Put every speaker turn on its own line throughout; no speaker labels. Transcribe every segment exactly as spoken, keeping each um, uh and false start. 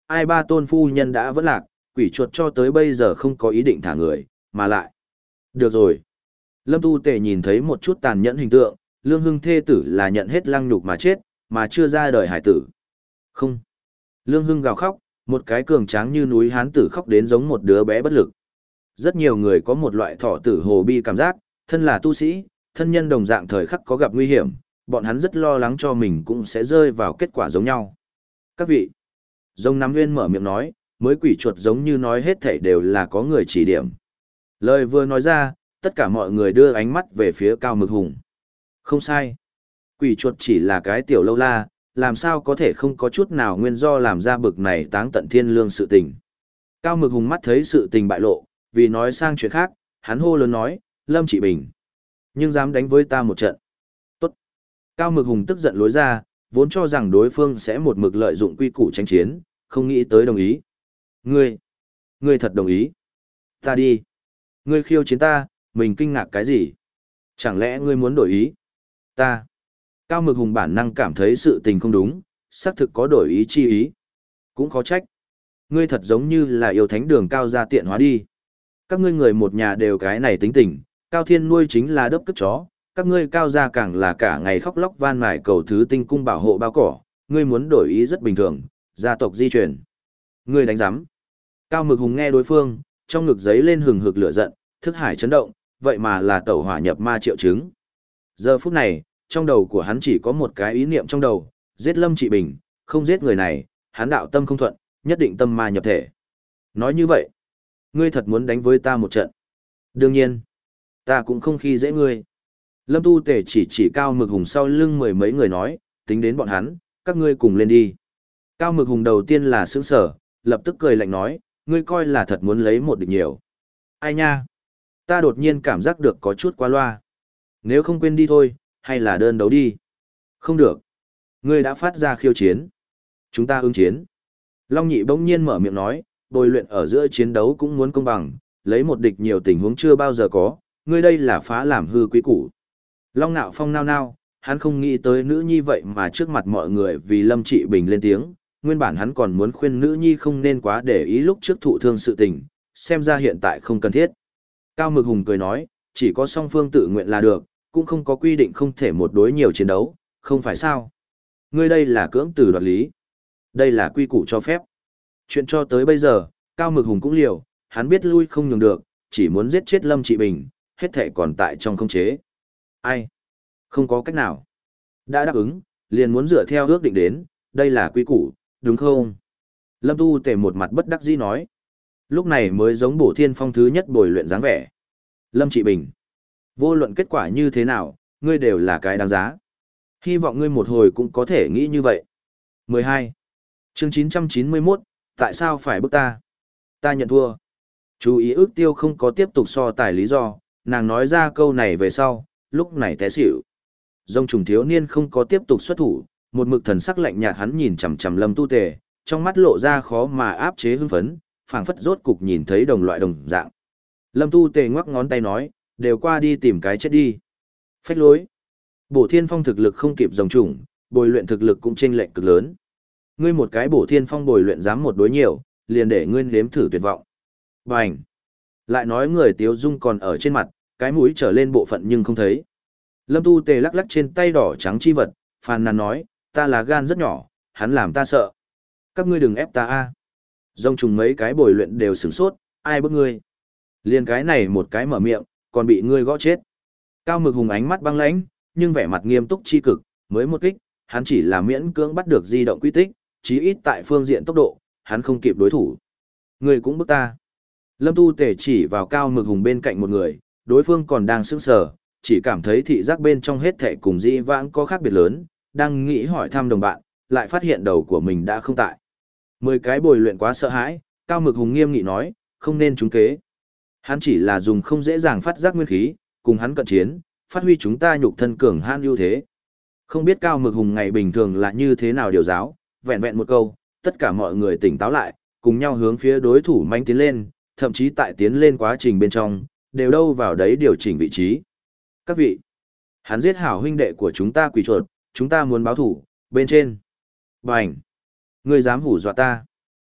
ai ba tôn phu nhân đã vẫn lạc, quỷ chuột cho tới bây giờ không có ý định thả người, mà lại. Được rồi. Lâm Tu Tề nhìn thấy một chút tàn nhẫn hình tượng, Lương Hưng thê tử là nhận hết lăng nhục mà chết, mà chưa ra đời hải tử. Không. Lương Hưng gào khóc, một cái cường tráng như núi hán tử khóc đến giống một đứa bé bất lực. Rất nhiều người có một loại thọ tử hồ bi cảm giác, thân là tu sĩ, thân nhân đồng dạng thời khắc có gặp nguy hiểm, bọn hắn rất lo lắng cho mình cũng sẽ rơi vào kết quả giống nhau. Các vị, Dông Nam Nguyên mở miệng nói, mới quỷ chuột giống như nói hết thảy đều là có người chỉ điểm. Lời vừa nói ra, tất cả mọi người đưa ánh mắt về phía Cao Mực Hùng. Không sai. Quỷ chuột chỉ là cái tiểu lâu la, làm sao có thể không có chút nào nguyên do làm ra bực này táng tận thiên lương sự tình. Cao Mực Hùng mắt thấy sự tình bại lộ, vì nói sang chuyện khác, hắn hô lớn nói, Lâm Trị Bình. Nhưng dám đánh với ta một trận. Tốt. Cao Mực Hùng tức giận lối ra, vốn cho rằng đối phương sẽ một mực lợi dụng quy củ tranh chiến, không nghĩ tới đồng ý. Ngươi, ngươi thật đồng ý. Ta đi. Ngươi khiêu chiến ta, mình kinh ngạc cái gì? Chẳng lẽ ngươi muốn đổi ý? Ta. Cao Mực Hùng bản năng cảm thấy sự tình không đúng, xác thực có đổi ý chi ý. Cũng khó trách. Ngươi thật giống như là yêu thánh đường cao gia tiện hóa đi. Các ngươi người một nhà đều cái này tính tình, Cao Thiên nuôi chính là đớp cất chó, các ngươi Cao gia càng là cả ngày khóc lóc van nài cầu thứ tinh cung bảo hộ bao cỏ, ngươi muốn đổi ý rất bình thường, gia tộc di truyền. Ngươi đánh giám. Cao Mực Hùng nghe đối phương, trong ngực giấy lên hừng hực lửa giận, thức hải chấn động, vậy mà là tẩu hỏa nhập ma triệu chứng. Giờ phút này, trong đầu của hắn chỉ có một cái ý niệm trong đầu, giết Lâm Trị Bình, không giết người này, hắn đạo tâm không thuận, nhất định tâm ma nhập thể. Nói như vậy, ngươi thật muốn đánh với ta một trận. Đương nhiên, ta cũng không khi dễ ngươi. Lâm Tu Tề chỉ chỉ Cao Mực Hùng sau lưng mười mấy người nói, tính đến bọn hắn, các ngươi cùng lên đi. Cao Mực Hùng đầu tiên là sững sở, lập tức cười lạnh nói, ngươi coi là thật muốn lấy một địch nhiều. Ai nha? Ta đột nhiên cảm giác được có chút quá loa. Nếu không quên đi thôi, hay là đơn đấu đi? Không được. Ngươi đã phát ra khiêu chiến. Chúng ta ứng chiến. Long Nhị bỗng nhiên mở miệng nói, bồi luyện ở giữa chiến đấu cũng muốn công bằng, lấy một địch nhiều tình huống chưa bao giờ có, ngươi đây là phá làm hư quý củ. Long Nạo Phong nao nao, hắn không nghĩ tới nữ nhi vậy mà trước mặt mọi người vì Lâm Trị Bình lên tiếng, nguyên bản hắn còn muốn khuyên nữ nhi không nên quá để ý lúc trước thụ thương sự tình, xem ra hiện tại không cần thiết. Cao Mực Hùng cười nói, chỉ có song phương tự nguyện là được, cũng không có quy định không thể một đối nhiều chiến đấu, không phải sao. Ngươi đây là cưỡng từ đoạt lý. Đây là quy củ cho phép. Chuyện cho tới bây giờ, Cao Mực Hùng cũng liều, hắn biết lui không nhường được, chỉ muốn giết chết Lâm Trị Bình, hết thể còn tại trong khống chế. Ai? Không có cách nào. Đã đáp ứng, liền muốn dựa theo ước định đến, đây là quy củ, đúng không? Lâm Tu Tề một mặt bất đắc dĩ nói. Lúc này mới giống Bổ Thiên Phong thứ nhất bồi luyện dáng vẻ. Lâm Trị Bình. Vô luận kết quả như thế nào, ngươi đều là cái đáng giá. Hy vọng ngươi một hồi cũng có thể nghĩ như vậy. mười hai. Chương chín trăm chín mươi mốt, tại sao phải bức ta? Ta nhận thua. Chú ý ước tiêu không có tiếp tục so tài lý do, nàng nói ra câu này về sau, lúc này té xỉu. Dông trùng thiếu niên không có tiếp tục xuất thủ, một mực thần sắc lạnh nhạt hắn nhìn chằm chằm Lâm Tu Tề, trong mắt lộ ra khó mà áp chế hưng phấn, phảng phất rốt cục nhìn thấy đồng loại đồng dạng. Lâm Tu Tề ngoắc ngón tay nói, đều qua đi tìm cái chết đi. Phách lối. Bổ Thiên Phong thực lực không kịp dòng trùng, bồi luyện thực lực cũng chênh lệch cực lớn. Ngươi một cái Bổ Thiên Phong bồi luyện dám một đối nhiều, liền để ngươi nếm thử tuyệt vọng. Bành. Lại nói người Tiếu Dung còn ở trên mặt, cái mũi trở lên bộ phận nhưng không thấy. Lâm Tu Tề lắc lắc trên tay đỏ trắng chi vật, phàn nàn nói, ta là gan rất nhỏ, hắn làm ta sợ. Các ngươi đừng ép ta a. Dông trùng mấy cái bồi luyện đều sửng sốt, ai bức ngươi. Liên cái này một cái mở miệng, còn bị ngươi gõ chết. Cao Mực Hùng ánh mắt băng lãnh, nhưng vẻ mặt nghiêm túc chi cực, mới một kích, hắn chỉ là miễn cưỡng bắt được di động quy tích, chí ít tại phương diện tốc độ, hắn không kịp đối thủ. Ngươi cũng bức ta. Lâm Tu Tề chỉ vào Cao Mực Hùng bên cạnh một người, đối phương còn đang sững sờ, chỉ cảm thấy thị giác bên trong hết thảy cùng dĩ vãng có khác biệt lớn, đang nghĩ hỏi thăm đồng bạn, lại phát hiện đầu của mình đã không tại. Mười cái bồi luyện quá sợ hãi, Cao Mực Hùng nghiêm nghị nói, không nên trúng kế. Hắn chỉ là dùng không dễ dàng phát giác nguyên khí, cùng hắn cận chiến, phát huy chúng ta nhục thân cường han ưu thế. Không biết Cao Mực Hùng ngày bình thường là như thế nào điều giáo, vẹn vẹn một câu, tất cả mọi người tỉnh táo lại, cùng nhau hướng phía đối thủ manh tiến lên, thậm chí tại tiến lên quá trình bên trong, đều đâu vào đấy điều chỉnh vị trí. Các vị, hắn giết hảo huynh đệ của chúng ta quỷ chuột, chúng ta muốn báo thủ, bên trên. Bành! Ngươi dám hủ dọa ta.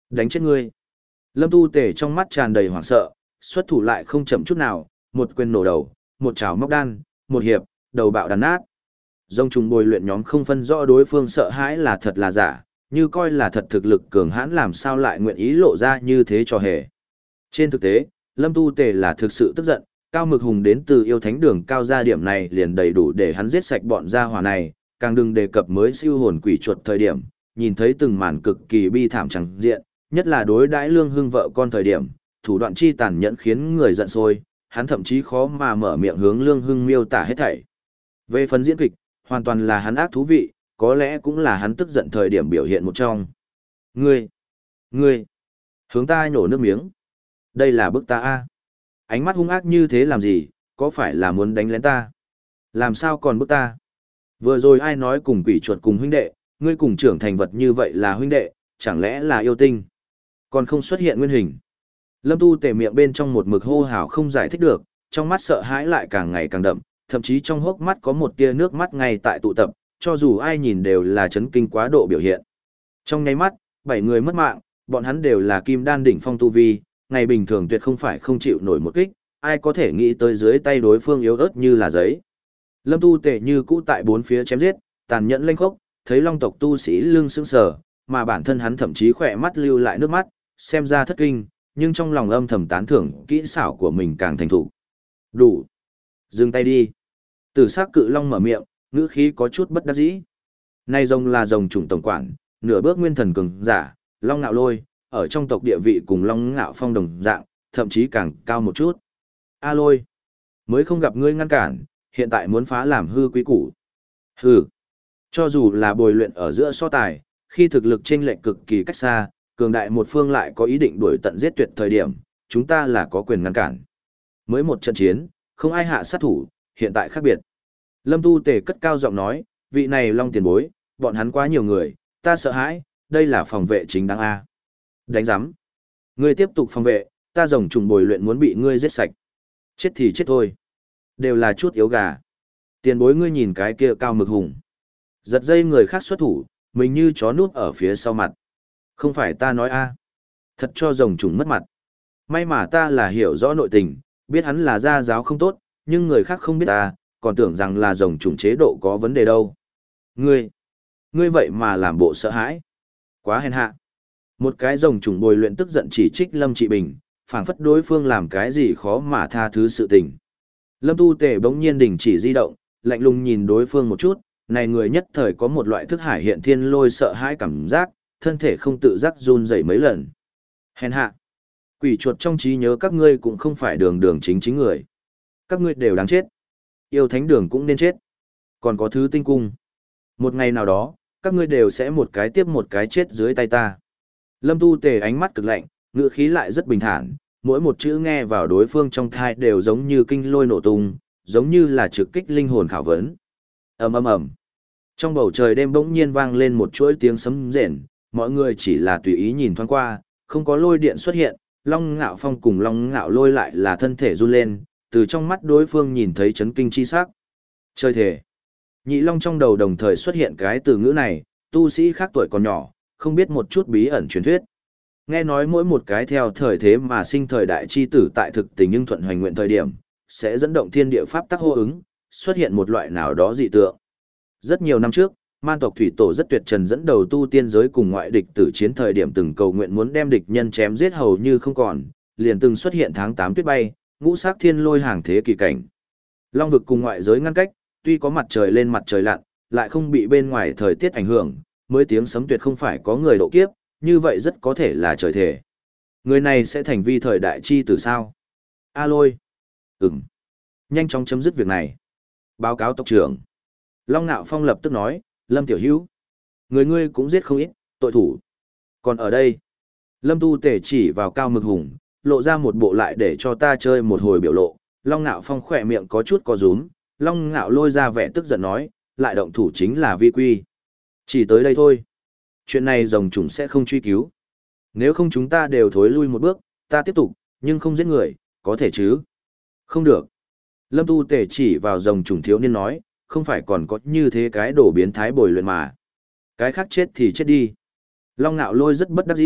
Đánh chết ngươi. Lâm Tu Tể trong mắt tràn đầy hoảng sợ, xuất thủ lại không chậm chút nào, một quyền nổ đầu, một chảo móc đan, một hiệp, đầu bạo đàn nát. Dòng trùng bồi luyện nhóm không phân rõ đối phương sợ hãi là thật là giả, như coi là thật thực lực cường hãn làm sao lại nguyện ý lộ ra như thế cho hề. Trên thực tế, Lâm Tu Tề là thực sự tức giận, Cao Mực Hùng đến từ yêu thánh đường cao gia điểm này liền đầy đủ để hắn giết sạch bọn gia hỏa này, càng đừng đề cập mới siêu hồn quỷ chuột thời điểm, nhìn thấy từng màn cực kỳ bi thảm chẳng diện, nhất là đối đãi Lương Hưng vợ con thời điểm, thủ đoạn chi tàn nhẫn khiến người giận sôi, hắn thậm chí khó mà mở miệng hướng Lương Hưng miêu tả hết thảy. Về phần diễn kịch, hoàn toàn là hắn ác thú vị, có lẽ cũng là hắn tức giận thời điểm biểu hiện một trong. Ngươi, ngươi, hướng ta nhổ nước miếng. Đây là bức ta a. Ánh mắt hung ác như thế làm gì, có phải là muốn đánh lén ta? Làm sao còn bức ta? Vừa rồi ai nói cùng quỷ chuột cùng huynh đệ, ngươi cùng trưởng thành vật như vậy là huynh đệ, chẳng lẽ là yêu tinh? Còn không xuất hiện nguyên hình. Lâm Tu Tề miệng bên trong một mực hô hào không giải thích được, trong mắt sợ hãi lại càng ngày càng đậm, thậm chí trong hốc mắt có một tia nước mắt ngay tại tụ tập, cho dù ai nhìn đều là chấn kinh quá độ biểu hiện. Trong nháy mắt, bảy người mất mạng, bọn hắn đều là kim đan đỉnh phong tu vi, ngày bình thường tuyệt không phải không chịu nổi một kích, ai có thể nghĩ tới dưới tay đối phương yếu ớt như là giấy. Lâm Tu Tề như cũ tại bốn phía chém giết, tàn nhẫn lênh khốc, thấy long tộc tu sĩ lưng sững sờ, mà bản thân hắn thậm chí khỏe mắt lưu lại nước mắt, xem ra thất kinh, nhưng trong lòng âm thầm tán thưởng kỹ xảo của mình càng thành thục. Đủ. Dừng tay đi. Tử sắc cự long mở miệng, ngữ khí có chút bất đắc dĩ. Nay rồng là rồng chủng tổng quản, nửa bước nguyên thần cường giả, long ngạo lôi, ở trong tộc địa vị cùng long ngạo phong đồng dạng, thậm chí càng cao một chút. A lôi, mới không gặp ngươi ngăn cản, hiện tại muốn phá làm hư quý củ. Hừ, cho dù là bồi luyện ở giữa so tài, khi thực lực chênh lệch cực kỳ cách xa, cường đại một phương lại có ý định đuổi tận giết tuyệt thời điểm, chúng ta là có quyền ngăn cản. Mới một trận chiến, không ai hạ sát thủ, hiện tại khác biệt. Lâm Tu Tề cất cao giọng nói, vị này long tiền bối, bọn hắn quá nhiều người, ta sợ hãi, đây là phòng vệ chính đáng A. Đánh giám. Ngươi tiếp tục phòng vệ, ta rồng trùng bồi luyện muốn bị ngươi giết sạch. Chết thì chết thôi. Đều là chút yếu gà. Tiền bối ngươi nhìn cái kia Cao Mực Hùng. Giật dây người khác xuất thủ, mình như chó núp ở phía sau mặt. Không phải ta nói A. Thật cho rồng trùng mất mặt. May mà ta là hiểu rõ nội tình, biết hắn là gia giáo không tốt, nhưng người khác không biết ta, còn tưởng rằng là rồng trùng chế độ có vấn đề đâu. Ngươi, ngươi vậy mà làm bộ sợ hãi. Quá hèn hạ. Một cái rồng trùng bồi luyện tức giận chỉ trích Lâm Trị Bình, phảng phất đối phương làm cái gì khó mà tha thứ sự tình. Lâm Tu Tề bỗng nhiên đình chỉ di động, lạnh lùng nhìn đối phương một chút, này người nhất thời có một loại thức hải hiện thiên lôi sợ hãi cảm giác, thân thể không tự giác run rẩy mấy lần. Hèn hạ. Quỷ chuột trong trí nhớ các ngươi cũng không phải đường đường chính chính người. Các ngươi đều đáng chết. Yêu thánh đường cũng nên chết. Còn có thứ tinh cung. Một ngày nào đó, các ngươi đều sẽ một cái tiếp một cái chết dưới tay ta. Lâm Tu Tề ánh mắt cực lạnh, ngữ khí lại rất bình thản, mỗi một chữ nghe vào đối phương trong thai đều giống như kinh lôi nổ tung, giống như là trực kích linh hồn khảo vấn. Ầm ầm ầm. Trong bầu trời đêm bỗng nhiên vang lên một chuỗi tiếng sấm rền, mọi người chỉ là tùy ý nhìn thoáng qua, không có lôi điện xuất hiện, Long Ngạo Phong cùng Long Ngạo Lôi lại là thân thể run lên, từ trong mắt đối phương nhìn thấy chấn kinh chi sắc. Chơi thể. Nhị Long trong đầu đồng thời xuất hiện cái từ ngữ này, tu sĩ khác tuổi còn nhỏ, không biết một chút bí ẩn truyền thuyết. Nghe nói mỗi một cái theo thời thế mà sinh thời đại chi tử tại thực tình nhưng thuận hoành nguyện thời điểm, sẽ dẫn động thiên địa pháp tắc hô ứng, xuất hiện một loại nào đó dị tượng. Rất nhiều năm trước, man tộc thủy tổ rất tuyệt trần dẫn đầu tu tiên giới cùng ngoại địch tử chiến thời điểm từng cầu nguyện muốn đem địch nhân chém giết hầu như không còn, liền từng xuất hiện tháng tám tuyết bay, ngũ sắc thiên lôi hàng thế kỳ cảnh. Long vực cùng ngoại giới ngăn cách, tuy có mặt trời lên mặt trời lặn, lại không bị bên ngoài thời tiết ảnh hưởng, mới tiếng sấm tuyệt không phải có người độ kiếp, như vậy rất có thể là trời thể. Người này sẽ thành vi thời đại chi từ sao? A lôi. Ừm. Nhanh chóng chấm dứt việc này. Báo cáo tộc trưởng. Long Nạo Phong lập tức nói, Lâm Tiểu Hữu. Người ngươi cũng giết không ít, tội thủ. Còn ở đây. Lâm Tu Tể chỉ vào Cao Mực Hùng, lộ ra một bộ lại để cho ta chơi một hồi biểu lộ. Long Nạo Phong khỏe miệng có chút có rúm. Long Nạo lôi ra vẻ tức giận nói, lại động thủ chính là vi quy. Chỉ tới đây thôi. Chuyện này rồng trùng sẽ không truy cứu. Nếu không chúng ta đều thối lui một bước, ta tiếp tục, nhưng không giết người, có thể chứ? Không được. Lâm Tu Tể chỉ vào rồng trùng thiếu niên nói, không phải còn có như thế cái đổ biến thái bồi luyện mà. Cái khác chết thì chết đi. Long Nạo lôi rất bất đắc dĩ,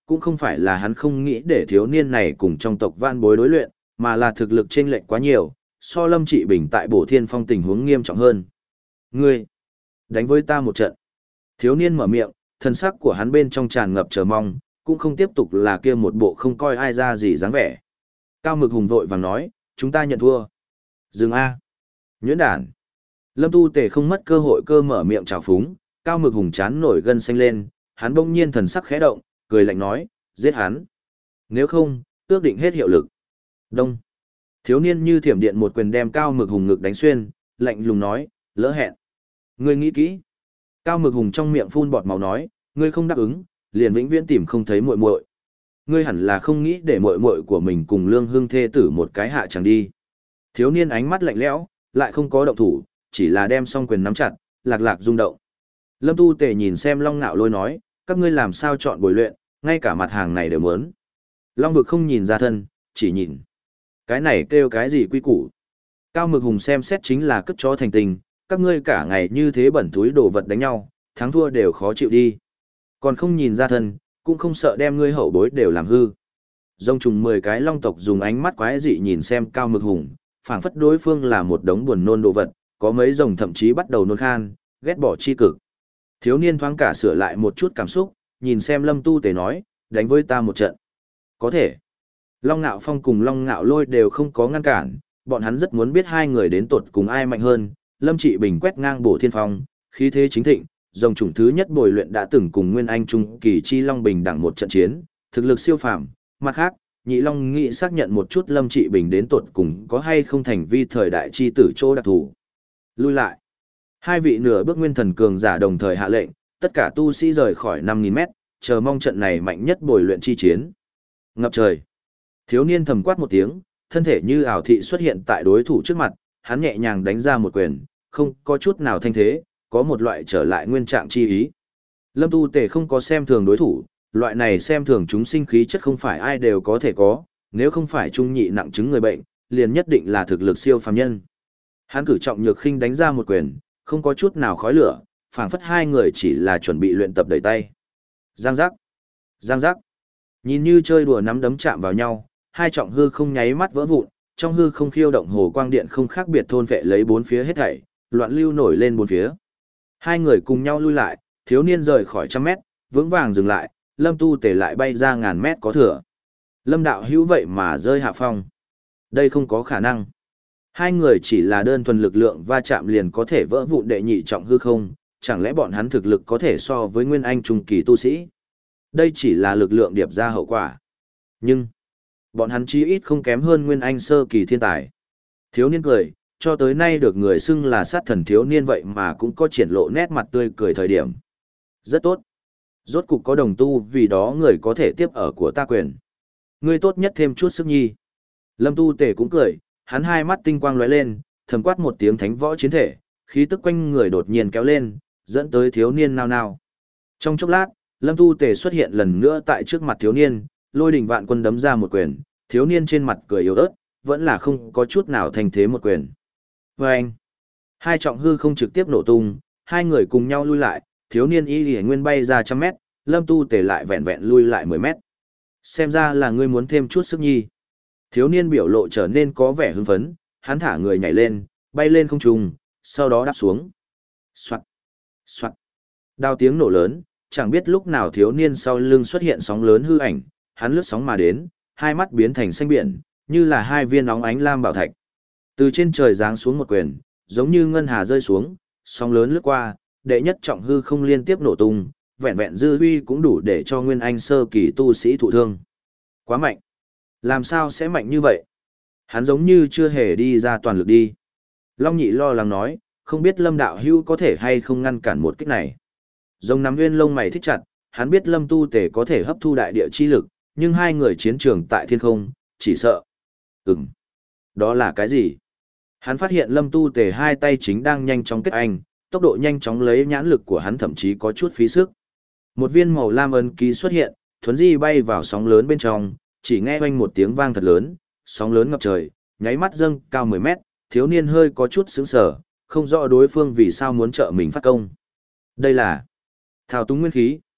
cũng không phải là hắn không nghĩ để thiếu niên này cùng trong tộc vạn bối đối luyện, mà là thực lực chênh lệch quá nhiều, so Lâm Trị Bình tại Bổ Thiên Phong tình huống nghiêm trọng hơn. Ngươi, đánh với ta một trận. Thiếu niên mở miệng, thân sắc của hắn bên trong tràn ngập chờ mong, cũng không tiếp tục là kia một bộ không coi ai ra gì dáng vẻ. Cao Mực Hùng vội vàng nói, chúng ta nhận thua. Dừng A. Nhuyễn đản. Lâm Tu Tề không mất cơ hội cơ mở miệng trào phúng, Cao Mực Hùng chán nổi gân xanh lên, hắn bỗng nhiên thần sắc khẽ động, cười lạnh nói, giết hắn. Nếu không, ước định hết hiệu lực. Đông. Thiếu niên như thiểm điện một quyền đem Cao Mực Hùng ngực đánh xuyên, lạnh lùng nói, lỡ hẹn. Ngươi nghĩ kỹ. Cao Mực Hùng trong miệng phun bọt máu nói, ngươi không đáp ứng, liền vĩnh viễn tìm không thấy muội muội. Ngươi hẳn là không nghĩ để muội muội của mình cùng Lương Hưng thê tử một cái hạ chẳng đi. Thiếu niên ánh mắt lạnh lẽo, lại không có động thủ, chỉ là đem song quyền nắm chặt, lạc lạc rung động. Lâm Tu Tề nhìn xem Long Nạo Lôi nói, các ngươi làm sao chọn bồi luyện, ngay cả mặt hàng này đều muốn. Long Vực không nhìn ra thân, chỉ nhìn. Cái này kêu cái gì quy củ. Cao Mực Hùng xem xét chính là cất chó thành tình, các ngươi cả ngày như thế bẩn túi đồ vật đánh nhau, thắng thua đều khó chịu đi. Còn không nhìn ra thân, cũng không sợ đem ngươi hậu bối đều làm hư. Dông trùng mười cái long tộc dùng ánh mắt quái dị nhìn xem Cao Mực Hùng, phảng phất đối phương là một đống buồn nôn đồ vật, có mấy rồng thậm chí bắt đầu nôn khan, ghét bỏ chi cực. Thiếu niên thoáng cả sửa lại một chút cảm xúc, nhìn xem Lâm Tu Tề nói, đánh với ta một trận. Có thể. Long Nạo Phong cùng Long Nạo Lôi đều không có ngăn cản, bọn hắn rất muốn biết hai người đến tột cùng ai mạnh hơn. Lâm Trị Bình quét ngang Bổ Thiên Phong, khí thế chính thịnh, rồng chủng thứ nhất bồi luyện đã từng cùng Nguyên Anh Trung Kỳ Chi Long Bình đẳng một trận chiến, thực lực siêu phàm. Mặt khác, Nhị Long nghĩ xác nhận một chút Lâm Trị Bình đến tột cùng có hay không thành vi thời đại chi tử chỗ đặc thù. Lui lại. Hai vị nửa bước nguyên thần cường giả đồng thời hạ lệnh, tất cả tu sĩ rời khỏi năm nghìn mét, chờ mong trận này mạnh nhất bồi luyện chi chiến. Ngập trời. Thiếu niên thầm quát một tiếng, thân thể như ảo thị xuất hiện tại đối thủ trước mặt, hắn nhẹ nhàng đánh ra một quyền, không có chút nào thanh thế, có một loại trở lại nguyên trạng chi ý. Lâm Tu Tề không có xem thường đối thủ, loại này xem thường chúng sinh khí chất không phải ai đều có thể có, nếu không phải trung nhị nặng chứng người bệnh, liền nhất định là thực lực siêu phàm nhân. Hắn cử trọng nhược khinh đánh ra một quyền, không có chút nào khói lửa, phảng phất hai người chỉ là chuẩn bị luyện tập đẩy tay. Giang giác, giang giác. Nhìn như chơi đùa nắm đấm chạm vào nhau, hai trọng hư không nháy mắt vỡ vụn, trong hư không khiêu động hồ quang điện không khác biệt thôn vệ lấy bốn phía hết thảy, loạn lưu nổi lên bốn phía. Hai người cùng nhau lui lại, thiếu niên rời khỏi trăm mét, vững vàng dừng lại, Lâm Tu Tề lại bay ra ngàn mét có thừa. Lâm đạo hữu vậy mà rơi hạ phong. Đây không có khả năng. Hai người chỉ là đơn thuần lực lượng va chạm liền có thể vỡ vụn đệ nhị trọng hư không, chẳng lẽ bọn hắn thực lực có thể so với Nguyên Anh trung kỳ tu sĩ? Đây chỉ là lực lượng điệp ra hậu quả. Nhưng, bọn hắn chí ít không kém hơn Nguyên Anh sơ kỳ thiên tài. Thiếu niên cười, cho tới nay được người xưng là sát thần thiếu niên vậy mà cũng có triển lộ nét mặt tươi cười thời điểm. Rất tốt. Rốt cục có đồng tu vì đó người có thể tiếp ở của ta quyền. Ngươi tốt nhất thêm chút sức nhi. Lâm Tu Tề cũng cười, hắn hai mắt tinh quang lóe lên, thầm quát một tiếng thánh võ chiến thể, khí tức quanh người đột nhiên kéo lên, dẫn tới thiếu niên nao nao. Trong chốc lát, Lâm Tu Tề xuất hiện lần nữa tại trước mặt thiếu niên, Lôi Đình Vạn Quân đấm ra một quyền, thiếu niên trên mặt cười yếu ớt, vẫn là không có chút nào thành thế một quyền. Và anh, hai trọng hư không trực tiếp nổ tung, hai người cùng nhau lui lại, thiếu niên y lìa nguyên bay ra trăm mét, Lâm Tu Tề lại vẹn vẹn lui lại mười mét. Xem ra là ngươi muốn thêm chút sức nhi. Thiếu niên biểu lộ trở nên có vẻ hưng phấn, hắn thả người nhảy lên, bay lên không trung, sau đó đáp xuống. Soạt, soạt. Đao tiếng nổ lớn, chẳng biết lúc nào thiếu niên sau lưng xuất hiện sóng lớn hư ảnh, hắn lướt sóng mà đến, hai mắt biến thành xanh biển, như là hai viên óng ánh lam bảo thạch. Từ trên trời giáng xuống một quyền, giống như ngân hà rơi xuống, sóng lớn lướt qua, đệ nhất trọng hư không liên tiếp nổ tung, vẹn vẹn dư huy cũng đủ để cho Nguyên Anh sơ kỳ tu sĩ thụ thương. Quá mạnh. Làm sao sẽ mạnh như vậy? Hắn giống như chưa hề đi ra toàn lực đi. Long Nhị lo lắng nói, không biết Lâm đạo hữu có thể hay không ngăn cản một kích này. Rồng nắm nguyên lông mày thích chặt, hắn biết Lâm Tu Tề có thể hấp thu đại địa chi lực, nhưng hai người chiến trường tại thiên không, chỉ sợ. Ừm. Đó là cái gì? Hắn phát hiện Lâm Tu Tề hai tay chính đang nhanh chóng kết anh, tốc độ nhanh chóng lấy nhãn lực của hắn thậm chí có chút phí sức. Một viên màu lam ấn ký xuất hiện, thuấn di bay vào sóng lớn bên trong, chỉ nghe oanh một tiếng vang thật lớn, sóng lớn ngập trời, nháy mắt dâng cao mười mét, thiếu niên hơi có chút sững sờ, không rõ đối phương vì sao muốn trợ mình phát công. Đây là thao túng nguyên khí.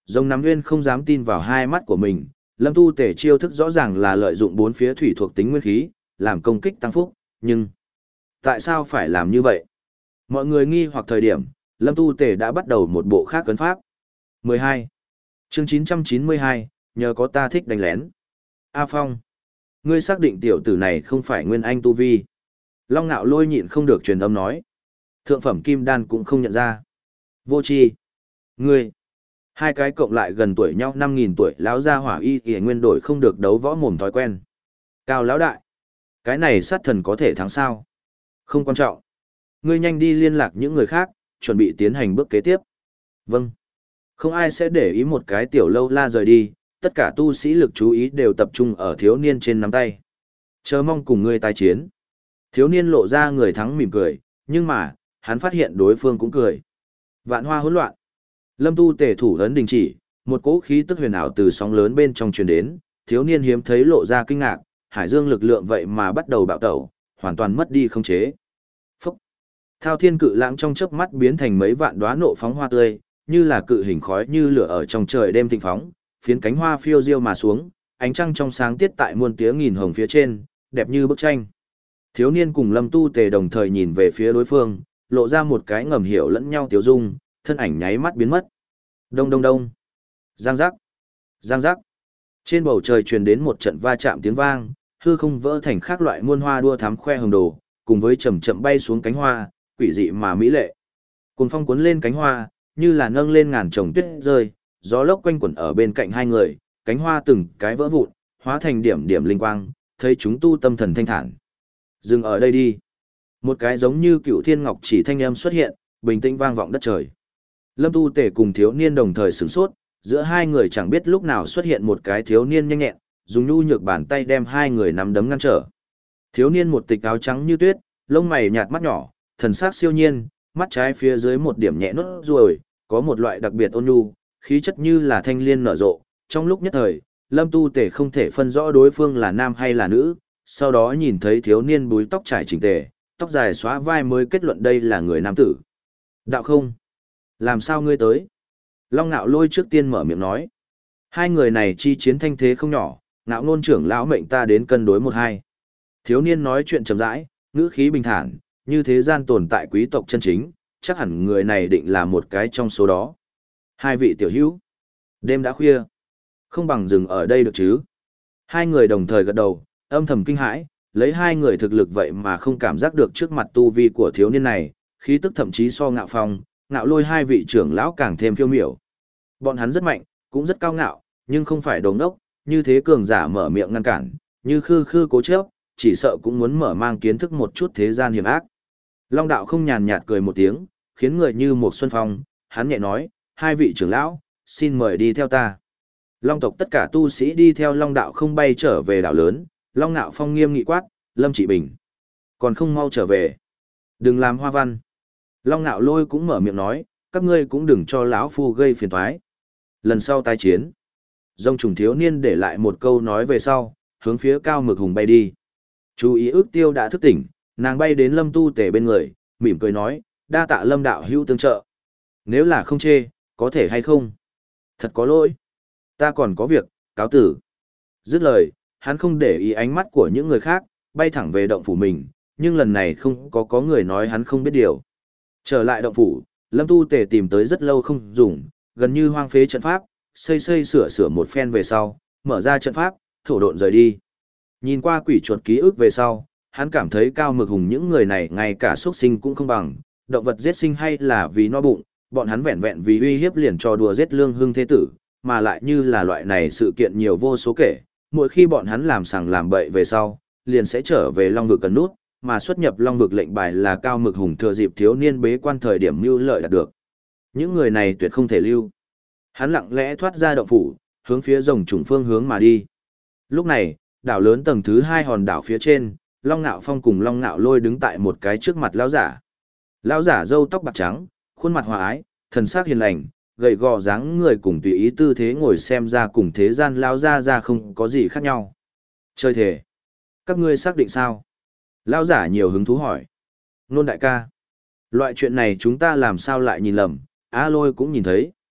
Rồng nắm nguyên không dám tin vào hai mắt của mình, Lâm Tu Tể chiêu thức rõ ràng là lợi dụng bốn phía thủy thuộc tính nguyên khí, làm công kích tăng phúc, nhưng tại sao phải làm như vậy? Mọi người nghi hoặc thời điểm, Lâm Tu Tể đã bắt đầu một bộ khác cấn pháp. mười hai. Chương chín trăm chín mươi hai, nhờ có ta thích đánh lén. A Phong, ngươi xác định tiểu tử này không phải nguyên anh tu vi. Long Nạo Lôi nhịn không được truyền âm nói. Thượng phẩm kim đan cũng không nhận ra. Vô tri, ngươi, hai cái cộng lại gần tuổi nhau năm nghìn tuổi lão gia hỏa y y nguyên đổi không được đấu võ mồm thói quen. Cao lão đại, cái này sát thần có thể thắng sao? Không quan trọng. Ngươi nhanh đi liên lạc những người khác, chuẩn bị tiến hành bước kế tiếp. Vâng. Không ai sẽ để ý một cái tiểu lâu la rời đi, tất cả tu sĩ lực chú ý đều tập trung ở thiếu niên trên nắm tay. Chờ mong cùng ngươi tái chiến. Thiếu niên lộ ra người thắng mỉm cười, nhưng mà, hắn phát hiện đối phương cũng cười. Vạn hoa hỗn loạn. Lâm Tu Tể thủ ấn đình chỉ, một cỗ khí tức huyền ảo từ sóng lớn bên trong truyền đến, thiếu niên hiếm thấy lộ ra kinh ngạc, hải dương lực lượng vậy mà bắt đầu bạo tẩu, hoàn toàn mất đi không chế. Phúc! Thao thiên cự lãng trong chớp mắt biến thành mấy vạn đóa nộ phóng hoa tươi, như là cự hình khói như lửa ở trong trời đêm thịnh phóng, phiến cánh hoa phiêu diêu mà xuống, ánh trăng trong sáng tiết tại muôn tía nghìn hồng phía trên, đẹp như bức tranh. Thiếu niên cùng Lâm Tu Tề đồng thời nhìn về phía đối phương, lộ ra một cái ngầm hiểu lẫn nhau tiếu dung, thân ảnh nháy mắt biến mất. Đông đông đông. Giang giác. Giang giác. Trên bầu trời truyền đến một trận va chạm tiếng vang, hư không vỡ thành khác loại muôn hoa đua thắm khoe hồng đồ, cùng với chậm chậm bay xuống cánh hoa, quỷ dị mà mỹ lệ. Cuồng phong cuốn lên cánh hoa, như là nâng lên ngàn chồng tuyết rơi, gió lốc quanh quẩn ở bên cạnh hai người, cánh hoa từng cái vỡ vụn, hóa thành điểm điểm linh quang, thấy chúng tu tâm thần thanh thản. Dừng ở đây đi. Một cái giống như cựu thiên ngọc chỉ thanh âm xuất hiện, bình tĩnh vang vọng đất trời. Lâm Tu Tể cùng thiếu niên đồng thời sửng sốt, giữa hai người chẳng biết lúc nào xuất hiện một cái thiếu niên nhanh nhẹn, dùng nhu nhược bàn tay đem hai người nắm đấm ngăn trở. Thiếu niên một tịch áo trắng như tuyết, lông mày nhạt mắt nhỏ, thần sắc siêu nhiên, mắt trái phía dưới một điểm nhẹ nốt ruồi, có một loại đặc biệt ôn nhu, khí chất như là thanh liên nở rộ. Trong lúc nhất thời, Lâm Tu Tể không thể phân rõ đối phương là nam hay là nữ, sau đó nhìn thấy thiếu niên búi tóc trải chỉnh tề, tóc dài xóa vai mới kết luận đây là người nam tử. Đạo không? Làm sao ngươi tới? Long Nạo Lôi trước tiên mở miệng nói. Hai người này chi chiến thanh thế không nhỏ, Ngạo Nôn trưởng lão mệnh ta đến cân đối một hai. Thiếu niên nói chuyện chậm rãi, ngữ khí bình thản, như thế gian tồn tại quý tộc chân chính, chắc hẳn người này định là một cái trong số đó. Hai vị tiểu hữu. Đêm đã khuya. Không bằng dừng ở đây được chứ? Hai người đồng thời gật đầu, âm thầm kinh hãi, lấy hai người thực lực vậy mà không cảm giác được trước mặt tu vi của thiếu niên này, khí tức thậm chí so Ngạo Phong, Ngạo Lôi hai vị trưởng lão càng thêm phiêu miểu. Bọn hắn rất mạnh, cũng rất cao ngạo, nhưng không phải đồ ngốc, như thế cường giả mở miệng ngăn cản, như khư khư cố chấp, chỉ sợ cũng muốn mở mang kiến thức một chút thế gian hiểm ác. Long đạo không nhàn nhạt cười một tiếng, khiến người như một xuân phong, hắn nhẹ nói, hai vị trưởng lão, xin mời đi theo ta. Long tộc tất cả tu sĩ đi theo Long đạo không bay trở về đảo lớn, Long Nạo Phong nghiêm nghị quát, Lâm Trị Bình. Còn không mau trở về. Đừng làm hoa văn. Long Nạo Lôi cũng mở miệng nói, các ngươi cũng đừng cho lão phu gây phiền toái. Lần sau tái chiến. Dông trùng thiếu niên để lại một câu nói về sau, hướng phía Cao Mực Hùng bay đi. Chú ý ước tiêu đã thức tỉnh, nàng bay đến Lâm Tu Tể bên người, mỉm cười nói, đa tạ Lâm đạo hữu tương trợ. Nếu là không chê, có thể hay không? Thật có lỗi. Ta còn có việc, cáo tử. Dứt lời, hắn không để ý ánh mắt của những người khác, bay thẳng về động phủ mình, nhưng lần này không có có người nói hắn không biết điều. Trở lại động phủ, Lâm Tu Tể tìm tới rất lâu không dùng, gần như hoang phế trận pháp, xây xây sửa sửa một phen về sau, mở ra trận pháp, thổ độn rời đi. Nhìn qua quỷ chuột ký ức về sau, hắn cảm thấy Cao Mực Hùng những người này ngay cả xuất sinh cũng không bằng, động vật giết sinh hay là vì no bụng, bọn hắn vẹn vẹn vì uy hiếp liền cho đùa giết Lương Hưng thế tử, mà lại như là loại này sự kiện nhiều vô số kể, mỗi khi bọn hắn làm sằng làm bậy về sau, liền sẽ trở về Long vực cần nút, mà xuất nhập Long vực lệnh bài là Cao Mực Hùng thừa dịp thiếu niên bế quan thời điểm mưu lợi đạt được. Những người này tuyệt không thể lưu. Hắn lặng lẽ thoát ra động phủ, hướng phía rồng trùng phương hướng mà đi. Lúc này, đảo lớn tầng thứ hai hòn đảo phía trên, Long Nạo Phong cùng Long Nạo Lôi đứng tại một cái trước mặt lão giả. Lão giả râu tóc bạc trắng, khuôn mặt hòa ái, thần sắc hiền lành, gầy gò dáng người cùng tùy ý tư thế ngồi xem ra cùng thế gian lão gia ra không có gì khác nhau. Chơi thể. Các ngươi xác định sao? Lão giả nhiều hứng thú hỏi. Nôn đại ca. Loại chuyện này chúng ta làm sao lại nhìn lầm, Á Lôi cũng nhìn thấy.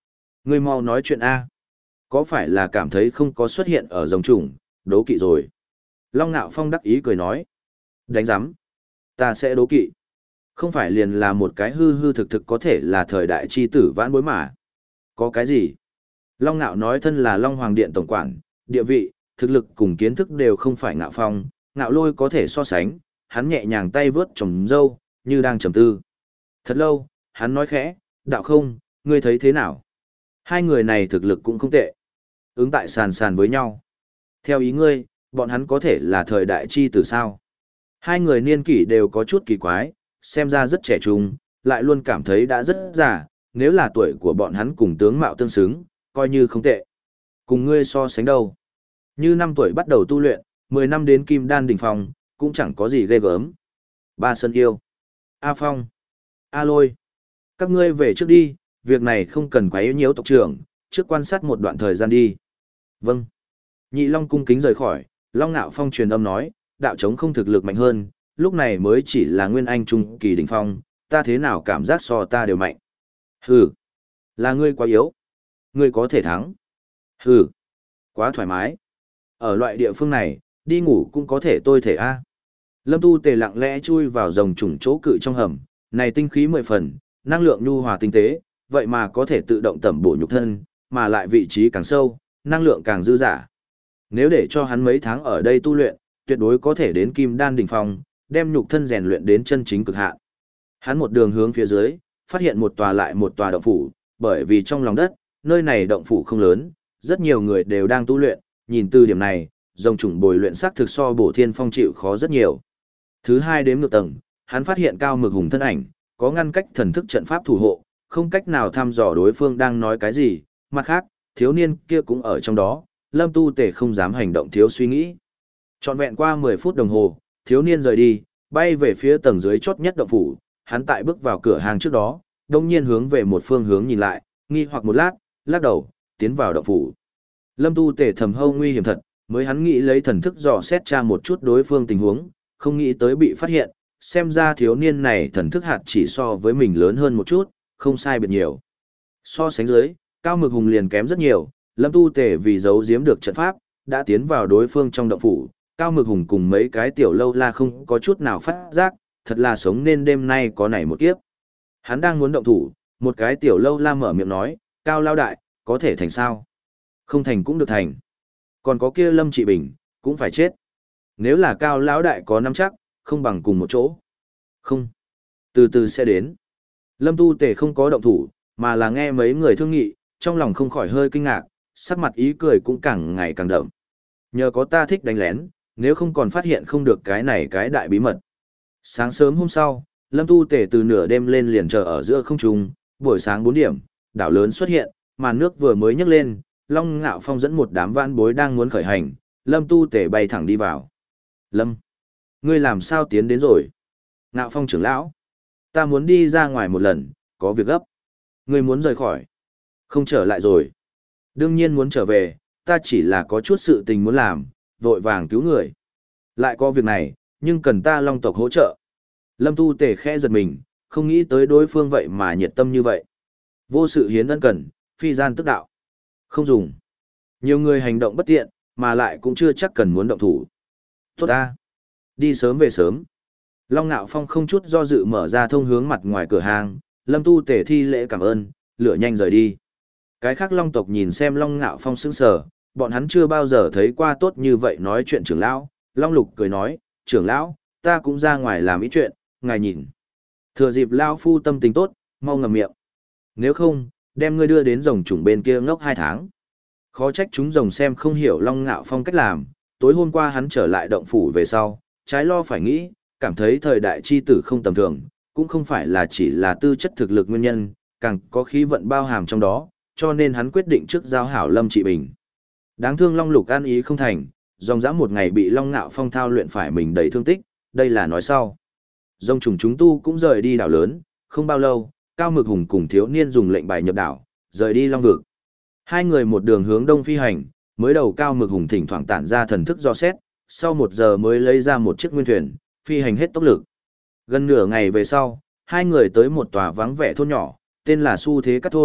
Ngươi mau nói chuyện A. Có phải là cảm thấy không có xuất hiện ở rồng trùng, đố kỵ rồi? Long Nạo Phong đắc ý cười nói. Đánh giám. Ta sẽ đố kỵ. Không phải liền là một cái hư hư thực thực có thể là thời đại chi tử vãn bối mà. Có cái gì? Long Nạo nói thân là Long Hoàng Điện tổng quản, địa vị, thực lực cùng kiến thức đều không phải Ngạo Phong, Ngạo Lôi có thể so sánh, hắn nhẹ nhàng tay vướt trồng dâu, như đang trầm tư. Thật lâu, hắn nói khẽ, đạo không, ngươi thấy thế nào? Hai người này thực lực cũng không tệ. Ứng tại sàn sàn với nhau. Theo ý ngươi, bọn hắn có thể là thời đại chi tử sao? Hai người niên kỷ đều có chút kỳ quái, xem ra rất trẻ trung, lại luôn cảm thấy đã rất già, nếu là tuổi của bọn hắn cùng tướng mạo tương xứng, coi như không tệ. Cùng ngươi so sánh đâu? Như năm tuổi bắt đầu tu luyện, mười năm đến kim đan đỉnh phong, cũng chẳng có gì ghê gớm. Ba Sơn Yêu, A Phong, A Lôi, các ngươi về trước đi, việc này không cần quấy nhiễu tộc trưởng, trước quan sát một đoạn thời gian đi. Vâng. Nhị Long cung kính rời khỏi, Long Nạo Phong truyền âm nói, đạo chống không thực lực mạnh hơn, lúc này mới chỉ là nguyên anh trung kỳ đỉnh phong, ta thế nào cảm giác so ta đều mạnh. Hừ, là ngươi quá yếu. Ngươi có thể thắng. Hừ, quá thoải mái. Ở loại địa phương này, đi ngủ cũng có thể tôi thể a. Lâm Tu Tề lặng lẽ chui vào rồng trùng chỗ cự trong hầm, này tinh khí mười phần, năng lượng nhu hòa tinh tế, vậy mà có thể tự động tẩm bổ nhục thân, mà lại vị trí càng sâu, năng lượng càng dư dả. Nếu để cho hắn mấy tháng ở đây tu luyện, tuyệt đối có thể đến kim đan đỉnh phong, đem nhục thân rèn luyện đến chân chính cực hạn. Hắn một đường hướng phía dưới, phát hiện một tòa lại một tòa động phủ, bởi vì trong lòng đất, nơi này động phủ không lớn, rất nhiều người đều đang tu luyện, nhìn từ điểm này, rồng trùng bồi luyện sắc thực so bổ thiên phong chịu khó rất nhiều. Thứ hai đếm ngược tầng, hắn phát hiện cao mực hùng thân ảnh, có ngăn cách thần thức trận pháp thủ hộ, không cách nào thăm dò đối phương đang nói cái gì, mặt khác, thiếu niên kia cũng ở trong đó, Lâm Tu Tề không dám hành động thiếu suy nghĩ. Trọn vẹn qua mười phút đồng hồ, thiếu niên rời đi, bay về phía tầng dưới chót nhất động phủ, hắn tại bước vào cửa hàng trước đó, đông nhiên hướng về một phương hướng nhìn lại, nghi hoặc một lát, lắc đầu, tiến vào động phủ. Lâm Tu Tề thầm hâu nguy hiểm thật, mới hắn nghĩ lấy thần thức dò xét tra một chút đối phương tình huống, không nghĩ tới bị phát hiện, xem ra thiếu niên này thần thức hạt chỉ so với mình lớn hơn một chút, không sai biệt nhiều. So sánh dưới, Cao Mực Hùng liền kém rất nhiều, Lâm Tu Tề vì giấu giếm được trận pháp, đã tiến vào đối phương trong động phủ, Cao Mực Hùng cùng mấy cái tiểu lâu la không có chút nào phát giác, thật là sống nên đêm nay có nảy một kiếp. Hắn đang muốn động thủ, một cái tiểu lâu la mở miệng nói, Cao Lao Đại, có thể thành sao? Không thành cũng được thành. Còn có kia Lâm Trị Bình, cũng phải chết. Nếu là Cao Lão Đại có nắm chắc, không bằng cùng một chỗ. Không. Từ từ sẽ đến. Lâm Tu Tề không có động thủ, mà là nghe mấy người thương nghị, trong lòng không khỏi hơi kinh ngạc, sắc mặt ý cười cũng càng ngày càng đậm. Nhờ có ta thích đánh lén, nếu không còn phát hiện không được cái này cái đại bí mật. Sáng sớm hôm sau, Lâm Tu Tề từ nửa đêm lên liền chờ ở giữa không trung, buổi sáng bốn điểm, đảo lớn xuất hiện, màn nước vừa mới nhấc lên, Long Ngạo Phong dẫn một đám vãn bối đang muốn khởi hành, Lâm Tu Tề bay thẳng đi vào. Lâm, ngươi làm sao tiến đến rồi? Ngạo Phong trưởng lão, ta muốn đi ra ngoài một lần, có việc gấp. Ngươi muốn rời khỏi? Không trở lại rồi. Đương nhiên muốn trở về, ta chỉ là có chút sự tình muốn làm, vội vàng cứu người. Lại có việc này, nhưng cần ta Long tộc hỗ trợ. Lâm Tu Tề khẽ giật mình, không nghĩ tới đối phương vậy mà nhiệt tâm như vậy. Vô sự hiến ân cần, phi gian tức đạo. Không dùng. Nhiều người hành động bất tiện, mà lại cũng chưa chắc cần muốn động thủ. Tốt ta. Đi sớm về sớm. Long Nạo Phong không chút do dự mở ra thông hướng mặt ngoài cửa hàng, Lâm Tu Tề thi lễ cảm ơn, lửa nhanh rời đi. Cái khác Long tộc nhìn xem Long Nạo Phong sững sờ, bọn hắn chưa bao giờ thấy qua tốt như vậy nói chuyện trưởng lão. Long Lục cười nói, trưởng lão, ta cũng ra ngoài làm ít chuyện, ngài nhìn. Thừa dịp lão phu tâm tình tốt, mau ngậm miệng. Nếu không, đem ngươi đưa đến rồng trùng bên kia ngốc hai tháng. Khó trách chúng rồng xem không hiểu Long Ngạo Phong cách làm, tối hôm qua hắn trở lại động phủ về sau, trái lo phải nghĩ, cảm thấy thời đại chi tử không tầm thường, cũng không phải là chỉ là tư chất thực lực nguyên nhân, càng có khí vận bao hàm trong đó, cho nên hắn quyết định trước giao hảo Lâm Trị Bình. Đáng thương Long Lục an ý không thành, dòng dã một ngày bị Long Ngạo Phong thao luyện phải mình đầy thương tích, đây là nói sau. Rồng trùng chúng tu cũng rời đi đảo lớn, không bao lâu, Cao Mực Hùng cùng thiếu niên dùng lệnh bài nhập đảo, rời đi Long Vực. Hai người một đường hướng đông phi hành, mới đầu Cao Mực Hùng thỉnh thoảng tản ra thần thức do xét, sau một giờ mới lấy ra một chiếc nguyên thuyền, phi hành hết tốc lực. Gần nửa ngày về sau, hai người tới một tòa vắng vẻ thôn nhỏ, tên là Su Thế Cát Thôn,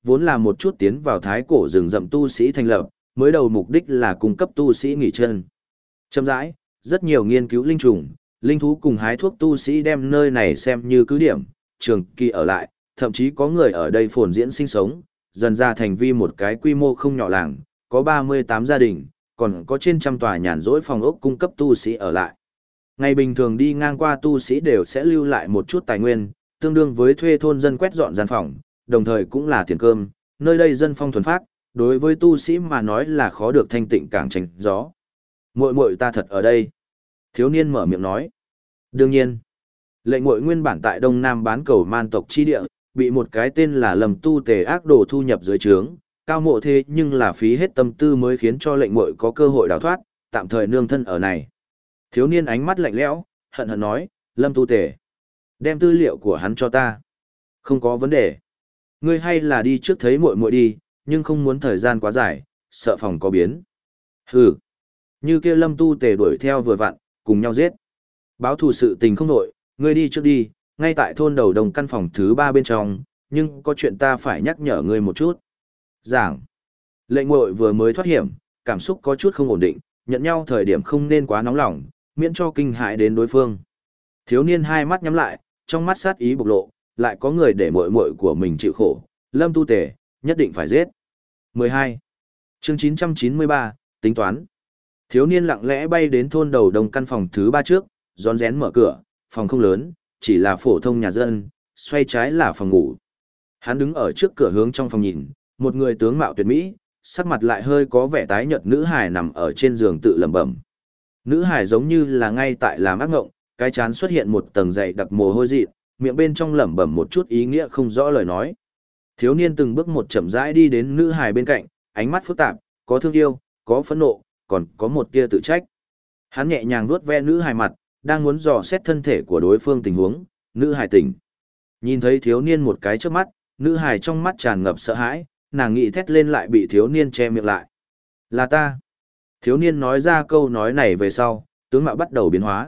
vốn là một chút tiến vào thái cổ rừng rậm tu sĩ thành lập, mới đầu mục đích là cung cấp tu sĩ nghỉ chân. Chậm rãi, rất nhiều nghiên cứu linh trùng, linh thú cùng hái thuốc tu sĩ đem nơi này xem như cứ điểm, trường kỳ ở lại, thậm chí có người ở đây phồn diễn sinh sống, dần ra thành vi một cái quy mô không nhỏ làng, có ba mươi tám gia đình, còn có trên trăm tòa nhàn rỗi phòng ốc cung cấp tu sĩ ở lại. Ngày bình thường đi ngang qua tu sĩ đều sẽ lưu lại một chút tài nguyên, tương đương với thuê thôn dân quét dọn gian phòng, đồng thời cũng là tiền cơm, nơi đây dân phong thuần phác, đối với tu sĩ mà nói là khó được thanh tịnh càng tránh gió. Muội muội ta thật ở đây. Thiếu niên mở miệng nói. Đương nhiên, lệnh muội nguyên bản tại Đông Nam bán cầu man tộc chi địa, bị một cái tên là Lầm Tu Tề ác đồ thu nhập dưới trướng, cao mộ thế nhưng là phí hết tâm tư mới khiến cho lệnh muội có cơ hội đào thoát, tạm thời nương thân ở này. Thiếu niên ánh mắt lạnh lẽo, hận hận nói, Lâm Tu Tề, đem tư liệu của hắn cho ta. Không có vấn đề. Ngươi hay là đi trước thấy muội muội đi, nhưng không muốn thời gian quá dài, sợ phòng có biến. Hừ. Như kia Lâm Tu Tề đuổi theo vừa vặn, cùng nhau giết. Báo thù sự tình không nổi, ngươi đi trước đi, ngay tại thôn đầu đồng căn phòng thứ ba bên trong, nhưng có chuyện ta phải nhắc nhở ngươi một chút. Giảng. Lệnh muội vừa mới thoát hiểm, cảm xúc có chút không ổn định, nhận nhau thời điểm không nên quá nóng lòng, miễn cho kinh hại đến đối phương. Thiếu niên hai mắt nhắm lại, trong mắt sát ý bộc lộ, lại có người để muội muội của mình chịu khổ, Lâm Tu Tề, nhất định phải giết. mười hai. Chương chín trăm chín mươi ba, tính toán. Thiếu niên lặng lẽ bay đến thôn đầu đông căn phòng thứ ba trước, rón rén mở cửa, phòng không lớn, chỉ là phổ thông nhà dân, xoay trái là phòng ngủ. Hắn đứng ở trước cửa hướng trong phòng nhìn, một người tướng mạo tuyệt mỹ, sắc mặt lại hơi có vẻ tái nhợt nữ hài nằm ở trên giường tự lẩm bẩm. Nữ hài giống như là ngay tại làm ác ngộng, cái chán xuất hiện một tầng dày đặc mồ hôi dị, miệng bên trong lẩm bẩm một chút ý nghĩa không rõ lời nói. Thiếu niên từng bước một chậm rãi đi đến nữ hài bên cạnh, ánh mắt phức tạp, có thương yêu, có phẫn nộ, còn có một tia tự trách. Hắn nhẹ nhàng vuốt ve nữ hài mặt, đang muốn dò xét thân thể của đối phương tình huống, nữ hài tỉnh. Nhìn thấy thiếu niên một cái trước mắt, nữ hài trong mắt tràn ngập sợ hãi, nàng nghĩ thét lên lại bị thiếu niên che miệng lại. Là ta. Thiếu niên nói ra câu nói này về sau, tướng mạo bắt đầu biến hóa.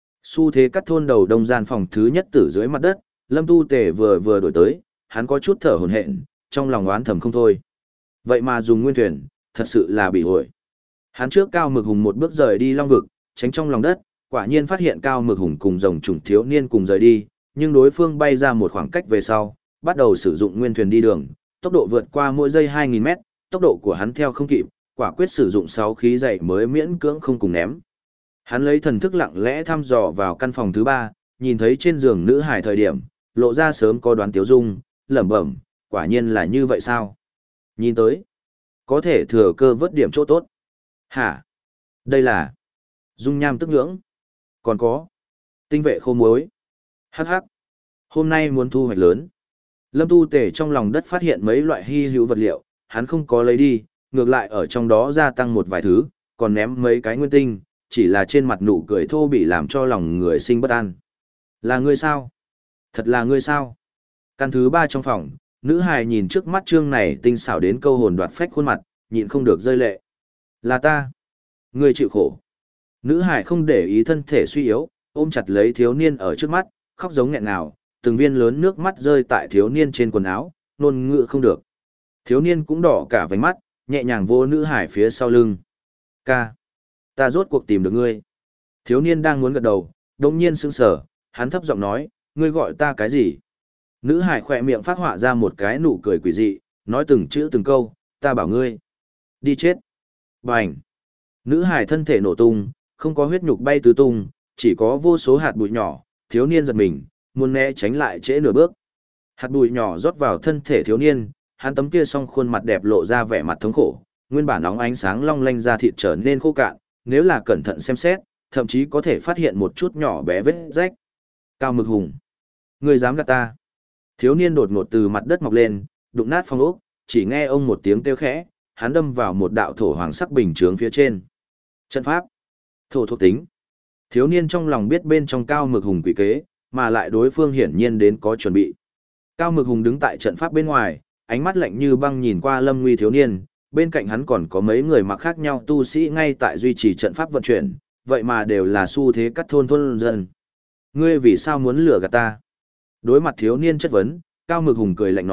Xu thế cắt thôn đầu đông gian phòng thứ nhất tử dưới mặt đất, Lâm Tu Tề vừa vừa đổi tới, hắn có chút thở hổn hển, trong lòng oán thầm không thôi. Vậy mà dùng nguyên thuyền, thật sự là bị ổi. Hắn trước Cao Mực Hùng một bước rời đi long vực, tránh trong lòng đất, quả nhiên phát hiện Cao Mực Hùng cùng rồng trùng thiếu niên cùng rời đi, nhưng đối phương bay ra một khoảng cách về sau, bắt đầu sử dụng nguyên thuyền đi đường, tốc độ vượt qua mỗi giây hai nghìn mét, tốc độ của hắn theo không kịp, quả quyết sử dụng sáu khí dày mới miễn cưỡng không cùng ném. Hắn lấy thần thức lặng lẽ thăm dò vào căn phòng thứ ba, nhìn thấy trên giường nữ hài thời điểm, lộ ra sớm có đoán tiếu dung, lẩm bẩm, quả nhiên là như vậy sao? Nhìn tới, có thể thừa cơ vớt điểm chỗ tốt. Hả? Đây là dung nham tức nhưỡng. Còn có tinh vệ khô muối. Hắc hắc. Hôm nay muốn thu hoạch lớn. Lâm Tu Tề trong lòng đất phát hiện mấy loại hy hữu vật liệu, hắn không có lấy đi, ngược lại ở trong đó gia tăng một vài thứ, còn ném mấy cái nguyên tinh, chỉ là trên mặt nụ cười thô bị làm cho lòng người sinh bất an. Là ngươi sao? Thật là ngươi sao? Căn thứ ba trong phòng, nữ hài nhìn trước mắt trương này tinh xảo đến câu hồn đoạt phách khuôn mặt, nhịn không được rơi lệ. Là ta. Ngươi chịu khổ. Nữ hài không để ý thân thể suy yếu, ôm chặt lấy thiếu niên ở trước mắt, khóc giống nghẹn ngào, từng viên lớn nước mắt rơi tại thiếu niên trên quần áo, nôn ngự không được. Thiếu niên cũng đỏ cả vành mắt, nhẹ nhàng vô nữ hải phía sau lưng. Ca. Ta rốt cuộc tìm được ngươi. Thiếu niên đang muốn gật đầu, đồng nhiên sững sờ, hắn thấp giọng nói, ngươi gọi ta cái gì? Nữ hải khỏe miệng phát họa ra một cái nụ cười quỷ dị, nói từng chữ từng câu, ta bảo ngươi. Đi chết. Bành. Nữ hải thân thể nổ tung, không có huyết nhục bay tứ tung, chỉ có vô số hạt bụi nhỏ, thiếu niên giật mình, muốn né tránh lại trễ nửa bước. Hạt bụi nhỏ rót vào thân thể thiếu niên, hắn tấm kia song khuôn mặt đẹp lộ ra vẻ mặt thống khổ, nguyên bản óng ánh sáng long lanh da thịt trở nên khô cạn, nếu là cẩn thận xem xét, thậm chí có thể phát hiện một chút nhỏ bé vết rách. Cao Mực Hùng, ngươi dám gạt ta? Thiếu niên đột ngột từ mặt đất mọc lên, đụng nát phong ốc, chỉ nghe ông một tiếng kêu khẽ, hắn đâm vào một đạo thổ hoàng sắc bình chướng phía trên. Trận pháp, thổ thuộc tính. Thiếu niên trong lòng biết bên trong Cao Mực Hùng quỷ kế, mà lại đối phương hiển nhiên đến có chuẩn bị. Cao Mực Hùng đứng tại trận pháp bên ngoài, ánh mắt lạnh như băng nhìn qua Lâm Nguy thiếu niên, bên cạnh hắn còn có mấy người mặc khác nhau tu sĩ ngay tại duy trì trận pháp vận chuyển, vậy mà đều là xu thế cắt thôn thôn dân. Ngươi vì sao muốn lừa gạt ta? Đối mặt thiếu niên chất vấn, Cao Mực Hùng cười lạnh nói,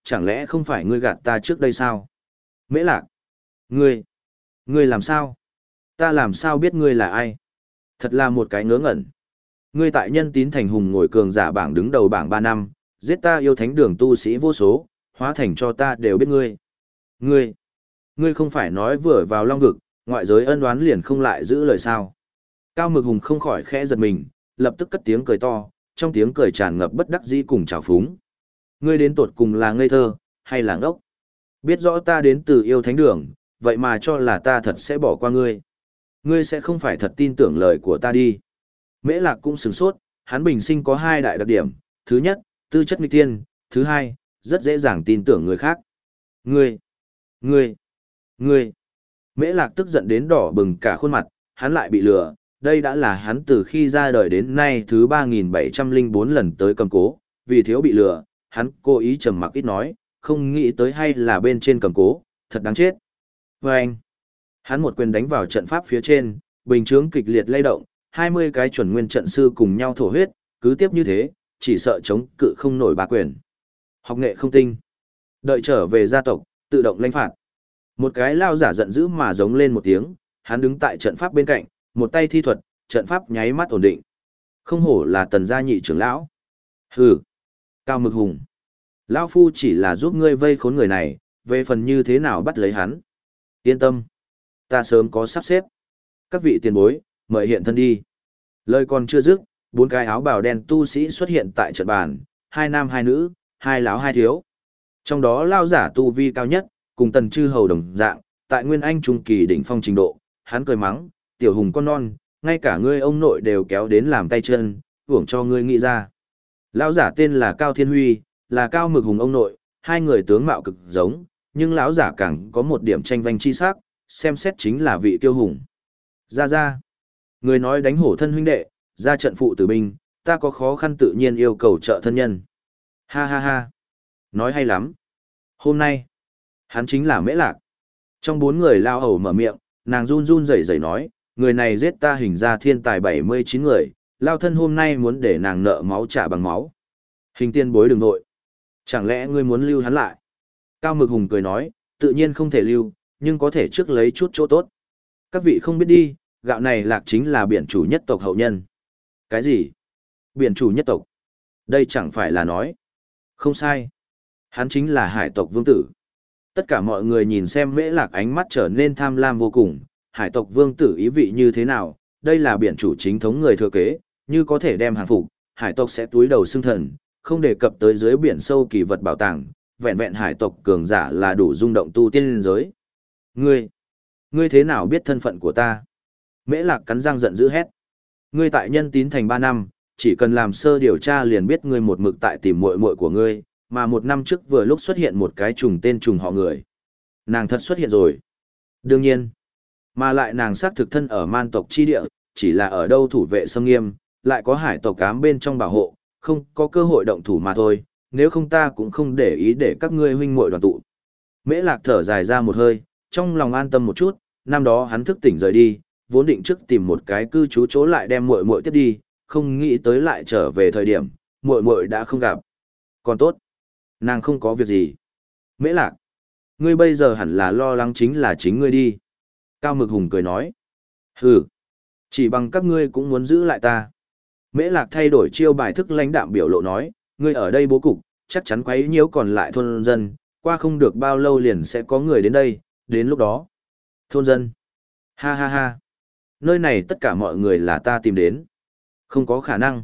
chẳng lẽ không phải ngươi gạt ta trước đây sao? Mễ Lạc, ngươi, ngươi làm sao? Ta làm sao biết ngươi là ai? Thật là một cái ngớ ngẩn. Ngươi tại Nhân Tín Thành hùng ngồi cường giả bảng đứng đầu bảng ba năm, giết ta yêu thánh đường tu sĩ vô số, hóa thành cho ta đều biết ngươi. Ngươi, ngươi không phải nói vừa vào Long Vực, ngoại giới ân oán liền không lại giữ lời sao? Cao Mực Hùng không khỏi khẽ giật mình, lập tức cất tiếng cười to, trong tiếng cười tràn ngập bất đắc dĩ cùng trào phúng. Ngươi đến tột cùng là ngây thơ, hay là ngốc? Biết rõ ta đến từ yêu thánh đường, vậy mà cho là ta thật sẽ bỏ qua ngươi. Ngươi sẽ không phải thật tin tưởng lời của ta đi. Mễ Lạc cũng sửng sốt, hắn bình sinh có hai đại đặc điểm. Thứ nhất, tư chất nghịch tiên. Thứ hai, rất dễ dàng tin tưởng người khác. Ngươi, ngươi, ngươi. Mễ Lạc tức giận đến đỏ bừng cả khuôn mặt, hắn lại bị lừa. Đây đã là hắn từ khi ra đời đến nay thứ ba nghìn bảy trăm lẻ bốn lần tới cầm cố. Vì thiếu bị lừa, hắn cố ý trầm mặc ít nói, không nghĩ tới hay là bên trên cầm cố, thật đáng chết. Và anh, hắn một quyền đánh vào trận pháp phía trên, bình chướng kịch liệt lay động, hai mươi cái chuẩn nguyên trận sư cùng nhau thổ huyết, cứ tiếp như thế, chỉ sợ chống cự không nổi ba quyền. Học nghệ không tinh. Đợi trở về gia tộc, tự động lãnh phạt. Một cái lao giả giận dữ mà giống lên một tiếng, hắn đứng tại trận pháp bên cạnh, một tay thi thuật, trận pháp nháy mắt ổn định. Không hổ là Tần gia nhị trưởng lão. Hừ. Cao Mực Hùng. Lão phu chỉ là giúp ngươi vây khốn người này, về phần như thế nào bắt lấy hắn. Yên tâm. Ta sớm có sắp xếp. Các vị tiền bối, mời hiện thân đi. Lời còn chưa dứt, bốn cái áo bào đen tu sĩ xuất hiện tại trận bàn, hai nam hai nữ, hai lão hai thiếu. Trong đó lao giả tu vi cao nhất, cùng Tần Chư Hầu đồng dạng, tại Nguyên Anh trung kỳ đỉnh phong trình độ, hắn cười mắng, tiểu hùng con non, ngay cả ngươi ông nội đều kéo đến làm tay chân, hưởng cho ngươi nghĩ ra. Lão giả tên là Cao Thiên Huy, là Cao Mực Hùng ông nội, hai người tướng mạo cực giống, nhưng lão giả càng có một điểm tranh vanh chi sắc, xem xét chính là vị kiêu hùng. Ra ra, người nói đánh hổ thân huynh đệ, ra trận phụ tử binh, ta có khó khăn tự nhiên yêu cầu trợ thân nhân. Ha ha ha, nói hay lắm. Hôm nay, hắn chính là Mễ Lạc. Trong bốn người lao hầu mở miệng, nàng run run rẩy rẩy nói, người này giết ta hình ra thiên tài bảy mươi chín người, lao thân hôm nay muốn để nàng nợ máu trả bằng máu. Hình tiên bối đừng nội. Chẳng lẽ ngươi muốn lưu hắn lại? Cao Mực Hùng cười nói, tự nhiên không thể lưu, nhưng có thể trước lấy chút chỗ tốt. Các vị không biết đi, gạo này Lạc chính là biển chủ nhất tộc hậu nhân. Cái gì? Biển chủ nhất tộc? Đây chẳng phải là nói. Không sai. Hắn chính là hải tộc vương tử. Tất cả mọi người nhìn xem Mễ Lạc ánh mắt trở nên tham lam vô cùng. Hải tộc vương tử ý vị như thế nào? Đây là biển chủ chính thống người thừa kế, như có thể đem hàng phục, hải tộc sẽ túi đầu xưng thần, không đề cập tới dưới biển sâu kỳ vật bảo tàng, vẹn vẹn hải tộc cường giả là đủ rung động tu tiên liên giới. Ngươi, ngươi thế nào biết thân phận của ta? Mễ Lạc cắn răng giận dữ hét. Ngươi tại Nhân Tín Thành ba năm, chỉ cần làm sơ điều tra liền biết ngươi một mực tại tìm muội muội của ngươi, mà một năm trước vừa lúc xuất hiện một cái trùng tên trùng họ người. Nàng thật xuất hiện rồi. Đương nhiên, mà lại nàng xác thực thân ở man tộc chi địa, chỉ là ở đâu thủ vệ xâm nghiêm, lại có hải tộc cám bên trong bảo hộ, không có cơ hội động thủ mà thôi, nếu không ta cũng không để ý để các ngươi huynh muội đoàn tụ. Mễ Lạc thở dài ra một hơi, trong lòng an tâm một chút, năm đó hắn thức tỉnh rời đi, vốn định trước tìm một cái cư trú chỗ lại đem muội muội tiếp đi, không nghĩ tới lại trở về thời điểm, muội muội đã không gặp. Còn tốt, nàng không có việc gì. Mễ Lạc, ngươi bây giờ hẳn là lo lắng chính là chính ngươi đi. Cao Mực Hùng cười nói. Hừ, chỉ bằng các ngươi cũng muốn giữ lại ta. Mễ Lạc thay đổi chiêu bài thức lãnh đạm biểu lộ nói, ngươi ở đây bố cục, chắc chắn quấy nhiễu còn lại thôn dân, qua không được bao lâu liền sẽ có người đến đây, đến lúc đó. Thôn dân. Ha ha ha. Nơi này tất cả mọi người là ta tìm đến. Không có khả năng.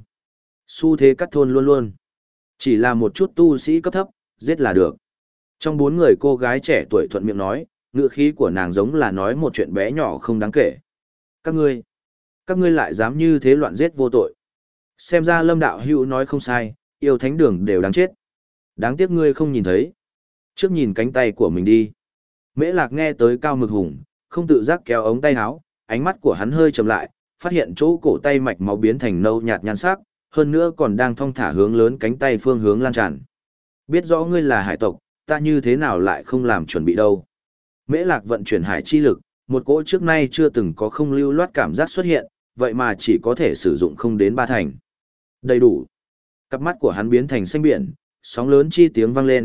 Xu thế cắt thôn luôn luôn. Chỉ là một chút tu sĩ cấp thấp, giết là được. Trong bốn người cô gái trẻ tuổi thuận miệng nói, ngữ khí của nàng giống là nói một chuyện bé nhỏ không đáng kể. Các ngươi, các ngươi lại dám như thế loạn giết vô tội. Xem ra Lâm đạo hữu nói không sai, yêu thánh đường đều đáng chết. Đáng tiếc ngươi không nhìn thấy. Trước nhìn cánh tay của mình đi. Mễ Lạc nghe tới Cao Mực Hùng, không tự giác kéo ống tay áo, ánh mắt của hắn hơi chậm lại, phát hiện chỗ cổ tay mạch máu biến thành nâu nhạt nhan sắc, hơn nữa còn đang thong thả hướng lớn cánh tay phương hướng lan tràn. Biết rõ ngươi là hải tộc, ta như thế nào lại không làm chuẩn bị đâu. Mễ Lạc vận chuyển hải chi lực, một cỗ trước nay chưa từng có không lưu loát cảm giác xuất hiện, vậy mà chỉ có thể sử dụng không đến ba thành. Đầy đủ. Cặp mắt của hắn biến thành xanh biển, sóng lớn chi tiếng vang lên,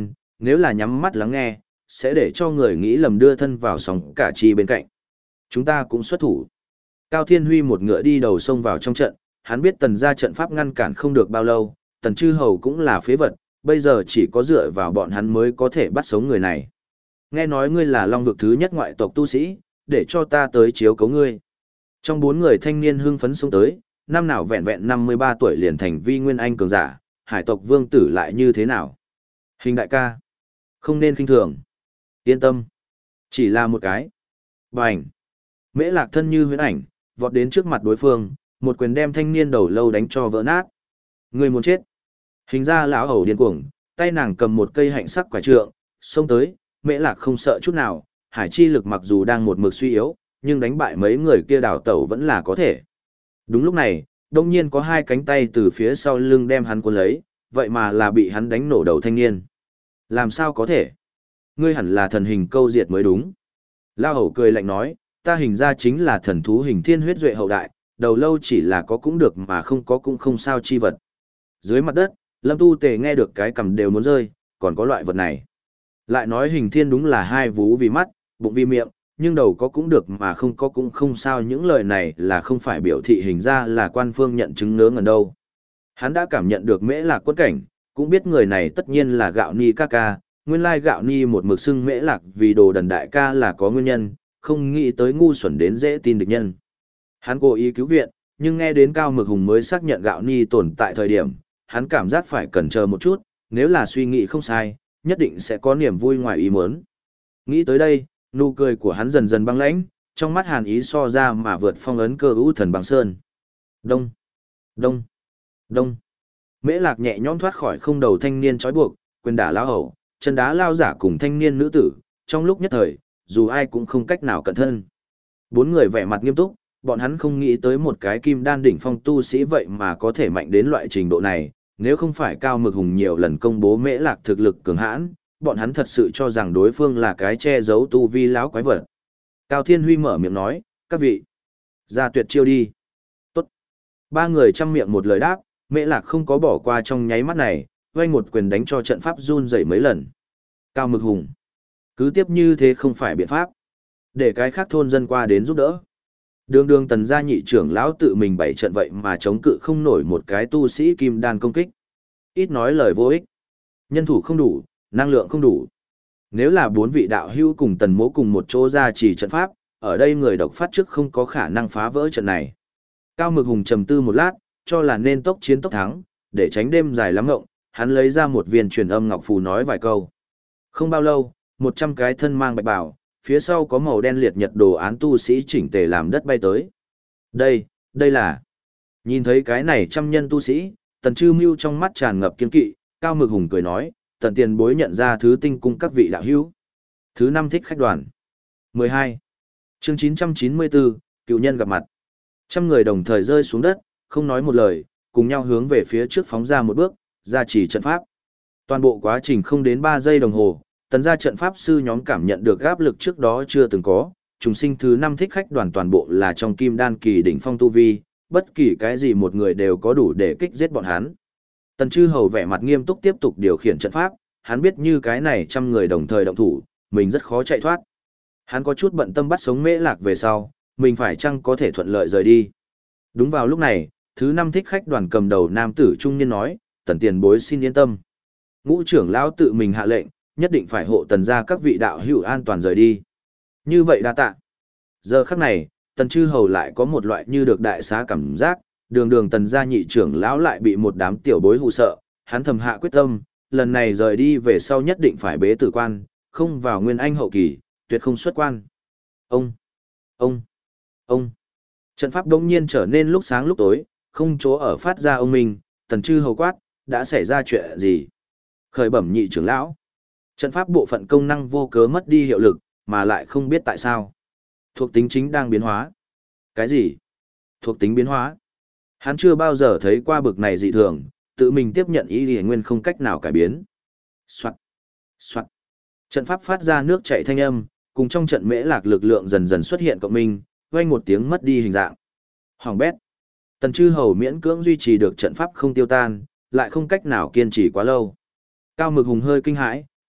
nếu là nhắm mắt lắng nghe, sẽ để cho người nghĩ lầm đưa thân vào sóng cả chi bên cạnh. Chúng ta cũng xuất thủ. Cao Thiên Huy một ngựa đi đầu sông vào trong trận, hắn biết tần gia trận pháp ngăn cản không được bao lâu, tần chư hầu cũng là phế vật, bây giờ chỉ có dựa vào bọn hắn mới có thể bắt sống người này. Nghe nói ngươi là long vực thứ nhất ngoại tộc tu sĩ, để cho ta tới chiếu cấu ngươi. Trong bốn người thanh niên hưng phấn xuống tới, năm nào vẹn vẹn năm mươi ba tuổi liền thành vi nguyên anh cường giả, hải tộc vương tử lại như thế nào? Hình đại ca, không nên khinh thường. Yên tâm, chỉ là một cái. Bành. Mễ Lạc thân như huyễn ảnh, vọt đến trước mặt đối phương, một quyền đem thanh niên đầu lâu đánh cho vỡ nát. Người muốn chết. Hình ra lão hầu điên cuồng, tay nàng cầm một cây hạnh sắc quả trượng, xông tới, Mễ Lạc không sợ chút nào, hải chi lực mặc dù đang một mực suy yếu, nhưng đánh bại mấy người kia đào tẩu vẫn là có thể. Đúng lúc này, đông nhiên có hai cánh tay từ phía sau lưng đem hắn cuốn lấy, vậy mà là bị hắn đánh nổ đầu thanh niên. Làm sao có thể? Ngươi hẳn là thần hình câu diệt mới đúng. Lao hầu cười lạnh nói, ta hình ra chính là thần thú hình thiên huyết duệ hậu đại, đầu lâu chỉ là có cũng được mà không có cũng không sao chi vật. Dưới mặt đất, Lâm Tu Tề nghe được cái cầm đều muốn rơi, còn có loại vật này. Lại nói hình thiên đúng là hai vú vì mắt, bụng vì miệng, nhưng đầu có cũng được mà không có cũng không sao, những lời này là không phải biểu thị hình ra là quan phương nhận chứng ngớ ngẩn đâu. Hắn đã cảm nhận được Mễ Lạc quất cảnh, cũng biết người này tất nhiên là Gạo Ni ca ca, nguyên lai Gạo Ni một mực xưng Mễ Lạc vì đồ đần đại ca là có nguyên nhân, không nghĩ tới ngu xuẩn đến dễ tin địch nhân. Hắn cố ý cứu viện, nhưng nghe đến Cao Mực Hùng mới xác nhận Gạo Ni tồn tại thời điểm, hắn cảm giác phải cẩn chờ một chút, nếu là suy nghĩ không sai, nhất định sẽ có niềm vui ngoài ý muốn. Nghĩ tới đây, nụ cười của hắn dần dần băng lãnh, trong mắt hàn ý so ra mà vượt phong ấn cơ ưu thần băng sơn. Đông, đông, đông. Mễ Lạc nhẹ nhõm thoát khỏi không đầu thanh niên trói buộc, quyền đả lao hầu, chân đá lao giả cùng thanh niên nữ tử, trong lúc nhất thời, dù ai cũng không cách nào cẩn thân. Bốn người vẻ mặt nghiêm túc, bọn hắn không nghĩ tới một cái kim đan đỉnh phong tu sĩ vậy mà có thể mạnh đến loại trình độ này, nếu không phải Cao Mực Hùng nhiều lần công bố Mễ Lạc thực lực cường hãn, bọn hắn thật sự cho rằng đối phương là cái che giấu tu vi láo quái vật. Cao Thiên Huy mở miệng nói, các vị, ra tuyệt chiêu đi. Tốt. Ba người chăm miệng một lời đáp, Mễ Lạc không có bỏ qua trong nháy mắt này, vanh một quyền đánh cho trận pháp run rẩy mấy lần. Cao Mực Hùng, cứ tiếp như thế không phải biện pháp. Để cái khác thôn dân qua đến giúp đỡ. Đường đường tần gia nhị trưởng lão tự mình bày trận vậy mà chống cự không nổi một cái tu sĩ kim đan công kích. Ít nói lời vô ích. Nhân thủ không đủ, năng lượng không đủ. Nếu là bốn vị đạo hữu cùng tần mỗ cùng một chỗ ra chỉ trận pháp, ở đây người độc phát trước không có khả năng phá vỡ trận này. Cao Mực Hùng trầm tư một lát, cho là nên tốc chiến tốc thắng, để tránh đêm dài lắm ngộng, hắn lấy ra một viên truyền âm ngọc phù nói vài câu. Không bao lâu, một trăm cái thân mang bạch bào, phía sau có màu đen liệt nhật đồ án tu sĩ chỉnh tề làm đất bay tới. Đây, đây là... Nhìn thấy cái này trăm nhân tu sĩ, tần chư mưu trong mắt tràn ngập kiên kỵ, Cao Mực Hùng cười nói, tần tiền bối nhận ra thứ tinh cung các vị đạo hữu. Thứ năm thích khách đoàn. mười hai. Chương chín trăm chín mươi bốn, cựu nhân gặp mặt. Trăm người đồng thời rơi xuống đất, không nói một lời, cùng nhau hướng về phía trước phóng ra một bước, ra chỉ trận pháp. Toàn bộ quá trình không đến ba giây đồng hồ, tần gia trận pháp sư nhóm cảm nhận được áp lực trước đó chưa từng có, trùng sinh thứ năm thích khách đoàn toàn bộ là trong kim đan kỳ đỉnh phong tu vi, bất kỳ cái gì một người đều có đủ để kích giết bọn hắn. Tần chư hầu vẻ mặt nghiêm túc tiếp tục điều khiển trận pháp, hắn biết như cái này trăm người đồng thời động thủ, mình rất khó chạy thoát. Hắn có chút bận tâm bắt sống Mễ Lạc về sau, mình phải chăng có thể thuận lợi rời đi. Đúng vào lúc này, thứ năm thích khách đoàn cầm đầu nam tử trung niên nói, tần tiền bối xin yên tâm. Ngũ trưởng lão tự mình hạ lệnh, nhất định phải hộ tần gia các vị đạo hữu an toàn rời đi. Như vậy đa tạ. Giờ khắc này, tần chư hầu lại có một loại như được đại xá cảm giác, đường đường tần gia nhị trưởng lão lại bị một đám tiểu bối hù sợ, hắn thầm hạ quyết tâm, lần này rời đi về sau nhất định phải bế tử quan, không vào nguyên anh hậu kỳ, tuyệt không xuất quan. Ông, ông, ông. Trận pháp đống nhiên trở nên lúc sáng lúc tối, không chỗ ở phát ra ông mình, tần chư hầu quát, đã xảy ra chuyện gì? Khởi bẩm nhị trưởng lão. Trận pháp bộ phận công năng vô cớ mất đi hiệu lực, mà lại không biết tại sao. Thuộc tính chính đang biến hóa. Cái gì? Thuộc tính biến hóa? Hắn chưa bao giờ thấy qua bực này dị thường, tự mình tiếp nhận ý thì nguyên không cách nào cải biến. Soạt, soạt. Trận pháp phát ra nước chảy thanh âm, cùng trong trận Mễ Lạc lực lượng dần dần xuất hiện cộng minh, vang một tiếng mất đi hình dạng. Hoàng bét. Tần chư hầu miễn cưỡng duy trì được trận pháp không tiêu tan, lại không cách nào kiên trì quá lâu. Cao Mực Hùng hơi kinh hãi,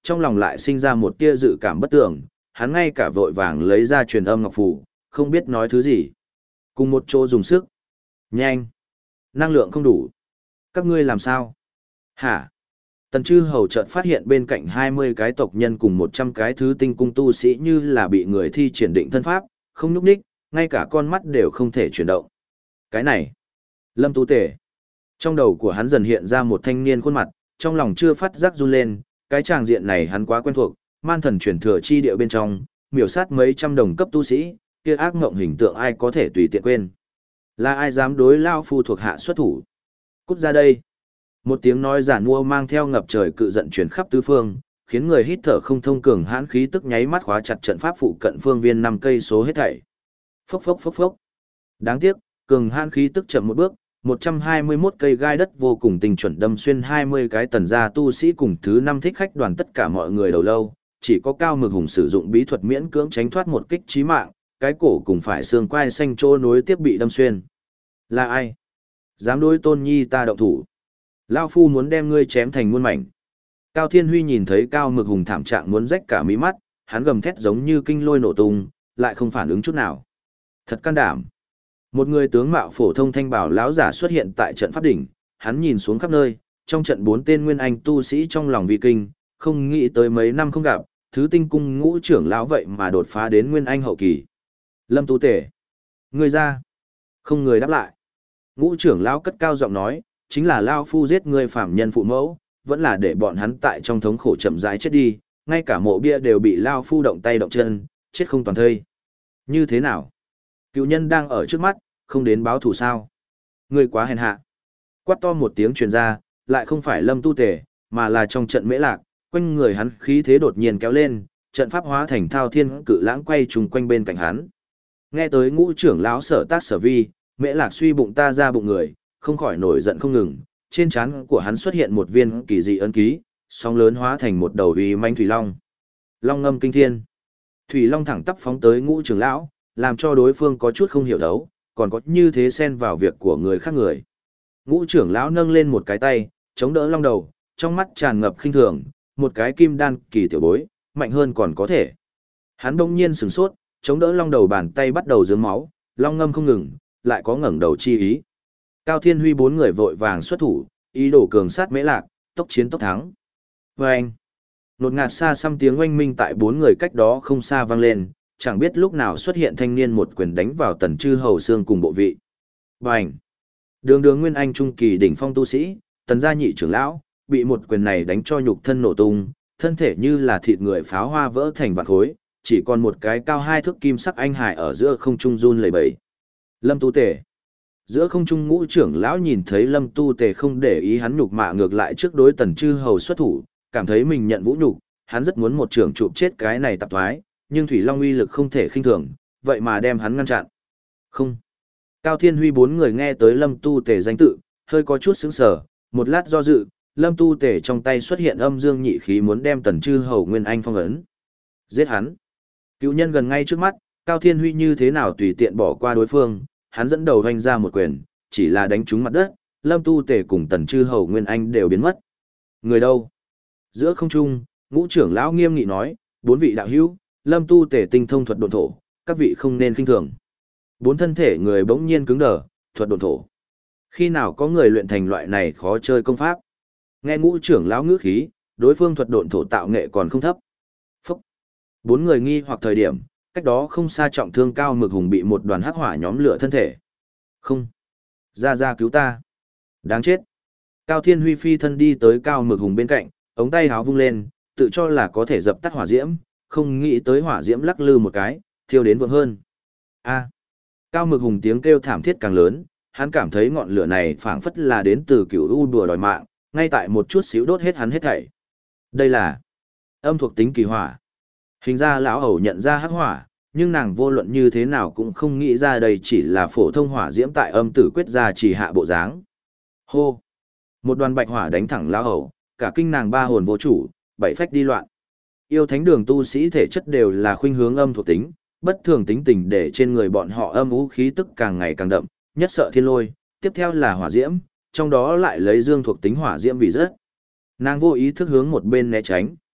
trong lòng lại sinh ra một tia dự cảm bất tường, hắn ngay cả vội vàng lấy ra truyền âm ngọc phù, không biết nói thứ gì. Cùng một chỗ dùng sức. Nhanh. Năng lượng không đủ. Các ngươi làm sao? Hả? Tần Chư Hầu chợt phát hiện bên cạnh hai mươi cái tộc nhân cùng một trăm cái thứ tinh cung tu sĩ như là bị người thi triển định thân pháp, không nhúc nhích, ngay cả con mắt đều không thể chuyển động. Cái này, Lâm Tu Tể. Trong đầu của hắn dần hiện ra một thanh niên khuôn mặt, trong lòng chưa phát giác run lên, cái tràng diện này hắn quá quen thuộc, man thần truyền thừa chi địa bên trong, miểu sát mấy trăm đồng cấp tu sĩ, kia ác ngộng hình tượng ai có thể tùy tiện quên. Là ai dám đối lao phu thuộc hạ xuất thủ? Cút ra đây. Một tiếng nói giản mua mang theo ngập trời cự giận truyền khắp tứ phương, khiến người hít thở không thông cường hãn khí tức nháy mắt khóa chặt trận pháp phụ cận phương viên năm cây số hết thảy. Phốc phốc phốc phốc. Đáng tiếc, cường hãn khí tức chậm một bước, một trăm hai mươi mốt cây gai đất vô cùng tình chuẩn đâm xuyên hai mươi cái tần gia tu sĩ cùng thứ năm thích khách đoàn tất cả mọi người đầu lâu, chỉ có Cao Mực Hùng sử dụng bí thuật miễn cưỡng tránh thoát một kích chí mạng, cái cổ cùng phải xương quai xanh trô nối tiếp bị đâm xuyên. Là ai? Dám đối Tôn Nhi ta động thủ. Lao phu muốn đem ngươi chém thành muôn mảnh. Cao Thiên Huy nhìn thấy Cao Mực Hùng thảm trạng muốn rách cả mí mắt, hắn gầm thét giống như kinh lôi nổ tung, lại không phản ứng chút nào. Thật can đảm. Một người tướng mạo phổ thông thanh bảo lão giả xuất hiện tại trận pháp đỉnh, hắn nhìn xuống khắp nơi, trong trận bốn tên nguyên anh tu sĩ trong lòng vi kinh, không nghĩ tới mấy năm không gặp, thứ tinh cung ngũ trưởng lão vậy mà đột phá đến nguyên anh hậu kỳ. Lâm Tu Tể. Người ra. Không người đáp lại. Ngũ trưởng lão cất cao giọng nói, chính là lao phu giết người phạm nhân phụ mẫu, vẫn là để bọn hắn tại trong thống khổ chậm rãi chết đi, ngay cả mộ bia đều bị lao phu động tay động chân, chết không toàn thây. Như thế nào? Cựu nhân đang ở trước mắt, không đến báo thù sao? Ngươi quá hèn hạ. Quát to một tiếng truyền ra, lại không phải Lâm Tu Tể, mà là trong trận Mễ Lạc, quanh người hắn khí thế đột nhiên kéo lên, trận pháp hóa thành thao thiên cự lãng quay trùng quanh bên cạnh hắn. Nghe tới ngũ trưởng lão sở tác sở vi, Mễ Lạc suy bụng ta ra bụng người, không khỏi nổi giận không ngừng, trên trán của hắn xuất hiện một viên kỳ dị ấn ký, sóng lớn hóa thành một đầu uy manh thủy long. Long ngâm kinh thiên. Thủy long thẳng tắp phóng tới ngũ trưởng lão, làm cho đối phương có chút không hiểu đấu, còn có như thế xen vào việc của người khác người. Ngũ trưởng lão nâng lên một cái tay, chống đỡ long đầu, trong mắt tràn ngập khinh thường, một cái kim đan kỳ tiểu bối, mạnh hơn còn có thể. Hắn bỗng nhiên sửng sốt, chống đỡ long đầu bàn tay bắt đầu dướng máu, long ngâm không ngừng, lại có ngẩng đầu chi ý. Cao Thiên Huy bốn người vội vàng xuất thủ, ý đồ cường sát Mễ Lạc, tốc chiến tốc thắng. Và anh, nột ngạt xa xăm tiếng oanh minh tại bốn người cách đó không xa vang lên, chẳng biết lúc nào xuất hiện thanh niên một quyền đánh vào Tần Chư Hầu xương cùng bộ vị. Bành! Đường đường nguyên anh trung kỳ đỉnh phong tu sĩ, Tần gia nhị trưởng lão, bị một quyền này đánh cho nhục thân nổ tung, thân thể như là thịt người pháo hoa vỡ thành vạn khối, chỉ còn một cái cao hai thước kim sắc anh hải ở giữa không trung run lẩy bẩy. Lâm Tu Tể. Giữa không trung ngũ trưởng lão nhìn thấy Lâm Tu Tề không để ý hắn nhục mạ ngược lại trước đối Tần Chư Hầu xuất thủ, cảm thấy mình nhận vũ nhục, hắn rất muốn một trưởng chụp chết cái này tạp thoái, nhưng Thủy Long uy lực không thể khinh thường, vậy mà đem hắn ngăn chặn. Không. Cao Thiên Huy bốn người nghe tới Lâm Tu Tề danh tự, hơi có chút sững sờ, một lát do dự, Lâm Tu Tề trong tay xuất hiện âm dương nhị khí muốn đem Tần Chư Hầu nguyên anh phong ấn. Giết hắn. Cựu nhân gần ngay trước mắt, Cao Thiên Huy như thế nào tùy tiện bỏ qua đối phương, hắn dẫn đầu hoành ra một quyền, chỉ là đánh trúng mặt đất, Lâm Tu Tề cùng Tần Chư Hầu nguyên anh đều biến mất. Người đâu? Giữa không trung, ngũ trưởng lão nghiêm nghị nói, bốn vị đạo hữu, Lâm Tu Tề tinh thông thuật độn thổ, các vị không nên khinh thường. Bốn thân thể người bỗng nhiên cứng đờ, thuật độn thổ. Khi nào có người luyện thành loại này khó chơi công pháp? Nghe ngũ trưởng lão ngữ khí, đối phương thuật độn thổ tạo nghệ còn không thấp. Phúc! Bốn người nghi hoặc thời điểm, cách đó không xa trọng thương Cao Mực Hùng bị một đoàn hắc hỏa nhóm lửa thân thể. Không! Ra ra cứu ta! Đáng chết! Cao Thiên Huy phi thân đi tới Cao Mực Hùng bên cạnh, ống tay háo vung lên, tự cho là có thể dập tắt hỏa diễm, không nghĩ tới hỏa diễm lắc lư một cái, thiêu đến vượng hơn. A! Cao Mực Hùng tiếng kêu thảm thiết càng lớn, hắn cảm thấy ngọn lửa này phảng phất là đến từ cửu u đùa đòi mạng, ngay tại một chút xíu đốt hết hắn hết thảy. Đây là âm thuộc tính kỳ hỏa. Hình ra lão hầu nhận ra hắc hỏa, nhưng nàng vô luận như thế nào cũng không nghĩ ra đây chỉ là phổ thông hỏa diễm tại âm tử quyết ra chỉ hạ bộ dáng. Hô! Một đoàn bạch hỏa đánh thẳng lão hầu, cả kinh nàng ba hồn vô chủ, bảy phách đi loạn. Yêu thánh đường tu sĩ thể chất đều là khuynh hướng âm thuộc tính, bất thường tính tình để trên người bọn họ âm u khí tức càng ngày càng đậm, nhất sợ thiên lôi, tiếp theo là hỏa diễm, trong đó lại lấy dương thuộc tính hỏa diễm vì rất. Nàng vô ý thức hướng một bên né tránh,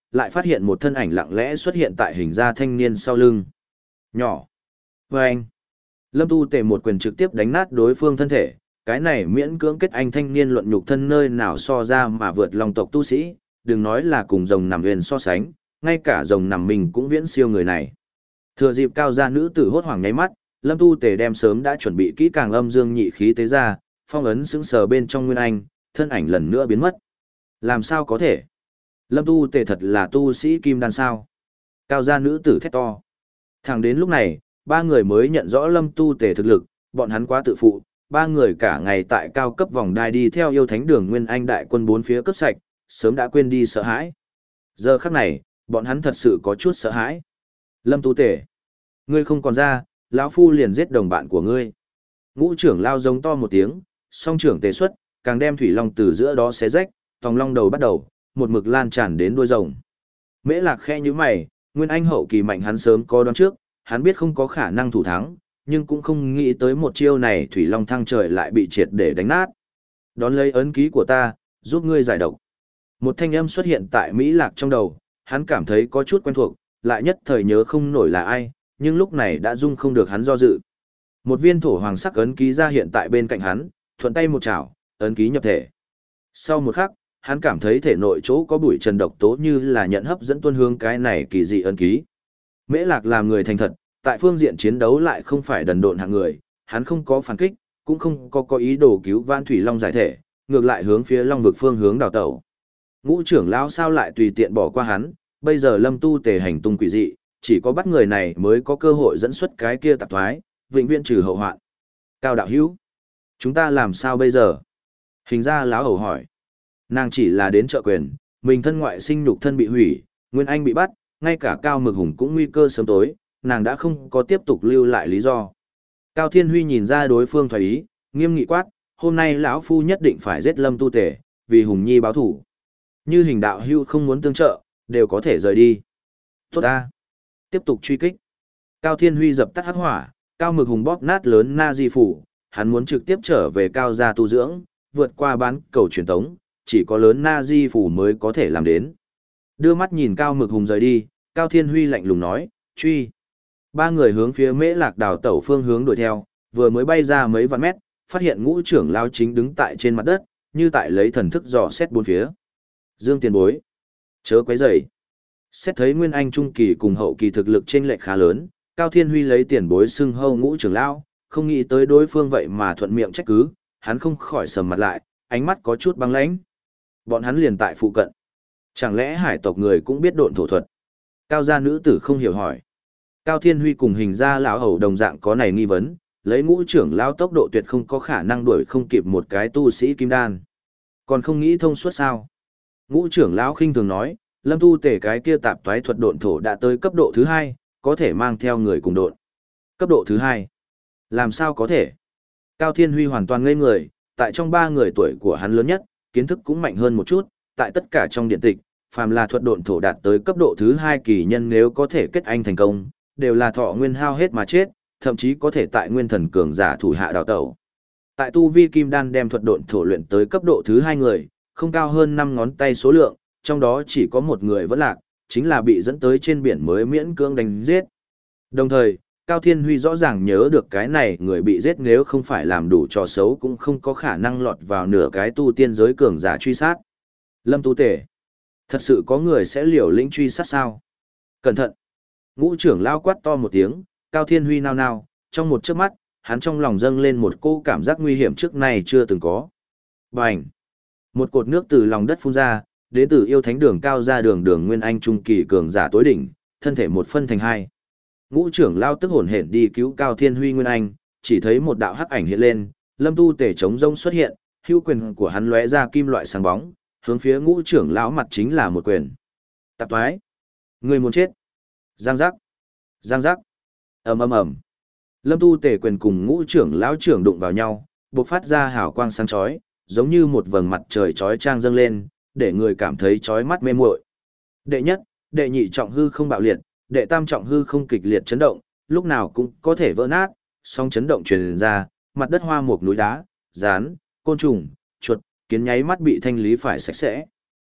lại phát hiện một thân ảnh lặng lẽ xuất hiện tại hình ra thanh niên sau lưng. Nhỏ. Và anh. Lâm Tu Tề một quyền trực tiếp đánh nát đối phương thân thể, cái này miễn cưỡng kết anh thanh niên luận nhục thân nơi nào so ra mà vượt lòng tộc tu sĩ, đừng nói là cùng rồng nằm huyền so sánh, ngay cả rồng nằm mình cũng viễn siêu người này. Thừa dịp cao gia nữ tử hốt hoảng nháy mắt, Lâm Tu Tề đem sớm đã chuẩn bị kỹ càng âm dương nhị khí tế ra, phong ấn sững sờ bên trong nguyên anh, thân ảnh lần nữa biến mất. Làm sao có thể? Lâm Tu Tề thật là tu sĩ kim đan sao? Cao gia nữ tử thét to. Thẳng đến lúc này, ba người mới nhận rõ Lâm Tu Tề thực lực, bọn hắn quá tự phụ, ba người cả ngày tại cao cấp vòng đai đi theo yêu thánh đường nguyên anh đại quân bốn phía cấp sạch, sớm đã quên đi sợ hãi. Giờ khắc này, bọn hắn thật sự có chút sợ hãi. Lâm Tu Tề, ngươi không còn ra, lão phu liền giết đồng bạn của ngươi. Ngũ trưởng lao giống to một tiếng, song trưởng tề xuất, càng đem thủy long từ giữa đó xé rách, tòng long đầu bắt đầu, một mực lan tràn đến đuôi rồng. Mễ Lạc khẽ như mày, nguyên anh hậu kỳ mạnh hắn sớm có đoán trước, hắn biết không có khả năng thủ thắng, nhưng cũng không nghĩ tới một chiêu này thủy long thăng trời lại bị triệt để đánh nát. Đón lấy ấn ký của ta, giúp ngươi giải độc. Một thanh âm xuất hiện tại Mỹ Lạc trong đầu, hắn cảm thấy có chút quen thuộc, lại nhất thời nhớ không nổi là ai, nhưng lúc này đã dung không được hắn do dự. Một viên thổ hoàng sắc ấn ký ra hiện tại bên cạnh hắn, thuận tay một chảo, ấn ký nhập thể. Sau một khắc, hắn cảm thấy thể nội chỗ có bụi trần độc tố như là nhận hấp dẫn tuân hướng cái này kỳ dị ấn ký. Mễ Lạc làm người thành thật, tại phương diện chiến đấu lại không phải đần độn hạng người, hắn không có phản kích, cũng không có có ý đồ cứu vãn thủy long giải thể, ngược lại hướng phía long vực phương hướng đào tẩu. Ngũ trưởng lão sao lại tùy tiện bỏ qua hắn, bây giờ Lâm Tu Tề hành tung quỷ dị, chỉ có bắt người này mới có cơ hội dẫn xuất cái kia tạp thoái, vĩnh viễn trừ hậu hoạn. Cao đạo hữu, chúng ta làm sao bây giờ? Hình ra lão hầu hỏi. Nàng chỉ là đến trợ quyền, mình thân ngoại sinh nhục thân bị hủy, Nguyên Anh bị bắt, ngay cả Cao Mực Hùng cũng nguy cơ sớm tối, nàng đã không có tiếp tục lưu lại lý do. Cao Thiên Huy nhìn ra đối phương thoái ý, nghiêm nghị quát, hôm nay lão phu nhất định phải giết Lâm Tu Tề, vì Hùng Nhi báo thủ. Như hình đạo hưu không muốn tương trợ, đều có thể rời đi. Tốt ta. Tiếp tục truy kích. Cao Thiên Huy dập tắt hắc hỏa, Cao Mực Hùng bóp nát lớn na di phủ, hắn muốn trực tiếp trở về Cao gia tu dưỡng, vượt qua bán cầu truyền tống, chỉ có lớn na di phủ mới có thể làm đến. Đưa mắt nhìn Cao Mực Hùng rời đi, Cao Thiên Huy lạnh lùng nói, truy. Ba người hướng phía Mễ Lạc đào tẩu phương hướng đuổi theo, vừa mới bay ra mấy vạn mét, phát hiện ngũ trưởng lao chính đứng tại trên mặt đất, như tại lấy thần thức dò xét bốn phía. Dương tiền bối, chớ quấy rầy. Xét thấy Nguyên Anh trung kỳ cùng hậu kỳ thực lực chênh lệch khá lớn, Cao Thiên Huy lấy tiền bối xưng hâu ngũ trưởng lão, không nghĩ tới đối phương vậy mà thuận miệng trách cứ, hắn không khỏi sầm mặt lại, ánh mắt có chút băng lãnh. Bọn hắn liền tại phụ cận. Chẳng lẽ hải tộc người cũng biết độn thổ thuật? Cao gia nữ tử không hiểu hỏi. Cao Thiên Huy cùng hình gia lão hầu đồng dạng có này nghi vấn, lấy ngũ trưởng lão tốc độ tuyệt không có khả năng đuổi không kịp một cái tu sĩ kim đan. Còn không nghĩ thông suốt sao? Ngũ trưởng lão khinh thường nói, Lâm Tu Tề cái kia tạp toái thuật độn thổ đã tới cấp độ thứ hai, có thể mang theo người cùng độn. Cấp độ thứ hai? Làm sao có thể? Cao Thiên Huy hoàn toàn ngây người, tại trong ba người tuổi của hắn lớn nhất, kiến thức cũng mạnh hơn một chút, tại tất cả trong điện tịch, phàm là thuật độn thổ đạt tới cấp độ thứ hai kỳ nhân nếu có thể kết anh thành công, đều là thọ nguyên hao hết mà chết, thậm chí có thể tại nguyên thần cường giả thủ hạ đào tẩu. Tại tu vi kim đan đem thuật độn thổ luyện tới cấp độ thứ hai người, không cao hơn năm ngón tay số lượng, trong đó chỉ có một người vẫn lạc, chính là bị dẫn tới trên biển mới miễn cưỡng đánh giết. Đồng thời, Cao Thiên Huy rõ ràng nhớ được cái này người bị giết nếu không phải làm đủ trò xấu cũng không có khả năng lọt vào nửa cái tu tiên giới cường giả truy sát. Lâm Tu Tề, thật sự có người sẽ liều lĩnh truy sát sao? Cẩn thận! Ngũ trưởng lao quát to một tiếng, Cao Thiên Huy nao nao, trong một chớp mắt, hắn trong lòng dâng lên một cô cảm giác nguy hiểm trước nay chưa từng có. Bành! Một cột nước từ lòng đất phun ra, đến từ yêu thánh đường cao ra đường đường nguyên anh trung kỳ cường giả tối đỉnh, thân thể một phân thành hai. Ngũ trưởng lao tức hổn hển đi cứu Cao Thiên Huy nguyên anh, chỉ thấy một đạo hắc ảnh hiện lên, Lâm Tu Tề chống rông xuất hiện, hữu quyền của hắn lóe ra kim loại sáng bóng, hướng phía ngũ trưởng lão mặt chính là một quyền. Tạp thoái, người muốn chết. Giang giác, giang giác, ầm ầm ầm. Lâm Tu Tề quyền cùng ngũ trưởng lão trưởng đụng vào nhau, bộc phát ra hào quang sáng chói, giống như một vầng mặt trời chói chang dâng lên, để người cảm thấy chói mắt mê muội. Đệ nhất, đệ nhị trọng hư không bạo liệt, đệ tam trọng hư không kịch liệt chấn động, lúc nào cũng có thể vỡ nát, song chấn động truyền ra, mặt đất hoa mục núi đá, rán, côn trùng, chuột, kiến nháy mắt bị thanh lý phải sạch sẽ.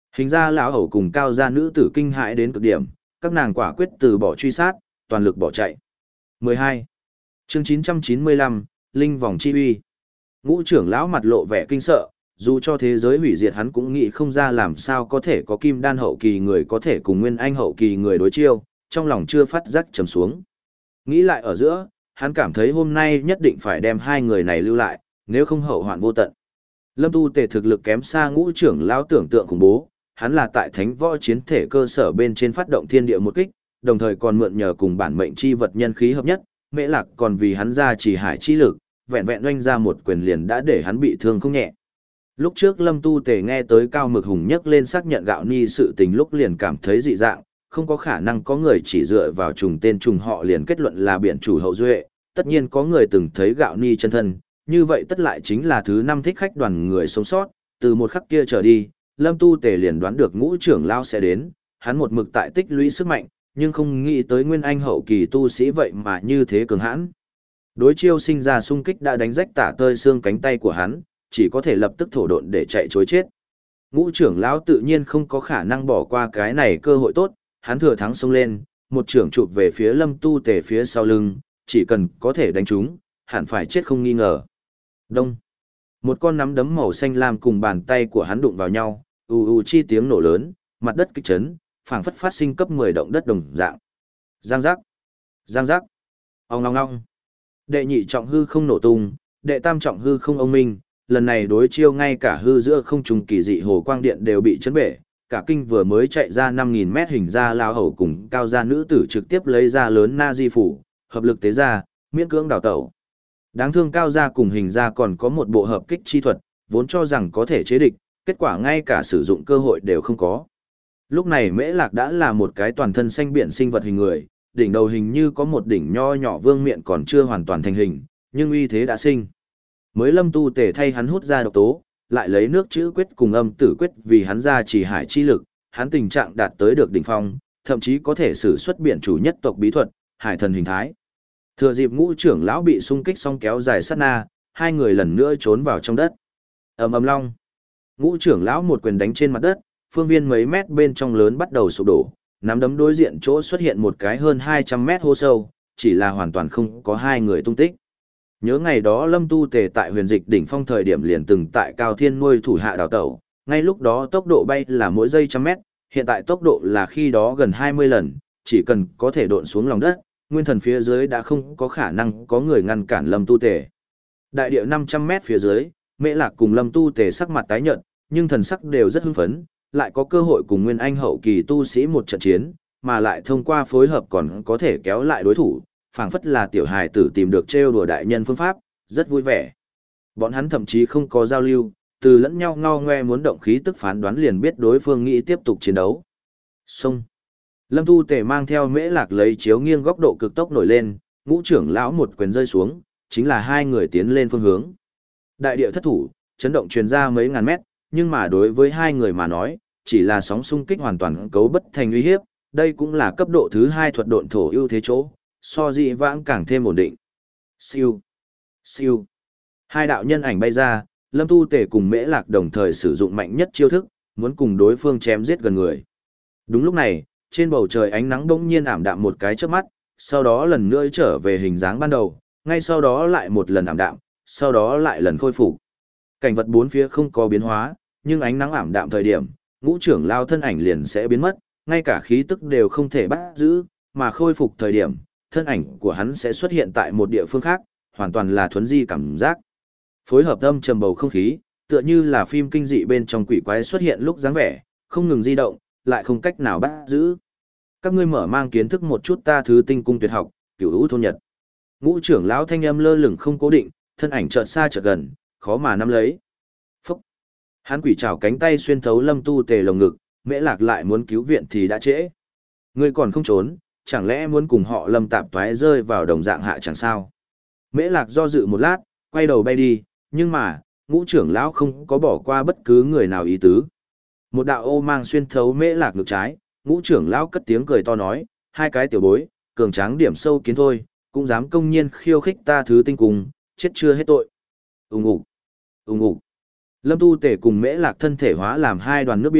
Hình ra lão hầu cùng cao gia nữ tử kinh hãi đến cực điểm, các nàng quả quyết từ bỏ truy sát, toàn lực bỏ chạy. mười hai. Chương chín trăm chín mươi lăm, Linh vòng chi uy. Ngũ trưởng lão mặt lộ vẻ kinh sợ, dù cho thế giới hủy diệt hắn cũng nghĩ không ra làm sao có thể có kim đan hậu kỳ người có thể cùng nguyên anh hậu kỳ người đối chiêu, trong lòng chưa phát giác trầm xuống. Nghĩ lại ở giữa, hắn cảm thấy hôm nay nhất định phải đem hai người này lưu lại, nếu không hậu hoạn vô tận. Lâm Tu Tề thực lực kém xa ngũ trưởng lão tưởng tượng khủng bố, hắn là tại thánh võ chiến thể cơ sở bên trên phát động thiên địa một kích, đồng thời còn mượn nhờ cùng bản mệnh chi vật nhân khí hợp nhất, Mễ Lạc còn vì hắn ra chỉ hải chi lực, vẹn vẹn oanh ra một quyền liền đã để hắn bị thương không nhẹ. Lúc trước Lâm Tu Tề nghe tới Cao Mực Hùng nhắc lên xác nhận gạo ni sự tình lúc liền cảm thấy dị dạng, không có khả năng có người chỉ dựa vào trùng tên trùng họ liền kết luận là biển chủ hậu duệ, tất nhiên có người từng thấy gạo ni chân thân, như vậy tất lại chính là thứ năm thích khách đoàn người sống sót, từ một khắc kia trở đi, Lâm Tu Tề liền đoán được ngũ trưởng lao sẽ đến, hắn một mực tại tích lũy sức mạnh, nhưng không nghĩ tới nguyên anh hậu kỳ tu sĩ vậy mà như thế cường hãn. Đối chiêu sinh ra xung kích đã đánh rách tả tơi xương cánh tay của hắn, chỉ có thể lập tức thổ độn để chạy chối chết. Ngũ trưởng lão tự nhiên không có khả năng bỏ qua cái này cơ hội tốt, hắn thừa thắng xông lên, một trưởng chụp về phía Lâm Tu Tề phía sau lưng, chỉ cần có thể đánh trúng, hẳn phải chết không nghi ngờ. Đông. Một con nắm đấm màu xanh lam cùng bàn tay của hắn đụng vào nhau, ù ù chi tiếng nổ lớn, mặt đất kích chấn, phảng phất phát sinh cấp mười động đất đồng dạng. Giang giác. Giang giác. Ong ong ong. Đệ nhị trọng hư không nổ tung, đệ tam trọng hư không ông minh, lần này đối chiêu ngay cả hư giữa không trùng kỳ dị hồ quang điện đều bị chấn bể, cả kinh vừa mới chạy ra năm nghìn mét hình ra lao hầu cùng cao gia nữ tử trực tiếp lấy ra lớn na di phủ, hợp lực tế ra, miễn cưỡng đào tẩu. Đáng thương cao gia cùng hình ra còn có một bộ hợp kích chi thuật, vốn cho rằng có thể chế địch, kết quả ngay cả sử dụng cơ hội đều không có. Lúc này Mễ Lạc đã là một cái toàn thân xanh biển sinh vật hình người, đỉnh đầu hình như có một đỉnh nho nhỏ vương miện còn chưa hoàn toàn thành hình, nhưng uy thế đã sinh. Mới Lâm Tu Tề thay hắn hút ra độc tố, lại lấy nước chữ quyết cùng âm tử quyết vì hắn ra chỉ hải chi lực, hắn tình trạng đạt tới được đỉnh phong, thậm chí có thể sử xuất biển chủ nhất tộc bí thuật, hải thần hình thái. Thừa dịp ngũ trưởng lão bị xung kích xong kéo dài sát na, hai người lần nữa trốn vào trong đất. Ầm ầm long. Ngũ trưởng lão một quyền đánh trên mặt đất, phương viên mấy mét bên trong lớn bắt đầu sụp đổ, nắm đấm đối diện chỗ xuất hiện một cái hơn hai trăm mét hố sâu, chỉ là hoàn toàn không có hai người tung tích. Nhớ ngày đó Lâm Tu Tề tại huyền dịch đỉnh phong thời điểm liền từng tại Cao Thiên nuôi thủ hạ đào tẩu, ngay lúc đó tốc độ bay là mỗi giây trăm mét, hiện tại tốc độ là khi đó gần hai mươi lần, chỉ cần có thể độn xuống lòng đất, nguyên thần phía dưới đã không có khả năng có người ngăn cản Lâm Tu Tề. Đại địa năm trăm mét phía dưới, Mễ Lạc cùng Lâm Tu Tề sắc mặt tái nhợt, nhưng thần sắc đều rất hưng phấn, lại có cơ hội cùng nguyên anh hậu kỳ tu sĩ một trận chiến, mà lại thông qua phối hợp còn có thể kéo lại đối thủ, phảng phất là tiểu hài tử tìm được trêu đùa đại nhân phương pháp, rất vui vẻ. Bọn hắn thậm chí không có giao lưu, từ lẫn nhau ngao ngoe muốn động khí tức phán đoán liền biết đối phương nghĩ tiếp tục chiến đấu. Xông. Lâm Tu Tề mang theo Mễ Lạc lấy chiếu nghiêng góc độ cực tốc nổi lên, ngũ trưởng lão một quyền rơi xuống, chính là hai người tiến lên phương hướng. Đại địa thất thủ, chấn động truyền ra mấy ngàn mét, nhưng mà đối với hai người mà nói, chỉ là sóng xung kích hoàn toàn cấu bất thành uy hiếp, đây cũng là cấp độ thứ hai thuật độn thổ ưu thế chỗ, so dị vãng càng thêm ổn định. Siêu, siêu. Hai đạo nhân ảnh bay ra, Lâm Tu Tề cùng Mễ Lạc đồng thời sử dụng mạnh nhất chiêu thức, muốn cùng đối phương chém giết gần người. Đúng lúc này, trên bầu trời ánh nắng bỗng nhiên ảm đạm một cái chớp mắt, sau đó lần nữa trở về hình dáng ban đầu, ngay sau đó lại một lần ảm đạm, sau đó lại lần khôi phục. Cảnh vật bốn phía không có biến hóa, nhưng ánh nắng ảm đạm thời điểm, ngũ trưởng lao thân ảnh liền sẽ biến mất, ngay cả khí tức đều không thể bắt giữ, mà khôi phục thời điểm, thân ảnh của hắn sẽ xuất hiện tại một địa phương khác, hoàn toàn là thuấn di cảm giác. Phối hợp âm trầm bầu không khí, tựa như là phim kinh dị bên trong quỷ quái xuất hiện lúc dáng vẻ, không ngừng di động, lại không cách nào bắt giữ. Các ngươi mở mang kiến thức một chút ta thứ tinh cung tuyệt học, cửu hữu thôn nhật. Ngũ trưởng lão thanh âm lơ lửng không cố định, thân ảnh chợt xa chợt gần, khó mà nắm lấy. Phúc! Hắn quỷ trảo cánh tay xuyên thấu Lâm Tu Tề lồng ngực, Mễ Lạc lại muốn cứu viện thì đã trễ. Ngươi còn không trốn, chẳng lẽ muốn cùng họ Lâm tạp toái rơi vào đồng dạng hạ chẳng sao? Mễ Lạc do dự một lát, quay đầu bay đi, nhưng mà, ngũ trưởng lão không có bỏ qua bất cứ người nào ý tứ. Một đạo ô mang xuyên thấu Mễ Lạc ngực trái, ngũ trưởng lão cất tiếng cười to nói, hai cái tiểu bối, cường tráng điểm sâu kiến thôi, cũng dám công nhiên khiêu khích ta thứ tinh cùng, chết chưa hết tội. Ùng ục, ùng ục. Lâm Tu Tề cùng Mễ Lạc thân thể hóa làm hai đoàn nước biển,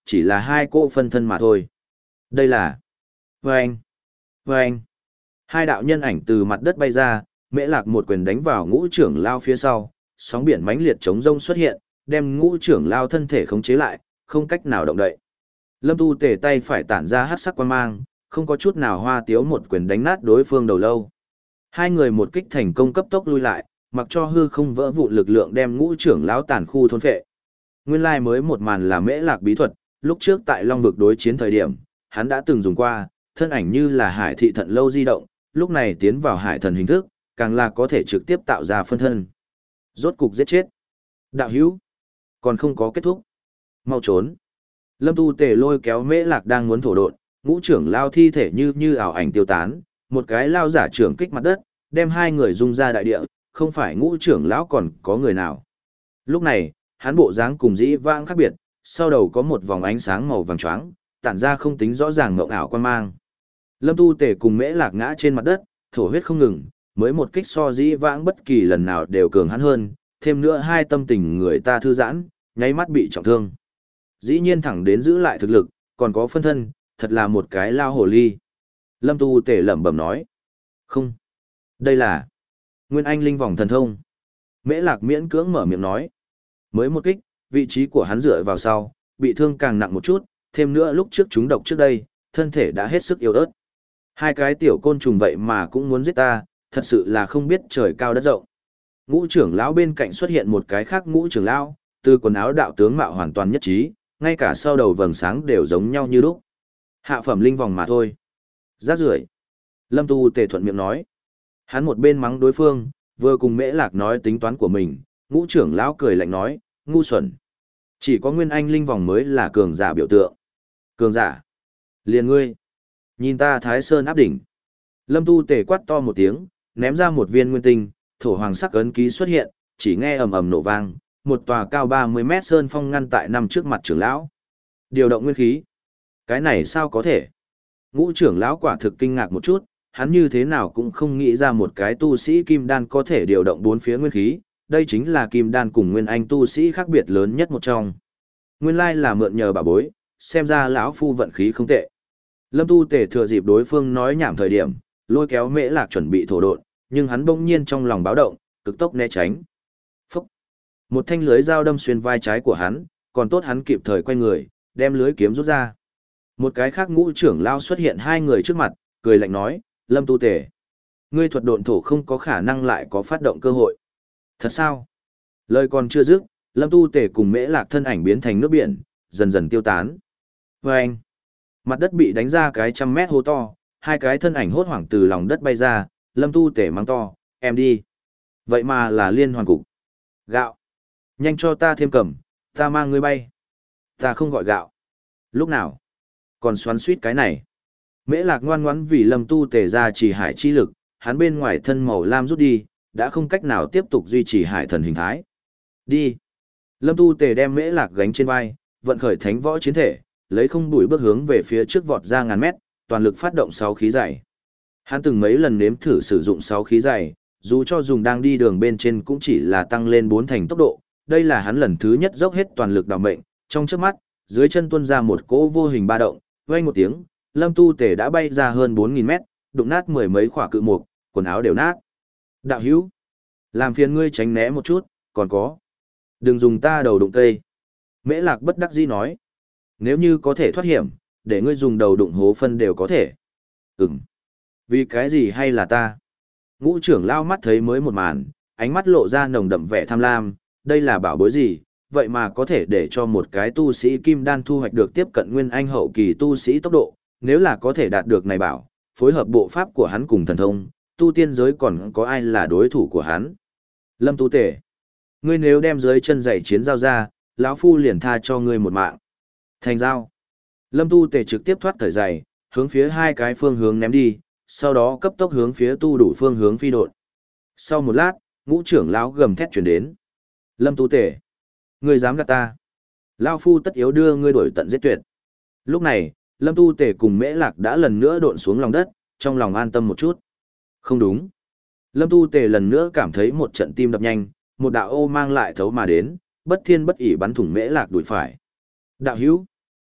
chỉ là hai cỗ phân thân mà thôi. Đây là... Vâng! Vâng! Hai đạo nhân ảnh từ mặt đất bay ra, Mễ Lạc một quyền đánh vào ngũ trưởng lao phía sau, sóng biển mãnh liệt chống rông xuất hiện, đem ngũ trưởng lao thân thể khống chế lại, không cách nào động đậy. Lâm Tu Tề tay phải tản ra hắc sắc quang mang, không có chút nào hoa tiếu một quyền đánh nát đối phương đầu lâu. Hai người một kích thành công cấp tốc lui lại, mặc cho hư không vỡ vụn lực lượng đem ngũ trưởng lão tàn khu thôn phệ. Nguyên lai mới một màn là Mễ Lạc bí thuật, lúc trước tại Long vực đối chiến thời điểm, hắn đã từng dùng qua, thân ảnh như là hải thị thận lâu di động, lúc này tiến vào hải thần hình thức, càng là có thể trực tiếp tạo ra phân thân. Rốt cục giết chết. Đạo hữu, còn không có kết thúc. Mau trốn. Lâm Tu Tề lôi kéo Mễ Lạc đang muốn thổ độn, ngũ trưởng lao thi thể như như ảo ảnh tiêu tán, một cái lao giả trưởng kích mặt đất, đem hai người dung ra đại địa, không phải ngũ trưởng lão còn có người nào. Lúc này, hắn bộ dáng cùng dĩ vãng khác biệt, sau đầu có một vòng ánh sáng màu vàng chói, tản ra không tính rõ ràng mộng ảo quan mang. Lâm Tu Tề cùng Mễ Lạc ngã trên mặt đất, thổ huyết không ngừng, mới một kích so dĩ vãng bất kỳ lần nào đều cường hắn hơn, thêm nữa hai tâm tình người ta thư giãn, nháy mắt bị trọng thương. Dĩ nhiên thẳng đến giữ lại thực lực, còn có phân thân, thật là một cái lao hồ ly. Lâm Tu Tề lẩm bẩm nói. Không. Đây là Nguyên Anh linh vòng thần thông. Mễ Lạc miễn cưỡng mở miệng nói. Mới một kích, vị trí của hắn dựa vào sau, bị thương càng nặng một chút, thêm nữa lúc trước chúng độc trước đây, thân thể đã hết sức yếu ớt. Hai cái tiểu côn trùng vậy mà cũng muốn giết ta, thật sự là không biết trời cao đất rộng. Ngũ trưởng lão bên cạnh xuất hiện một cái khác ngũ trưởng lão, từ quần áo đạo tướng mạo hoàn toàn nhất trí, ngay cả sau đầu vầng sáng đều giống nhau như lúc. Hạ phẩm linh vòng mà thôi. Rác rưởi. Lâm Tu Tề thuận miệng nói. Hắn một bên mắng đối phương, vừa cùng Mễ Lạc nói tính toán của mình, ngũ trưởng lão cười lạnh nói, ngu xuẩn. Chỉ có Nguyên Anh linh vòng mới là cường giả biểu tượng. Cường giả. Liền ngươi. Nhìn ta Thái Sơn áp đỉnh. Lâm Tu Tề quát to một tiếng, ném ra một viên nguyên tinh, thổ hoàng sắc ấn ký xuất hiện, chỉ nghe ầm ầm nổ vang, một tòa cao ba mươi mét sơn phong ngăn tại nằm trước mặt trưởng lão. Điều động nguyên khí. Cái này sao có thể? Ngũ trưởng lão quả thực kinh ngạc một chút, hắn như thế nào cũng không nghĩ ra một cái tu sĩ kim đan có thể điều động bốn phía nguyên khí, đây chính là kim đan cùng nguyên anh tu sĩ khác biệt lớn nhất một trong. Nguyên lai là mượn nhờ bà bối, xem ra lão phu vận khí không tệ. Lâm Tu Tề thừa dịp đối phương nói nhảm thời điểm, lôi kéo Mễ Lạc chuẩn bị thổ độn, nhưng hắn bỗng nhiên trong lòng báo động, cực tốc né tránh. Phúc! Một thanh lưới dao đâm xuyên vai trái của hắn, còn tốt hắn kịp thời quay người, đem lưới kiếm rút ra. Một cái khác ngũ trưởng lao xuất hiện hai người trước mặt, cười lạnh nói, Lâm Tu Tề, ngươi thuật độn thổ không có khả năng lại có phát động cơ hội. Thật sao? Lời còn chưa dứt, Lâm Tu Tề cùng Mễ Lạc thân ảnh biến thành nước biển, dần dần tiêu tán. Vâng! Mặt đất bị đánh ra cái trăm mét hố to, hai cái thân ảnh hốt hoảng từ lòng đất bay ra, Lâm Tu Tề mắng to, em đi. Vậy mà là liên hoàn cục. Gạo. Nhanh cho ta thêm cầm, ta mang ngươi bay. Ta không gọi gạo. Lúc nào? Còn xoắn suýt cái này. Mễ Lạc ngoan ngoãn vì Lâm Tu Tề ra chỉ hải chi lực, hắn bên ngoài thân màu lam rút đi, đã không cách nào tiếp tục duy trì hải thần hình thái. Đi. Lâm Tu Tề đem Mễ Lạc gánh trên vai, vận khởi thánh võ chiến thể, lấy không đuổi bước hướng về phía trước vọt ra ngàn mét, toàn lực phát động sáu khí dày. Hắn từng mấy lần nếm thử sử dụng sáu khí dày, dù cho dùng đang đi đường bên trên cũng chỉ là tăng lên bốn thành tốc độ, đây là hắn lần thứ nhất dốc hết toàn lực đảm mệnh, trong chớp mắt, dưới chân tuôn ra một cỗ vô hình ba động, vang một tiếng, Lâm Tu Tề đã bay ra hơn bốn nghìn mét, đụng nát mười mấy khỏa cự mục, quần áo đều nát. Đạo hữu, làm phiền ngươi tránh né một chút, còn có, đừng dùng ta đầu đụng cây. Mễ Lạc bất đắc dĩ nói, nếu như có thể thoát hiểm, để ngươi dùng đầu đụng hố phân đều có thể. Ừm, vì cái gì hay là ta? Ngũ trưởng lao mắt thấy mới một màn, ánh mắt lộ ra nồng đậm vẻ tham lam, đây là bảo bối gì, vậy mà có thể để cho một cái tu sĩ kim đan thu hoạch được tiếp cận nguyên anh hậu kỳ tu sĩ tốc độ, nếu là có thể đạt được này bảo, phối hợp bộ pháp của hắn cùng thần thông, tu tiên giới còn có ai là đối thủ của hắn. Lâm Tu Tề, ngươi nếu đem dưới chân giày chiến giao ra, lão phu liền tha cho ngươi một mạng. Thành giao. Lâm Tu Tề trực tiếp thoát cởi giày, hướng phía hai cái phương hướng ném đi, sau đó cấp tốc hướng phía tu đủ phương hướng phi đột. Sau một lát, ngũ trưởng lão gầm thét chuyển đến. Lâm Tu Tề, ngươi dám gạt ta? Lão phu tất yếu đưa ngươi đuổi tận giết tuyệt. Lúc này, Lâm Tu Tề cùng Mễ Lạc đã lần nữa độn xuống lòng đất, trong lòng an tâm một chút. Không đúng. Lâm Tu Tề lần nữa cảm thấy một trận tim đập nhanh, một đạo ô mang lại thấu mà đến, bất thiên bất ỷ bắn thủng Mễ Lạc đùi phải. Đạo hữu,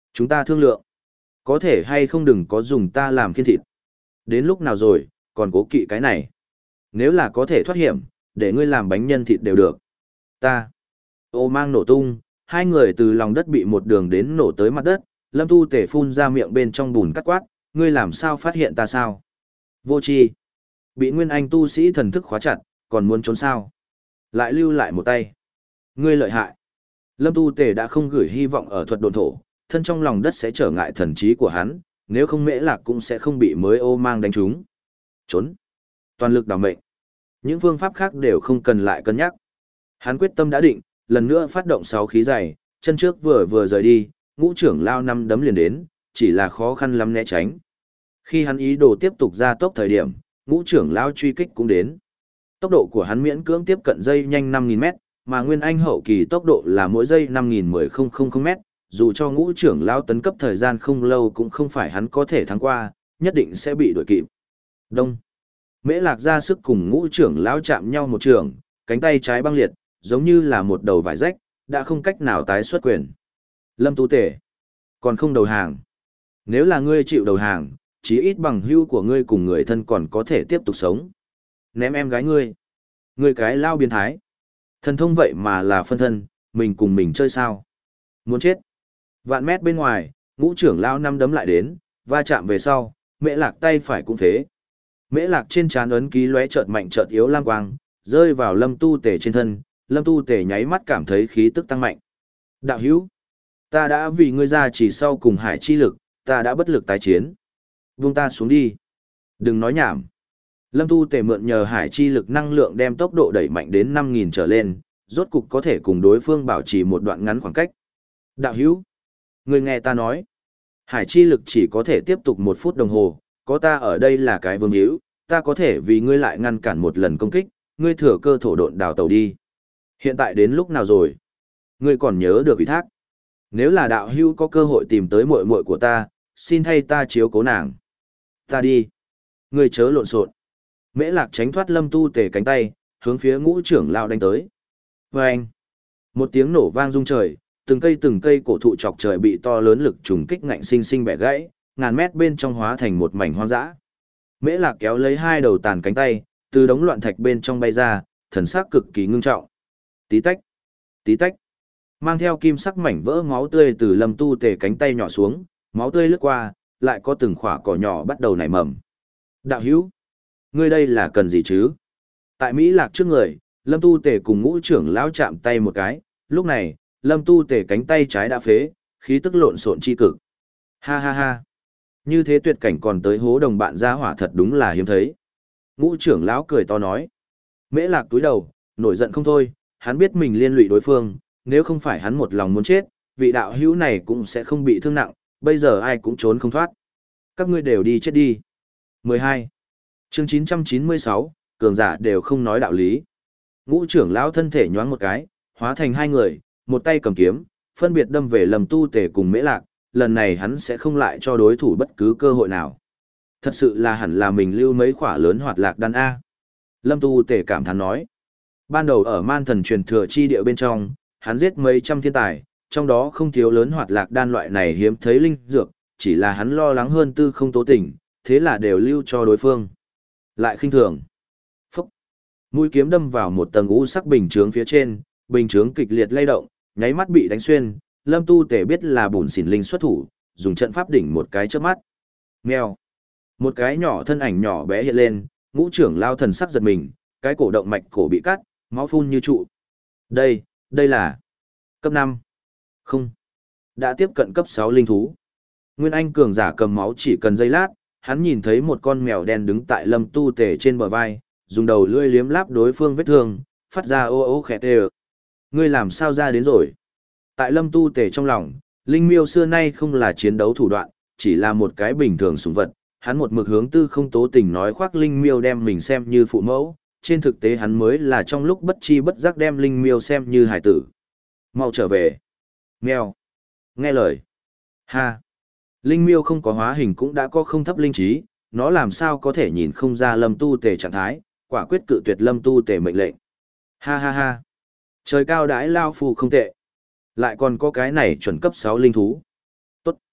Chúng ta thương lượng. Có thể hay không đừng có dùng ta làm khiên thịt. Đến lúc nào rồi, còn cố kỵ cái này. Nếu là có thể thoát hiểm, để ngươi làm bánh nhân thịt đều được. Ta. Ô mang nổ tung, hai người từ lòng đất bị một đường đến nổ tới mặt đất, Lâm Tu Tể phun ra miệng bên trong bùn cắt quát, ngươi làm sao phát hiện ta sao? Vô tri. Bị Nguyên Anh tu sĩ thần thức khóa chặt, còn muốn trốn sao? Lại lưu lại một tay. Ngươi lợi hại. Lâm Tu Tể đã không gửi hy vọng ở thuật độn thổ, thân trong lòng đất sẽ trở ngại thần trí của hắn, nếu không Mễ Lạc cũng sẽ không bị mới ô mang đánh trúng. Trốn. Toàn lực đảo mệnh. Những phương pháp khác đều không cần lại cân nhắc. Hắn quyết tâm đã định, lần nữa phát động sáu khí dày, chân trước vừa vừa rời đi, ngũ trưởng lao năm đấm liền đến, chỉ là khó khăn lắm né tránh. Khi hắn ý đồ tiếp tục ra tốc thời điểm, ngũ trưởng lao truy kích cũng đến. Tốc độ của hắn miễn cưỡng tiếp cận dây nhanh năm nghìn mét, mà Nguyên Anh hậu kỳ tốc độ là mỗi giây năm nghìn mười mét, dù cho ngũ trưởng lao tấn cấp thời gian không lâu cũng không phải hắn có thể thắng qua, nhất định sẽ bị đuổi kịp. Đông. Mễ Lạc ra sức cùng ngũ trưởng lão chạm nhau một trường, cánh tay trái băng liệt, giống như là một đầu vải rách, đã không cách nào tái xuất quyền. Lâm Tu Tể, còn không đầu hàng. Nếu là ngươi chịu đầu hàng, chí ít bằng hữu của ngươi cùng người thân còn có thể tiếp tục sống. Ném em gái ngươi. Ngươi cái lao biến thái. Thần thông vậy mà là phân thân, mình cùng mình chơi sao? Muốn chết. Vạn mét bên ngoài, ngũ trưởng lao năm đấm lại đến, va chạm về sau, Mễ Lạc tay phải cũng phế. Mễ Lạc trên trán ấn ký lóe chợt mạnh chợt yếu lam quang, rơi vào Lâm Tu Tể trên thân, Lâm Tu Tể nháy mắt cảm thấy khí tức tăng mạnh. Đạo hữu, ta đã vì ngươi ra chỉ sau cùng hải chi lực, ta đã bất lực tái chiến. Vung ta xuống đi. Đừng nói nhảm. Lâm Tu Tể mượn nhờ hải chi lực năng lượng đem tốc độ đẩy mạnh đến năm nghìn trở lên, rốt cục có thể cùng đối phương bảo trì một đoạn ngắn khoảng cách. Đạo hữu, ngươi nghe ta nói. Hải chi lực chỉ có thể tiếp tục một phút đồng hồ, có ta ở đây là cái vương hữu, ta có thể vì ngươi lại ngăn cản một lần công kích, ngươi thừa cơ thổ độn đào tàu đi. Hiện tại đến lúc nào rồi? Ngươi còn nhớ được ủy thác. Nếu là đạo hữu có cơ hội tìm tới muội muội của ta, xin thay ta chiếu cố nàng. Ta đi. Ngươi chớ lộn xộn. Mễ Lạc tránh thoát Lâm Tu Tể cánh tay, hướng phía ngũ trưởng lao đánh tới. Vâng! Một tiếng nổ vang rung trời, từng cây từng cây cổ thụ chọc trời bị to lớn lực trùng kích ngạnh sinh sinh bẻ gãy, ngàn mét bên trong hóa thành một mảnh hoang dã. Mễ Lạc kéo lấy hai đầu tàn cánh tay, từ đống loạn thạch bên trong bay ra, thần sắc cực kỳ ngưng trọng. Tí tách, tí tách. Mang theo kim sắc mảnh vỡ máu tươi từ Lâm Tu Tể cánh tay nhỏ xuống, máu tươi lướt qua, lại có từng khỏa cỏ nhỏ bắt đầu nảy mầm. Đạo hữu, ngươi đây là cần gì chứ? Tại Mỹ Lạc trước người, Lâm Tu Tể cùng ngũ trưởng lão chạm tay một cái, lúc này, Lâm Tu Tể cánh tay trái đã phế, khí tức lộn xộn chi cực. Ha ha ha. Như thế tuyệt cảnh còn tới hố đồng bạn ra hỏa thật đúng là hiếm thấy. Ngũ trưởng lão cười to nói. Mễ Lạc túi đầu, nổi giận không thôi, hắn biết mình liên lụy đối phương, nếu không phải hắn một lòng muốn chết, vị đạo hữu này cũng sẽ không bị thương nặng, bây giờ ai cũng trốn không thoát. Các ngươi đều đi chết đi. mười hai. Chương chín trăm chín mươi sáu, cường giả đều không nói đạo lý. Ngũ trưởng lão thân thể nhoáng một cái, hóa thành hai người, một tay cầm kiếm, phân biệt đâm về Lâm Tu Tể cùng Mễ Lạc, lần này hắn sẽ không lại cho đối thủ bất cứ cơ hội nào. Thật sự là hẳn là mình lưu mấy khỏa lớn hoạt lạc đan A. Lâm Tu Tể cảm thán nói. Ban đầu ở man thần truyền thừa chi địa bên trong, hắn giết mấy trăm thiên tài, trong đó không thiếu lớn hoạt lạc đan loại này hiếm thấy linh dược, chỉ là hắn lo lắng hơn tư không tố tình, thế là đều lưu cho đối phương. Lại khinh thường. Phúc. Mũi kiếm đâm vào một tầng u sắc bình chướng phía trên, bình chướng kịch liệt lay động, nháy mắt bị đánh xuyên, Lâm Tu Tể biết là bùn xỉn linh xuất thủ, dùng trận pháp đỉnh một cái chớp mắt. Mèo. Một cái nhỏ thân ảnh nhỏ bé hiện lên, ngũ trưởng lao thần sắc giật mình, cái cổ động mạch cổ bị cắt, máu phun như trụ. Đây, đây là cấp năm. Không. Đã tiếp cận cấp sáu linh thú. Nguyên Anh cường giả cầm máu chỉ cần giây lát, hắn nhìn thấy một con mèo đen đứng tại Lâm Tu Tể trên bờ vai, dùng đầu lưỡi liếm láp đối phương vết thương, phát ra ô ô khẽ tê. Ngươi làm sao ra đến rồi? Tại Lâm Tu Tể trong lòng, linh miêu xưa nay không là chiến đấu thủ đoạn, chỉ là một cái bình thường sủng vật. Hắn một mực hướng tư không tố tình nói khoác linh miêu đem mình xem như phụ mẫu, trên thực tế hắn mới là trong lúc bất chi bất giác đem linh miêu xem như hải tử. Mau trở về. Mèo. Nghe lời. Ha. Linh miêu không có hóa hình cũng đã có không thấp linh trí, nó làm sao có thể nhìn không ra Lâm Tu Tể trạng thái, quả quyết cự tuyệt Lâm Tu Tể mệnh lệnh. Ha ha ha. Trời cao đãi lao phù không tệ. Lại còn có cái này chuẩn cấp sáu linh thú. Tốt.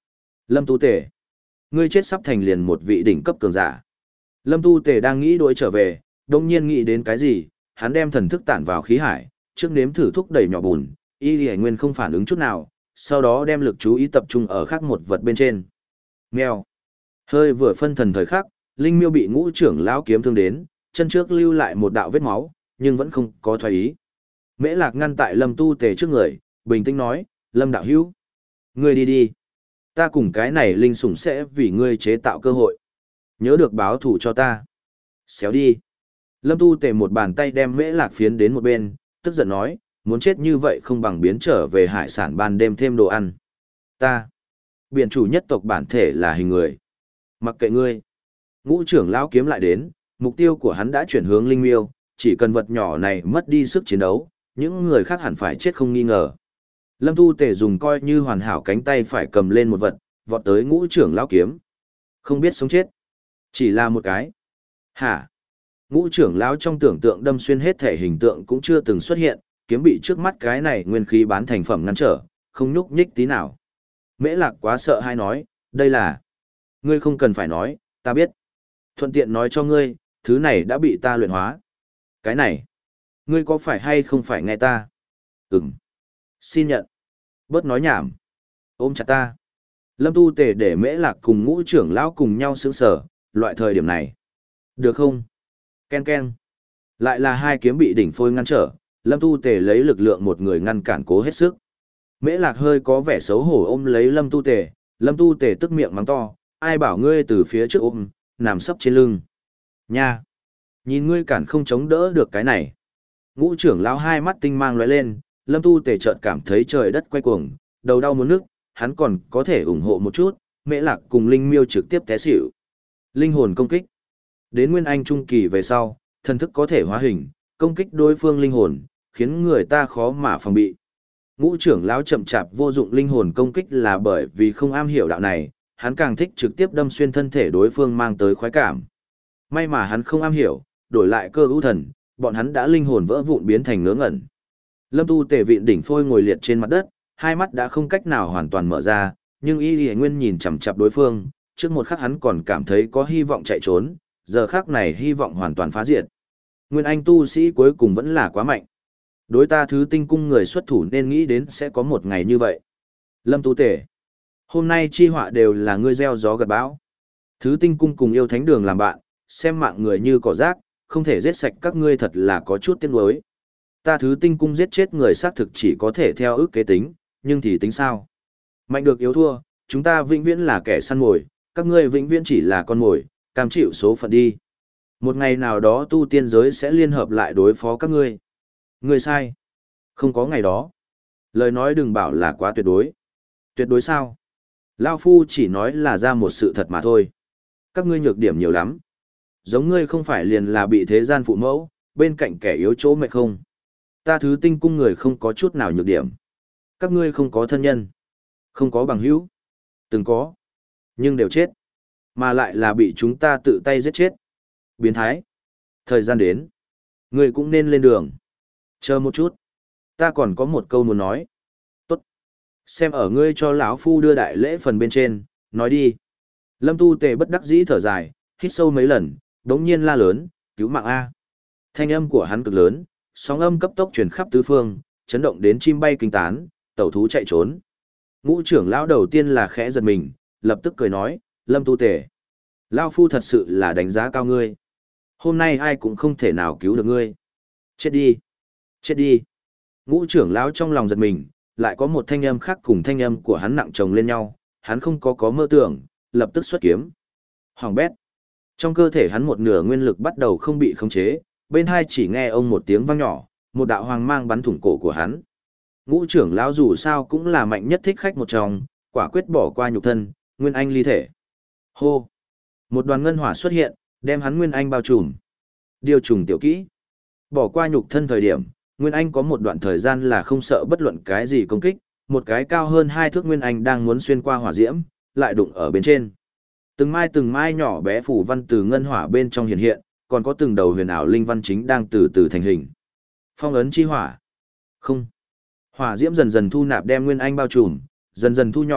Lâm Tu Tề, ngươi chết sắp thành liền một vị đỉnh cấp cường giả. Lâm Tu Tề đang nghĩ đuổi trở về, đồng nhiên nghĩ đến cái gì, hắn đem thần thức tản vào khí hải, trước nếm thử thúc đẩy nhỏ bùn, y lì nguyên không phản ứng chút nào, sau đó đem lực chú ý tập trung ở khác một vật bên trên. Mèo. Hơi vừa phân thần thời khắc, linh miêu bị ngũ trưởng lão kiếm thương đến, chân trước lưu lại một đạo vết máu, nhưng vẫn không có thoái ý. Mễ Lạc ngăn tại Lâm Tu Tề trước người, bình tĩnh nói, Lâm đạo hữu, ngươi đi đi. Ta cùng cái này linh sủng sẽ vì ngươi chế tạo cơ hội. Nhớ được báo thù cho ta. Xéo đi. Lâm Tu Tề một bàn tay đem Mễ Lạc phiến đến một bên, tức giận nói, muốn chết như vậy không bằng biến trở về hải sản ban đêm thêm đồ ăn. Ta. Biển chủ nhất tộc bản thể là hình người. Mặc kệ ngươi. Ngũ trưởng lão kiếm lại đến, mục tiêu của hắn đã chuyển hướng linh miêu, chỉ cần vật nhỏ này mất đi sức chiến đấu, những người khác hẳn phải chết không nghi ngờ. Lâm Tu Tề dùng coi như hoàn hảo cánh tay phải cầm lên một vật, vọt tới ngũ trưởng lão kiếm. Không biết sống chết. Chỉ là một cái. Hả? Ngũ trưởng lão trong tưởng tượng đâm xuyên hết thể hình tượng cũng chưa từng xuất hiện, kiếm bị trước mắt cái này nguyên khí bán thành phẩm ngăn trở, không nhúc nhích tí nào. Mễ Lạc quá sợ hay nói, đây là... Ngươi không cần phải nói, ta biết. Thuận tiện nói cho ngươi, thứ này đã bị ta luyện hóa. Cái này, ngươi có phải hay không phải nghe ta? Ừm. Xin nhận. Bớt nói nhảm. Ôm chặt ta. Lâm Tu Tề để Mễ Lạc cùng ngũ trưởng lão cùng nhau sững sờ, loại thời điểm này. Được không? Ken ken. Lại là hai kiếm bị đỉnh phôi ngăn trở, Lâm Tu Tề lấy lực lượng một người ngăn cản cố hết sức. Mễ Lạc hơi có vẻ xấu hổ ôm lấy Lâm Tu Tề, Lâm Tu Tề tức miệng mắng to, ai bảo ngươi từ phía trước ôm, nằm sấp trên lưng. Nha! Nhìn ngươi cản không chống đỡ được cái này. Ngũ trưởng lão hai mắt tinh mang lóe lên, Lâm Tu Tề chợt cảm thấy trời đất quay cuồng, đầu đau muốn nức, hắn còn có thể ủng hộ một chút, Mễ Lạc cùng Linh Miêu trực tiếp té xỉu. Linh hồn công kích. Đến Nguyên Anh trung kỳ về sau, thần thức có thể hóa hình, công kích đối phương linh hồn, khiến người ta khó mà phòng bị. Ngũ trưởng lão chậm chạp vô dụng linh hồn công kích là bởi vì không am hiểu đạo này, hắn càng thích trực tiếp đâm xuyên thân thể đối phương mang tới khoái cảm. May mà hắn không am hiểu, đổi lại cơ ưu thần, bọn hắn đã linh hồn vỡ vụn biến thành ngớ ngẩn. Lâm Tu Tề vịn đỉnh phôi ngồi liệt trên mặt đất, hai mắt đã không cách nào hoàn toàn mở ra, nhưng Y Lệ Nguyên nhìn chằm chằm đối phương, trước một khắc hắn còn cảm thấy có hy vọng chạy trốn, giờ khắc này hy vọng hoàn toàn phá diệt. Nguyên Anh tu sĩ cuối cùng vẫn là quá mạnh. Đối ta thứ tinh cung người xuất thủ nên nghĩ đến sẽ có một ngày như vậy. Lâm Tu Tề, hôm nay chi họa đều là ngươi gieo gió gặt bão. Thứ tinh cung cùng yêu thánh đường làm bạn, xem mạng người như cỏ rác, không thể giết sạch các ngươi thật là có chút tiếc nuối. Ta thứ tinh cung giết chết người xác thực chỉ có thể theo ước kế tính, nhưng thì tính sao? Mạnh được yếu thua, chúng ta vĩnh viễn là kẻ săn mồi, các ngươi vĩnh viễn chỉ là con mồi, cam chịu số phận đi. Một ngày nào đó tu tiên giới sẽ liên hợp lại đối phó các ngươi. Ngươi sai. Không có ngày đó. Lời nói đừng bảo là quá tuyệt đối. Tuyệt đối sao? Lao Phu chỉ nói là ra một sự thật mà thôi. Các ngươi nhược điểm nhiều lắm. Giống ngươi không phải liền là bị thế gian phụ mẫu, bên cạnh kẻ yếu chỗ mệt không. Ta thứ tinh cung người không có chút nào nhược điểm. Các ngươi không có thân nhân. Không có bằng hữu. Từng có. Nhưng đều chết. Mà lại là bị chúng ta tự tay giết chết. Biến thái. Thời gian đến. Ngươi cũng nên lên đường. Chờ một chút. Ta còn có một câu muốn nói. Tốt. Xem ở ngươi cho lão Phu đưa đại lễ phần bên trên, nói đi. Lâm Tu Tề bất đắc dĩ thở dài, hít sâu mấy lần, đống nhiên la lớn, cứu mạng A. Thanh âm của hắn cực lớn, sóng âm cấp tốc truyền khắp tứ phương, chấn động đến chim bay kinh tán, tẩu thú chạy trốn. Ngũ trưởng lão đầu tiên là khẽ giật mình, lập tức cười nói, Lâm Tu Tề. Lão Phu thật sự là đánh giá cao ngươi. Hôm nay ai cũng không thể nào cứu được ngươi. Chết đi. Chết đi. Ngũ trưởng lão trong lòng giật mình, lại có một thanh âm khác cùng thanh âm của hắn nặng chồng lên nhau, hắn không có có mơ tưởng, lập tức xuất kiếm. Hoàng bét. Trong cơ thể hắn một nửa nguyên lực bắt đầu không bị khống chế, bên hai chỉ nghe ông một tiếng vang nhỏ, một đạo hoàng mang bắn thủng cổ của hắn. Ngũ trưởng lão dù sao cũng là mạnh nhất thích khách một trong, quả quyết bỏ qua nhục thân, nguyên anh ly thể. Hô. Một đoàn ngân hỏa xuất hiện, đem hắn nguyên anh bao trùm. Điều trùng tiểu kỹ. Bỏ qua nhục thân thời điểm, Nguyên Anh có một đoạn thời gian là không sợ bất luận cái gì công kích, một cái cao hơn hai thước Nguyên Anh đang muốn xuyên qua hỏa diễm, lại đụng ở bên trên. Từng mai từng mai nhỏ bé phủ văn từ ngân hỏa bên trong hiện hiện, còn có từng đầu huyền ảo linh văn chính đang từ từ thành hình. Phong ấn chi hỏa. Không. Hỏa diễm dần dần thu nạp đem Nguyên Anh bao trùm, dần dần thu nhỏ,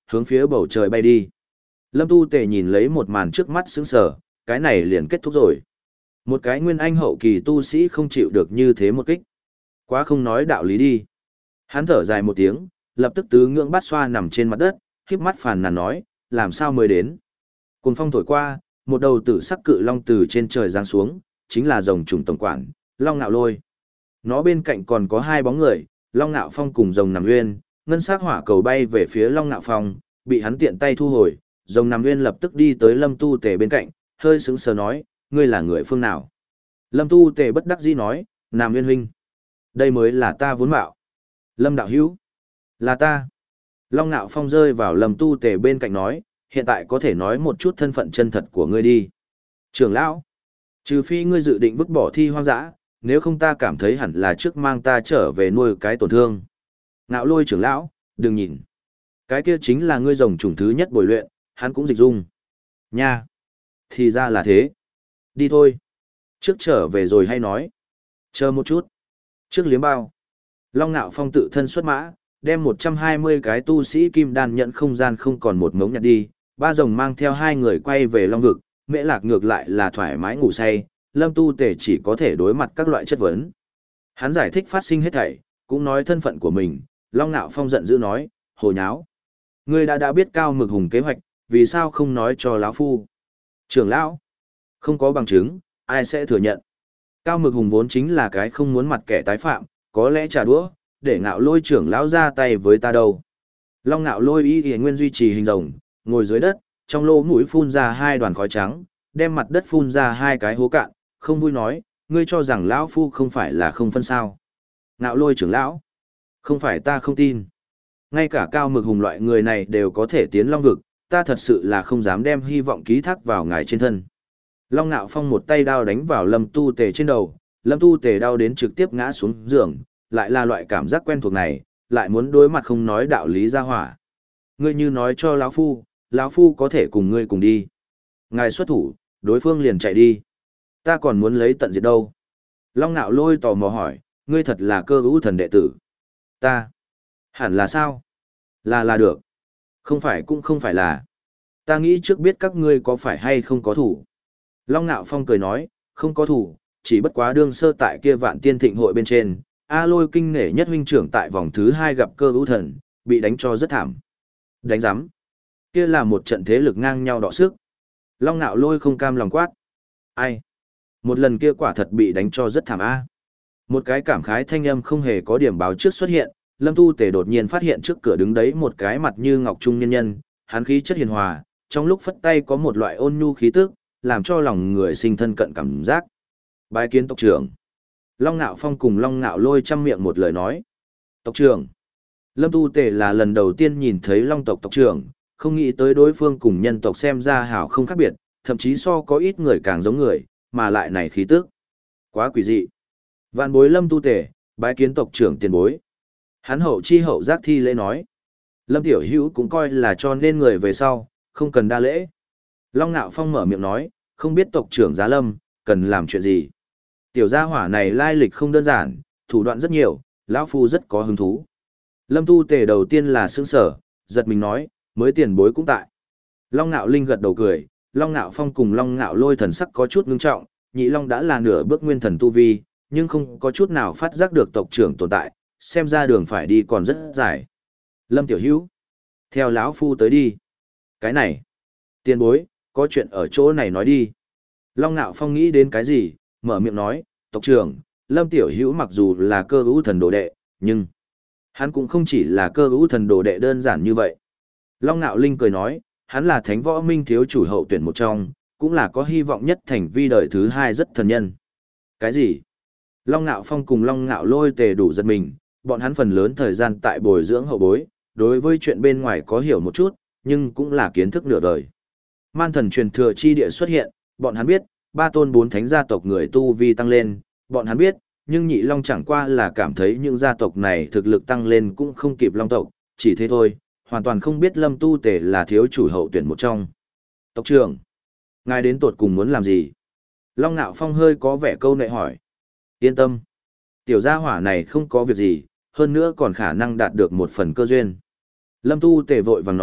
hướng phía bầu trời bay đi. Lâm Tu Tề nhìn lấy một màn trước mắt sững sờ, cái này liền kết thúc rồi. Một cái nguyên anh hậu kỳ tu sĩ không chịu được như thế một kích. Quá không nói đạo lý đi. Hắn thở dài một tiếng, lập tức tứ ngưỡng bát xoa nằm trên mặt đất, khép mắt phàn nàn nói, làm sao mới đến. Cùng phong thổi qua, một đầu tử sắc cự long từ trên trời giáng xuống, chính là rồng trùng tổng quản, Long Nạo Lôi. Nó bên cạnh còn có hai bóng người, Long Nạo Phong cùng rồng nằm nguyên, ngân sắc hỏa cầu bay về phía Long Nạo Phong, bị hắn tiện tay thu hồi, rồng nằm nguyên lập tức đi tới Lâm Tu Tề bên cạnh, hơi sững sờ nói, ngươi là người phương nào? Lâm Tu Tề bất đắc dĩ nói, Nam Nguyên huynh. Đây mới là ta vốn mạo. Lâm đạo hữu. Là ta. Long Nạo Phong rơi vào Lâm Tu Tề bên cạnh nói, hiện tại có thể nói một chút thân phận chân thật của ngươi đi. Trưởng lão. Trừ phi ngươi dự định vứt bỏ thi hoang dã, nếu không ta cảm thấy hẳn là trước mang ta trở về nuôi cái tổn thương. Nạo Lôi trưởng lão, đừng nhìn. Cái kia chính là ngươi rồng chủng thứ nhất bồi luyện, hắn cũng dịch dung. Nha. Thì ra là thế. Đi thôi. Trước trở về rồi hay nói. Chờ một chút. Trước liếm bao. Long Nạo Phong tự thân xuất mã, đem một trăm hai mươi cái tu sĩ kim đan nhận không gian không còn một ngống nhặt đi. Ba rồng mang theo hai người quay về Long Vực, Mễ Lạc ngược lại là thoải mái ngủ say, Lâm Tu Tề chỉ có thể đối mặt các loại chất vấn. Hắn giải thích phát sinh hết thảy, cũng nói thân phận của mình, Long Nạo Phong giận dữ nói, hồ nháo. Ngươi đã đã biết Cao Mực Hùng kế hoạch, vì sao không nói cho lão phu? Trưởng lão, không có bằng chứng, ai sẽ thừa nhận? Cao Mực Hùng vốn chính là cái không muốn mặt kẻ tái phạm, có lẽ trả đũa, để Ngạo Lôi trưởng lão ra tay với ta đâu. Long Ngạo Lôi y y nguyên duy trì hình rồng, ngồi dưới đất, trong lỗ mũi phun ra hai đoàn khói trắng, đem mặt đất phun ra hai cái hố cạn, không vui nói, ngươi cho rằng lão phu không phải là không phân sao? Ngạo Lôi trưởng lão, không phải ta không tin. Ngay cả Cao Mực Hùng loại người này đều có thể tiến Long Vực, ta thật sự là không dám đem hy vọng ký thác vào ngài trên thân. Long Nạo Phong một tay đao đánh vào Lâm Tu Tề trên đầu, Lâm Tu Tề đau đến trực tiếp ngã xuống giường, lại là loại cảm giác quen thuộc này, lại muốn đối mặt không nói đạo lý ra hỏa. Ngươi như nói cho lão phu, lão phu có thể cùng ngươi cùng đi. Ngài xuất thủ, đối phương liền chạy đi. Ta còn muốn lấy tận diệt đâu. Long Nạo Lôi tò mò hỏi, ngươi thật là cơ hữu thần đệ tử. Ta. Hẳn là sao? Là là được. Không phải cũng không phải là. Ta nghĩ trước biết các ngươi có phải hay không có thủ. Long Nạo Phong cười nói, không có thủ, chỉ bất quá đương sơ tại kia vạn tiên thịnh hội bên trên. A Lôi kinh nể nhất huynh trưởng tại vòng thứ hai gặp cơ hữu thần, bị đánh cho rất thảm. Đánh giám. Kia là một trận thế lực ngang nhau đọ sức. Long Nạo Lôi không cam lòng quát. Ai? Một lần kia quả thật bị đánh cho rất thảm a. Một cái cảm khái thanh âm không hề có điểm báo trước xuất hiện, Lâm Tu Tề đột nhiên phát hiện trước cửa đứng đấy một cái mặt như ngọc trung nhân nhân, hắn khí chất hiền hòa, trong lúc phất tay có một loại ôn nhu khí tức, làm cho lòng người sinh thân cận cảm giác. Bái kiến tộc trưởng. Long Nạo Phong cùng Long Nạo Lôi chăm miệng một lời nói. Tộc trưởng. Lâm Tu Tề là lần đầu tiên nhìn thấy Long tộc tộc trưởng, không nghĩ tới đối phương cùng nhân tộc xem ra hảo không khác biệt, thậm chí so có ít người càng giống người, mà lại này khí tức. Quá quỷ dị. Vạn bối Lâm Tu Tề, bái kiến tộc trưởng tiền bối. Hắn hậu chi hậu giác thi lễ nói. Lâm Tiểu Hữu cũng coi là cho nên người về sau, không cần đa lễ. Long Nạo Phong mở miệng nói, không biết tộc trưởng Giá Lâm, cần làm chuyện gì. Tiểu gia hỏa này lai lịch không đơn giản, thủ đoạn rất nhiều, lão phu rất có hứng thú. Lâm Tu Tề đầu tiên là sững sở, giật mình nói, mới tiền bối cũng tại. Long Nạo Linh gật đầu cười, Long Nạo Phong cùng Long Nạo Lôi thần sắc có chút ngưng trọng, Nhị Long đã là nửa bước nguyên thần tu vi, nhưng không có chút nào phát giác được tộc trưởng tồn tại, xem ra đường phải đi còn rất dài. Lâm Tiểu Hữu, theo lão phu tới đi. Cái này, tiền bối, có chuyện ở chỗ này nói đi. Long Nạo Phong nghĩ đến cái gì, mở miệng nói, tộc trưởng, Lâm Tiểu Hữu mặc dù là cơ hữu thần đồ đệ, nhưng hắn cũng không chỉ là cơ hữu thần đồ đệ đơn giản như vậy. Long Nạo Linh cười nói, hắn là thánh võ minh thiếu chủ hậu tuyển một trong, cũng là có hy vọng nhất thành vi đời thứ hai rất thần nhân. Cái gì? Long Nạo Phong cùng Long Nạo Lôi tề đủ giật mình, bọn hắn phần lớn thời gian tại bồi dưỡng hậu bối, đối với chuyện bên ngoài có hiểu một chút, nhưng cũng là kiến thức nửa vời. Man thần truyền thừa chi địa xuất hiện, bọn hắn biết, ba tôn bốn thánh gia tộc người tu vi tăng lên, bọn hắn biết, nhưng Nhị Long chẳng qua là cảm thấy những gia tộc này thực lực tăng lên cũng không kịp Long tộc, chỉ thế thôi, hoàn toàn không biết Lâm Tu Tề là thiếu chủ hậu tuyển một trong. Tộc trưởng, ngài đến tột cùng muốn làm gì? Long Nạo Phong hơi có vẻ câu nệ hỏi. Yên tâm, tiểu gia hỏa này không có việc gì, hơn nữa còn khả năng đạt được một phần cơ duyên. Lâm Tu Tề vội vàng nói,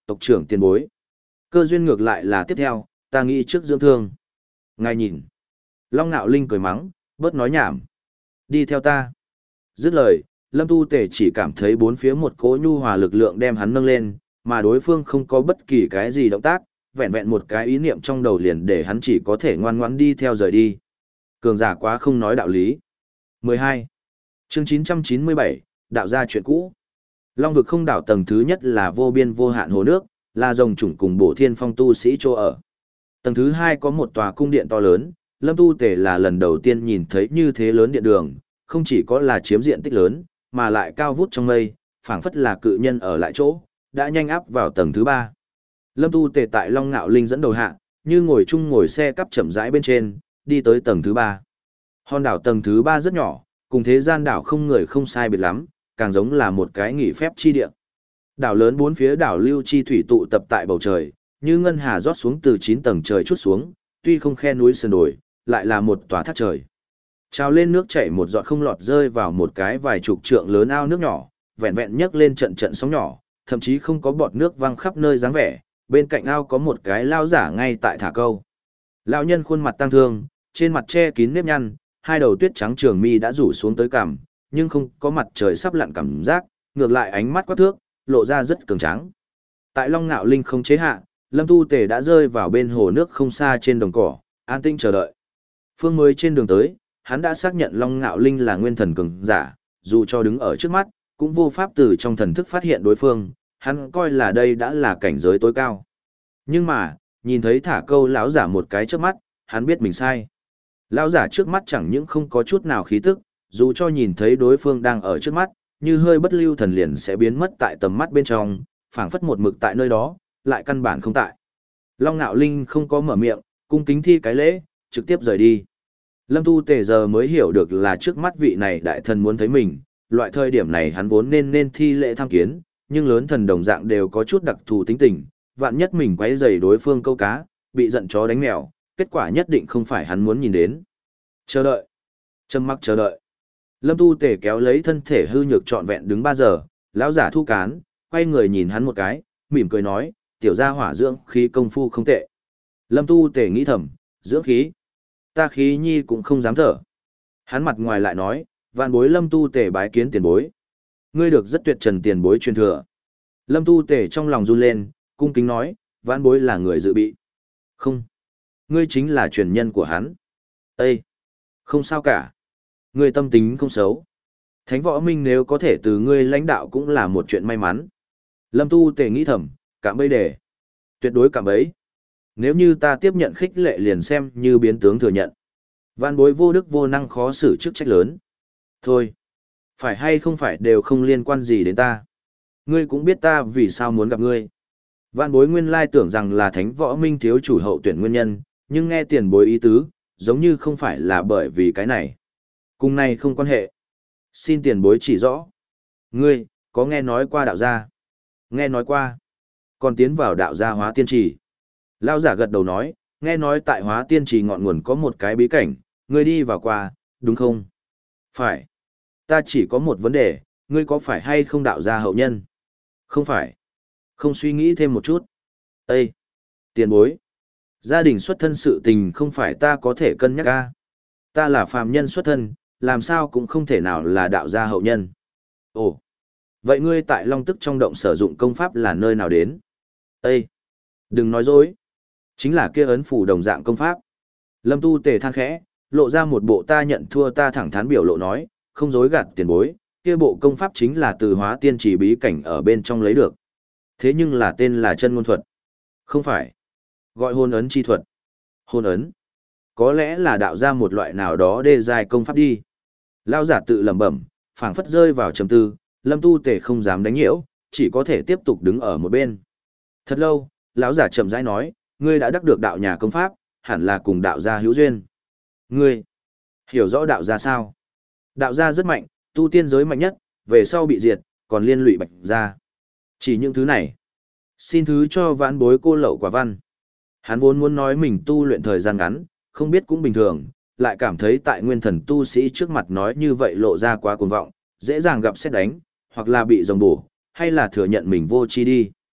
tộc trưởng tiền bối. Cơ duyên ngược lại là tiếp theo, ta nghĩ trước dưỡng thương. Ngài nhìn. Long Nạo Linh cười mắng, bớt nói nhảm. Đi theo ta. Dứt lời, Lâm Tu Tề chỉ cảm thấy bốn phía một cỗ nhu hòa lực lượng đem hắn nâng lên, mà đối phương không có bất kỳ cái gì động tác, vẹn vẹn một cái ý niệm trong đầu liền để hắn chỉ có thể ngoan ngoãn đi theo rời đi. Cường giả quá không nói đạo lý. mười hai. Chương chín trăm chín mươi bảy, đạo gia chuyện cũ. Long vực không đảo tầng thứ nhất là vô biên vô hạn hồ nước, là rồng chủng cùng bổ thiên phong tu sĩ chỗ ở. Tầng thứ hai có một tòa cung điện to lớn, Lâm Tu Tề là lần đầu tiên nhìn thấy như thế lớn điện đường, không chỉ có là chiếm diện tích lớn, mà lại cao vút trong mây, phảng phất là cự nhân ở lại chỗ, đã nhanh áp vào tầng thứ ba. Lâm Tu Tề tại Long Nạo Linh dẫn đầu hạ, như ngồi chung ngồi xe cắp chậm rãi bên trên, đi tới tầng thứ ba. Hòn đảo tầng thứ ba rất nhỏ, cùng thế gian đảo không người không sai biệt lắm, càng giống là một cái nghỉ phép chi địa. Đảo lớn bốn phía đảo lưu chi thủy tụ tập tại bầu trời, như ngân hà rót xuống từ chín tầng trời chút xuống, tuy không khe núi sườn đồi, lại là một tòa thác trời. Trào lên nước chảy một giọt không lọt rơi vào một cái vài chục trượng lớn ao nước nhỏ, vẹn vẹn nhấc lên trận trận sóng nhỏ, thậm chí không có bọt nước văng khắp nơi dáng vẻ, bên cạnh ao có một cái lao giả ngay tại thả câu. Lão nhân khuôn mặt tang thương, trên mặt che kín nếp nhăn, hai đầu tuyết trắng trường mi đã rủ xuống tới cằm, nhưng không có mặt trời sắp lặn cảm giác, ngược lại ánh mắt quắc thước, lộ ra rất cường tráng. Tại Long Nạo Linh không chế hạ, Lâm Tu Tề đã rơi vào bên hồ nước không xa trên đồng cỏ, an tĩnh chờ đợi. Phương mới trên đường tới, hắn đã xác nhận Long Nạo Linh là nguyên thần cường giả, dù cho đứng ở trước mắt, cũng vô pháp từ trong thần thức phát hiện đối phương, hắn coi là đây đã là cảnh giới tối cao. Nhưng mà, nhìn thấy thả câu lão giả một cái trước mắt, hắn biết mình sai. Lão giả trước mắt chẳng những không có chút nào khí tức, dù cho nhìn thấy đối phương đang ở trước mắt, như hơi bất lưu thần liền sẽ biến mất tại tầm mắt bên trong, phảng phất một mực tại nơi đó, lại căn bản không tại. Long Nạo Linh không có mở miệng, cung kính thi cái lễ, trực tiếp rời đi. Lâm Tu Tề giờ mới hiểu được là trước mắt vị này đại thần muốn thấy mình, loại thời điểm này hắn vốn nên nên thi lễ tham kiến, nhưng lớn thần đồng dạng đều có chút đặc thù tính tình, vạn nhất mình quấy rầy đối phương câu cá, bị giận chó đánh mèo, kết quả nhất định không phải hắn muốn nhìn đến. Chờ đợi. Trầm mặc chờ đợi. Lâm Tu Tề kéo lấy thân thể hư nhược trọn vẹn đứng ba giờ, lão giả thu cán, quay người nhìn hắn một cái, mỉm cười nói, tiểu gia hỏa dưỡng khí công phu không tệ. Lâm Tu Tề nghĩ thầm, dưỡng khí. Ta khí nhi cũng không dám thở. Hắn mặt ngoài lại nói, vạn bối Lâm Tu Tề bái kiến tiền bối. Ngươi được rất tuyệt trần tiền bối truyền thừa. Lâm Tu Tề trong lòng run lên, cung kính nói, vạn bối là người dự bị. Không. Ngươi chính là truyền nhân của hắn. Ê! Không sao cả. Ngươi tâm tính không xấu. Thánh võ minh nếu có thể từ ngươi lãnh đạo cũng là một chuyện may mắn. Lâm Tu Tề nghĩ thầm, cạm bẫy đề. Tuyệt đối cạm bẫy. Nếu như ta tiếp nhận khích lệ liền xem như biến tướng thừa nhận. Vạn bối vô đức vô năng khó xử chức trách lớn. Thôi. Phải hay không phải đều không liên quan gì đến ta. Ngươi cũng biết ta vì sao muốn gặp ngươi. Vạn bối nguyên lai tưởng rằng là thánh võ minh thiếu chủ hậu tuyển nguyên nhân, nhưng nghe tiền bối ý tứ, giống như không phải là bởi vì cái này. Cùng này không quan hệ. Xin tiền bối chỉ rõ. Ngươi, có nghe nói qua đạo gia? Nghe nói qua. Còn tiến vào đạo gia hóa tiên trì. Lao giả gật đầu nói, nghe nói tại hóa tiên trì ngọn nguồn có một cái bí cảnh, ngươi đi vào qua, đúng không? Phải. Ta chỉ có một vấn đề, ngươi có phải hay không đạo gia hậu nhân? Không phải. Không suy nghĩ thêm một chút. Ê! Tiền bối! Gia đình xuất thân sự tình không phải ta có thể cân nhắc ca. Ta là phàm nhân xuất thân, làm sao cũng không thể nào là đạo gia hậu nhân. Ồ! Vậy ngươi tại Long Tức trong động sử dụng công pháp là nơi nào đến? Ê! Đừng nói dối! Chính là kia ấn phủ đồng dạng công pháp. Lâm Tu Tề than khẽ, lộ ra một bộ ta nhận thua ta thẳng thắn biểu lộ nói, không dối gạt tiền bối, kia bộ công pháp chính là từ hóa tiên chỉ bí cảnh ở bên trong lấy được. Thế nhưng là tên là chân ngôn thuật. Không phải. Gọi hôn ấn chi thuật. Hôn ấn. Có lẽ là đạo ra một loại nào đó đê dài công pháp đi. Lao giả tự lẩm bẩm, phảng phất rơi vào trầm tư, Lâm Tu Tề không dám đánh nhiễu, chỉ có thể tiếp tục đứng ở một bên. Thật lâu, lão giả chậm rãi nói, ngươi đã đắc được đạo nhà công pháp, hẳn là cùng đạo gia hữu duyên. Ngươi hiểu rõ đạo gia sao? Đạo gia rất mạnh, tu tiên giới mạnh nhất, về sau bị diệt, còn liên lụy Bạch gia. Chỉ những thứ này. Xin thứ cho vãn bối cô lậu quả văn. Hắn vốn muốn nói mình tu luyện thời gian ngắn, không biết cũng bình thường, lại cảm thấy tại nguyên thần tu sĩ trước mặt nói như vậy lộ ra quá cuồng vọng, dễ dàng gặp xét đánh, hoặc là bị rồng bổ, hay là thừa nhận mình vô chi đi.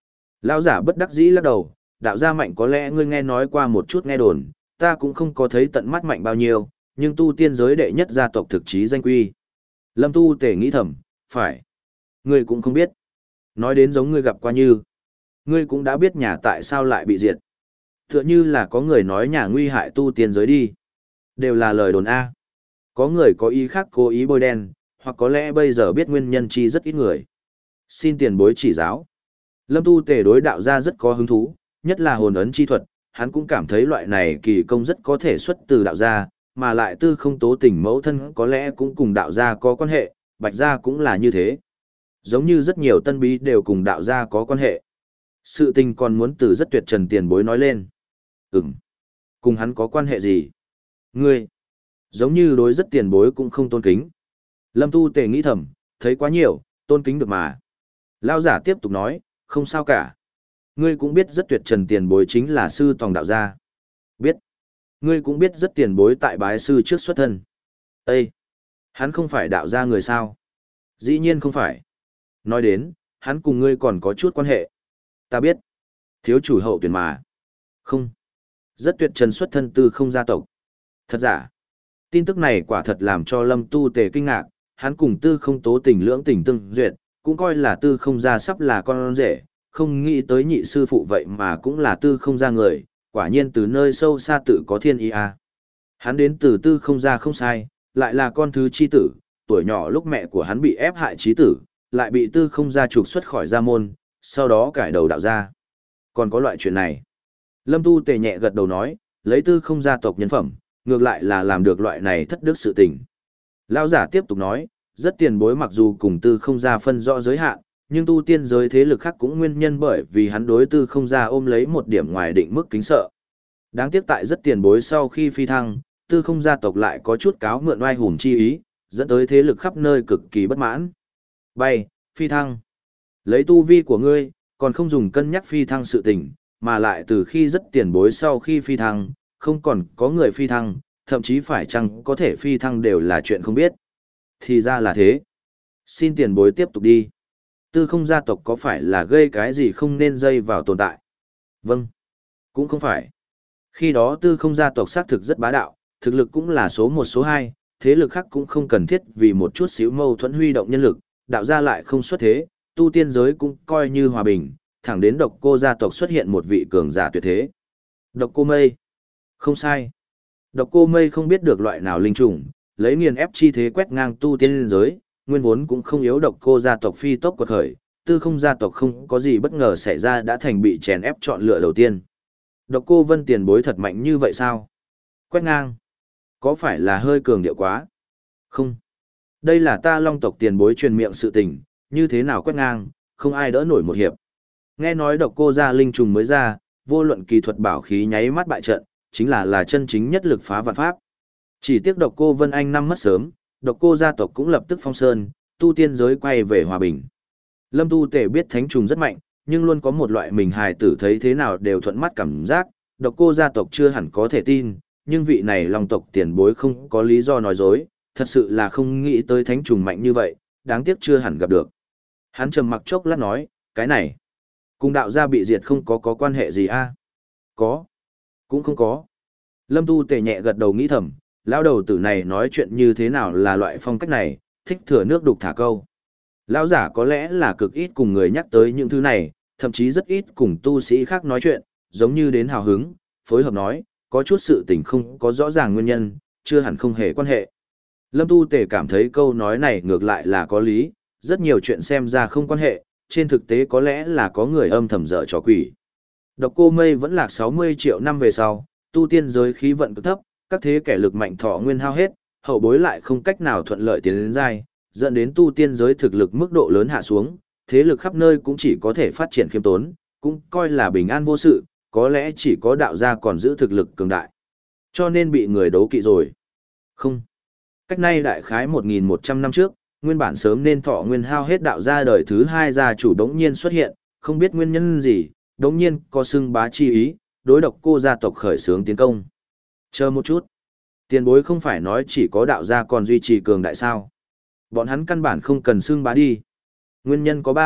Lão giả bất đắc dĩ lắc đầu, đạo gia mạnh có lẽ ngươi nghe nói qua một chút nghe đồn, ta cũng không có thấy tận mắt mạnh bao nhiêu, nhưng tu tiên giới đệ nhất gia tộc thực chí danh quy. Lâm Tu Tề nghĩ thầm, phải. Ngươi cũng không biết. Nói đến giống ngươi gặp qua như. Ngươi cũng đã biết nhà tại sao lại bị diệt. Tựa như là có người nói nhà nguy hại tu tiên giới đi. Đều là lời đồn A. Có người có ý khác cố ý bôi đen, hoặc có lẽ bây giờ biết nguyên nhân chi rất ít người. Xin tiền bối chỉ giáo. Lâm Tu Tề đối đạo gia rất có hứng thú, nhất là hồn ấn chi thuật, hắn cũng cảm thấy loại này kỳ công rất có thể xuất từ đạo gia, mà lại tư không tố tình mẫu thân có lẽ cũng cùng đạo gia có quan hệ, bạch gia cũng là như thế. Giống như rất nhiều tân bí đều cùng đạo gia có quan hệ. Sự tình còn muốn từ rất tuyệt trần tiền bối nói lên. Ừm. Cùng hắn có quan hệ gì? Ngươi. Giống như đối rất tiền bối cũng không tôn kính. Lâm Tu Tề nghĩ thầm, thấy quá nhiều, tôn kính được mà. Lao giả tiếp tục nói, không sao cả. Ngươi cũng biết rất tuyệt trần tiền bối chính là sư tòng đạo gia. Biết. Ngươi cũng biết rất tiền bối tại bái sư trước xuất thân. Ê! Hắn không phải đạo gia người sao? Dĩ nhiên không phải. Nói đến, hắn cùng ngươi còn có chút quan hệ. Ta biết. Thiếu chủ hậu tuyển mà. Không. Rất tuyệt trần xuất thân tư không gia tộc. Thật giả. Tin tức này quả thật làm cho Lâm Tu Tề kinh ngạc, hắn cùng tư không tố tình lưỡng tình tương duyệt, cũng coi là tư không gia sắp là con rể, không nghĩ tới nhị sư phụ vậy mà cũng là tư không gia người, quả nhiên từ nơi sâu xa tự có thiên ý à. Hắn đến từ tư không gia không sai, lại là con thứ chi tử, tuổi nhỏ lúc mẹ của hắn bị ép hại chí tử, lại bị tư không gia trục xuất khỏi gia môn, sau đó cải đầu đạo gia. Còn có loại chuyện này. Lâm Tu Tề nhẹ gật đầu nói, lấy tư không gia tộc nhân phẩm, ngược lại là làm được loại này thất đức sự tình. Lão giả tiếp tục nói, rất tiền bối mặc dù cùng tư không gia phân rõ giới hạn, nhưng tu tiên giới thế lực khác cũng nguyên nhân bởi vì hắn đối tư không gia ôm lấy một điểm ngoài định mức kính sợ. Đáng tiếc tại rất tiền bối sau khi phi thăng, tư không gia tộc lại có chút cáo mượn oai hùng chi ý, dẫn tới thế lực khắp nơi cực kỳ bất mãn. Bay, phi thăng. Lấy tu vi của ngươi, còn không dùng cân nhắc phi thăng sự tình, mà lại từ khi rất tiền bối sau khi phi thăng, không còn có người phi thăng, thậm chí phải chăng có thể phi thăng đều là chuyện không biết. Thì ra là thế. Xin tiền bối tiếp tục đi. Tư không gia tộc có phải là gây cái gì không nên dây vào tồn tại? Vâng. Cũng không phải. Khi đó tư không gia tộc xác thực rất bá đạo, thực lực cũng là số một số hai, thế lực khác cũng không cần thiết vì một chút xíu mâu thuẫn huy động nhân lực, đạo gia lại không xuất thế, tu tiên giới cũng coi như hòa bình, thẳng đến độc cô gia tộc xuất hiện một vị cường giả tuyệt thế. Độc cô mây. Không sai. Độc cô mây không biết được loại nào linh trùng, lấy nghiền ép chi thế quét ngang tu tiên giới, nguyên vốn cũng không yếu độc cô gia tộc phi tốc quật khởi, tư không gia tộc không có gì bất ngờ xảy ra đã thành bị chèn ép chọn lựa đầu tiên. Độc cô vân tiền bối thật mạnh như vậy sao? Quét ngang. Có phải là hơi cường điệu quá? Không. Đây là ta long tộc tiền bối truyền miệng sự tình, như thế nào quét ngang, không ai đỡ nổi một hiệp. Nghe nói độc cô gia linh trùng mới ra, vô luận kỳ thuật bảo khí nháy mắt bại trận, chính là là chân chính nhất lực phá vạn pháp. Chỉ tiếc độc cô Vân Anh năm mất sớm, độc cô gia tộc cũng lập tức phong sơn, tu tiên giới quay về hòa bình. Lâm Tu Tề biết thánh trùng rất mạnh, nhưng luôn có một loại mình hài tử thấy thế nào đều thuận mắt cảm giác, độc cô gia tộc chưa hẳn có thể tin, nhưng vị này long tộc tiền bối không có lý do nói dối, thật sự là không nghĩ tới thánh trùng mạnh như vậy, đáng tiếc chưa hẳn gặp được. Hắn trầm mặc chốc lát nói, cái này, cùng đạo gia bị diệt không có có quan hệ gì a? Có. Cũng không có. Lâm Tu Tề nhẹ gật đầu nghĩ thầm, lão đầu tử này nói chuyện như thế nào là loại phong cách này, thích thừa nước đục thả câu. Lão giả có lẽ là cực ít cùng người nhắc tới những thứ này, thậm chí rất ít cùng tu sĩ khác nói chuyện, giống như đến hào hứng, phối hợp nói, có chút sự tình không có rõ ràng nguyên nhân, chưa hẳn không hề quan hệ. Lâm Tu Tề cảm thấy câu nói này ngược lại là có lý, rất nhiều chuyện xem ra không quan hệ, trên thực tế có lẽ là có người âm thầm dở trò quỷ. Độc cô mây vẫn lạc sáu mươi triệu năm về sau, tu tiên giới khí vận cực thấp, các thế kẻ lực mạnh thọ nguyên hao hết, hậu bối lại không cách nào thuận lợi tiến đến giai, dẫn đến tu tiên giới thực lực mức độ lớn hạ xuống, thế lực khắp nơi cũng chỉ có thể phát triển khiêm tốn, cũng coi là bình an vô sự, có lẽ chỉ có đạo gia còn giữ thực lực cường đại. Cho nên bị người đấu kỵ rồi. Không. Cách nay đại khái một nghìn một trăm năm trước, nguyên bản sớm nên thọ nguyên hao hết đạo gia đời thứ hai gia chủ đống nhiên xuất hiện, không biết nguyên nhân gì, đống nhiên có xưng bá chi ý, đối độc cô gia tộc khởi xướng tiến công. Chờ một chút. Tiền bối không phải nói chỉ có đạo gia còn duy trì cường đại sao. Bọn hắn căn bản không cần xưng bá đi. Nguyên nhân có ba,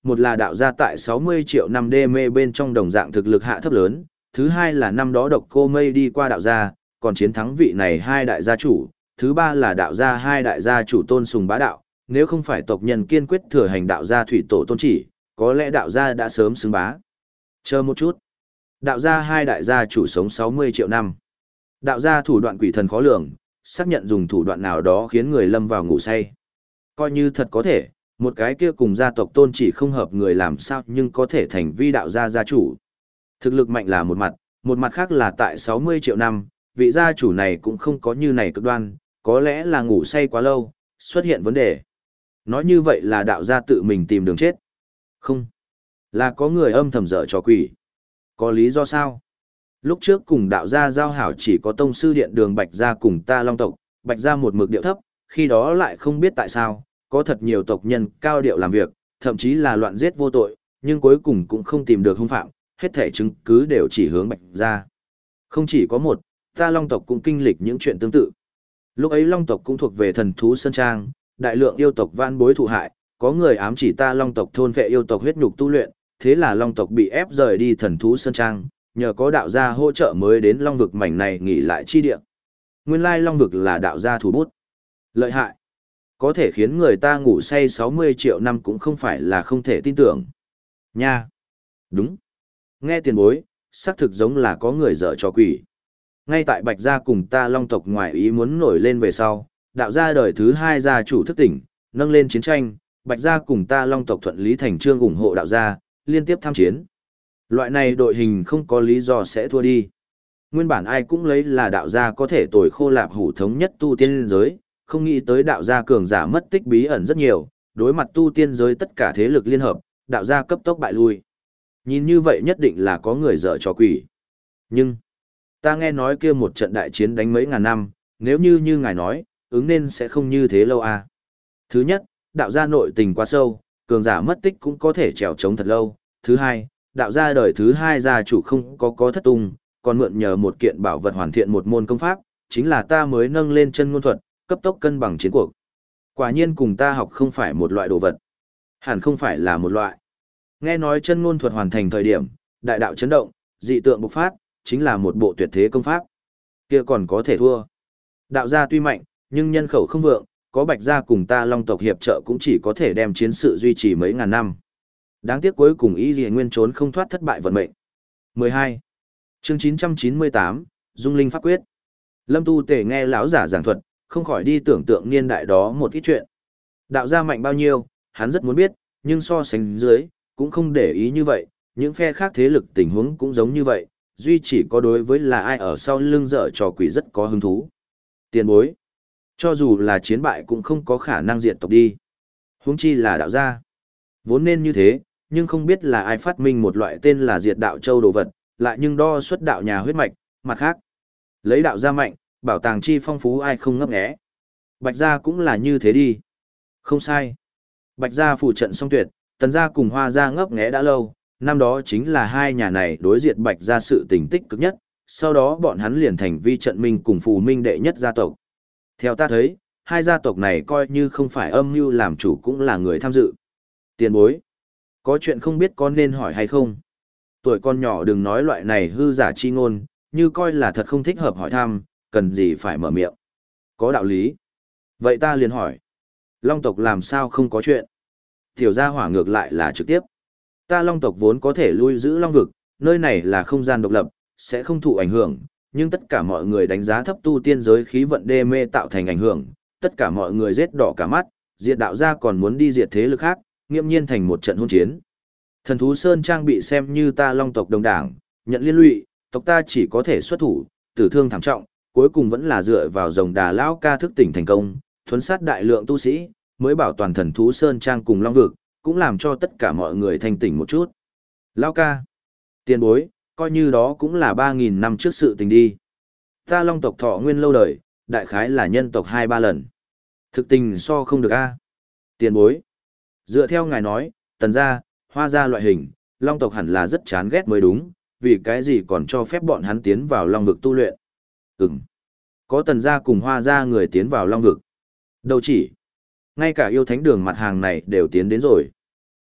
một là đạo gia tại sáu mươi triệu năm đê mê bên trong đồng dạng thực lực hạ thấp lớn, thứ hai là năm đó độc cô mây đi qua đạo gia, còn chiến thắng vị này hai đại gia chủ, thứ ba là đạo gia hai đại gia chủ tôn sùng bá đạo, nếu không phải tộc nhân kiên quyết thừa hành đạo gia thủy tổ tôn chỉ, có lẽ đạo gia đã sớm xứng bá. Chờ một chút. Đạo gia hai đại gia chủ sống sáu mươi triệu năm. Đạo gia thủ đoạn quỷ thần khó lường, xác nhận dùng thủ đoạn nào đó khiến người lâm vào ngủ say. Coi như thật có thể, một cái kia cùng gia tộc tôn chỉ không hợp người làm sao nhưng có thể thành vi đạo gia gia chủ. Thực lực mạnh là một mặt, một mặt khác là tại sáu mươi triệu năm, vị gia chủ này cũng không có như này cực đoan, có lẽ là ngủ say quá lâu, xuất hiện vấn đề. Nói như vậy là đạo gia tự mình tìm đường chết. Không, là có người âm thầm dở trò quỷ. Có lý do sao? Lúc trước cùng đạo gia giao hảo chỉ có tông sư điện đường Bạch gia cùng ta Long tộc, Bạch gia một mực điệu thấp, khi đó lại không biết tại sao, có thật nhiều tộc nhân cao điệu làm việc, thậm chí là loạn giết vô tội, nhưng cuối cùng cũng không tìm được hung phạm, hết thể chứng cứ đều chỉ hướng Bạch gia. Không chỉ có một, ta Long tộc cũng kinh lịch những chuyện tương tự. Lúc ấy Long tộc cũng thuộc về thần thú Sơn Trang, đại lượng yêu tộc van bối thụ hại, có người ám chỉ ta Long tộc thôn vệ yêu tộc huyết nhục tu luyện, thế là Long tộc bị ép rời đi thần thú Sơn Trang, nhờ có đạo gia hỗ trợ mới đến Long vực mảnh này nghỉ lại chi địa. Nguyên lai Long vực là đạo gia thủ bút. Lợi hại. Có thể khiến người ta ngủ say sáu mươi triệu năm cũng không phải là không thể tin tưởng. Nha. Đúng. Nghe tiền bối, xác thực giống là có người dở trò quỷ. Ngay tại Bạch gia cùng ta Long tộc ngoài ý muốn nổi lên về sau, đạo gia đời thứ hai gia chủ thức tỉnh, nâng lên chiến tranh, Bạch gia cùng ta Long tộc thuận lý thành trương ủng hộ đạo gia, liên tiếp tham chiến. Loại này đội hình không có lý do sẽ thua đi. Nguyên bản ai cũng lấy là đạo gia có thể tồi khô lạp hủ thống nhất tu tiên giới, không nghĩ tới đạo gia cường giả mất tích bí ẩn rất nhiều, đối mặt tu tiên giới tất cả thế lực liên hợp, đạo gia cấp tốc bại lui. Nhìn như vậy nhất định là có người dở trò quỷ. Nhưng, ta nghe nói kia một trận đại chiến đánh mấy ngàn năm, nếu như như ngài nói, ứng nên sẽ không như thế lâu à. Thứ nhất, đạo gia nội tình quá sâu, cường giả mất tích cũng có thể trèo trống thật lâu. Thứ hai, đạo gia đời thứ hai gia chủ không có có thất tung, còn mượn nhờ một kiện bảo vật hoàn thiện một môn công pháp, chính là ta mới nâng lên chân ngôn thuật, cấp tốc cân bằng chiến cuộc. Quả nhiên cùng ta học không phải một loại đồ vật. Hẳn không phải là một loại. Nghe nói chân ngôn thuật hoàn thành thời điểm, đại đạo chấn động, dị tượng bộc phát, chính là một bộ tuyệt thế công pháp. Kia còn có thể thua. Đạo gia tuy mạnh, nhưng nhân khẩu không vượng, có Bạch gia cùng ta Long tộc hiệp trợ cũng chỉ có thể đem chiến sự duy trì mấy ngàn năm. Đáng tiếc cuối cùng ý gì nguyên trốn không thoát thất bại vận mệnh. mười hai. Chương chín trăm chín mươi tám, Dung Linh Pháp Quyết. Lâm Tu Tề nghe lão giả giảng thuật, không khỏi đi tưởng tượng niên đại đó một ít chuyện. Đạo gia mạnh bao nhiêu, hắn rất muốn biết, nhưng so sánh dưới, cũng không để ý như vậy, những phe khác thế lực tình huống cũng giống như vậy, duy chỉ có đối với là ai ở sau lưng dở trò quỷ rất có hứng thú. Tiền bối, cho dù là chiến bại cũng không có khả năng diệt tộc đi. Huống chi là đạo gia. Vốn nên như thế, nhưng không biết là ai phát minh một loại tên là diệt đạo châu đồ vật, lại nhưng đo xuất đạo nhà huyết mạch, mặt khác. Lấy đạo gia mạnh, bảo tàng chi phong phú ai không ngấp nghé. Bạch gia cũng là như thế đi. Không sai. Bạch gia phụ trận song tuyệt, Tần gia cùng Hoa gia ngấp nghé đã lâu, năm đó chính là hai nhà này đối diệt Bạch gia sự tình tích cực nhất, sau đó bọn hắn liền thành vi trận minh cùng phù minh đệ nhất gia tộc. Theo ta thấy, hai gia tộc này coi như không phải âm mưu làm chủ cũng là người tham dự. Tiền bối, có chuyện không biết có nên hỏi hay không? Tuổi con nhỏ đừng nói loại này hư giả chi ngôn, như coi là thật không thích hợp hỏi thăm, cần gì phải mở miệng. Có đạo lý. Vậy ta liền hỏi. Long tộc làm sao không có chuyện? Tiểu gia hỏa ngược lại là trực tiếp. Ta Long tộc vốn có thể lui giữ Long vực, nơi này là không gian độc lập, sẽ không thụ ảnh hưởng, nhưng tất cả mọi người đánh giá thấp tu tiên giới khí vận đê mê tạo thành ảnh hưởng, tất cả mọi người giết đỏ cả mắt, diệt đạo gia còn muốn đi diệt thế lực khác, nghiêm nhiên thành một trận hôn chiến. Thần thú Sơn Trang bị xem như ta Long tộc đồng đảng, nhận liên lụy, tộc ta chỉ có thể xuất thủ, tử thương thảm trọng, cuối cùng vẫn là dựa vào rồng đà lão ca thức tỉnh thành công, thuấn sát đại lượng tu sĩ, mới bảo toàn thần thú Sơn Trang cùng Long vực, cũng làm cho tất cả mọi người thanh tỉnh một chút. Lão ca, tiền bối, coi như đó cũng là ba nghìn năm trước sự tình đi. Ta Long tộc thọ nguyên lâu đời, đại khái là nhân tộc hai ba lần. Thực tình so không được a. Tiền bối, dựa theo ngài nói, Tần gia, Hoa gia loại hình, Long tộc hẳn là rất chán ghét mới đúng, vì cái gì còn cho phép bọn hắn tiến vào Long vực tu luyện. Ừm, có Tần gia cùng Hoa gia người tiến vào Long vực. Đâu chỉ, ngay cả yêu thánh đường mặt hàng này đều tiến đến rồi.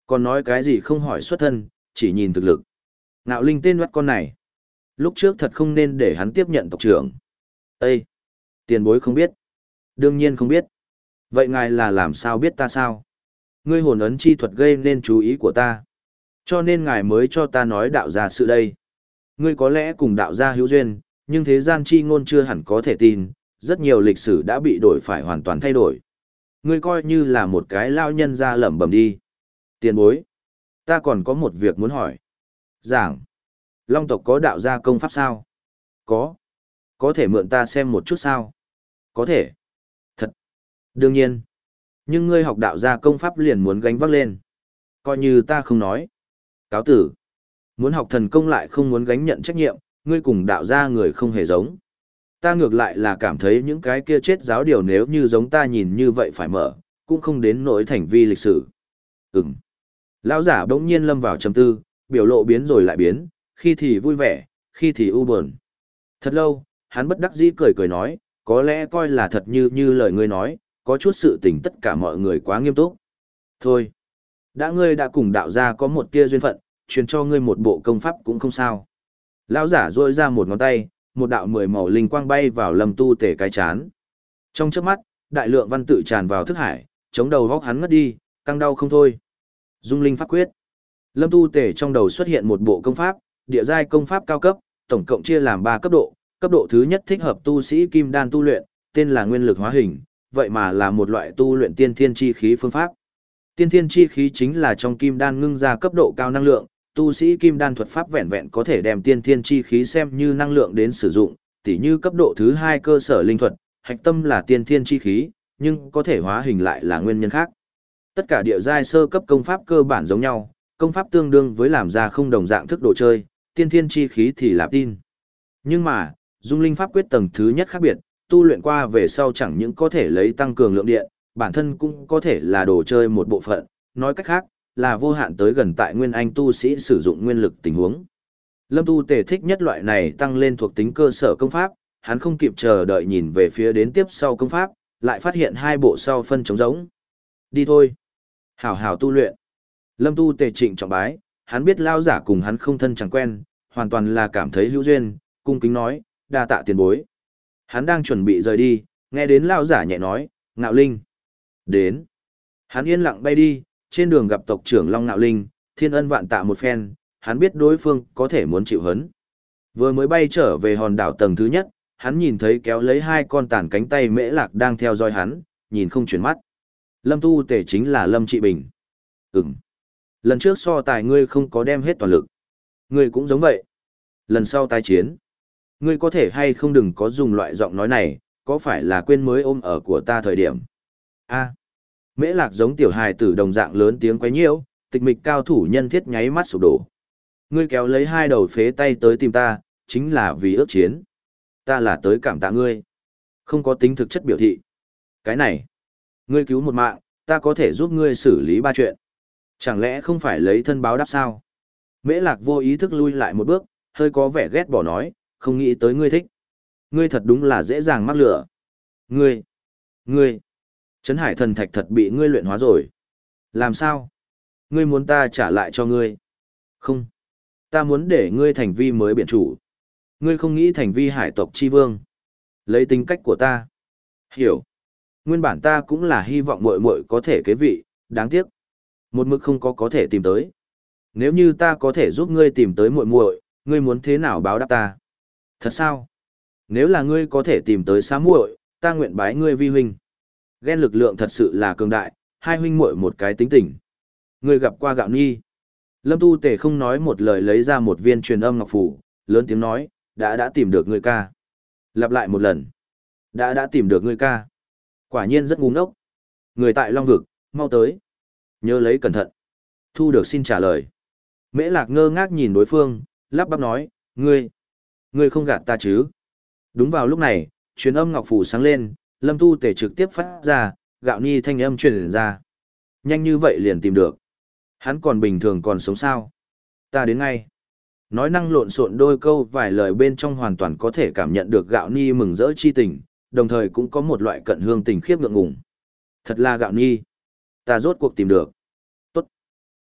Còn nói cái gì không hỏi xuất thân, chỉ nhìn thực lực. Ngạo Linh tên mắt con này. Lúc trước thật không nên để hắn tiếp nhận tộc trưởng. Ê! Tiền bối không biết. Đương nhiên không biết. Vậy ngài là làm sao biết ta sao? Ngươi hồn ấn chi thuật gây nên chú ý của ta. Cho nên ngài mới cho ta nói đạo gia sự đây. Ngươi có lẽ cùng đạo gia hữu duyên, nhưng thế gian chi ngôn chưa hẳn có thể tin, rất nhiều lịch sử đã bị đổi phải hoàn toàn thay đổi. Ngươi coi như là một cái lao nhân ra lẩm bẩm đi. Tiền bối, ta còn có một việc muốn hỏi. Giảng, Long tộc có đạo gia công pháp sao? Có. Có thể mượn ta xem một chút sao? Có thể. Thật. Đương nhiên. Nhưng ngươi học đạo gia công pháp liền muốn gánh vác lên. Coi như ta không nói. Cáo tử. Muốn học thần công lại không muốn gánh nhận trách nhiệm, ngươi cùng đạo gia người không hề giống. Ta ngược lại là cảm thấy những cái kia chết giáo điều nếu như giống ta nhìn như vậy phải mở, cũng không đến nỗi thành vi lịch sử. Ừm. Lão giả bỗng nhiên lâm vào trầm tư, biểu lộ biến rồi lại biến, khi thì vui vẻ, khi thì u buồn. Thật lâu, hắn bất đắc dĩ cười cười nói, có lẽ coi là thật như như lời ngươi nói, có chút sự tình tất cả mọi người quá nghiêm túc. Thôi, đã ngươi đã cùng đạo gia có một tia duyên phận, truyền cho ngươi một bộ công pháp cũng không sao. Lão giả duỗi ra một ngón tay, một đạo mười màu linh quang bay vào Lâm Tu Tể cái chán. Trong chớp mắt, đại lượng văn tự tràn vào thức hải, chống đầu góc hắn ngất đi, căng đau không thôi. Dung linh pháp quyết. Lâm Tu Tể trong đầu xuất hiện một bộ công pháp, địa giai công pháp cao cấp, tổng cộng chia làm ba cấp độ, cấp độ thứ nhất thích hợp tu sĩ kim đan tu luyện, tên là nguyên lực hóa hình, vậy mà là một loại tu luyện tiên thiên chi khí phương pháp. Tiên thiên chi khí chính là trong kim đan ngưng ra cấp độ cao năng lượng, tu sĩ kim đan thuật pháp vẹn vẹn có thể đem tiên thiên chi khí xem như năng lượng đến sử dụng, tỉ như cấp độ thứ hai cơ sở linh thuật, hạch tâm là tiên thiên chi khí, nhưng có thể hóa hình lại là nguyên nhân khác. Tất cả địa giai sơ cấp công pháp cơ bản giống nhau, công pháp tương đương với làm ra không đồng dạng thức đồ chơi, tiên thiên chi khí thì là tin. Nhưng mà, dung linh pháp quyết tầng thứ nhất khác biệt, tu luyện qua về sau chẳng những có thể lấy tăng cường lượng điện, bản thân cũng có thể là đồ chơi một bộ phận, nói cách khác, là vô hạn tới gần tại nguyên anh tu sĩ sử dụng nguyên lực tình huống. Lâm Tu Tề thích nhất loại này tăng lên thuộc tính cơ sở công pháp, hắn không kịp chờ đợi nhìn về phía đến tiếp sau công pháp, lại phát hiện hai bộ sau phân trống rỗng. Đi thôi. Hảo hảo tu luyện. Lâm Tu Tề trịnh trọng bái, hắn biết lao giả cùng hắn không thân chẳng quen, hoàn toàn là cảm thấy hữu duyên, cung kính nói, đa tạ tiền bối. Hắn đang chuẩn bị rời đi, nghe đến lao giả nhẹ nói, Ngạo Linh. Đến. Hắn yên lặng bay đi, trên đường gặp tộc trưởng Long Ngạo Linh, thiên ân vạn tạ một phen, hắn biết đối phương có thể muốn chịu hấn. Vừa mới bay trở về hòn đảo tầng thứ nhất, hắn nhìn thấy kéo lấy hai con tàn cánh tay mễ lạc đang theo dõi hắn, nhìn không chuyển mắt. Lâm Tu Tể chính là Lâm Trị Bình. Ừm. Lần trước so tài ngươi không có đem hết toàn lực. Ngươi cũng giống vậy. Lần sau tái chiến. Ngươi có thể hay không đừng có dùng loại giọng nói này, có phải là quên mới ôm ở của ta thời điểm. A. Mễ lạc giống tiểu hài tử đồng dạng lớn tiếng quấy nhiễu, tịch mịch cao thủ nhân thiết nháy mắt sụp đổ. Ngươi kéo lấy hai đầu phế tay tới tìm ta, chính là vì ước chiến. Ta là tới cảm tạ ngươi. Không có tính thực chất biểu thị. Cái này. Ngươi cứu một mạng, ta có thể giúp ngươi xử lý ba chuyện. Chẳng lẽ không phải lấy thân báo đáp sao? Mễ lạc vô ý thức lui lại một bước, hơi có vẻ ghét bỏ nói, không nghĩ tới ngươi thích. Ngươi thật đúng là dễ dàng mắc lửa. Ngươi. Ngươi. Trấn Hải thần thạch thật bị ngươi luyện hóa rồi. Làm sao? Ngươi muốn ta trả lại cho ngươi? Không. Ta muốn để ngươi thành vi mới biện chủ. Ngươi không nghĩ thành vi hải tộc chi vương. Lấy tính cách của ta. Hiểu. Nguyên bản ta cũng là hy vọng muội muội có thể kế vị, đáng tiếc. Một mực không có có thể tìm tới. Nếu như ta có thể giúp ngươi tìm tới muội muội, ngươi muốn thế nào báo đáp ta? Thật sao? Nếu là ngươi có thể tìm tới xá muội, ta nguyện bái ngươi vi huynh. Ghen lực lượng thật sự là cường đại, hai huynh muội một cái tính tình. Ngươi gặp qua Gạo Nhi. Lâm Tu Tề không nói một lời lấy ra một viên truyền âm ngọc phủ, lớn tiếng nói, đã đã tìm được ngươi ca. Lặp lại một lần. Đã đã tìm được ngươi ca. Quả nhiên rất ngu ngốc. Người tại Long Vực, mau tới. Nhớ lấy cẩn thận. Thu được xin trả lời. Mễ Lạc ngơ ngác nhìn đối phương, lắp bắp nói, ngươi, ngươi không gạt ta chứ. Đúng vào lúc này, truyền âm ngọc phủ sáng lên, Lâm Tu Tề trực tiếp phát ra, Gạo Nhi thanh âm truyền ra. Nhanh như vậy liền tìm được. Hắn còn bình thường còn sống sao? Ta đến ngay. Nói năng lộn xộn đôi câu vài lời bên trong hoàn toàn có thể cảm nhận được Gạo Nhi mừng rỡ chi tình, đồng thời cũng có một loại cận hương tình khiếp ngượng ngùng. Thật là Gạo Nhi. Ta rốt cuộc tìm được. Tốt.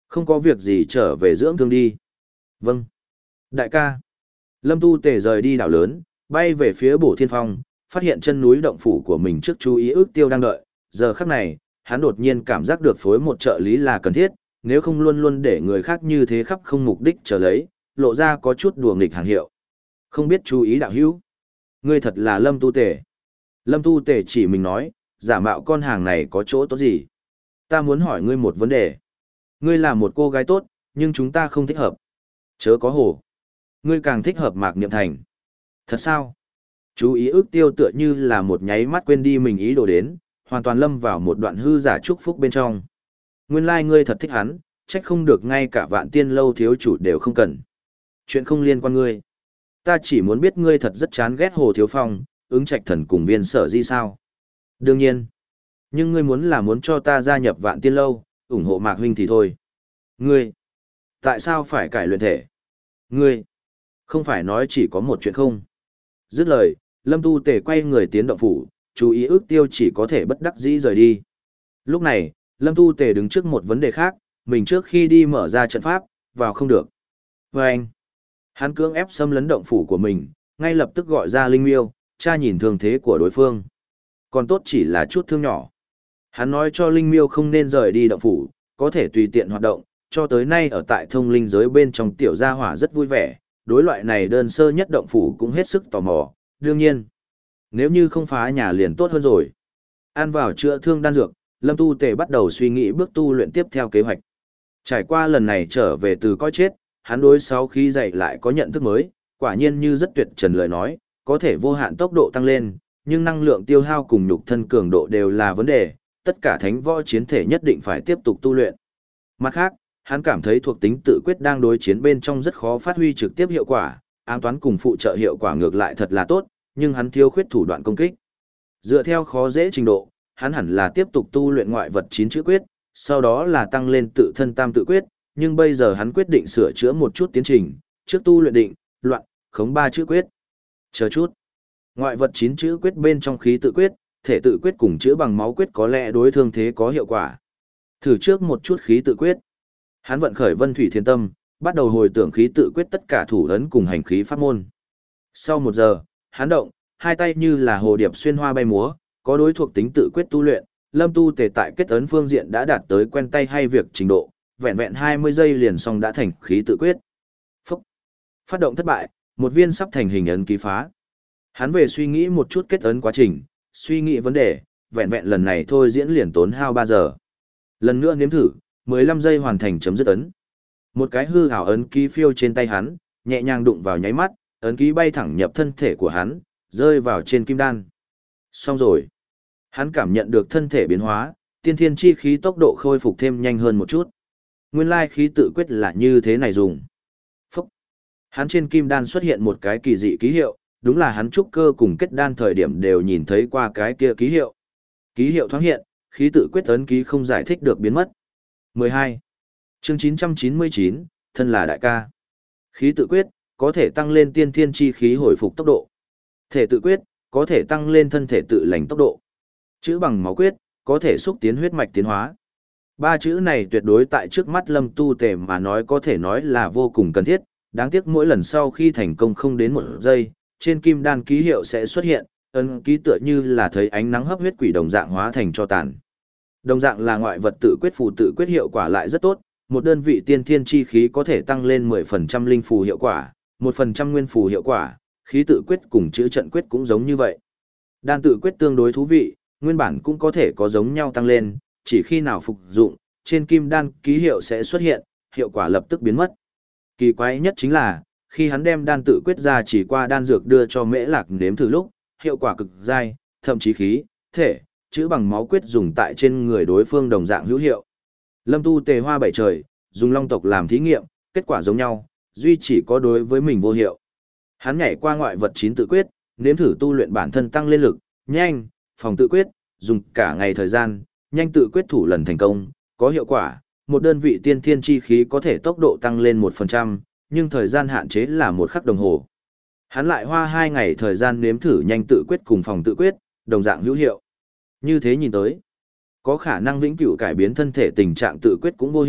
Không có việc gì trở về dưỡng thương đi. Vâng. Đại ca. Lâm Tu Tề rời đi đảo lớn, bay về phía Bổ Thiên Phong, phát hiện chân núi động phủ của mình trước chú ý ước tiêu đang đợi. Giờ khắc này, hắn đột nhiên cảm giác được phối một trợ lý là cần thiết, nếu không luôn luôn để người khác như thế khắp không mục đích trở lấy, lộ ra có chút đùa nghịch hàng hiệu. Không biết chú ý đạo hữu. Ngươi thật là Lâm Tu Tề. Lâm Tu Tề chỉ mình nói, giả mạo con hàng này có chỗ tốt gì? Ta muốn hỏi ngươi một vấn đề. Ngươi là một cô gái tốt, nhưng chúng ta không thích hợp. Chớ có hổ. Ngươi càng thích hợp Mạc Niệm Thành. Thật sao? Chú ý ước tiêu tựa như là một nháy mắt quên đi mình ý đồ đến, hoàn toàn lâm vào một đoạn hư giả chúc phúc bên trong. Nguyên lai like ngươi thật thích hắn, trách không được ngay cả Vạn Tiên lâu thiếu chủ đều không cần. Chuyện không liên quan ngươi. Ta chỉ muốn biết ngươi thật rất chán ghét Hồ Thiếu Phong, ứng trạch thần cùng viên sở di sao. Đương nhiên. Nhưng ngươi muốn là muốn cho ta gia nhập Vạn Tiên lâu, ủng hộ Mạc huynh thì thôi. Ngươi. Tại sao phải cải luyện thể? Ngươi. Không phải nói chỉ có một chuyện không? Dứt lời, Lâm Tu Tề quay người tiến động phủ, chú ý ước tiêu chỉ có thể bất đắc dĩ rời đi. Lúc này, Lâm Tu Tề đứng trước một vấn đề khác, mình trước khi đi mở ra trận pháp, vào không được. Và anh, hắn cưỡng ép xâm lấn động phủ của mình, ngay lập tức gọi ra Linh Miêu, tra nhìn thương thế của đối phương. Còn tốt chỉ là chút thương nhỏ. Hắn nói cho Linh Miêu không nên rời đi động phủ, có thể tùy tiện hoạt động, cho tới nay ở tại thông linh giới bên trong tiểu gia hỏa rất vui vẻ, đối loại này đơn sơ nhất động phủ cũng hết sức tò mò, đương nhiên. Nếu như không phá nhà liền tốt hơn rồi. Ăn vào chữa thương đan dược, Lâm Tu Tề bắt đầu suy nghĩ bước tu luyện tiếp theo kế hoạch. Trải qua lần này trở về từ coi chết, hắn đối sáu khí dậy lại có nhận thức mới, quả nhiên như rất tuyệt trần lời nói, có thể vô hạn tốc độ tăng lên, nhưng năng lượng tiêu hao cùng nhục thân cường độ đều là vấn đề, tất cả thánh võ chiến thể nhất định phải tiếp tục tu luyện. Mặt khác, hắn cảm thấy thuộc tính tự quyết đang đối chiến bên trong rất khó phát huy trực tiếp hiệu quả, ám toán cùng phụ trợ hiệu quả ngược lại thật là tốt, nhưng hắn thiếu khuyết thủ đoạn công kích. Dựa theo khó dễ trình độ, hắn hẳn là tiếp tục tu luyện ngoại vật chín chữ quyết, sau đó là tăng lên tự thân tam tự quyết, nhưng bây giờ hắn quyết định sửa chữa một chút tiến trình, trước tu luyện định, loạn, khống ba chữ quyết. Chờ chút. Ngoại vật chín chữ quyết bên trong khí tự quyết, thể tự quyết cùng chữa bằng máu quyết có lẽ đối thương thế có hiệu quả. Thử trước một chút khí tự quyết. Hắn vận khởi Vân Thủy Thiên Tâm, bắt đầu hồi tưởng khí tự quyết tất cả thủ ấn cùng hành khí pháp môn. Sau một giờ, hắn động, hai tay như là hồ điệp xuyên hoa bay múa, có đối thuộc tính tự quyết tu luyện, Lâm Tu Tề tại kết ấn phương diện đã đạt tới quen tay hay việc trình độ, vẹn vẹn hai mươi giây liền xong đã thành khí tự quyết. Phúc. Phát động thất bại, một viên sắp thành hình ấn ký phá. Hắn về suy nghĩ một chút kết ấn quá trình, suy nghĩ vấn đề, vẹn vẹn lần này thôi diễn liền tốn hao ba giờ. Lần nữa nếm thử, mười lăm giây hoàn thành chấm dứt ấn. Một cái hư ảo ấn ký phiêu trên tay hắn, nhẹ nhàng đụng vào nháy mắt, ấn ký bay thẳng nhập thân thể của hắn, rơi vào trên kim đan. Xong rồi. Hắn cảm nhận được thân thể biến hóa, tiên thiên chi khí tốc độ khôi phục thêm nhanh hơn một chút. Nguyên lai khí tự quyết là như thế này dùng. Phúc. Hắn trên kim đan xuất hiện một cái kỳ dị ký hiệu, đúng là hắn trúc cơ cùng kết đan thời điểm đều nhìn thấy qua cái kia ký hiệu. Ký hiệu thoáng hiện, khí tự quyết ấn ký không giải thích được biến mất. mười hai. Chương chín trăm chín mươi chín, thân là đại ca. Khí tự quyết, có thể tăng lên tiên thiên chi khí hồi phục tốc độ. Thể tự quyết, có thể tăng lên thân thể tự lành tốc độ. Chữ bằng máu quyết, có thể xúc tiến huyết mạch tiến hóa. Ba chữ này tuyệt đối tại trước mắt Lâm Tu Tề mà nói có thể nói là vô cùng cần thiết, đáng tiếc mỗi lần sau khi thành công không đến một giây, trên kim đan ký hiệu sẽ xuất hiện, ấn ký tựa như là thấy ánh nắng hấp huyết quỷ đồng dạng hóa thành cho tàn. Đồng dạng là ngoại vật tự quyết phù tự quyết hiệu quả lại rất tốt, một đơn vị tiên thiên chi khí có thể tăng lên mười phần trăm linh phù hiệu quả, một phần trăm nguyên phù hiệu quả, khí tự quyết cùng chữ trận quyết cũng giống như vậy. Đan tự quyết tương đối thú vị, nguyên bản cũng có thể có giống nhau tăng lên, chỉ khi nào phục dụng, trên kim đan ký hiệu sẽ xuất hiện, hiệu quả lập tức biến mất. Kỳ quái nhất chính là, khi hắn đem đan tự quyết ra chỉ qua đan dược đưa cho Mễ Lạc nếm thử lúc, hiệu quả cực dai, thậm chí khí, thể, chữ bằng máu quyết dùng tại trên người đối phương đồng dạng hữu hiệu. Lâm Tu Tề hoa bảy trời, dùng long tộc làm thí nghiệm, kết quả giống nhau, duy chỉ có đối với mình vô hiệu. Hắn nhảy qua ngoại vật chín tự quyết, nếm thử tu luyện bản thân tăng lên lực, nhanh, phòng tự quyết, dùng cả ngày thời gian, nhanh tự quyết thủ lần thành công, có hiệu quả, một đơn vị tiên thiên chi khí có thể tốc độ tăng lên một phần trăm, nhưng thời gian hạn chế là một khắc đồng hồ. Hắn lại hoa hai ngày thời gian nếm thử nhanh tự quyết cùng phòng tự quyết, đồng dạng hữu hiệu. Như thế nhìn tới, có khả năng vĩnh cửu cải biến thân thể tình trạng tự quyết cũng vô hiệu,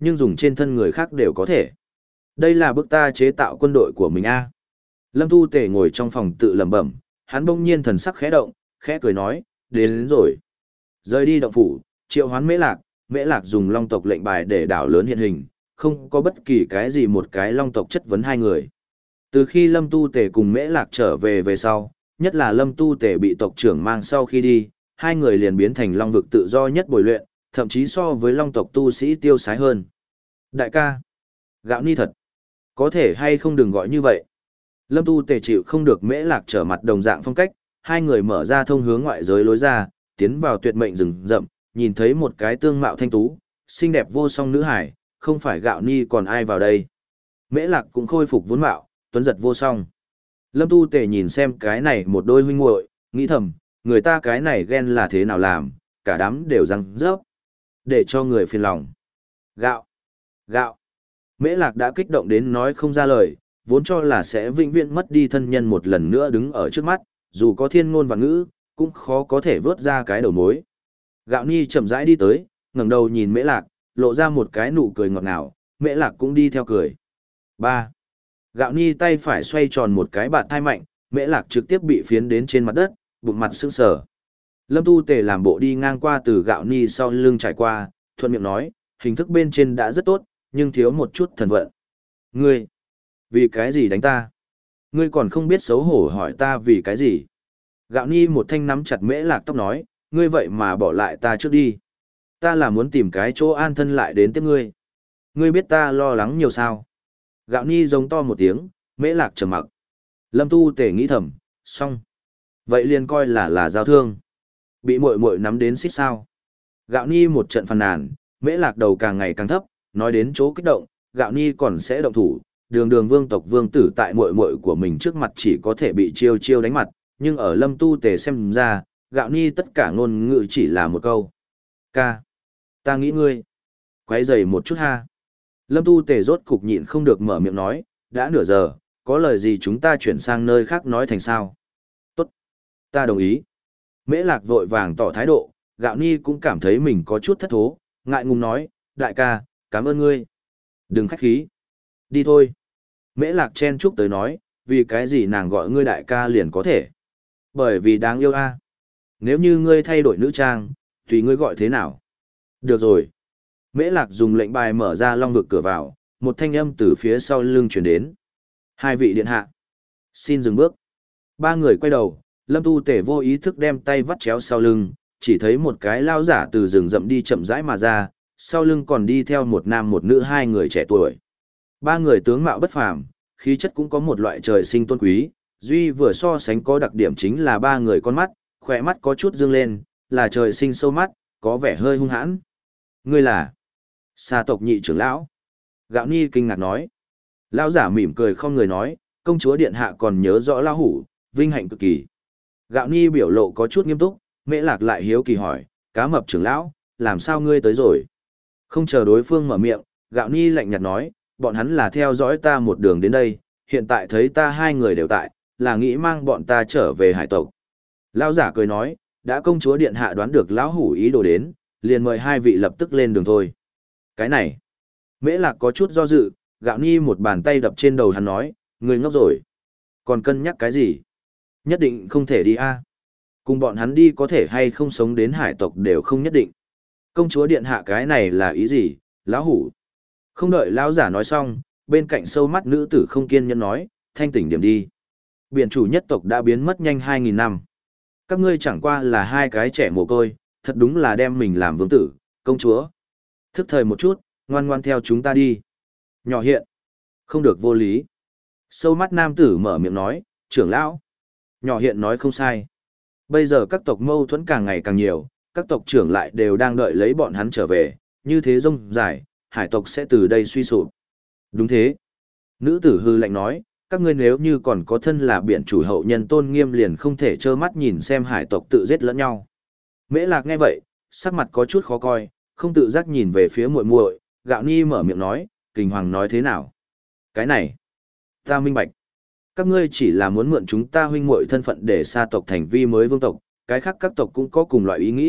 nhưng dùng trên thân người khác đều có thể. Đây là bước ta chế tạo quân đội của mình a. Lâm Tu Tề ngồi trong phòng tự lẩm bẩm, hắn bỗng nhiên thần sắc khẽ động, khẽ cười nói, đến, đến rồi. Rời đi động phủ, triệu hoán Mễ Lạc, Mễ Lạc dùng long tộc lệnh bài để đảo lớn hiện hình, không có bất kỳ cái gì một cái long tộc chất vấn hai người. Từ khi Lâm Tu Tề cùng Mễ Lạc trở về về sau, nhất là Lâm Tu Tề bị tộc trưởng mang sau khi đi, hai người liền biến thành long vực tự do nhất bồi luyện, thậm chí so với long tộc tu sĩ tiêu sái hơn. Đại ca, gạo ni thật, có thể hay không đừng gọi như vậy. Lâm Tu Tề chịu không được Mễ Lạc trở mặt đồng dạng phong cách, hai người mở ra thông hướng ngoại giới lối ra, tiến vào tuyệt mệnh rừng rậm, nhìn thấy một cái tương mạo thanh tú, xinh đẹp vô song nữ hải, không phải gạo ni còn ai vào đây. Mễ Lạc cũng khôi phục vốn mạo, tuấn giật vô song. Lâm Tu Tề nhìn xem cái này một đôi huynh muội, nghĩ thầm, người ta cái này ghen là thế nào làm, cả đám đều răng rớp, để cho người phiền lòng. Gạo, gạo. Mễ Lạc đã kích động đến nói không ra lời, vốn cho là sẽ vĩnh viễn mất đi thân nhân một lần nữa đứng ở trước mắt, dù có thiên ngôn và ngữ, cũng khó có thể vớt ra cái đầu mối. Gạo Ni chậm rãi đi tới, ngẩng đầu nhìn Mễ Lạc, lộ ra một cái nụ cười ngọt ngào, Mễ Lạc cũng đi theo cười. Ba. Gạo Ni tay phải xoay tròn một cái bạt thai mạnh, Mễ Lạc trực tiếp bị phiến đến trên mặt đất, bụng mặt sững sờ. Lâm Tu Tề làm bộ đi ngang qua từ Gạo Ni sau lưng trải qua, thuận miệng nói, hình thức bên trên đã rất tốt, nhưng thiếu một chút thần vận. Ngươi, vì cái gì đánh ta? Ngươi còn không biết xấu hổ hỏi ta vì cái gì? Gạo Ni một thanh nắm chặt Mễ Lạc tóc nói, ngươi vậy mà bỏ lại ta trước đi. Ta là muốn tìm cái chỗ an thân lại đến tiếp ngươi. Ngươi biết ta lo lắng nhiều sao? Gạo Ni giống to một tiếng, Mễ Lạc trầm mặc. Lâm Tu Tề nghĩ thầm, xong. Vậy liền coi là là giao thương. Bị muội muội nắm đến xích sao. Gạo Ni một trận phàn nàn, Mễ Lạc đầu càng ngày càng thấp, nói đến chỗ kích động, Gạo Ni còn sẽ động thủ. Đường đường vương tộc vương tử tại muội muội của mình trước mặt chỉ có thể bị chiêu chiêu đánh mặt, nhưng ở Lâm Tu Tề xem ra, Gạo Ni tất cả ngôn ngữ chỉ là một câu. Ca. Ta nghĩ ngươi. Quấy rầy một chút ha. Lâm Tu Tề rốt cục nhịn không được mở miệng nói, đã nửa giờ, có lời gì chúng ta chuyển sang nơi khác nói thành sao. Tốt. Ta đồng ý. Mễ Lạc vội vàng tỏ thái độ, Gạo Ni cũng cảm thấy mình có chút thất thố, ngại ngùng nói, đại ca, cảm ơn ngươi. Đừng khách khí. Đi thôi. Mễ Lạc chen chúc tới nói, vì cái gì nàng gọi ngươi đại ca liền có thể. Bởi vì đáng yêu a. Nếu như ngươi thay đổi nữ trang, tùy ngươi gọi thế nào. Được rồi. Mễ Lạc dùng lệnh bài mở ra long vực cửa vào, một thanh âm từ phía sau lưng truyền đến. Hai vị điện hạ. Xin dừng bước. Ba người quay đầu, Lâm Tu Tề vô ý thức đem tay vắt chéo sau lưng, chỉ thấy một cái lao giả từ rừng rậm đi chậm rãi mà ra, sau lưng còn đi theo một nam một nữ hai người trẻ tuổi. Ba người tướng mạo bất phàm, khí chất cũng có một loại trời sinh tôn quý, duy vừa so sánh có đặc điểm chính là ba người con mắt, khỏe mắt có chút dương lên, là trời sinh sâu mắt, có vẻ hơi hung hãn. Ngươi là Sa tộc nhị trưởng lão. Gạo Ni kinh ngạc nói. Lão giả mỉm cười không người nói, công chúa điện hạ còn nhớ rõ lão hủ, vinh hạnh cực kỳ. Gạo Ni biểu lộ có chút nghiêm túc, Mễ Lạc lại hiếu kỳ hỏi, cá mập trưởng lão, làm sao ngươi tới rồi? Không chờ đối phương mở miệng, Gạo Ni lạnh nhạt nói, bọn hắn là theo dõi ta một đường đến đây, hiện tại thấy ta hai người đều tại, là nghĩ mang bọn ta trở về hải tộc. Lão giả cười nói, đã công chúa điện hạ đoán được lão hủ ý đồ đến, liền mời hai vị lập tức lên đường thôi. Cái này, Mễ Lạc có chút do dự, Gạo Ni một bàn tay đập trên đầu hắn nói, người ngốc rồi. Còn cân nhắc cái gì? Nhất định không thể đi a. Cùng bọn hắn đi có thể hay không sống đến hải tộc đều không nhất định. Công chúa điện hạ cái này là ý gì, lão hủ? Không đợi lão giả nói xong, bên cạnh sâu mắt nữ tử không kiên nhẫn nói, thanh tỉnh điểm đi. Biển chủ nhất tộc đã biến mất nhanh hai nghìn năm. Các ngươi chẳng qua là hai cái trẻ mồ côi, thật đúng là đem mình làm vương tử, công chúa. Thức thời một chút, ngoan ngoan theo chúng ta đi. Nhỏ hiện. Không được vô lý. Sâu mắt nam tử mở miệng nói, trưởng lão. Nhỏ hiện nói không sai. Bây giờ các tộc mâu thuẫn càng ngày càng nhiều, các tộc trưởng lại đều đang đợi lấy bọn hắn trở về, như thế rông dài, hải tộc sẽ từ đây suy sụp. Đúng thế. Nữ tử hư lạnh nói, các ngươi nếu như còn có thân là biển chủ hậu nhân tôn nghiêm liền không thể trơ mắt nhìn xem hải tộc tự giết lẫn nhau. Mễ Lạc nghe vậy, sắc mặt có chút khó coi, không tự giác nhìn về phía muội muội, Gạo Ni mở miệng nói, Kình Hoàng nói thế nào? Cái này, ta minh bạch. Các ngươi chỉ là muốn mượn chúng ta huynh muội thân phận để sa tộc thành vi mới vương tộc, cái khác các tộc cũng có cùng loại ý nghĩ,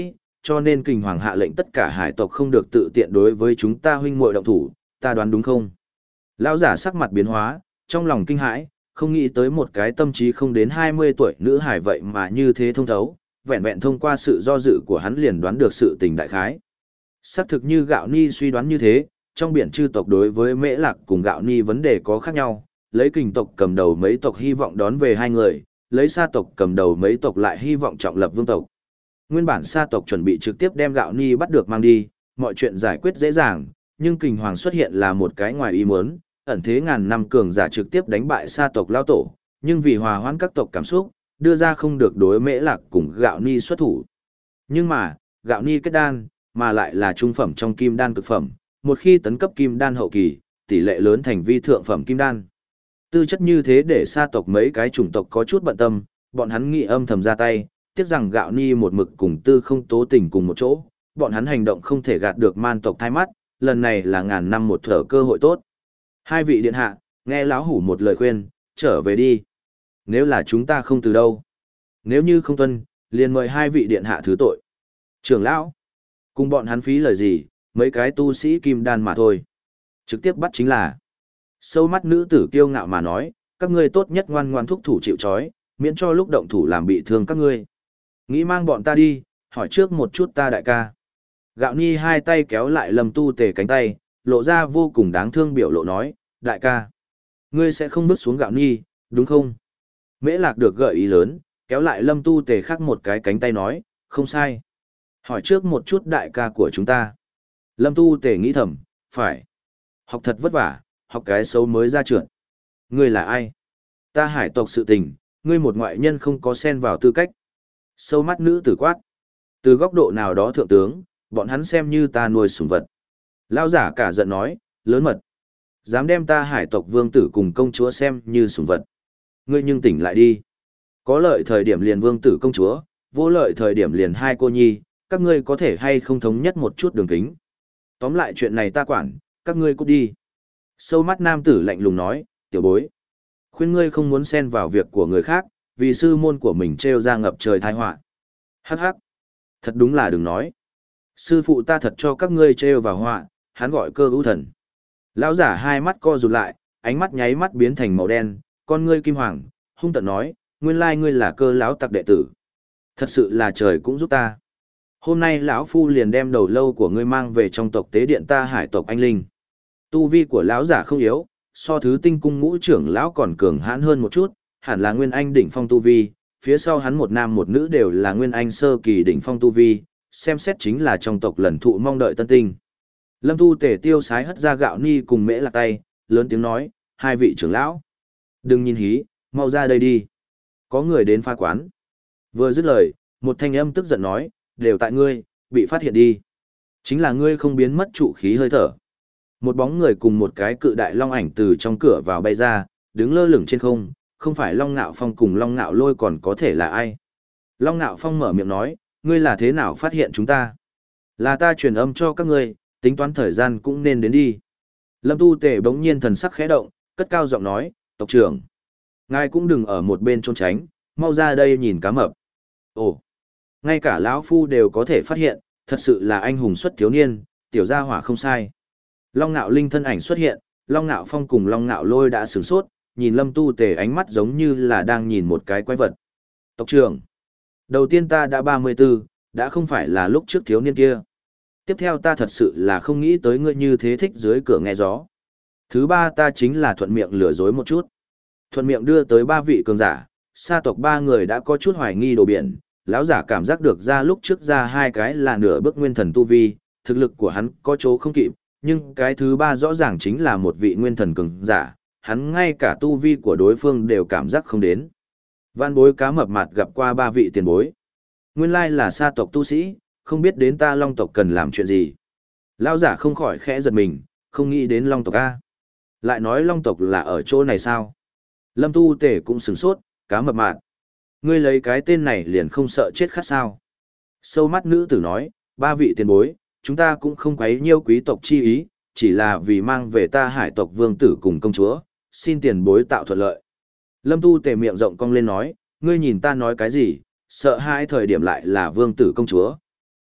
cho nên kình hoàng hạ lệnh tất cả hải tộc không được tự tiện đối với chúng ta huynh muội động thủ, ta đoán đúng không? Lão giả sắc mặt biến hóa, trong lòng kinh hãi, không nghĩ tới một cái tâm trí không đến hai mươi tuổi nữ hải vậy mà như thế thông thấu, vẹn vẹn thông qua sự do dự của hắn liền đoán được sự tình đại khái. Xác thực như Gạo Ni suy đoán như thế, trong biển chư tộc đối với Mễ Lạc cùng Gạo Ni vấn đề có khác nhau, lấy kình tộc cầm đầu mấy tộc hy vọng đón về hai người, lấy sa tộc cầm đầu mấy tộc lại hy vọng trọng lập vương tộc. Nguyên bản sa tộc chuẩn bị trực tiếp đem Gạo Ni bắt được mang đi, mọi chuyện giải quyết dễ dàng, nhưng kình hoàng xuất hiện là một cái ngoài ý muốn, ẩn thế ngàn năm cường giả trực tiếp đánh bại sa tộc lao tổ, nhưng vì hòa hoãn các tộc cảm xúc, đưa ra không được đối Mễ Lạc cùng Gạo Ni xuất thủ. Nhưng mà, Gạo Ni kết đan, mà lại là trung phẩm trong kim đan cực phẩm, một khi tấn cấp kim đan hậu kỳ, tỷ lệ lớn thành vi thượng phẩm kim đan. Tư chất như thế để sa tộc mấy cái chủng tộc có chút bận tâm, bọn hắn nghĩ âm thầm ra tay, tiếc rằng Gạo Ni một mực cùng Tư Không tố tình cùng một chỗ, bọn hắn hành động không thể gạt được man tộc thai mắt, lần này là ngàn năm một thở cơ hội tốt. Hai vị điện hạ, nghe lão hủ một lời khuyên, trở về đi. Nếu là chúng ta không từ đâu. Nếu như không tuân, liền mời hai vị điện hạ thứ tội. Trưởng lão, cùng bọn hắn phí lời gì, mấy cái tu sĩ kim đan mà thôi. Trực tiếp bắt chính là. Sâu mắt nữ tử kiêu ngạo mà nói, các ngươi tốt nhất ngoan ngoan thúc thủ chịu trói, miễn cho lúc động thủ làm bị thương các ngươi. Nghĩ mang bọn ta đi, hỏi trước một chút ta đại ca. Gạo Ni hai tay kéo lại Lâm Tu Tề cánh tay, lộ ra vô cùng đáng thương biểu lộ nói, đại ca, ngươi sẽ không bước xuống Gạo Ni, đúng không? Mễ Lạc được gợi ý lớn, kéo lại Lâm Tu Tề khác một cái cánh tay nói, không sai. Hỏi trước một chút đại ca của chúng ta. Lâm Tu Tề nghĩ thầm, phải. Học thật vất vả, học cái xấu mới ra trượt. Ngươi là ai? Ta hải tộc sự tình, ngươi một ngoại nhân không có xen vào tư cách. Sâu mắt nữ tử quát. Từ góc độ nào đó thượng tướng, bọn hắn xem như ta nuôi sủng vật. Lao giả cả giận nói, lớn mật. Dám đem ta hải tộc vương tử cùng công chúa xem như sủng vật. Ngươi nhưng tỉnh lại đi. Có lợi thời điểm liền vương tử công chúa, vô lợi thời điểm liền hai cô nhi, các ngươi có thể hay không thống nhất một chút đường kính. Tóm lại chuyện này ta quản, các ngươi cút đi. Sâu mắt nam tử lạnh lùng nói, tiểu bối. Khuyên ngươi không muốn xen vào việc của người khác, vì sư môn của mình trêu ra ngập trời tai họa. Hắc hắc. Thật đúng là đừng nói. Sư phụ ta thật cho các ngươi trêu vào họa, hắn gọi cơ ưu thần. Lão giả hai mắt co rụt lại, ánh mắt nháy mắt biến thành màu đen, con ngươi kim hoàng, hung tợn nói, nguyên lai ngươi là cơ lão tặc đệ tử. Thật sự là trời cũng giúp ta. Hôm nay lão phu liền đem đầu lâu của ngươi mang về trong tộc tế điện ta hải tộc anh linh. Tu vi của lão giả không yếu, so thứ tinh cung ngũ trưởng lão còn cường hãn hơn một chút, hẳn là nguyên anh đỉnh phong tu vi, phía sau hắn một nam một nữ đều là nguyên anh sơ kỳ đỉnh phong tu vi, xem xét chính là trong tộc lần thụ mong đợi tân tinh. Lâm Tu Tể tiêu sái hất ra Gạo Ni cùng Mễ Lạc tay, lớn tiếng nói, hai vị trưởng lão. Đừng nhìn hí, mau ra đây đi. Có người đến phá quán. Vừa dứt lời, một thanh âm tức giận nói, đều tại ngươi, bị phát hiện đi. Chính là ngươi không biến mất trụ khí hơi thở. Một bóng người cùng một cái cự đại long ảnh từ trong cửa vào bay ra, đứng lơ lửng trên không, không phải Long Nạo Phong cùng Long Nạo Lôi còn có thể là ai. Long Nạo Phong mở miệng nói, ngươi là thế nào phát hiện chúng ta? Là ta truyền âm cho các ngươi, tính toán thời gian cũng nên đến đi. Lâm Tu Tể bỗng nhiên thần sắc khẽ động, cất cao giọng nói, tộc trưởng. Ngài cũng đừng ở một bên trốn tránh, mau ra đây nhìn cá mập. Ồ, ngay cả lão phu đều có thể phát hiện, thật sự là anh hùng xuất thiếu niên, tiểu gia hỏa không sai. Long Nạo Linh thân ảnh xuất hiện, Long Nạo Phong cùng Long Nạo Lôi đã sửng sốt, nhìn Lâm Tu Tể ánh mắt giống như là đang nhìn một cái quái vật. Tộc trưởng, đầu tiên ta đã ba mươi tư, đã không phải là lúc trước thiếu niên kia. Tiếp theo ta thật sự là không nghĩ tới ngươi như thế thích dưới cửa nghe gió. Thứ ba ta chính là thuận miệng lừa dối một chút. Thuận miệng đưa tới ba vị cường giả, sa tộc ba người đã có chút hoài nghi đồ biển, lão giả cảm giác được ra lúc trước ra hai cái là nửa bước nguyên thần tu vi, thực lực của hắn có chỗ không kịp, nhưng cái thứ ba rõ ràng chính là một vị nguyên thần cường giả, hắn ngay cả tu vi của đối phương đều cảm giác không đến. Văn bối cá mập mạt gặp qua ba vị tiền bối. Nguyên lai là sa tộc tu sĩ, không biết đến ta long tộc cần làm chuyện gì. Lão giả không khỏi khẽ giật mình, không nghĩ đến long tộc A. Lại nói long tộc là ở chỗ này sao? Lâm Tu Tể cũng sửng sốt, cá mập mạt. Ngươi lấy cái tên này liền không sợ chết khát sao? Sâu mắt nữ tử nói, ba vị tiền bối, chúng ta cũng không quấy nhiêu quý tộc chi ý, chỉ là vì mang về ta hải tộc vương tử cùng công chúa, xin tiền bối tạo thuận lợi. Lâm Tu Tể miệng rộng cong lên nói, ngươi nhìn ta nói cái gì, sợ hai thời điểm lại là vương tử công chúa.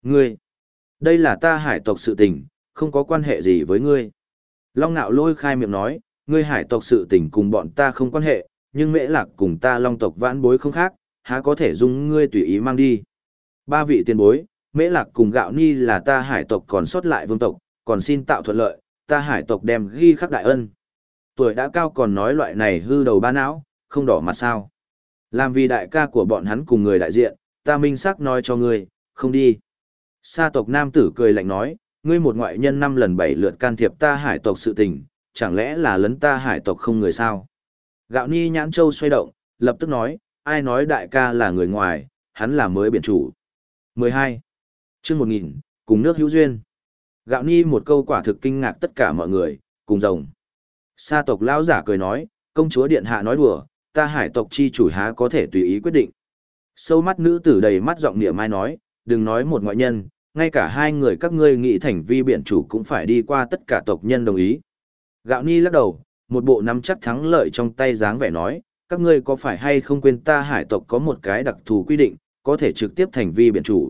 Ngươi, đây là ta hải tộc sự tình, không có quan hệ gì với ngươi. Long Nạo Lôi khai miệng nói, ngươi hải tộc sự tình cùng bọn ta không quan hệ, nhưng Mễ Lạc cùng ta Long tộc vãn bối không khác, há có thể dung ngươi tùy ý mang đi. Ba vị tiền bối, Mễ Lạc cùng Gạo Ni là ta hải tộc còn sót lại vương tộc, còn xin tạo thuận lợi, ta hải tộc đem ghi khắc đại ân. Tuổi đã cao còn nói loại này hư đầu ba não, không đỏ mặt sao. Làm vì đại ca của bọn hắn cùng người đại diện, ta minh xác nói cho ngươi, không đi. Sa tộc nam tử cười lạnh nói, ngươi một ngoại nhân năm lần bảy lượt can thiệp ta hải tộc sự tình, chẳng lẽ là lấn ta hải tộc không người sao? Gạo Ni nhãn châu xoay động, lập tức nói, ai nói đại ca là người ngoài, hắn là mới biển chủ. mười hai. Chương một nghìn, cùng nước hữu duyên. Gạo Ni một câu quả thực kinh ngạc tất cả mọi người, cùng rồng. Sa tộc lão giả cười nói, công chúa điện hạ nói đùa, ta hải tộc chi chủ há có thể tùy ý quyết định. Sâu mắt nữ tử đầy mắt giọng niệm mai nói, đừng nói một ngoại nhân, ngay cả hai người các ngươi nghị thành vi biện chủ cũng phải đi qua tất cả tộc nhân đồng ý. Gạo Ni lắc đầu, một bộ nắm chắc thắng lợi trong tay dáng vẻ nói, các ngươi có phải hay không quên ta hải tộc có một cái đặc thù quy định, có thể trực tiếp thành vi biện chủ.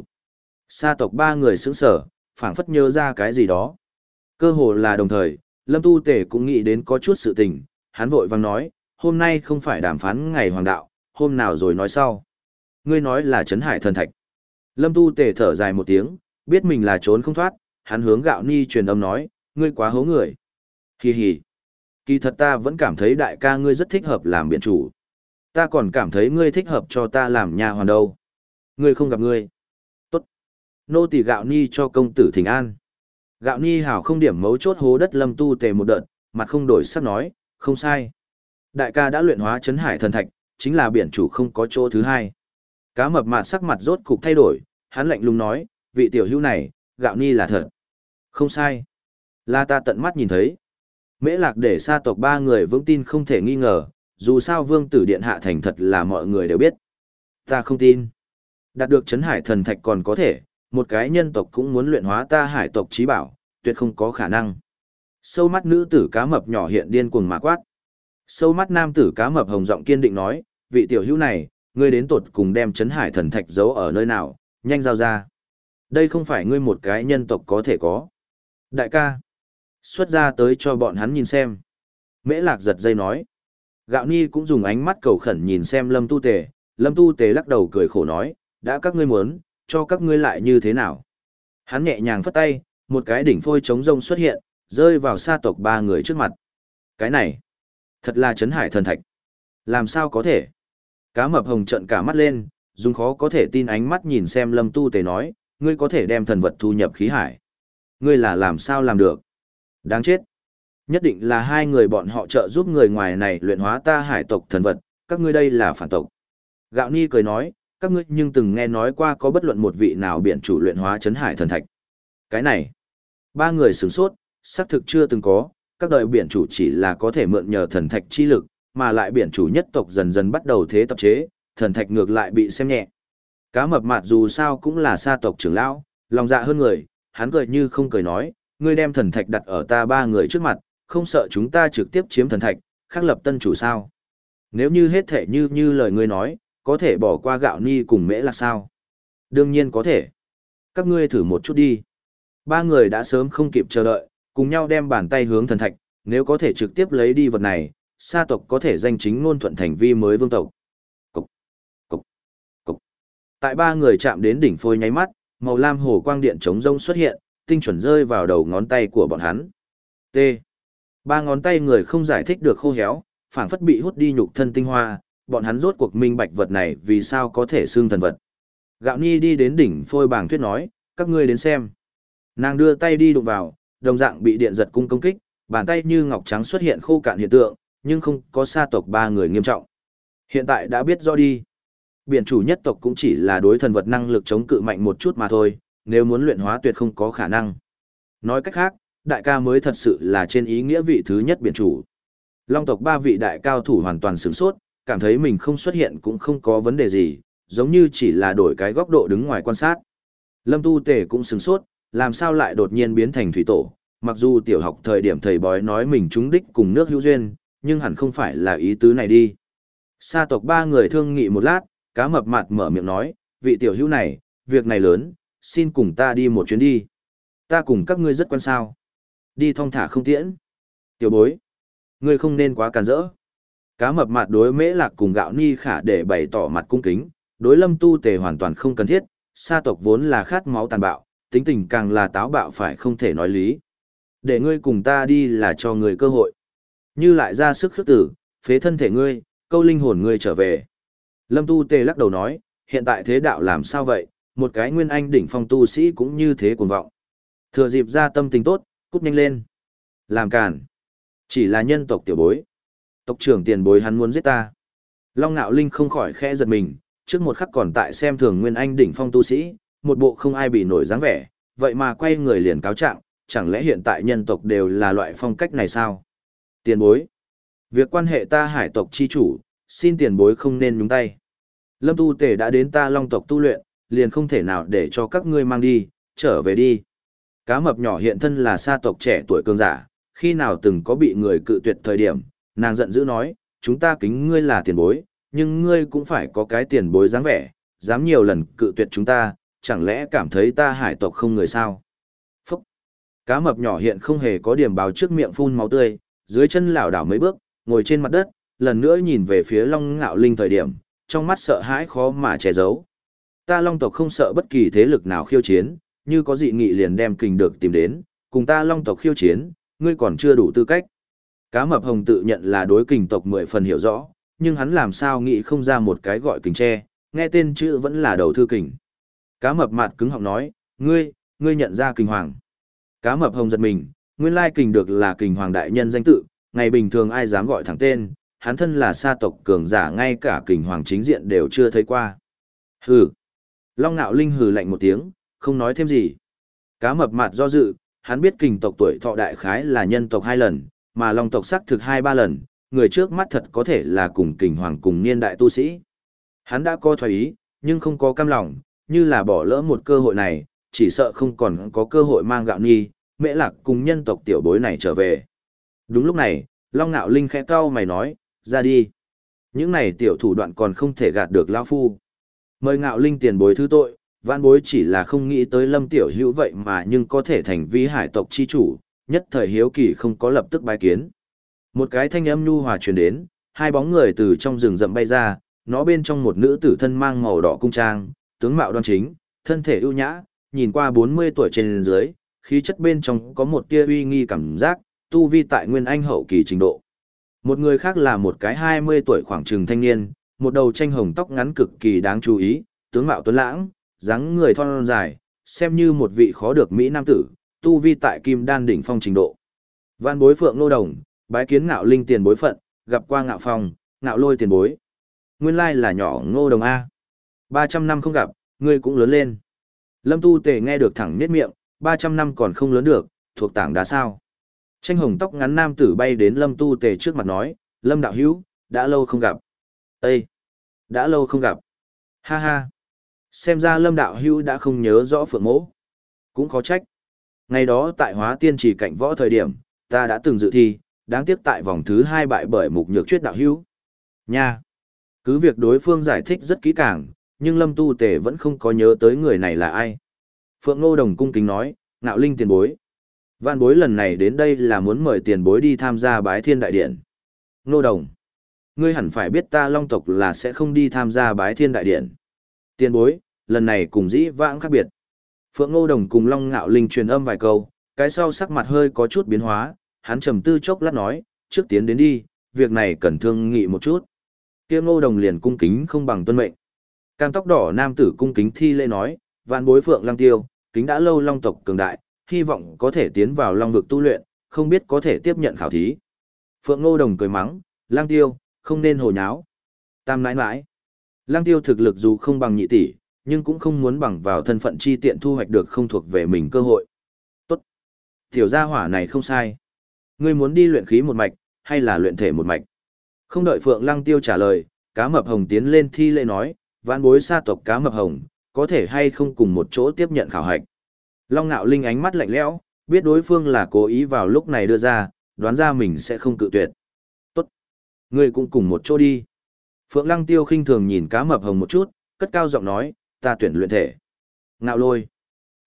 Sa tộc ba người sững sở, phảng phất nhớ ra cái gì đó. Cơ hồ là đồng thời, Lâm Tu Tể cũng nghĩ đến có chút sự tình, hắn vội vang nói, hôm nay không phải đàm phán ngày hoàng đạo, hôm nào rồi nói sau. Ngươi nói là Trấn Hải Thần Thạch. Lâm Tu Tể thở dài một tiếng, biết mình là trốn không thoát, hắn hướng Gạo Ni truyền âm nói, ngươi quá hố người. Hi hi. Kỳ thật ta vẫn cảm thấy đại ca ngươi rất thích hợp làm biện chủ. Ta còn cảm thấy ngươi thích hợp cho ta làm nhà hoàn đâu. Ngươi không gặp ngươi. Tốt. Nô tỳ Gạo Ni cho công tử thỉnh an. Gạo Ni hảo không điểm mấu chốt hố đất Lâm Tu Tề một đợt, mặt không đổi sắc nói, không sai. Đại ca đã luyện hóa Trấn Hải Thần Thạch, chính là biển chủ không có chỗ thứ hai. Cá mập mạt sắc mặt rốt cục thay đổi, hắn lạnh lùng nói, vị tiểu hữu này, Gạo Ni là thật. Không sai. Là ta tận mắt nhìn thấy. Mễ Lạc để Sa tộc ba người vững tin không thể nghi ngờ, dù sao vương tử điện hạ thành thật là mọi người đều biết. Ta không tin. Đạt được Trấn Hải Thần Thạch còn có thể, một cái nhân tộc cũng muốn luyện hóa ta hải tộc trí bảo, tuyệt không có khả năng. Sâu mắt nữ tử cá mập nhỏ hiện điên cuồng mà quát. Sâu mắt nam tử cá mập hồng giọng kiên định nói, vị tiểu hữu này, ngươi đến tột cùng đem Trấn Hải Thần Thạch giấu ở nơi nào, nhanh giao ra. Đây không phải ngươi một cái nhân tộc có thể có. Đại ca, xuất ra tới cho bọn hắn nhìn xem. Mễ Lạc giật dây nói. Gạo Ni cũng dùng ánh mắt cầu khẩn nhìn xem Lâm Tu Tề, Lâm Tu Tề lắc đầu cười khổ nói, đã các ngươi muốn, cho các ngươi lại như thế nào. Hắn nhẹ nhàng phất tay, một cái đỉnh phôi trống rông xuất hiện, rơi vào Sa tộc ba người trước mặt. Cái này, thật là Trấn Hải Thần Thạch. Làm sao có thể? Cá mập hồng trận cả mắt lên, dùng khó có thể tin ánh mắt nhìn xem Lâm Tu Tề nói, ngươi có thể đem thần vật thu nhập khí hải. Ngươi là làm sao làm được? Đáng chết. Nhất định là hai người bọn họ trợ giúp người ngoài này luyện hóa ta hải tộc thần vật, các ngươi đây là phản tộc. Gạo Ni cười nói, các ngươi nhưng từng nghe nói qua có bất luận một vị nào biện chủ luyện hóa Trấn Hải Thần Thạch. Cái này, ba người sửng sốt, xác thực chưa từng có, các đời biện chủ chỉ là có thể mượn nhờ thần thạch chi lực, mà lại biện chủ nhất tộc dần dần bắt đầu thế tập chế, thần thạch ngược lại bị xem nhẹ. Cá mập mạt dù sao cũng là sa tộc trưởng lão, lòng dạ hơn người, hắn cười như không cười nói, ngươi đem thần thạch đặt ở ta ba người trước mặt, không sợ chúng ta trực tiếp chiếm thần thạch, khắc lập tân chủ sao? Nếu như hết thể như như lời ngươi nói, có thể bỏ qua Gạo Ni cùng Mễ Lạc sao? Đương nhiên có thể. Các ngươi thử một chút đi. Ba người đã sớm không kịp chờ đợi, cùng nhau đem bàn tay hướng thần thạch, nếu có thể trực tiếp lấy đi vật này, sa tộc có thể danh chính ngôn thuận thành vi mới vương tộc. Cục, cục, cục. Tại ba người chạm đến đỉnh phôi nháy mắt, màu lam hồ quang điện chống rông xuất hiện, tinh chuẩn rơi vào đầu ngón tay của bọn hắn. T. Ba ngón tay người không giải thích được khô héo, phảng phất bị hút đi nhục thân tinh hoa, bọn hắn rốt cuộc minh bạch vật này vì sao có thể xương thần vật. Gạo Ni đi đến đỉnh phôi bảng thuyết nói, các ngươi đến xem. Nàng đưa tay đi đụng vào, đồng dạng bị điện giật cung công kích, bàn tay như ngọc trắng xuất hiện khô cạn hiện tượng, nhưng không có sa tộc ba người nghiêm trọng. Hiện tại đã biết rõ đi. Biển chủ nhất tộc cũng chỉ là đối thần vật năng lực chống cự mạnh một chút mà thôi, nếu muốn luyện hóa tuyệt không có khả năng. Nói cách khác, đại ca mới thật sự là trên ý nghĩa vị thứ nhất biển chủ. Long tộc ba vị đại cao thủ hoàn toàn sửng sốt, cảm thấy mình không xuất hiện cũng không có vấn đề gì, giống như chỉ là đổi cái góc độ đứng ngoài quan sát. Lâm Tu Tề cũng sửng sốt, làm sao lại đột nhiên biến thành thủy tổ, mặc dù tiểu học thời điểm thầy bói nói mình trúng đích cùng nước hữu duyên, nhưng hẳn không phải là ý tứ này đi. Sa tộc ba người thương nghị một lát, cá mập mạt mở miệng nói, vị tiểu hữu này, việc này lớn, xin cùng ta đi một chuyến đi. Ta cùng các ngươi rất quan sao. Đi thong thả không tiễn. Tiểu bối, ngươi không nên quá càn rỡ. Cá mập mặt đối Mễ Lạc cùng Gạo Ni Khả để bày tỏ mặt cung kính, đối Lâm Tu Tề hoàn toàn không cần thiết, sa tộc vốn là khát máu tàn bạo, tính tình càng là táo bạo phải không thể nói lý. Để ngươi cùng ta đi là cho ngươi cơ hội. Như lại ra sức khước tử, phế thân thể ngươi, câu linh hồn ngươi trở về. Lâm Tu Tề lắc đầu nói, hiện tại thế đạo làm sao vậy, một cái nguyên anh đỉnh phong tu sĩ cũng như thế cuồng vọng. Thừa dịp ra tâm tình tốt, cút nhanh lên. Làm cản. Chỉ là nhân tộc tiểu bối. Tộc trưởng tiền bối hắn muốn giết ta. Long Nạo Linh không khỏi khẽ giật mình, trước một khắc còn tại xem thường nguyên anh đỉnh phong tu sĩ, một bộ không ai bị nổi dáng vẻ, vậy mà quay người liền cáo trạng, chẳng lẽ hiện tại nhân tộc đều là loại phong cách này sao? Tiền bối. Việc quan hệ ta hải tộc chi chủ, xin tiền bối không nên nhúng tay. Lâm Tu Tề đã đến ta long tộc tu luyện, liền không thể nào để cho các ngươi mang đi, trở về đi. Cá mập nhỏ hiện thân là sa tộc trẻ tuổi cường giả, khi nào từng có bị người cự tuyệt thời điểm, nàng giận dữ nói, chúng ta kính ngươi là tiền bối, nhưng ngươi cũng phải có cái tiền bối dáng vẻ, dám nhiều lần cự tuyệt chúng ta, chẳng lẽ cảm thấy ta hải tộc không người sao? Phúc! Cá mập nhỏ hiện không hề có điểm báo trước miệng phun máu tươi, dưới chân lảo đảo mấy bước, ngồi trên mặt đất, lần nữa nhìn về phía Long Ngạo Linh thời điểm, trong mắt sợ hãi khó mà che giấu. Ta long tộc không sợ bất kỳ thế lực nào khiêu chiến, như có dị nghị liền đem kình được tìm đến, cùng ta long tộc khiêu chiến, ngươi còn chưa đủ tư cách. Cá mập hồng tự nhận là đối kình tộc mười phần hiểu rõ, nhưng hắn làm sao nghĩ không ra một cái gọi kình tre, nghe tên chữ vẫn là đầu thư kình. Cá mập mặt cứng họng nói, ngươi, ngươi nhận ra kình hoàng. Cá mập hồng giật mình, nguyên lai kình được là kình hoàng đại nhân danh tự, ngày bình thường ai dám gọi thẳng tên, hắn thân là sa tộc cường giả ngay cả kình hoàng chính diện đều chưa thấy qua. Hừ. Long Nạo Linh hừ lạnh một tiếng, không nói thêm gì. Cá mập mặt do dự, hắn biết kình tộc tuổi thọ đại khái là nhân tộc hai lần, mà long tộc xác thực hai ba lần, người trước mắt thật có thể là cùng kình hoàng cùng niên đại tu sĩ. Hắn đã có thoái ý, nhưng không có cam lòng, như là bỏ lỡ một cơ hội này, chỉ sợ không còn có cơ hội mang Gạo Nhi, Mễ Lạc cùng nhân tộc tiểu bối này trở về. Đúng lúc này, Long Nạo Linh khẽ cau mày nói, ra đi. Những này tiểu thủ đoạn còn không thể gạt được lão phu. Mời Ngạo Linh tiền bối thứ tội, vãn bối chỉ là không nghĩ tới Lâm tiểu hữu vậy mà nhưng có thể thành vi hải tộc chi chủ, nhất thời hiếu kỳ không có lập tức bái kiến. Một cái thanh âm nhu hòa truyền đến, hai bóng người từ trong rừng rậm bay ra, nó bên trong một nữ tử thân mang màu đỏ cung trang, tướng mạo đoan chính, thân thể ưu nhã, nhìn qua bốn mươi tuổi trên dưới, khí chất bên trong có một tia uy nghi cảm giác, tu vi tại nguyên anh hậu kỳ trình độ. Một người khác là một cái hai mươi tuổi khoảng chừng thanh niên, một đầu tranh hồng tóc ngắn cực kỳ đáng chú ý, tướng mạo tuấn lãng, dáng người thon dài, xem như một vị khó được mỹ nam tử, tu vi tại kim đan đỉnh phong trình độ. Văn bối Phượng Nô Đồng, bái kiến Ngạo Linh tiền bối phận, gặp qua Ngạo Phong, Ngạo Lôi tiền bối. Nguyên lai là nhỏ Ngô Đồng A. ba trăm năm không gặp, ngươi cũng lớn lên. Lâm Tu Tề nghe được thẳng niết miệng, ba trăm năm còn không lớn được, thuộc tảng đá sao. Tranh hồng tóc ngắn nam tử bay đến Lâm Tu Tề trước mặt nói, Lâm đạo hữu, đã lâu không gặp. Ê! Đã lâu không gặp. Ha ha! Xem ra Lâm đạo hữu đã không nhớ rõ Phượng Mỗ. Cũng khó trách. Ngày đó tại Hóa Tiên Chỉ cạnh võ thời điểm, ta đã từng dự thi, đáng tiếc tại vòng thứ hai bại bởi Mục Nhược Chuyết đạo hữu. Nha! Cứ việc đối phương giải thích rất kỹ càng, nhưng Lâm Tu Tề vẫn không có nhớ tới người này là ai. Phượng Ngô Đồng cung kính nói, Ngạo Linh tiền bối. Vạn bối lần này đến đây là muốn mời tiền bối đi tham gia bái thiên đại điện. Ngô Đồng. Ngươi hẳn phải biết ta long tộc là sẽ không đi tham gia bái thiên đại điện. Tiền bối, lần này cùng dĩ vãng khác biệt. Phượng Ngô Đồng cùng Long Ngạo Linh truyền âm vài câu, cái sau sắc mặt hơi có chút biến hóa, hắn trầm tư chốc lát nói, trước tiến đến đi, việc này cần thương nghị một chút. Kia Ngô Đồng liền cung kính không bằng tuân mệnh. Cam tóc đỏ nam tử cung kính thi lễ nói, vạn bối Phượng Lăng Tiêu, kính đã lâu long tộc cường đại, hy vọng có thể tiến vào long vực tu luyện, không biết có thể tiếp nhận khảo thí. Phượng Ngô Đồng cười mắng, Lăng Tiêu, không nên hồ nháo. Tam nãi nãi. Lăng Tiêu thực lực dù không bằng nhị tỷ, nhưng cũng không muốn bằng vào thân phận chi tiện thu hoạch được không thuộc về mình cơ hội. Tốt. Tiểu gia hỏa này không sai. Ngươi muốn đi luyện khí một mạch, hay là luyện thể một mạch? Không đợi Phượng Lăng Tiêu trả lời, Cá Mập Hồng tiến lên thi lễ nói, vãn bối sa tộc Cá Mập Hồng, có thể hay không cùng một chỗ tiếp nhận khảo hạch. Long Nạo Linh ánh mắt lạnh lẽo, biết đối phương là cố ý vào lúc này đưa ra, đoán ra mình sẽ không cự tuyệt. Tốt. Ngươi cũng cùng một chỗ đi. Phượng Lăng Tiêu khinh thường nhìn Cá Mập Hồng một chút, cất cao giọng nói, ta tuyển luyện thể. Ngạo Lôi.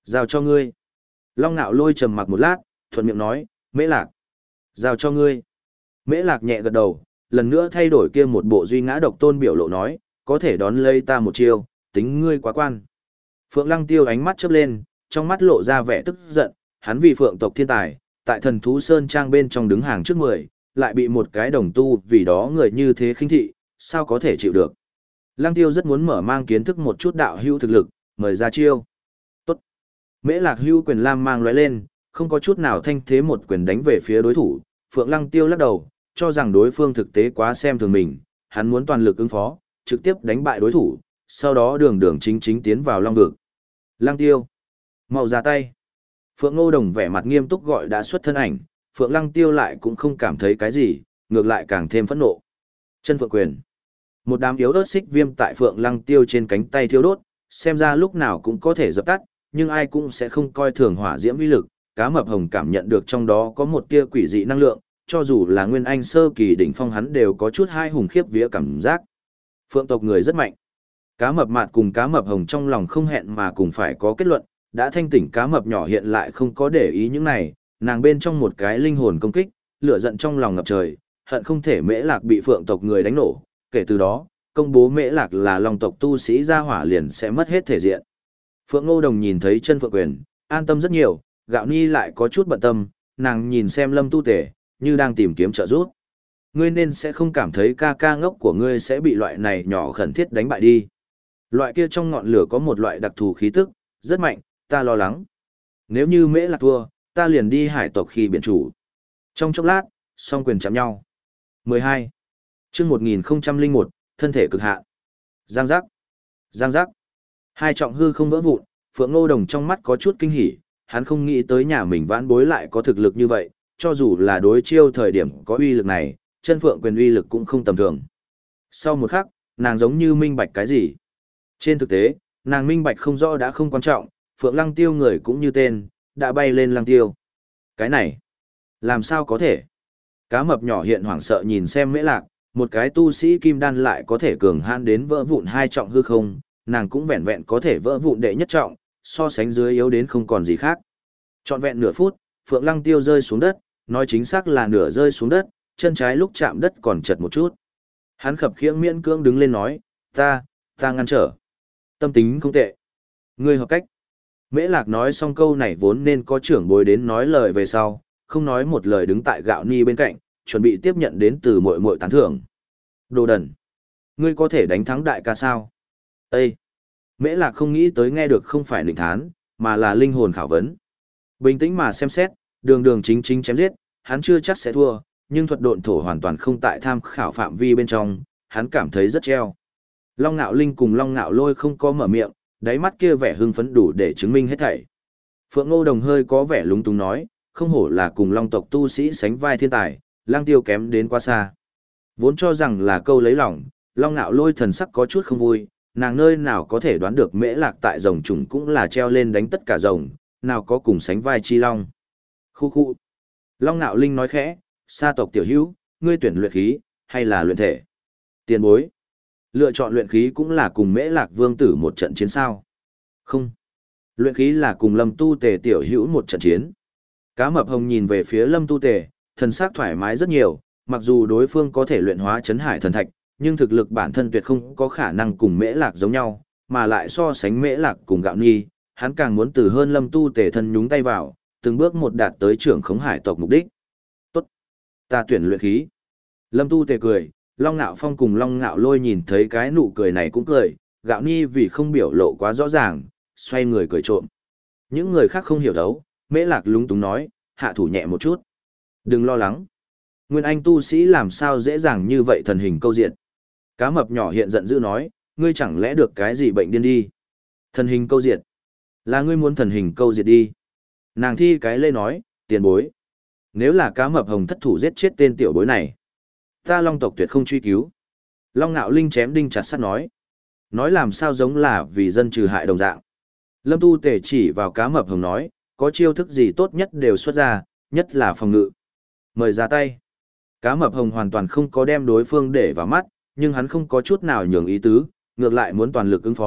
Giao cho ngươi. Long Nạo Lôi trầm mặc một lát, thuận miệng nói, Mễ Lạc. Giao cho ngươi. Mễ Lạc nhẹ gật đầu, lần nữa thay đổi kia một bộ duy ngã độc tôn biểu lộ nói, có thể đón lấy ta một chiêu, tính ngươi quá quan. Phượng Lăng Tiêu ánh mắt chớp lên, trong mắt lộ ra vẻ tức giận, hắn vì Phượng tộc thiên tài, tại Thần Thú Sơn Trang bên trong đứng hàng trước mười, lại bị một cái đồng tu vì đó người như thế khinh thị, sao có thể chịu được. Lăng Tiêu rất muốn mở mang kiến thức một chút đạo hữu thực lực, mời ra chiêu. Tốt. Mễ Lạc hữu quyền lam mang lóe lên, không có chút nào thanh thế một quyền đánh về phía đối thủ. Phượng Lăng Tiêu lắc đầu, cho rằng đối phương thực tế quá xem thường mình, hắn muốn toàn lực ứng phó, trực tiếp đánh bại đối thủ, sau đó đường đường chính chính tiến vào Long Vực. Lăng Tiêu, mau ra tay. Phượng Ngô Đồng vẻ mặt nghiêm túc gọi đã xuất thân ảnh, Phượng Lăng Tiêu lại cũng không cảm thấy cái gì, ngược lại càng thêm phẫn nộ. Chân Phượng Quyền. Một đám yếu ớt xích viêm tại Phượng Lăng Tiêu trên cánh tay thiêu đốt, xem ra lúc nào cũng có thể dập tắt, nhưng ai cũng sẽ không coi thường hỏa diễm uy lực. Cá Mập Hồng cảm nhận được trong đó có một tia quỷ dị năng lượng, cho dù là Nguyên Anh sơ kỳ đỉnh phong hắn đều có chút hai hùng khiếp vía cảm giác. Phượng tộc người rất mạnh. Cá Mập Mạt cùng Cá Mập Hồng trong lòng không hẹn mà cùng phải có kết luận, đã thanh tỉnh Cá Mập nhỏ hiện lại không có để ý những này, nàng bên trong một cái linh hồn công kích, lửa giận trong lòng ngập trời, hận không thể Mễ Lạc bị Phượng tộc người đánh nổ, kể từ đó, công bố Mễ Lạc là Long tộc tu sĩ gia hỏa liền sẽ mất hết thể diện. Phượng Ngô Đồng nhìn thấy Chân Phượng Quyền, an tâm rất nhiều, Gạo Ni lại có chút bận tâm, nàng nhìn xem Lâm Tu Tể, như đang tìm kiếm trợ giúp. Ngươi nên sẽ không cảm thấy ca ca ngốc của ngươi sẽ bị loại này nhỏ khẩn thiết đánh bại đi. Loại kia trong ngọn lửa có một loại đặc thù khí tức, rất mạnh, ta lo lắng. Nếu như Mễ Lạc thua, ta liền đi hải tộc khi biển chủ. Trong chốc lát, song quyền chạm nhau. mười hai. Chương một nghìn không trăm lẻ một, thân thể cực hạn. Giang giác. Giang giác. Hai trọng hư không vỡ vụn, Phượng Ngô Đồng trong mắt có chút kinh hỉ, hắn không nghĩ tới nhà mình vãn bối lại có thực lực như vậy, cho dù là đối chiêu thời điểm có uy lực này, Chân Phượng Quyền uy lực cũng không tầm thường. Sau một khắc, nàng giống như minh bạch cái gì. Trên thực tế, nàng minh bạch không rõ đã không quan trọng, Phượng Lăng Tiêu người cũng như tên, đã bay lên Lăng Tiêu. Cái này, làm sao có thể? Cá Mập nhỏ hiện hoảng sợ nhìn xem Mễ Lạc, một cái tu sĩ kim đan lại có thể cường hãn đến vỡ vụn hai trọng hư không, nàng cũng vẹn vẹn có thể vỡ vụn đệ nhất trọng, so sánh dưới yếu đến không còn gì khác. Trọn vẹn nửa phút, Phượng Lăng Tiêu rơi xuống đất, nói chính xác là nửa rơi xuống đất, chân trái lúc chạm đất còn chật một chút. Hắn khập khiễng miễn cưỡng đứng lên nói, ta, ta ngăn trở. Tâm tính không tệ. Ngươi hợp cách. Mễ Lạc nói xong câu này vốn nên có trưởng bối đến nói lời về sau, không nói một lời đứng tại Gạo Ni bên cạnh, chuẩn bị tiếp nhận đến từ muội muội tán thưởng. Đồ đần. Ngươi có thể đánh thắng đại ca sao? Ê! Mễ Lạc không nghĩ tới nghe được không phải nịnh thán, mà là linh hồn khảo vấn. Bình tĩnh mà xem xét, đường đường chính chính chém giết, hắn chưa chắc sẽ thua, nhưng thuật độn thổ hoàn toàn không tại tham khảo phạm vi bên trong, hắn cảm thấy rất treo. Long Nạo Linh cùng Long Nạo Lôi không có mở miệng, đáy mắt kia vẻ hưng phấn đủ để chứng minh hết thảy. Phượng Ngô Đồng hơi có vẻ lúng túng nói, không hổ là cùng Long tộc tu sĩ sánh vai thiên tài, Lang Tiêu kém đến quá xa. Vốn cho rằng là câu lấy lòng, Long Nạo Lôi thần sắc có chút không vui, nàng nơi nào có thể đoán được Mễ Lạc tại rồng trùng cũng là treo lên đánh tất cả rồng, nào có cùng sánh vai chi long. Khu khu. Long Nạo Linh nói khẽ, sa tộc tiểu hữu, ngươi tuyển luyện khí, hay là luyện thể? Tiền bối. Lựa chọn luyện khí cũng là cùng Mễ Lạc Vương tử một trận chiến sao? Không. Luyện khí là cùng Lâm Tu Tề tiểu hữu một trận chiến. Cá Mập Hồng nhìn về phía Lâm Tu Tề, thần sắc thoải mái rất nhiều, mặc dù đối phương có thể luyện hóa chấn hải thần thạch, nhưng thực lực bản thân tuyệt không có khả năng cùng Mễ Lạc giống nhau, mà lại so sánh Mễ Lạc cùng Gạo Ni, hắn càng muốn từ hơn Lâm Tu Tề thân nhúng tay vào, từng bước một đạt tới trưởng khống hải tộc mục đích. Tốt, ta tuyển luyện khí. Lâm Tu Tề cười, Long Nạo Phong cùng Long Nạo Lôi nhìn thấy cái nụ cười này cũng cười, Gạo Ni vì không biểu lộ quá rõ ràng, xoay người cười trộm. Những người khác không hiểu đấu, Mễ Lạc lúng túng nói, hạ thủ nhẹ một chút. Đừng lo lắng. Nguyên Anh tu sĩ làm sao dễ dàng như vậy thần hình câu diện. Cá Mập nhỏ hiện giận dữ nói, ngươi chẳng lẽ được cái gì bệnh điên đi. Thần hình câu diệt. Là ngươi muốn thần hình câu diệt đi. Nàng thi cái lê nói, tiền bối. Nếu là Cá Mập Hồng thất thủ giết chết tên tiểu bối này, ta Long tộc tuyệt không truy cứu. Long Nạo Linh chém đinh chặt sắt nói. Nói làm sao giống là vì dân trừ hại đồng dạng. Lâm Tu Tề chỉ vào Cá Mập Hồng nói, có chiêu thức gì tốt nhất đều xuất ra, nhất là phòng ngự. Mời ra tay. Cá Mập Hồng hoàn toàn không có đem đối phương để vào mắt, nhưng hắn không có chút nào nhường ý tứ, ngược lại muốn toàn lực ứng phó,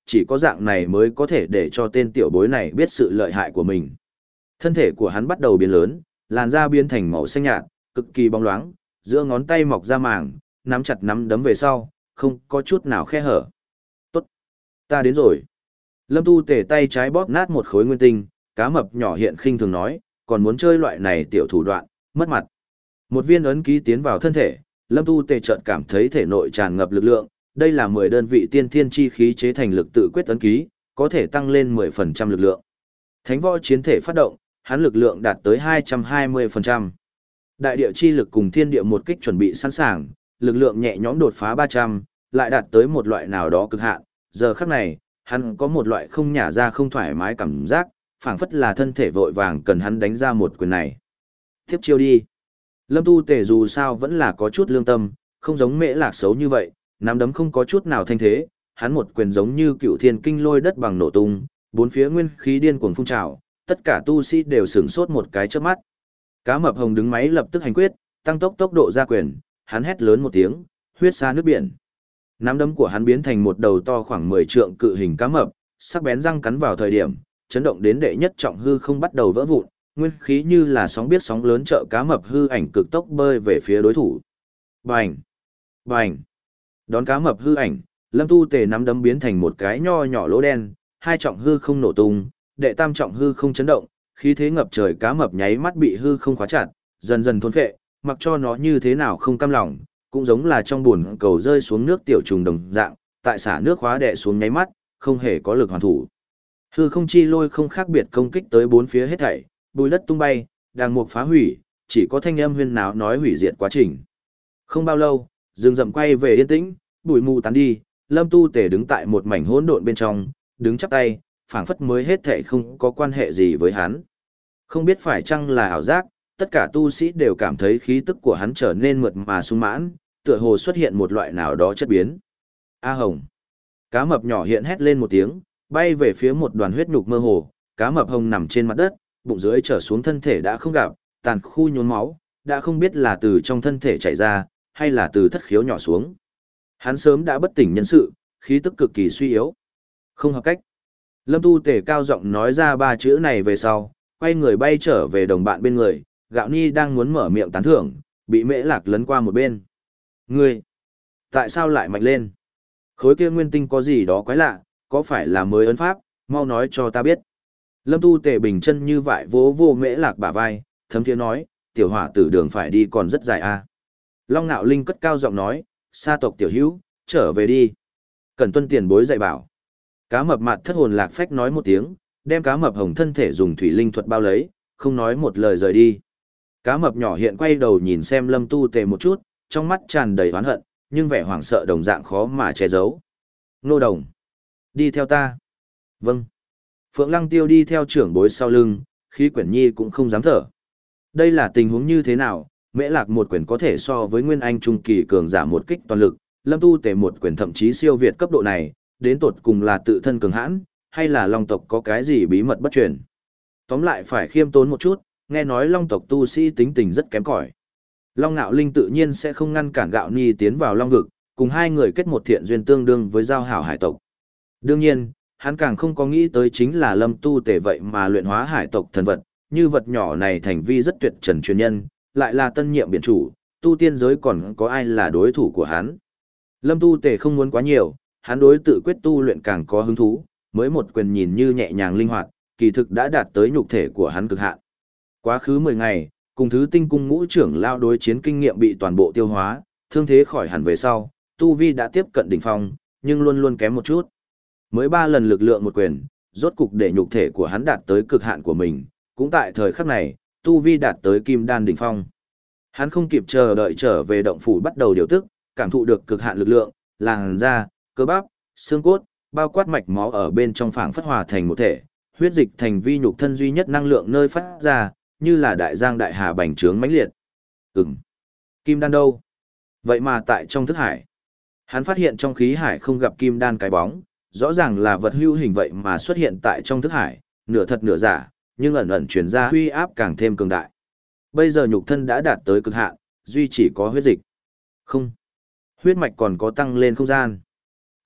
chỉ có dạng này mới có thể để cho tên tiểu bối này biết sự lợi hại của mình. Thân thể của hắn bắt đầu biến lớn, làn da biến thành màu xanh nhạt, cực kỳ bóng loáng, giữa ngón tay mọc ra màng, nắm chặt nắm đấm về sau, không có chút nào khe hở. Tốt, ta đến rồi. Lâm Tu Tề tay trái bóp nát một khối nguyên tinh, cá mập nhỏ hiện khinh thường nói, còn muốn chơi loại này tiểu thủ đoạn, mất mặt. Một viên ấn ký tiến vào thân thể, Lâm Tu Tề chợt cảm thấy thể nội tràn ngập lực lượng, đây là mười đơn vị tiên thiên chi khí chế thành lực tự quyết ấn ký, có thể tăng lên mười phần trăm lực lượng. Thánh võ chiến thể phát động, hắn lực lượng đạt tới hai trăm hai mươi phần trăm. Đại địa chi lực cùng thiên địa một kích chuẩn bị sẵn sàng, lực lượng nhẹ nhõm đột phá ba trăm, lại đạt tới một loại nào đó cực hạn. Giờ khắc này, hắn có một loại không nhả ra không thoải mái cảm giác, phảng phất là thân thể vội vàng cần hắn đánh ra một quyền này. Tiếp chiêu đi. Lâm Tu Tề dù sao vẫn là có chút lương tâm, không giống Mễ Lạc xấu như vậy, nắm đấm không có chút nào thanh thế, hắn một quyền giống như cựu thiên kinh lôi đất bằng nổ tung, bốn phía nguyên khí điên cuồng phun trào, tất cả tu sĩ đều sửng sốt một cái chớp mắt. Cá mập hồng đứng máy lập tức hành quyết, tăng tốc tốc độ ra quyền, hắn hét lớn một tiếng, huyết xa nước biển. Nắm đấm của hắn biến thành một đầu to khoảng mười trượng cự hình cá mập, sắc bén răng cắn vào thời điểm, chấn động đến đệ nhất trọng hư không bắt đầu vỡ vụn, nguyên khí như là sóng biết sóng lớn trợ cá mập hư ảnh cực tốc bơi về phía đối thủ. Bành! Bành! Đón cá mập hư ảnh, Lâm Tu Tề nắm đấm biến thành một cái nho nhỏ lỗ đen, hai trọng hư không nổ tung, đệ tam trọng hư không chấn động, khí thế ngập trời cá mập nháy mắt bị hư không khóa chặt, dần dần thôn phệ, mặc cho nó như thế nào không cam lòng, cũng giống là trong buồn cầu rơi xuống nước tiểu trùng đồng dạng, tại xả nước khóa đè xuống nháy mắt, không hề có lực hoàn thủ. Hư không chi lôi không khác biệt công kích tới bốn phía hết thảy, bùi đất tung bay, đàng mục phá hủy, chỉ có thanh âm huyên náo nói hủy diệt quá trình. Không bao lâu, rừng rậm quay về yên tĩnh, bụi mù tán đi, Lâm Tu Tề đứng tại một mảnh hỗn độn bên trong, đứng chắp tay, phảng phất mới hết thảy không có quan hệ gì với hắn. Không biết phải chăng là ảo giác, tất cả tu sĩ đều cảm thấy khí tức của hắn trở nên mượt mà sung mãn, tựa hồ xuất hiện một loại nào đó chất biến. A Hồng. Cá mập nhỏ hiện hét lên một tiếng, bay về phía một đoàn huyết nhục mơ hồ, cá mập hồng nằm trên mặt đất, bụng dưới trở xuống thân thể đã không gặp, tàn khu nhốn máu, đã không biết là từ trong thân thể chảy ra, hay là từ thất khiếu nhỏ xuống. Hắn sớm đã bất tỉnh nhân sự, khí tức cực kỳ suy yếu. Không hợp cách. Lâm Tu Tề cao giọng nói ra ba chữ này về sau, quay người bay trở về đồng bạn bên người, Gạo Ni đang muốn mở miệng tán thưởng, bị Mễ Lạc lấn qua một bên. Ngươi, tại sao lại mạnh lên? Khối kia nguyên tinh có gì đó quái lạ, có phải là mới ấn pháp, mau nói cho ta biết. Lâm Tu Tề bình chân như vại vỗ vô Mễ Lạc bả vai, thấm thiế nói, tiểu hỏa tử đường phải đi còn rất dài à. Long Nạo Linh cất cao giọng nói, sa tộc tiểu hữu, trở về đi. Cần tuân tiền bối dạy bảo. Cá mập mặt thất hồn lạc phách nói một tiếng, đem cá mập hồng thân thể dùng thủy linh thuật bao lấy, không nói một lời rời đi. Cá mập nhỏ hiện quay đầu nhìn xem Lâm Tu Tề một chút, trong mắt tràn đầy oán hận, nhưng vẻ hoảng sợ đồng dạng khó mà che giấu. Nô đồng, đi theo ta. Vâng. Phượng Lăng Tiêu đi theo trưởng bối sau lưng, khí quyển nhi cũng không dám thở. Đây là tình huống như thế nào? Mễ Lạc một quyền có thể so với Nguyên Anh trung kỳ cường giả một kích toàn lực, Lâm Tu Tề một quyền thậm chí siêu việt cấp độ này, đến tột cùng là tự thân cường hãn, hay là Long tộc có cái gì bí mật bất truyền. Tóm lại phải khiêm tốn một chút, nghe nói Long tộc tu sĩ tính tình rất kém cỏi. Long Nạo Linh tự nhiên sẽ không ngăn cản Gạo Ni tiến vào Long vực, cùng hai người kết một thiện duyên tương đương với giao hảo hải tộc. Đương nhiên, hắn càng không có nghĩ tới chính là Lâm Tu Tề vậy mà luyện hóa hải tộc thần vật, như vật nhỏ này thành vi rất tuyệt trần truyền nhân, lại là tân nhiệm biển chủ, tu tiên giới còn có ai là đối thủ của hắn. Lâm Tu Tề không muốn quá nhiều, hắn đối tự quyết tu luyện càng có hứng thú, mới một quyền nhìn như nhẹ nhàng linh hoạt, kỳ thực đã đạt tới nhục thể của hắn cực hạn. Quá khứ mười ngày, cùng thứ tinh cung ngũ trưởng lao đối chiến kinh nghiệm bị toàn bộ tiêu hóa, thương thế khỏi hẳn về sau, tu vi đã tiếp cận đỉnh phong, nhưng luôn luôn kém một chút. Mới ba lần lực lượng một quyền, rốt cục để nhục thể của hắn đạt tới cực hạn của mình, cũng tại thời khắc này, tu vi đạt tới kim đan đỉnh phong. Hắn không kịp chờ đợi trở về động phủ bắt đầu điều tức, cảm thụ được cực hạn lực lượng, làn da, cơ bắp, xương cốt, bao quát mạch máu ở bên trong phảng phất hòa thành một thể, huyết dịch thành vi nhục thân duy nhất năng lượng nơi phát ra, như là đại giang đại hà bành trướng mãnh liệt. Ừm. Kim đan đâu? Vậy mà tại trong thức hải. Hắn phát hiện trong khí hải không gặp kim đan cái bóng, rõ ràng là vật hữu hình vậy mà xuất hiện tại trong thức hải, nửa thật nửa giả, nhưng ẩn ẩn truyền ra huy áp càng thêm cường đại. Bây giờ nhục thân đã đạt tới cực hạn, duy chỉ có huyết dịch. Không. Huyết mạch còn có tăng lên không gian.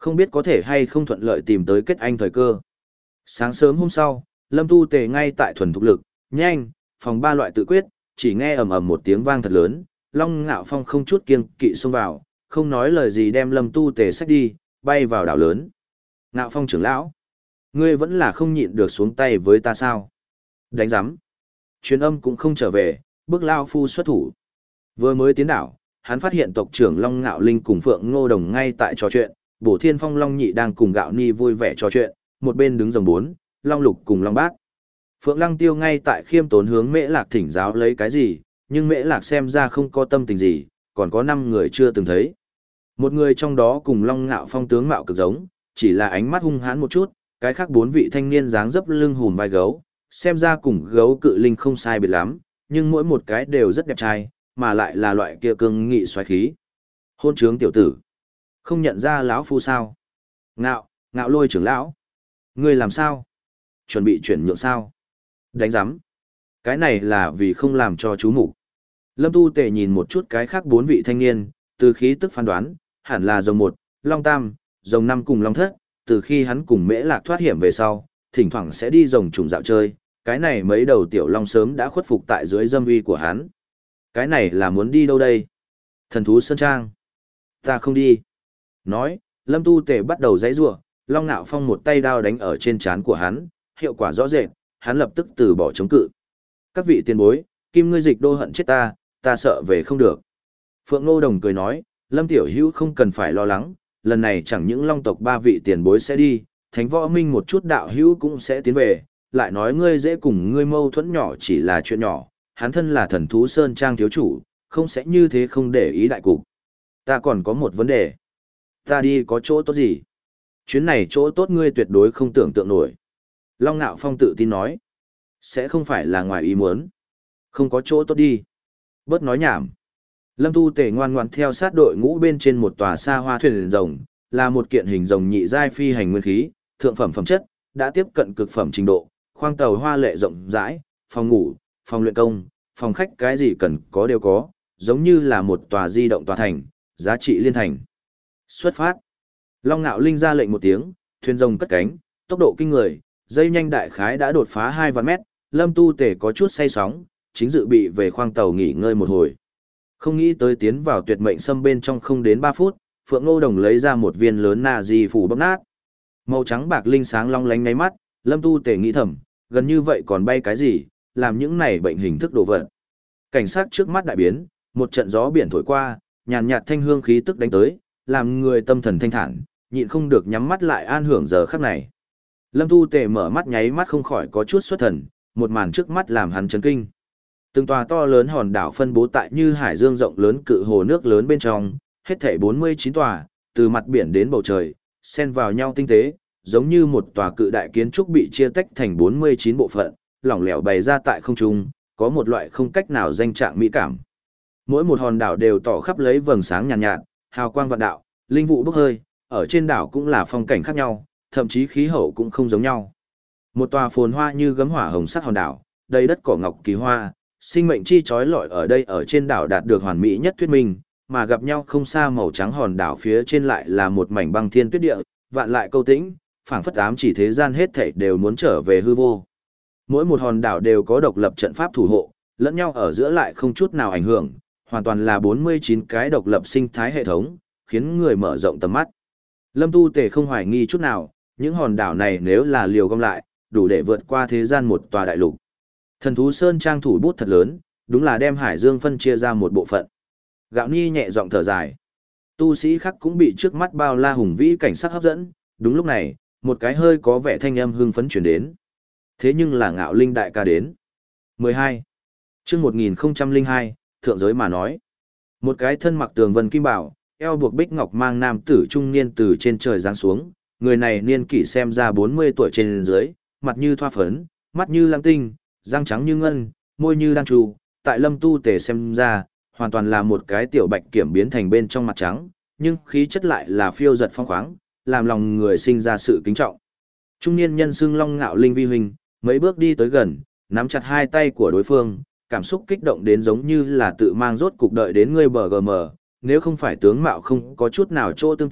Không biết có thể hay không thuận lợi tìm tới kết anh thời cơ. Sáng sớm hôm sau, Lâm Tu Tề ngay tại thuần thục lực, nhanh, phòng ba loại tự quyết, chỉ nghe ầm ầm một tiếng vang thật lớn, Long Ngạo Phong không chút kiêng kỵ xông vào, không nói lời gì đem Lâm Tu Tề xách đi, bay vào đảo lớn. Ngạo Phong trưởng lão, ngươi vẫn là không nhịn được xuống tay với ta sao? Đánh giám. Truyền âm cũng không trở về, bước lao phu xuất thủ. Vừa mới tiến đảo, hắn phát hiện tộc trưởng Long Ngạo Linh cùng Phượng Ngô Đồng ngay tại trò chuyện, Bổ Thiên Phong Long Nhị đang cùng Gạo Ni vui vẻ trò chuyện, một bên đứng dòng bốn, Long Lục cùng Long Bát. Phượng Lăng Tiêu ngay tại khiêm tốn hướng Mễ Lạc thỉnh giáo lấy cái gì, nhưng Mễ Lạc xem ra không có tâm tình gì, còn có năm người chưa từng thấy. Một người trong đó cùng Long Ngạo Phong tướng mạo cực giống, chỉ là ánh mắt hung hãn một chút, cái khác bốn vị thanh niên dáng dấp lưng hùm vai gấu, xem ra cùng gấu cự linh không sai biệt lắm, nhưng mỗi một cái đều rất đẹp trai, mà lại là loại kia cương nghị xoáy khí. Hôn trướng tiểu tử, không nhận ra lão phu sao? Ngạo, Ngạo Lôi trưởng lão, ngươi làm sao? Chuẩn bị chuyển nhượng sao? Đánh giám. Cái này là vì không làm cho chú mục. Lâm Tu Tề nhìn một chút cái khác bốn vị thanh niên, từ khí tức phán đoán, hẳn là rồng một, Long Tam, rồng năm cùng Long Thất, từ khi hắn cùng Mễ Lạc thoát hiểm về sau, thỉnh thoảng sẽ đi rồng trùng dạo chơi, cái này mấy đầu tiểu long sớm đã khuất phục tại dưới dâm uy của hắn. Cái này là muốn đi đâu đây? Thần thú Sơn Trang. Ta không đi. Nói, Lâm Tu Tề bắt đầu giãy giụa, Long Nạo Phong một tay đao đánh ở trên trán của hắn, hiệu quả rõ rệt, hắn lập tức từ bỏ chống cự. Các vị tiền bối, Kim ngươi dịch đô hận chết ta, ta sợ về không được. Phượng Ngô Đồng cười nói, Lâm Tiểu Hữu không cần phải lo lắng, lần này chẳng những Long tộc ba vị tiền bối sẽ đi, Thánh Võ Minh một chút đạo hữu cũng sẽ tiến về, lại nói ngươi dễ cùng ngươi mâu thuẫn nhỏ chỉ là chuyện nhỏ, hắn thân là thần thú Sơn Trang thiếu chủ, không sẽ như thế không để ý đại cục. Ta còn có một vấn đề. Ta đi có chỗ tốt gì? Chuyến này chỗ tốt ngươi tuyệt đối không tưởng tượng nổi. Long Nạo Phong tự tin nói. Sẽ không phải là ngoài ý muốn. Không có chỗ tốt đi. Bớt nói nhảm. Lâm Tu Tề ngoan ngoãn theo sát đội ngũ bên trên một tòa xa hoa thuyền rồng, là một kiện hình rồng nhị giai phi hành nguyên khí, thượng phẩm phẩm chất, đã tiếp cận cực phẩm trình độ, khoang tàu hoa lệ rộng rãi, phòng ngủ, phòng luyện công, phòng khách cái gì cần có đều có, giống như là một tòa di động tòa thành, giá trị liên thành. Xuất phát. Long Nạo Linh ra lệnh một tiếng, thuyền rồng cất cánh, tốc độ kinh người, dây nhanh đại khái đã đột phá hai vạn mét, Lâm Tu Tề có chút say sóng, chính dự bị về khoang tàu nghỉ ngơi một hồi. Không nghĩ tới tiến vào tuyệt mệnh xâm bên trong không đến ba phút, Phượng Ngô Đồng lấy ra một viên lớn nà di phủ bóp nát. Màu trắng bạc linh sáng long lánh ngáy mắt, Lâm Tu Tề nghĩ thầm, gần như vậy còn bay cái gì, làm những này bệnh hình thức đồ vật. Cảnh sát trước mắt đại biến, một trận gió biển thổi qua, nhàn nhạt thanh hương khí tức đánh tới, làm người tâm thần thanh thản, nhịn không được nhắm mắt lại an hưởng giờ khắc này. Lâm Tu Tề mở mắt nháy mắt không khỏi có chút xuất thần, một màn trước mắt làm hắn chấn kinh. Từng tòa to lớn hòn đảo phân bố tại như hải dương rộng lớn cự hồ nước lớn bên trong, hết thảy bốn mươi chín tòa, từ mặt biển đến bầu trời, xen vào nhau tinh tế, giống như một tòa cự đại kiến trúc bị chia tách thành bốn mươi chín bộ phận, lỏng lẻo bày ra tại không trung, có một loại không cách nào danh trạng mỹ cảm. Mỗi một hòn đảo đều tỏ khắp lấy vầng sáng nhàn nhạt, nhạt, hào quang vạn đạo, linh vụ bốc hơi, ở trên đảo cũng là phong cảnh khác nhau, thậm chí khí hậu cũng không giống nhau. Một tòa phồn hoa như gấm hỏa hồng sắc hòn đảo, đầy đất cỏ ngọc kỳ hoa, sinh mệnh chi chói lọi ở đây ở trên đảo đạt được hoàn mỹ nhất thuyết minh, mà gặp nhau không xa màu trắng hòn đảo phía trên lại là một mảnh băng thiên tuyết địa, vạn lại câu tĩnh, phảng phất ám chỉ thế gian hết thảy đều muốn trở về hư vô. Mỗi một hòn đảo đều có độc lập trận pháp thủ hộ, lẫn nhau ở giữa lại không chút nào ảnh hưởng, hoàn toàn là bốn mươi chín cái độc lập sinh thái hệ thống, khiến người mở rộng tầm mắt. Lâm Tu Tề không hoài nghi chút nào, những hòn đảo này nếu là liều gom lại, đủ để vượt qua thế gian một tòa đại lục. Thần thú Sơn Trang thủ bút thật lớn, đúng là đem Hải Dương phân chia ra một bộ phận. Gạo Ni nhẹ giọng thở dài. Tu sĩ khác cũng bị trước mắt bao la hùng vĩ cảnh sắc hấp dẫn, đúng lúc này, một cái hơi có vẻ thanh âm hưng phấn chuyển đến. Thế nhưng là Ngạo Linh đại ca đến. mười hai. Chương một nghìn không trăm lẻ hai, thượng giới mà nói. Một cái thân mặc tường vân kim bảo, eo buộc bích ngọc mang nam tử trung niên từ trên trời giáng xuống, người này niên kỷ xem ra bốn mươi tuổi trên dưới, mặt như thoa phấn, mắt như lam tinh, răng trắng như ngân, môi như đan trù, tại Lâm Tu Tề xem ra, hoàn toàn là một cái tiểu bạch kiểm biến thành bên trong mặt trắng, nhưng khí chất lại là phiêu giật phong khoáng, làm lòng người sinh ra sự kính trọng. Trung niên nhân xưng Long Ngạo Linh vi huynh, mấy bước đi tới gần, nắm chặt hai tay của đối phương, cảm xúc kích động đến giống như là tự mang rốt cục đợi đến ngươi bờ gm, nếu không phải tướng mạo không có chút nào chỗ tương tự,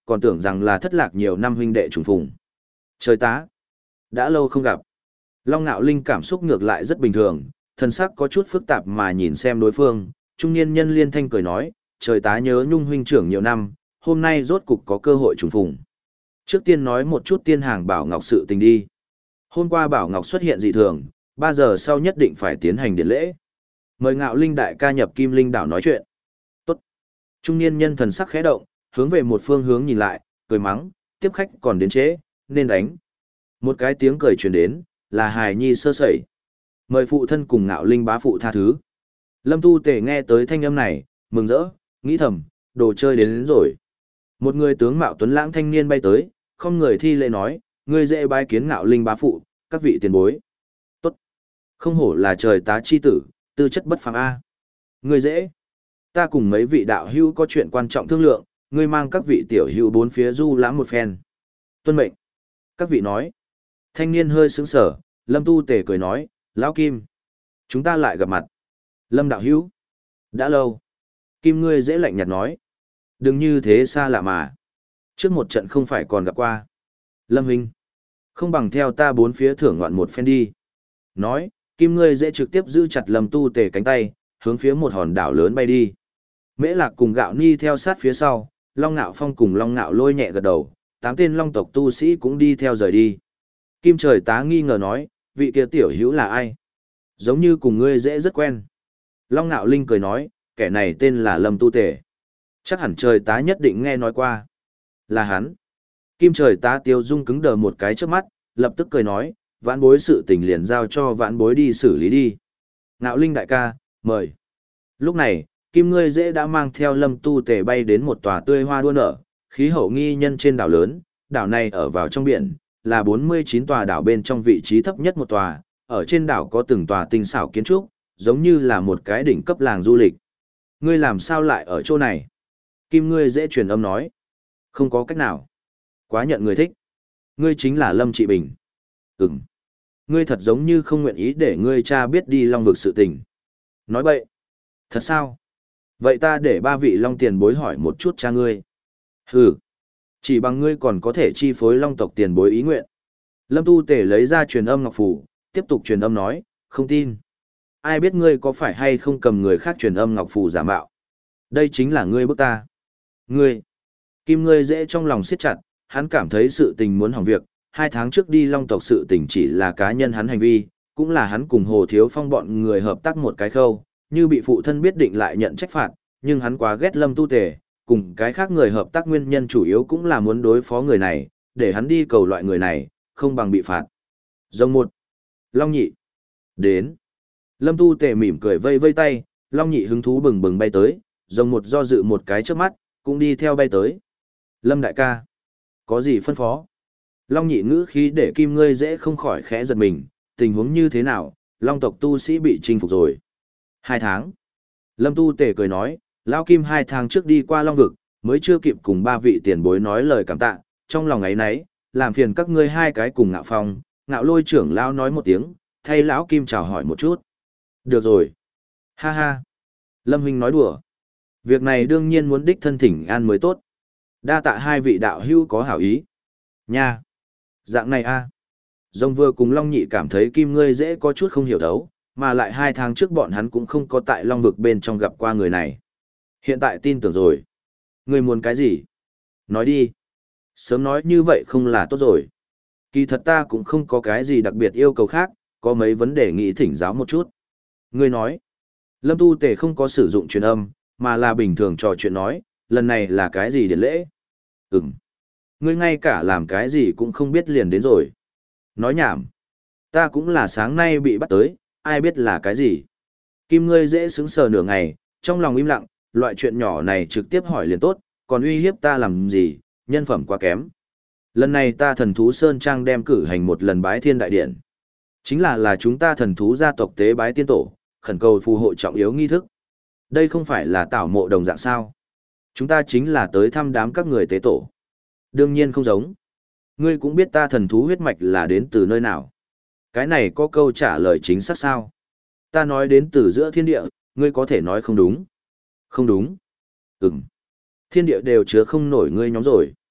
còn tưởng rằng là thất lạc nhiều năm huynh đệ trùng phùng. Trời tá! Đã lâu không gặp. Long Nạo Linh cảm xúc ngược lại rất bình thường, thân sắc có chút phức tạp mà nhìn xem đối phương, trung niên nhân liên thanh cười nói, trời tá nhớ nhung huynh trưởng nhiều năm, hôm nay rốt cục có cơ hội trùng phùng. Trước tiên nói một chút tiên hàng Bảo Ngọc sự tình đi. Hôm qua Bảo Ngọc xuất hiện dị thường, ba giờ sau nhất định phải tiến hành điện lễ. Mời Ngạo Linh đại ca nhập Kim Linh đảo nói chuyện. Tốt. Trung niên nhân thần sắc khẽ động, hướng về một phương hướng nhìn lại, cười mắng, tiếp khách còn đến trễ, nên đánh. Một cái tiếng cười truyền đến, là hài nhi sơ sẩy. Mời phụ thân cùng Ngạo Linh bá phụ tha thứ. Lâm Tu Tề nghe tới thanh âm này, mừng rỡ, nghĩ thầm, đồ chơi đến, đến rồi. Một người tướng mạo tuấn lãng thanh niên bay tới, không người thi lễ nói, người dễ bái kiến Ngạo Linh bá phụ, các vị tiền bối. Tốt. Không hổ là trời tá chi tử, tư chất bất phàm a. Người dễ. Ta cùng mấy vị đạo hữu có chuyện quan trọng thương lượng, ngươi mang các vị tiểu hữu bốn phía du lãm một phen. Tuân mệnh. Các vị nói. Thanh niên hơi sững sờ, Lâm Tu Tề cười nói, Lão Kim. Chúng ta lại gặp mặt. Lâm đạo hữu. Đã lâu. Kim ngươi dễ lạnh nhạt nói. Đừng như thế xa lạ mà. Trước một trận không phải còn gặp qua. Lâm huynh. Không bằng theo ta bốn phía thưởng ngoạn một phen đi. Nói, Kim ngươi dễ trực tiếp giữ chặt Lâm Tu Tề cánh tay, hướng phía một hòn đảo lớn bay đi. Mễ Lạc cùng Gạo Ni theo sát phía sau, Long Nạo Phong cùng Long Nạo Lôi nhẹ gật đầu, tám tên Long tộc tu sĩ cũng đi theo rời đi. Kim Trời Tá nghi ngờ nói, vị kia tiểu hữu là ai? Giống như cùng ngươi dễ rất quen. Long Nạo Linh cười nói, kẻ này tên là Lâm Tu Tề. Chắc hẳn Trời Tá nhất định nghe nói qua. Là hắn. Kim Trời Tá tiêu dung cứng đờ một cái trước mắt, lập tức cười nói, vãn bối sự tình liền giao cho vãn bối đi xử lý đi. Nạo Linh đại ca, mời. Lúc này, Kim ngươi dễ đã mang theo Lâm Tu Tề bay đến một tòa tươi hoa đua nở, khí hậu nghi nhân trên đảo lớn, đảo này ở vào trong biển, là bốn mươi chín tòa đảo bên trong vị trí thấp nhất một tòa, ở trên đảo có từng tòa tinh xảo kiến trúc, giống như là một cái đỉnh cấp làng du lịch. Ngươi làm sao lại ở chỗ này? Kim ngươi dễ truyền âm nói. Không có cách nào. Quá nhận người thích. Ngươi chính là Lâm Trị Bình. Ừm. Ngươi thật giống như không nguyện ý để ngươi cha biết đi Long vực sự tình. Nói bậy. Thật sao? Vậy ta để ba vị Long tiền bối hỏi một chút cha ngươi. Hừ. Chỉ bằng ngươi còn có thể chi phối Long tộc tiền bối ý nguyện. Lâm Tu Tề lấy ra truyền âm ngọc phù, tiếp tục truyền âm nói, không tin. Ai biết ngươi có phải hay không cầm người khác truyền âm ngọc phù giả mạo. Đây chính là ngươi bức ta. Ngươi. Kim ngươi dễ trong lòng siết chặt, hắn cảm thấy sự tình muốn hỏng việc. Hai tháng trước đi Long tộc sự tình chỉ là cá nhân hắn hành vi, cũng là hắn cùng Hồ Thiếu Phong bọn người hợp tác một cái khâu, như bị phụ thân biết định lại nhận trách phạt, nhưng hắn quá ghét Lâm Tu Tề, cùng cái khác người hợp tác nguyên nhân chủ yếu cũng là muốn đối phó người này, để hắn đi cầu loại người này, không bằng bị phạt. Rồng một. Long nhị. Đến. Lâm Tu Tề mỉm cười vây vây tay, Long nhị hứng thú bừng bừng bay tới, rồng một do dự một cái trước mắt, cũng đi theo bay tới. Lâm đại ca. Có gì phân phó? Long nhị ngữ khí để Kim ngươi dễ không khỏi khẽ giật mình, tình huống như thế nào, Long tộc tu sĩ bị chinh phục rồi. Hai tháng. Lâm Tu Tề cười nói, Lão Kim hai tháng trước đi qua Long vực, mới chưa kịp cùng ba vị tiền bối nói lời cảm tạ, trong lòng ấy nấy, làm phiền các ngươi hai cái cùng Ngạo Phong, Ngạo Lôi trưởng lão nói một tiếng, thay Lão Kim chào hỏi một chút. Được rồi. Ha ha. Lâm huynh nói đùa. Việc này đương nhiên muốn đích thân thỉnh an mới tốt. Đa tạ hai vị đạo hữu có hảo ý. Nha. Dạng này a. Rồng vừa cùng Long nhị cảm thấy Kim ngươi dễ có chút không hiểu thấu, mà lại hai tháng trước bọn hắn cũng không có tại Long vực bên trong gặp qua người này. Hiện tại tin tưởng rồi. Ngươi muốn cái gì? Nói đi. Sớm nói như vậy không là tốt rồi. Kỳ thật ta cũng không có cái gì đặc biệt yêu cầu khác, có mấy vấn đề nghĩ thỉnh giáo một chút. Ngươi nói. Lâm Tu Tề không có sử dụng truyền âm, mà là bình thường trò chuyện nói, lần này là cái gì điển lễ? Ừm. Ngươi ngay cả làm cái gì cũng không biết liền đến rồi. Nói nhảm. Ta cũng là sáng nay bị bắt tới, ai biết là cái gì. Kim ngươi dễ sững sờ nửa ngày, trong lòng im lặng, loại chuyện nhỏ này trực tiếp hỏi liền tốt, còn uy hiếp ta làm gì, nhân phẩm quá kém. Lần này ta thần thú Sơn Trang đem cử hành một lần bái thiên đại điện. Chính là là chúng ta thần thú gia tộc tế bái tiên tổ, khẩn cầu phù hộ trọng yếu nghi thức. Đây không phải là tảo mộ đồng dạng sao. Chúng ta chính là tới thăm đám các người tế tổ. Đương nhiên không giống. Ngươi cũng biết ta thần thú huyết mạch là đến từ nơi nào. Cái này có câu trả lời chính xác sao? Ta nói đến từ giữa thiên địa, ngươi có thể nói không đúng. Không đúng. Ừm. Thiên địa đều chứa không nổi ngươi nhóm rồi.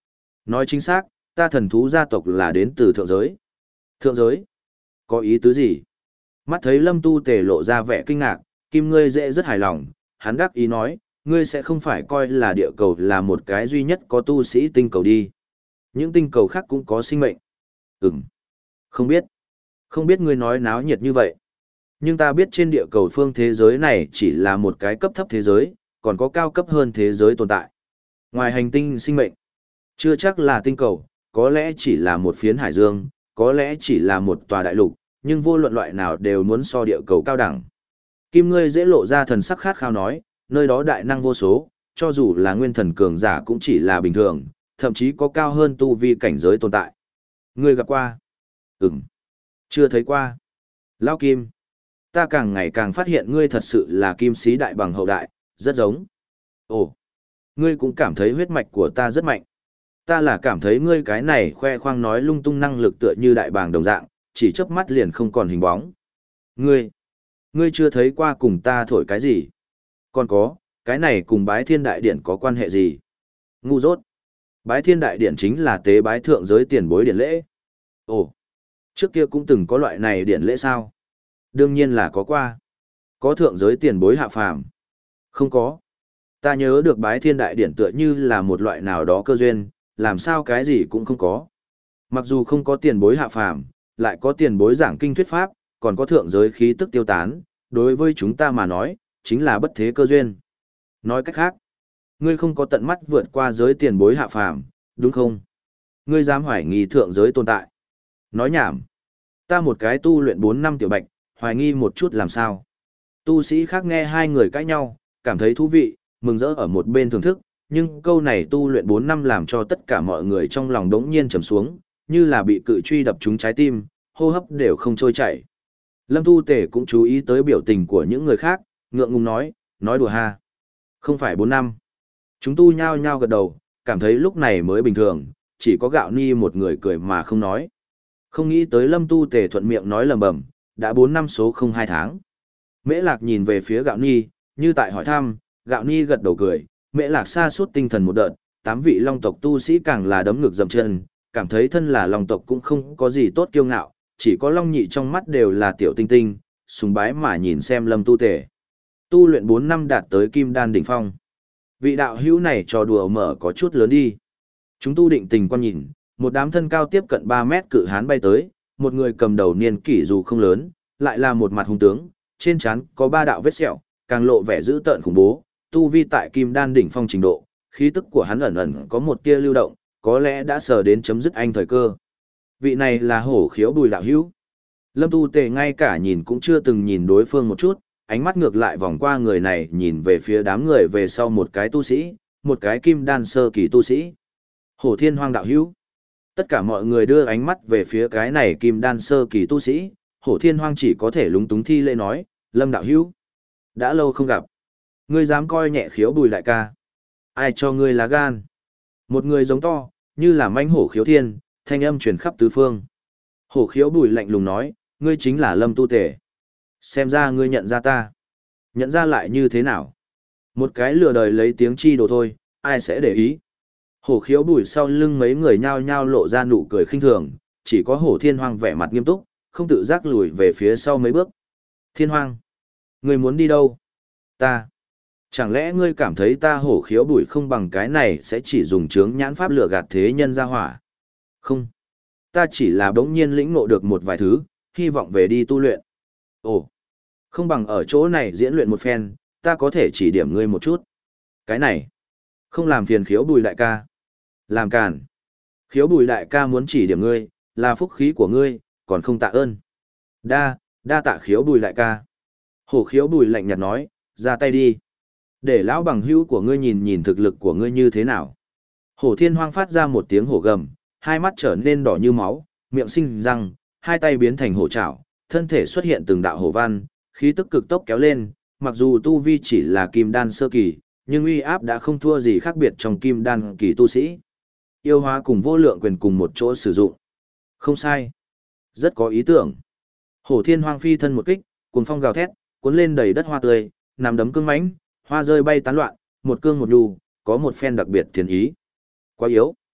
Nói chính xác, ta thần thú gia tộc là đến từ thượng giới. Thượng giới? Có ý tứ gì? Mắt thấy Lâm Tu Tề lộ ra vẻ kinh ngạc, Kim ngươi dễ rất hài lòng, hắn đắc ý nói, ngươi sẽ không phải coi là địa cầu là một cái duy nhất có tu sĩ tinh cầu đi. Những tinh cầu khác cũng có sinh mệnh. Ừm. Không biết. Không biết ngươi nói náo nhiệt như vậy. Nhưng ta biết trên địa cầu phương thế giới này chỉ là một cái cấp thấp thế giới, còn có cao cấp hơn thế giới tồn tại. Ngoài hành tinh sinh mệnh, chưa chắc là tinh cầu, có lẽ chỉ là một phiến hải dương, có lẽ chỉ là một tòa đại lục, nhưng vô luận loại nào đều muốn so địa cầu cao đẳng. Kim ngươi dễ lộ ra thần sắc khát khao nói, nơi đó đại năng vô số, cho dù là nguyên thần cường giả cũng chỉ là bình thường, thậm chí có cao hơn tu vi cảnh giới tồn tại. Ngươi gặp qua? Ừm. Chưa thấy qua. Lão Kim, ta càng ngày càng phát hiện ngươi thật sự là kim sĩ đại bằng hậu đại, rất giống. Ồ, ngươi cũng cảm thấy huyết mạch của ta rất mạnh. Ta là cảm thấy ngươi cái này khoe khoang nói lung tung năng lực tựa như đại bàng đồng dạng, chỉ chớp mắt liền không còn hình bóng. Ngươi, ngươi chưa thấy qua cùng ta thổi cái gì? Còn có, cái này cùng bái thiên đại điển có quan hệ gì? Ngu dốt. Bái thiên đại điển chính là tế bái thượng giới tiền bối điển lễ. Ồ, trước kia cũng từng có loại này điển lễ sao? Đương nhiên là có qua. Có thượng giới tiền bối hạ phàm. Không có. Ta nhớ được bái thiên đại điển tựa như là một loại nào đó cơ duyên, làm sao cái gì cũng không có. Mặc dù không có tiền bối hạ phàm, lại có tiền bối giảng kinh thuyết pháp, còn có thượng giới khí tức tiêu tán, đối với chúng ta mà nói, chính là bất thế cơ duyên. Nói cách khác, ngươi không có tận mắt vượt qua giới tiền bối hạ phàm, đúng không? Ngươi dám hoài nghi thượng giới tồn tại. Nói nhảm. Ta một cái tu luyện bốn năm tiểu bạch, hoài nghi một chút làm sao? Tu sĩ khác nghe hai người cãi nhau, cảm thấy thú vị, mừng rỡ ở một bên thưởng thức, nhưng câu này tu luyện bốn năm làm cho tất cả mọi người trong lòng đống nhiên trầm xuống, như là bị cự truy đập trúng trái tim, hô hấp đều không trôi chảy. Lâm Tu Tề cũng chú ý tới biểu tình của những người khác, ngượng ngùng nói, nói đùa ha. Không phải bốn năm. Chúng tu nhao nhao gật đầu, cảm thấy lúc này mới bình thường, chỉ có Gạo Ni một người cười mà không nói. Không nghĩ tới Lâm Tu Tề thuận miệng nói lầm bầm, đã bốn năm số không hai tháng. Mễ Lạc nhìn về phía Gạo Ni, như tại hỏi thăm, Gạo Ni gật đầu cười, Mễ Lạc sa sút tinh thần một đợt, tám vị long tộc tu sĩ càng là đấm ngực dậm chân, cảm thấy thân là long tộc cũng không có gì tốt kiêu ngạo, chỉ có long nhị trong mắt đều là tiểu tinh tinh, sùng bái mà nhìn xem Lâm Tu Tề. Tu luyện bốn năm đạt tới kim đan đỉnh phong. Vị đạo hữu này trò đùa mở có chút lớn đi. Chúng tu định tình quan nhìn, một đám thân cao tiếp cận ba mét cự hán bay tới, một người cầm đầu niên kỷ dù không lớn, lại là một mặt hung tướng, trên trán có ba đạo vết sẹo, càng lộ vẻ dữ tợn khủng bố, tu vi tại kim đan đỉnh phong trình độ, khí tức của hắn ẩn ẩn có một tia lưu động, có lẽ đã sờ đến chấm dứt anh thời cơ. Vị này là Hổ Khiếu Bùi đạo hữu. Lâm Tu Tề ngay cả nhìn cũng chưa từng nhìn đối phương một chút, ánh mắt ngược lại vòng qua người này nhìn về phía đám người về sau một cái tu sĩ, một cái kim đan sơ kỳ tu sĩ. Hổ Thiên Hoang đạo hữu. Tất cả mọi người đưa ánh mắt về phía cái này kim đan sơ kỳ tu sĩ, Hổ Thiên Hoang chỉ có thể lúng túng thi lễ nói, Lâm đạo hữu. Đã lâu không gặp. Ngươi dám coi nhẹ Khiếu Bùi đại ca. Ai cho ngươi lá gan? Một người giống to, như là mãnh hổ khiếu thiên, thanh âm truyền khắp tứ phương. Hổ Khiếu Bùi lạnh lùng nói, ngươi chính là Lâm Tu Tề. Xem ra ngươi nhận ra ta. Nhận ra lại như thế nào? Một cái lừa đời lấy tiếng chi đồ thôi, ai sẽ để ý? Hổ Khiếu Bùi sau lưng mấy người nhao nhao lộ ra nụ cười khinh thường, chỉ có Hổ Thiên Hoang vẻ mặt nghiêm túc, không tự giác lùi về phía sau mấy bước. Thiên Hoang, ngươi muốn đi đâu? Ta. Chẳng lẽ ngươi cảm thấy ta Hổ Khiếu Bùi không bằng cái này sẽ chỉ dùng chướng nhãn pháp lừa gạt thế nhân ra hỏa? Không. Ta chỉ là bỗng nhiên lĩnh ngộ được một vài thứ, hy vọng về đi tu luyện. Ồ, không bằng ở chỗ này diễn luyện một phen, ta có thể chỉ điểm ngươi một chút. Cái này, không làm phiền Khiếu Bùi đại ca. Làm càn. Khiếu Bùi đại ca muốn chỉ điểm ngươi, là phúc khí của ngươi, còn không tạ ơn. Đa, đa tạ Khiếu Bùi đại ca. Hổ Khiếu Bùi lạnh nhạt nói, ra tay đi. Để lão bằng hữu của ngươi nhìn nhìn thực lực của ngươi như thế nào. Hổ Thiên Hoang phát ra một tiếng hổ gầm, hai mắt trở nên đỏ như máu, miệng sinh răng, hai tay biến thành hổ trảo, thân thể xuất hiện từng đạo hổ văn, khí tức cực tốc kéo lên, mặc dù tu vi chỉ là kim đan sơ kỳ, nhưng uy áp đã không thua gì khác biệt trong kim đan kỳ tu sĩ. Yêu hóa cùng vô lượng quyền cùng một chỗ sử dụng. Không sai. Rất có ý tưởng. Hổ Thiên Hoang phi thân một kích, cuồng phong gào thét, cuốn lên đầy đất hoa tươi, nằm đấm cương mãnh, hoa rơi bay tán loạn, một cương một nhu, có một phen đặc biệt thiền ý. Quá yếu.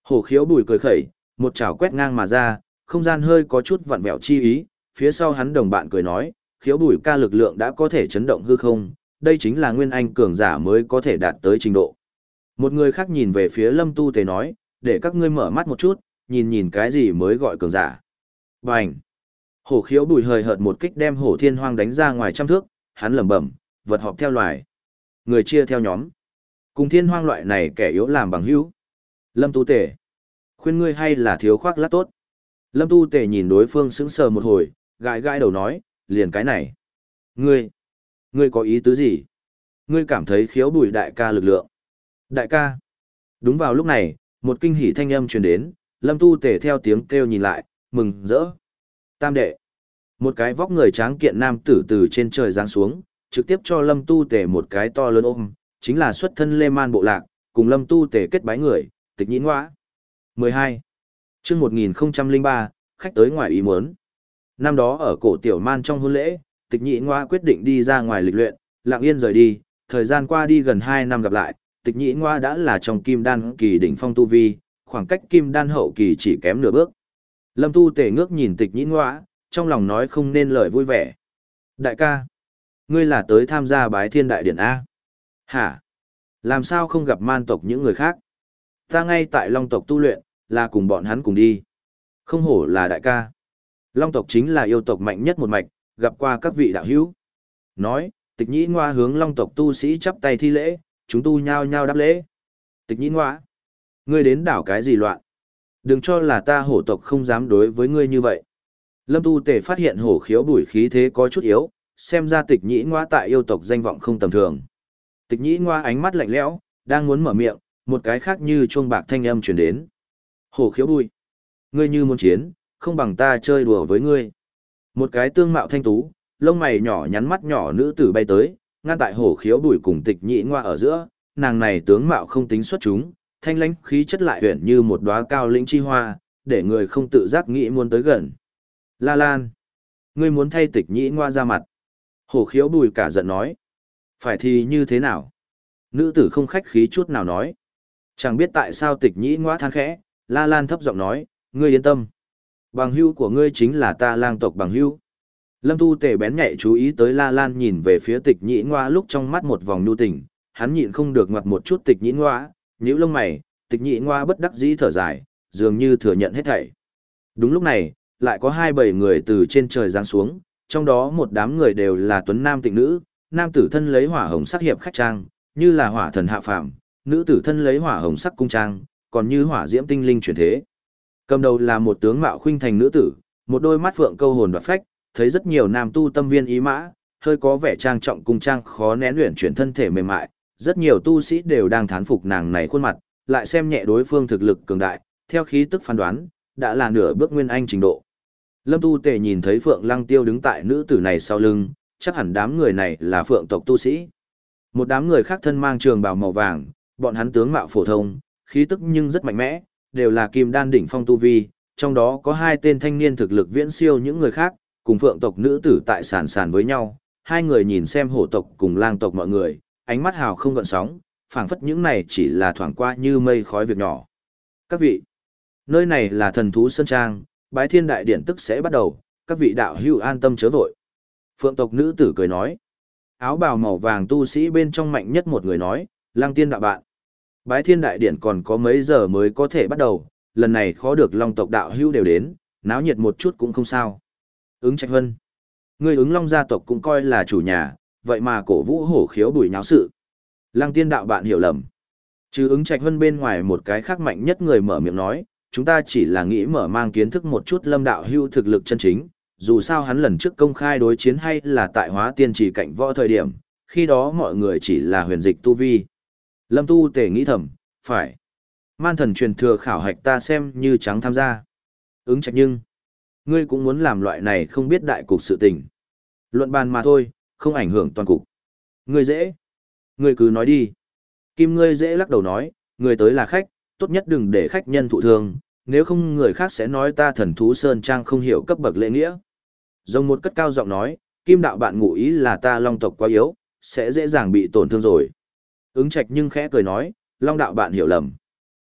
Hổ khiếu bùi cười khẩy, một chảo quét ngang mà ra, không gian hơi có chút vặn vẹo chi ý, phía sau hắn đồng bạn cười nói, khiếu bùi ca lực lượng đã có thể chấn động hư không, đây chính là nguyên anh cường giả mới có thể đạt tới trình độ. Một người khác nhìn về phía Lâm Tu Tề nói, để các ngươi mở mắt một chút, nhìn nhìn cái gì mới gọi cường giả. Bành! Hổ khiếu bùi hời hợt một kích đem hổ thiên hoang đánh ra ngoài trăm thước, hắn lẩm bẩm, vật họp theo loài. Người chia theo nhóm. Cùng thiên hoang loại này kẻ yếu làm bằng hữu. Lâm Tu Tề. Khuyên ngươi hay là thiếu khoác lát tốt. Lâm Tu Tề nhìn đối phương sững sờ một hồi, gãi gãi đầu nói, liền cái này. Ngươi, ngươi có ý tứ gì? Ngươi cảm thấy khiếu bùi đại ca lực lượng. Đại ca. Đúng vào lúc này, một kinh hỉ thanh âm truyền đến, Lâm Tu Tề theo tiếng kêu nhìn lại, mừng rỡ. Tam đệ. Một cái vóc người tráng kiện nam tử từ trên trời giáng xuống, trực tiếp cho Lâm Tu Tề một cái to lớn ôm, chính là xuất thân Lê Man bộ lạc, cùng Lâm Tu Tề kết bái người, Tịch Nhĩ Ngoa. mười hai. Chương một nghìn không trăm lẻ ba, khách tới ngoài ý muốn. Năm đó ở cổ tiểu man trong hôn lễ, Tịch Nhĩ Ngoa quyết định đi ra ngoài lịch luyện, lặng yên rời đi, thời gian qua đi gần hai năm gặp lại, Tịch Nhĩ Ngoa đã là trong kim đan kỳ đỉnh phong tu vi, khoảng cách kim đan hậu kỳ chỉ kém nửa bước. Lâm Tu Tề ngước nhìn Tịch Nhĩ Ngoa, trong lòng nói không nên lời vui vẻ. Đại ca, ngươi là tới tham gia bái thiên đại điển A. Hả? Làm sao không gặp man tộc những người khác? Ta ngay tại Long tộc tu luyện, là cùng bọn hắn cùng đi. Không hổ là đại ca. Long tộc chính là yêu tộc mạnh nhất một mạch, gặp qua các vị đạo hữu. Nói, Tịch Nhĩ Ngoa hướng Long tộc tu sĩ chắp tay thi lễ, chúng tu nhao nhao đáp lễ. Tịch Nhĩ Ngoa, ngươi đến đảo cái gì loạn? Đừng cho là ta hổ tộc không dám đối với ngươi như vậy. Lâm Tu Tề phát hiện hổ khiếu bùi khí thế có chút yếu, xem ra Tịch Nhĩ Ngoa tại yêu tộc danh vọng không tầm thường. Tịch Nhĩ Ngoa ánh mắt lạnh lẽo, đang muốn mở miệng, một cái khác như chuông bạc thanh âm truyền đến. Hổ khiếu bùi, ngươi như muốn chiến, không bằng ta chơi đùa với ngươi. Một cái tương mạo thanh tú, lông mày nhỏ nhắn mắt nhỏ nữ tử bay tới, ngăn tại hổ khiếu bùi cùng Tịch Nhĩ Ngoa ở giữa, nàng này tướng mạo không tính xuất chúng, thanh lãnh khí chất lại huyền như một đóa cao lĩnh chi hoa, để người không tự giác nghĩ muốn tới gần. La Lan, ngươi muốn thay Tịch Nhĩ Ngoa ra mặt. Hổ khiếu bùi cả giận nói. Phải thì như thế nào? Nữ tử không khách khí chút nào nói. Chẳng biết tại sao Tịch Nhĩ Ngoa than khẽ, La Lan thấp giọng nói, ngươi yên tâm. Bằng hữu của ngươi chính là ta lang tộc bằng hữu. Lâm Tu Tề bén nhạy chú ý tới La Lan nhìn về phía Tịch Nhĩ Ngoa lúc trong mắt một vòng nhu tình, hắn nhịn không được ngoặt một chút Tịch Nhĩ Ngoa, nhíu lông mày, Tịch Nhĩ Ngoa bất đắc dĩ thở dài, dường như thừa nhận hết thảy. Đúng lúc này, lại có hai bảy người từ trên trời giáng xuống, trong đó một đám người đều là tuấn nam tịnh nữ, nam tử thân lấy hỏa hồng sắc hiệp khách trang, như là hỏa thần hạ phàm, nữ tử thân lấy hỏa hồng sắc cung trang, còn như hỏa diễm tinh linh chuyển thế. Cầm đầu là một tướng mạo khuynh thành nữ tử, một đôi mắt phượng câu hồn đoạt phách, thấy rất nhiều nam tu tâm viên ý mã, hơi có vẻ trang trọng cung trang khó nén luyện chuyển thân thể mềm mại, rất nhiều tu sĩ đều đang thán phục nàng này khuôn mặt, lại xem nhẹ đối phương thực lực cường đại, theo khí tức phán đoán, đã là nửa bước nguyên anh trình độ. Lâm Tu Tề nhìn thấy Phượng Lăng Tiêu đứng tại nữ tử này sau lưng, chắc hẳn đám người này là Phượng tộc tu sĩ. Một đám người khác thân mang trường bào màu vàng, bọn hắn tướng mạo phổ thông, khí tức nhưng rất mạnh mẽ, đều là kim đan đỉnh phong tu vi, trong đó có hai tên thanh niên thực lực viễn siêu những người khác, cùng Phượng tộc nữ tử tại sàn sàn với nhau, hai người nhìn xem hổ tộc cùng lang tộc mọi người, ánh mắt hào không gợn sóng, phảng phất những này chỉ là thoảng qua như mây khói việc nhỏ. Các vị, nơi này là Thần Thú Sơn Trang, bái thiên đại điển tức sẽ bắt đầu, các vị đạo hữu an tâm chớ vội. Phượng tộc nữ tử cười nói. Áo bào màu vàng tu sĩ bên trong mạnh nhất một người nói, Lăng tiên đạo bạn. Bái thiên đại điển còn có mấy giờ mới có thể bắt đầu, lần này khó được long tộc đạo hữu đều đến, náo nhiệt một chút cũng không sao. Ứng Trạch Hân. Người ứng long gia tộc cũng coi là chủ nhà, vậy mà cổ vũ hổ khiếu bùi nháo sự. Lăng tiên đạo bạn hiểu lầm. Chứ ứng Trạch Hân bên ngoài một cái khác mạnh nhất người mở miệng nói, chúng ta chỉ là nghĩ mở mang kiến thức một chút lâm đạo hưu thực lực chân chính, dù sao hắn lần trước công khai đối chiến hay là tại hóa tiên trì cạnh võ thời điểm, khi đó mọi người chỉ là huyền dịch tu vi. Lâm Tu Tề nghĩ thầm, phải. Man thần truyền thừa khảo hạch ta xem như trắng tham gia. Ứng Trạch nhưng, ngươi cũng muốn làm loại này không biết đại cục sự tình. Luận bàn mà thôi, không ảnh hưởng toàn cục. Ngươi dễ. Ngươi cứ nói đi. Kim ngươi dễ lắc đầu nói, người tới là khách, tốt nhất đừng để khách nhân thụ thương, nếu không người khác sẽ nói ta Thần Thú Sơn Trang không hiểu cấp bậc lễ nghĩa. Rồng một cất cao giọng nói, Kim đạo bạn ngụ ý là ta long tộc quá yếu, sẽ dễ dàng bị tổn thương rồi. Ứng Trạch nhưng khẽ cười nói, long đạo bạn hiểu lầm.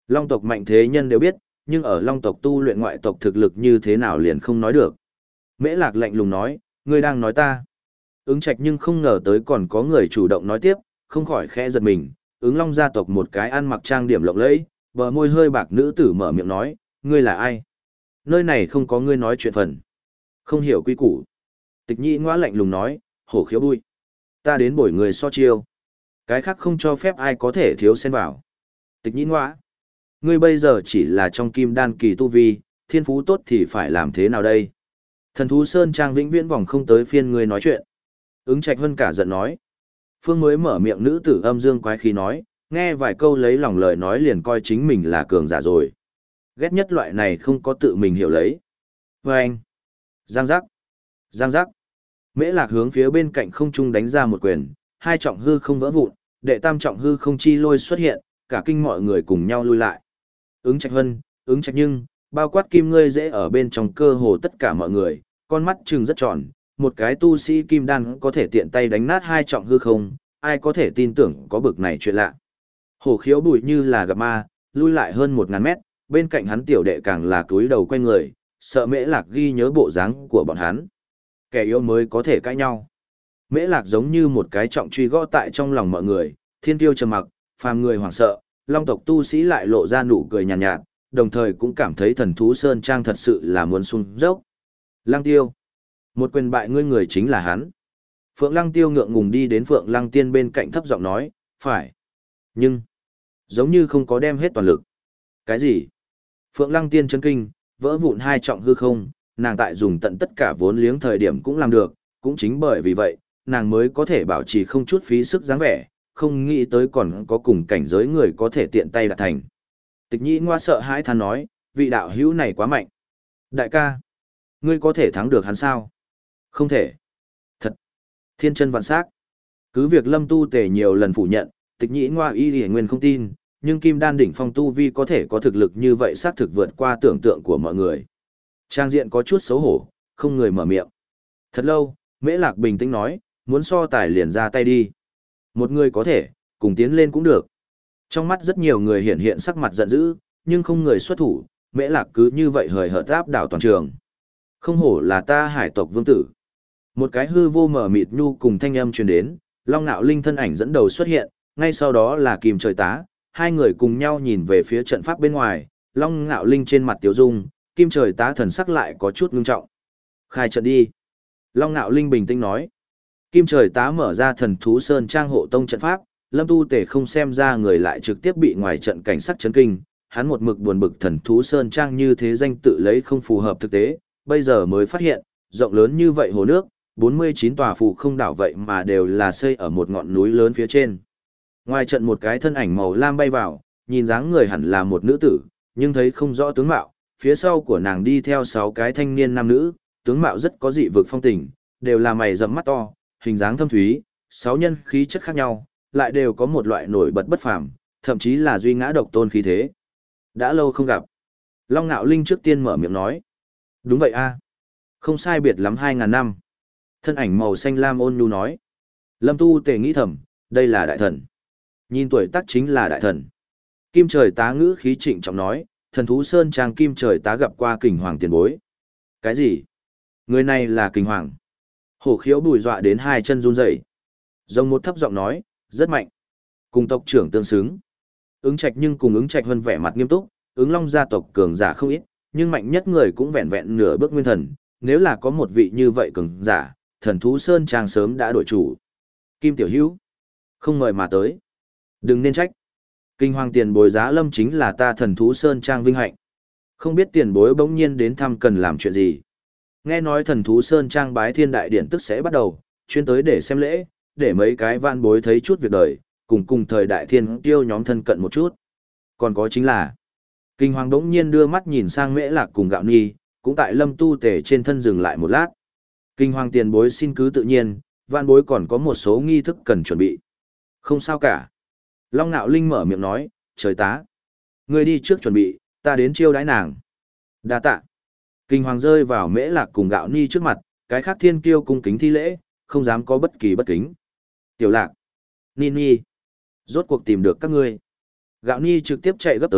Long tộc mạnh thế nhân đều biết, nhưng ở long tộc tu luyện ngoại tộc thực lực như thế nào liền không nói được. Mễ Lạc lạnh lùng nói, ngươi đang nói ta. Ứng Trạch nhưng không ngờ tới còn có người chủ động nói tiếp, không khỏi khẽ giật mình. Ứng Long gia tộc một cái ăn mặc trang điểm lộng lẫy, bờ môi hơi bạc nữ tử mở miệng nói, ngươi là ai? Nơi này không có ngươi nói chuyện phần. Không hiểu quy củ. Tịch Nhĩ Ngoa lạnh lùng nói, hổ khiếu bụi. Ta đến bổi người so chiêu. Cái khác không cho phép ai có thể thiếu xen vào. Tịch Nhĩ Ngoa, ngươi bây giờ chỉ là trong kim đan kỳ tu vi, thiên phú tốt thì phải làm thế nào đây? Thần thú Sơn Trang vĩnh viễn vòng không tới phiên ngươi nói chuyện. Ứng Trạch Hân cả giận nói. Phương mới mở miệng nữ tử âm dương quái khí nói, nghe vài câu lấy lòng lời nói liền coi chính mình là cường giả rồi. Ghét nhất loại này không có tự mình hiểu lấy. Và anh, giang giác, giang giác. Mễ Lạc hướng phía bên cạnh không trung đánh ra một quyền, hai trọng hư không vỡ vụn, đệ tam trọng hư không chi lôi xuất hiện, cả kinh mọi người cùng nhau lui lại. Ứng Trạch Hân, ứng Trạch Nhưng, bao quát kim ngươi dễ ở bên trong cơ hồ tất cả mọi người, con mắt trừng rất tròn, một cái tu sĩ kim đan có thể tiện tay đánh nát hai trọng hư không, ai có thể tin tưởng có bực này chuyện lạ. Hổ khiếu bùi như là gặp ma, lui lại hơn một ngàn mét, bên cạnh hắn tiểu đệ càng là túi đầu quay người, sợ Mễ Lạc ghi nhớ bộ dáng của bọn hắn. Kẻ yếu mới có thể cãi nhau. Mễ Lạc giống như một cái trọng truy gõ tại trong lòng mọi người, thiên tiêu trầm mặc, phàm người hoảng sợ, long tộc tu sĩ lại lộ ra nụ cười nhàn nhạt, nhạt, đồng thời cũng cảm thấy thần thú Sơn Trang thật sự là muốn sung dốc. Lăng tiêu. Một quyền bại ngươi người chính là hắn. Phượng Lăng Tiêu ngượng ngùng đi đến Phượng Lăng Tiên bên cạnh thấp giọng nói, phải. Nhưng, giống như không có đem hết toàn lực. Cái gì? Phượng Lăng Tiên chấn kinh, vỡ vụn hai trọng hư không, nàng tại dùng tận tất cả vốn liếng thời điểm cũng làm được, cũng chính bởi vì vậy, nàng mới có thể bảo trì không chút phí sức dáng vẻ, không nghĩ tới còn có cùng cảnh giới người có thể tiện tay đạt thành. Tịch Nhĩ Ngoa sợ hãi than nói, vị đạo hữu này quá mạnh. Đại ca, ngươi có thể thắng được hắn sao? Không thể. Thật. Thiên chân vạn sắc. Cứ việc Lâm Tu Tề nhiều lần phủ nhận, Tịch Nhĩ Ngoa y hiển nguyên không tin, nhưng Kim Đan đỉnh phong tu vi có thể có thực lực như vậy xác thực vượt qua tưởng tượng của mọi người. Trang diện có chút xấu hổ, không người mở miệng. Thật lâu, Mễ Lạc bình tĩnh nói, muốn so tài liền ra tay đi. Một người có thể, cùng tiến lên cũng được. Trong mắt rất nhiều người hiện hiện sắc mặt giận dữ, nhưng không người xuất thủ, Mễ Lạc cứ như vậy hời hợt áp đảo toàn trường. Không hổ là ta hải tộc vương tử. Một cái hư vô mở mịt nhu cùng thanh âm truyền đến, Long Nạo Linh thân ảnh dẫn đầu xuất hiện, ngay sau đó là Kim Trời Tá, hai người cùng nhau nhìn về phía trận pháp bên ngoài, Long Nạo Linh trên mặt tiếu dung, Kim Trời Tá thần sắc lại có chút ngưng trọng. Khai trận đi. Long Nạo Linh bình tĩnh nói. Kim Trời Tá mở ra thần thú sơn trang hộ tông trận pháp, Lâm Tu Tề không xem ra người lại trực tiếp bị ngoài trận cảnh sát chấn kinh, hắn một mực buồn bực thần thú sơn trang như thế danh tự lấy không phù hợp thực tế, bây giờ mới phát hiện, rộng lớn như vậy hồ nước, bốn mươi chín tòa phù không đảo vậy mà đều là xây ở một ngọn núi lớn phía trên. Ngoài trận một cái thân ảnh màu lam bay vào, nhìn dáng người hẳn là một nữ tử, nhưng thấy không rõ tướng mạo, phía sau của nàng đi theo sáu cái thanh niên nam nữ, tướng mạo rất có dị vực phong tình, đều là mày rậm mắt to, hình dáng thâm thúy, sáu nhân khí chất khác nhau, lại đều có một loại nổi bật bất phàm, thậm chí là duy ngã độc tôn khí thế. Đã lâu không gặp. Long Nạo Linh trước tiên mở miệng nói. Đúng vậy a, không sai biệt lắm hai ngàn năm. Thân ảnh màu xanh lam ôn nhu nói. Lâm Tu Tề nghĩ thầm, đây là đại thần. Nhìn tuổi tác chính là đại thần. Kim Trời Tá ngữ khí trịnh trọng nói, thần thú sơn trang Kim Trời Tá gặp qua Kình Hoàng tiền bối. Cái gì? Người này là Kình Hoàng. Hổ khiếu bùi dọa đến hai chân run rẩy. Rồng một thấp giọng nói, rất mạnh. Cùng tộc trưởng tương xứng. Ứng Trạch nhưng cùng ứng Trạch hơn vẻ mặt nghiêm túc, ứng Long gia tộc cường giả không ít, nhưng mạnh nhất người cũng vẹn vẹn nửa bước nguyên thần, nếu là có một vị như vậy cường giả, thần thú sơn trang sớm đã đổi chủ. Kim Tiểu Hữu, không mời mà tới. Đừng nên trách. Kinh Hoàng tiền bối giá lâm chính là ta thần thú sơn trang vinh hạnh. Không biết tiền bối bỗng nhiên đến thăm cần làm chuyện gì. Nghe nói thần thú sơn trang bái thiên đại điển tức sẽ bắt đầu, chuyên tới để xem lễ, để mấy cái van bối thấy chút việc đời, cùng cùng thời đại thiên tiêu nhóm thân cận một chút. Còn có chính là, Kinh Hoàng đống nhiên đưa mắt nhìn sang Mễ Lạc cùng Gạo Nhi, cũng tại Lâm Tu Tề trên thân dừng lại một lát. Kinh Hoàng tiền bối xin cứ tự nhiên, van bối còn có một số nghi thức cần chuẩn bị. Không sao cả. Long Nạo Linh mở miệng nói, Trời Tá. Ngươi đi trước chuẩn bị, ta đến chiêu đãi nàng. Đa tạ. Kinh Hoàng rơi vào Mễ Lạc cùng Gạo Nhi trước mặt, cái khác thiên kiêu cung kính thi lễ, không dám có bất kỳ bất kính. Tiểu Lạc. Nini. Rốt cuộc tìm được các ngươi. Gạo Nhi trực tiếp chạy gấp tới,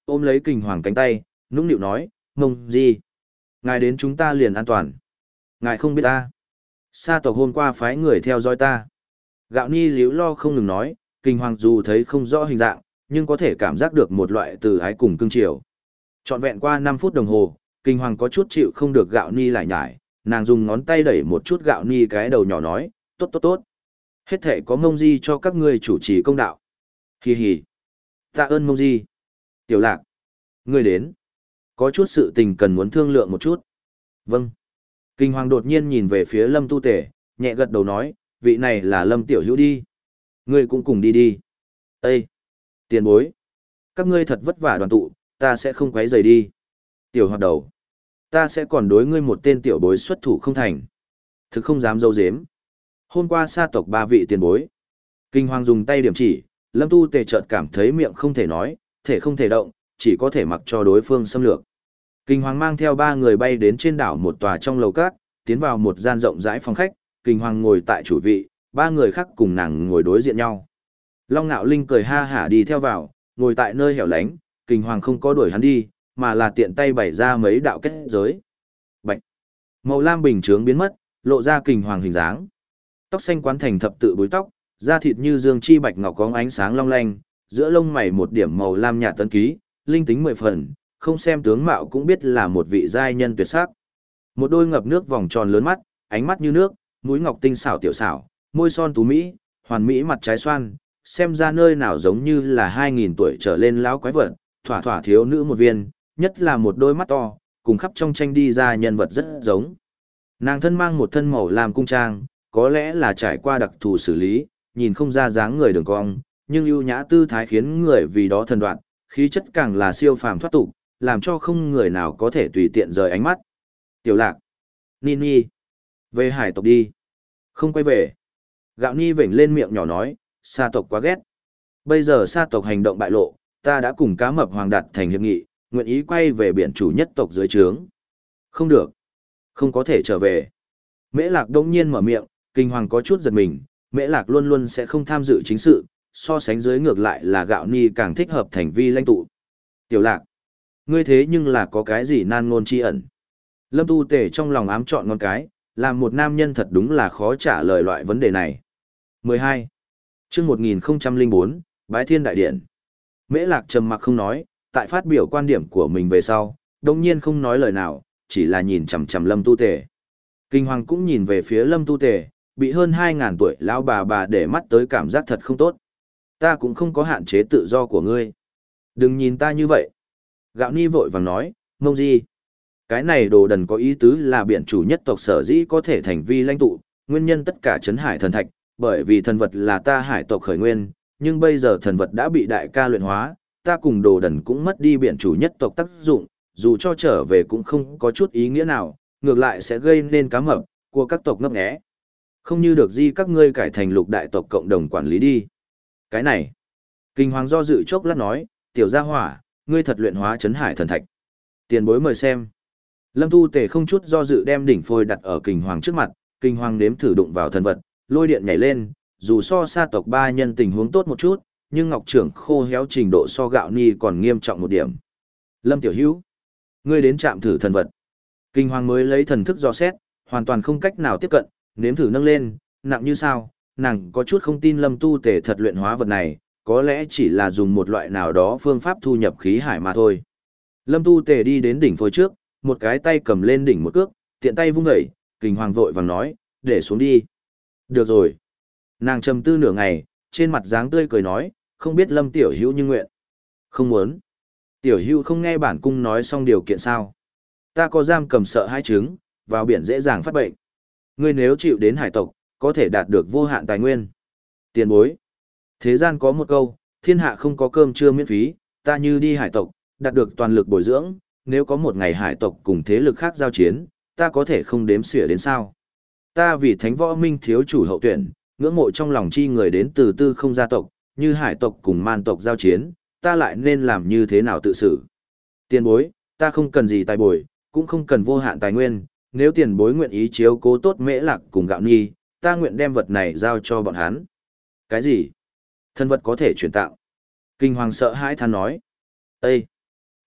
ôm lấy Kình Hoàng cánh tay, nũng nịu nói, Mông Di. Ngài đến chúng ta liền an toàn. Ngài không biết ta. Sa tộc hôm qua phái người theo dõi ta. Gạo Ni liếu lo không ngừng nói, Kình Hoàng dù thấy không rõ hình dạng, nhưng có thể cảm giác được một loại từ ái cùng cương triều. Trọn vẹn qua năm phút đồng hồ, Kình Hoàng có chút chịu không được Gạo Ni lại nhải, nàng dùng ngón tay đẩy một chút Gạo Ni cái đầu nhỏ nói, tốt tốt tốt. Hết thể có Mông Di cho các ngươi chủ trì công đạo. Hì hì. Tạ ơn Mông Di. Tiểu Lạc. Ngươi đến. Có chút sự tình cần muốn thương lượng một chút. Vâng. Kình Hoàng đột nhiên nhìn về phía Lâm Tu Tể, nhẹ gật đầu nói, vị này là Lâm Tiểu Hữu đi. Ngươi cũng cùng đi đi. Ê! Tiền bối! Các ngươi thật vất vả đoàn tụ, ta sẽ không quấy rầy đi. Tiểu hoạt đầu! Ta sẽ còn đối ngươi một tên tiểu bối xuất thủ không thành. Thực không dám dâu dếm. Hôm qua sa tộc ba vị tiền bối. Kinh Hoàng dùng tay điểm chỉ, Lâm Tu Tề chợt cảm thấy miệng không thể nói, thể không thể động, chỉ có thể mặc cho đối phương xâm lược. Kinh Hoàng mang theo ba người bay đến trên đảo một tòa trong lầu cát, tiến vào một gian rộng rãi phòng khách, Kinh Hoàng ngồi tại chủ vị, ba người khác cùng nàng ngồi đối diện nhau. Long Nạo Linh cười ha hả đi theo vào, ngồi tại nơi hẻo lánh, Kinh Hoàng không có đuổi hắn đi, mà là tiện tay bày ra mấy đạo kết giới. Bạch. Màu lam bình chướng biến mất, lộ ra Kinh Hoàng hình dáng. Tóc xanh quán thành thập tự búi tóc, da thịt như dương chi bạch ngọc có ánh sáng long lanh, giữa lông mày một điểm màu lam nhạt tân ký, linh tính mười phần, không xem tướng mạo cũng biết là một vị giai nhân tuyệt sắc. Một đôi ngập nước vòng tròn lớn mắt, ánh mắt như nước, mũi ngọc tinh xảo tiểu xảo, môi son tú mỹ, hoàn mỹ mặt trái xoan, xem ra nơi nào giống như là hai nghìn tuổi trở lên lão quái vật, thỏa thỏa thiếu nữ một viên, nhất là một đôi mắt to, cùng khắp trong tranh đi ra nhân vật rất giống. Nàng thân mang một thân màu lam cung trang, có lẽ là trải qua đặc thù xử lý, nhìn không ra dáng người đường cong, nhưng ưu nhã tư thái khiến người vì đó thần đoạn, khí chất càng là siêu phàm thoát tục, làm cho không người nào có thể tùy tiện rời ánh mắt. Tiểu Lạc, Nini, về hải tộc đi. Không quay về. Gạo Ni vểnh lên miệng nhỏ nói, sa tộc quá ghét. Bây giờ sa tộc hành động bại lộ, ta đã cùng cá mập hoàng đạt thành hiệp nghị, nguyện ý quay về biển chủ nhất tộc dưới trướng. Không được. Không có thể trở về. Mễ Lạc đông nhiên mở miệng, Kinh Hoàng có chút giật mình, Mễ Lạc luôn luôn sẽ không tham dự chính sự, so sánh dưới ngược lại là Gạo Ni càng thích hợp thành vi lãnh tụ. Tiểu Lạc, ngươi thế nhưng là có cái gì nan ngôn chi ẩn. Lâm Tu Tể trong lòng ám chọn ngon cái, làm một nam nhân thật đúng là khó trả lời loại vấn đề này. mười hai. Chương một nghìn không trăm lẻ bốn, Bái Thiên Đại Điện. Mễ Lạc trầm mặc không nói, tại phát biểu quan điểm của mình về sau, đồng nhiên không nói lời nào, chỉ là nhìn chằm chằm Lâm Tu Tể. Kinh Hoàng cũng nhìn về phía Lâm Tu Tể, bị hơn hai ngàn tuổi lão bà bà để mắt tới cảm giác thật không tốt. Ta cũng không có hạn chế tự do của ngươi. Đừng nhìn ta như vậy. Gạo Ni vội vàng nói, Mông Di. Cái này đồ đần có ý tứ là biển chủ nhất tộc sở dĩ có thể thành vi lãnh tụ, nguyên nhân tất cả chấn hải thần thạch, bởi vì thần vật là ta hải tộc khởi nguyên, nhưng bây giờ thần vật đã bị đại ca luyện hóa, ta cùng đồ đần cũng mất đi biển chủ nhất tộc tác dụng, dù cho trở về cũng không có chút ý nghĩa nào, ngược lại sẽ gây nên cá mập của các tộc ngấp nghé. Không như được gì các ngươi cải thành lục đại tộc cộng đồng quản lý đi. Cái này, Kinh Hoàng do dự chốc lát nói, tiểu gia hỏa, ngươi thật luyện hóa chấn hải thần thạch. Tiền bối mời xem. Lâm Tu Tề không chút do dự đem đỉnh phôi đặt ở Kinh Hoàng trước mặt, Kinh Hoàng nếm thử đụng vào thần vật, lôi điện nhảy lên, dù so sa tộc ba nhân tình huống tốt một chút, nhưng ngọc trưởng khô héo trình độ so Gạo Ni còn nghiêm trọng một điểm. Lâm Tiểu Hữu, ngươi đến chạm thử thần vật. Kinh Hoàng mới lấy thần thức dò xét, hoàn toàn không cách nào tiếp cận, nếm thử nâng lên, nặng như sao, nàng có chút không tin Lâm Tu Tề thật luyện hóa vật này, có lẽ chỉ là dùng một loại nào đó phương pháp thu nhập khí hải mà thôi. Lâm Tu Tề đi đến đỉnh phôi trước, một cái tay cầm lên đỉnh một cước, tiện tay vung dậy, Kinh Hoàng vội vàng nói, để xuống đi. Được rồi. Nàng trầm tư nửa ngày, trên mặt dáng tươi cười nói, không biết Lâm Tiểu Hữu như nguyện. Không muốn. Tiểu Hữu không nghe bản cung nói xong điều kiện sao. Ta có giam cầm sợ hai trứng, vào biển dễ dàng phát bệnh. Ngươi nếu chịu đến hải tộc, có thể đạt được vô hạn tài nguyên. Tiền bối. Thế gian có một câu, thiên hạ không có cơm trưa miễn phí, ta như đi hải tộc, đạt được toàn lực bồi dưỡng, nếu có một ngày hải tộc cùng thế lực khác giao chiến, ta có thể không đếm xỉa đến sao. Ta vì thánh võ minh thiếu chủ hậu tuyển, ngưỡng mộ trong lòng chi người đến từ tư không gia tộc, như hải tộc cùng man tộc giao chiến, ta lại nên làm như thế nào tự xử. Tiền bối, ta không cần gì tài bồi, cũng không cần vô hạn tài nguyên, nếu tiền bối nguyện ý chiếu cố tốt Mễ Lạc cùng Gạo Ni, ta nguyện đem vật này giao cho bọn hắn. Cái gì? Thân vật có thể chuyển tạo. Kinh Hoàng sợ hãi than nói. Ê!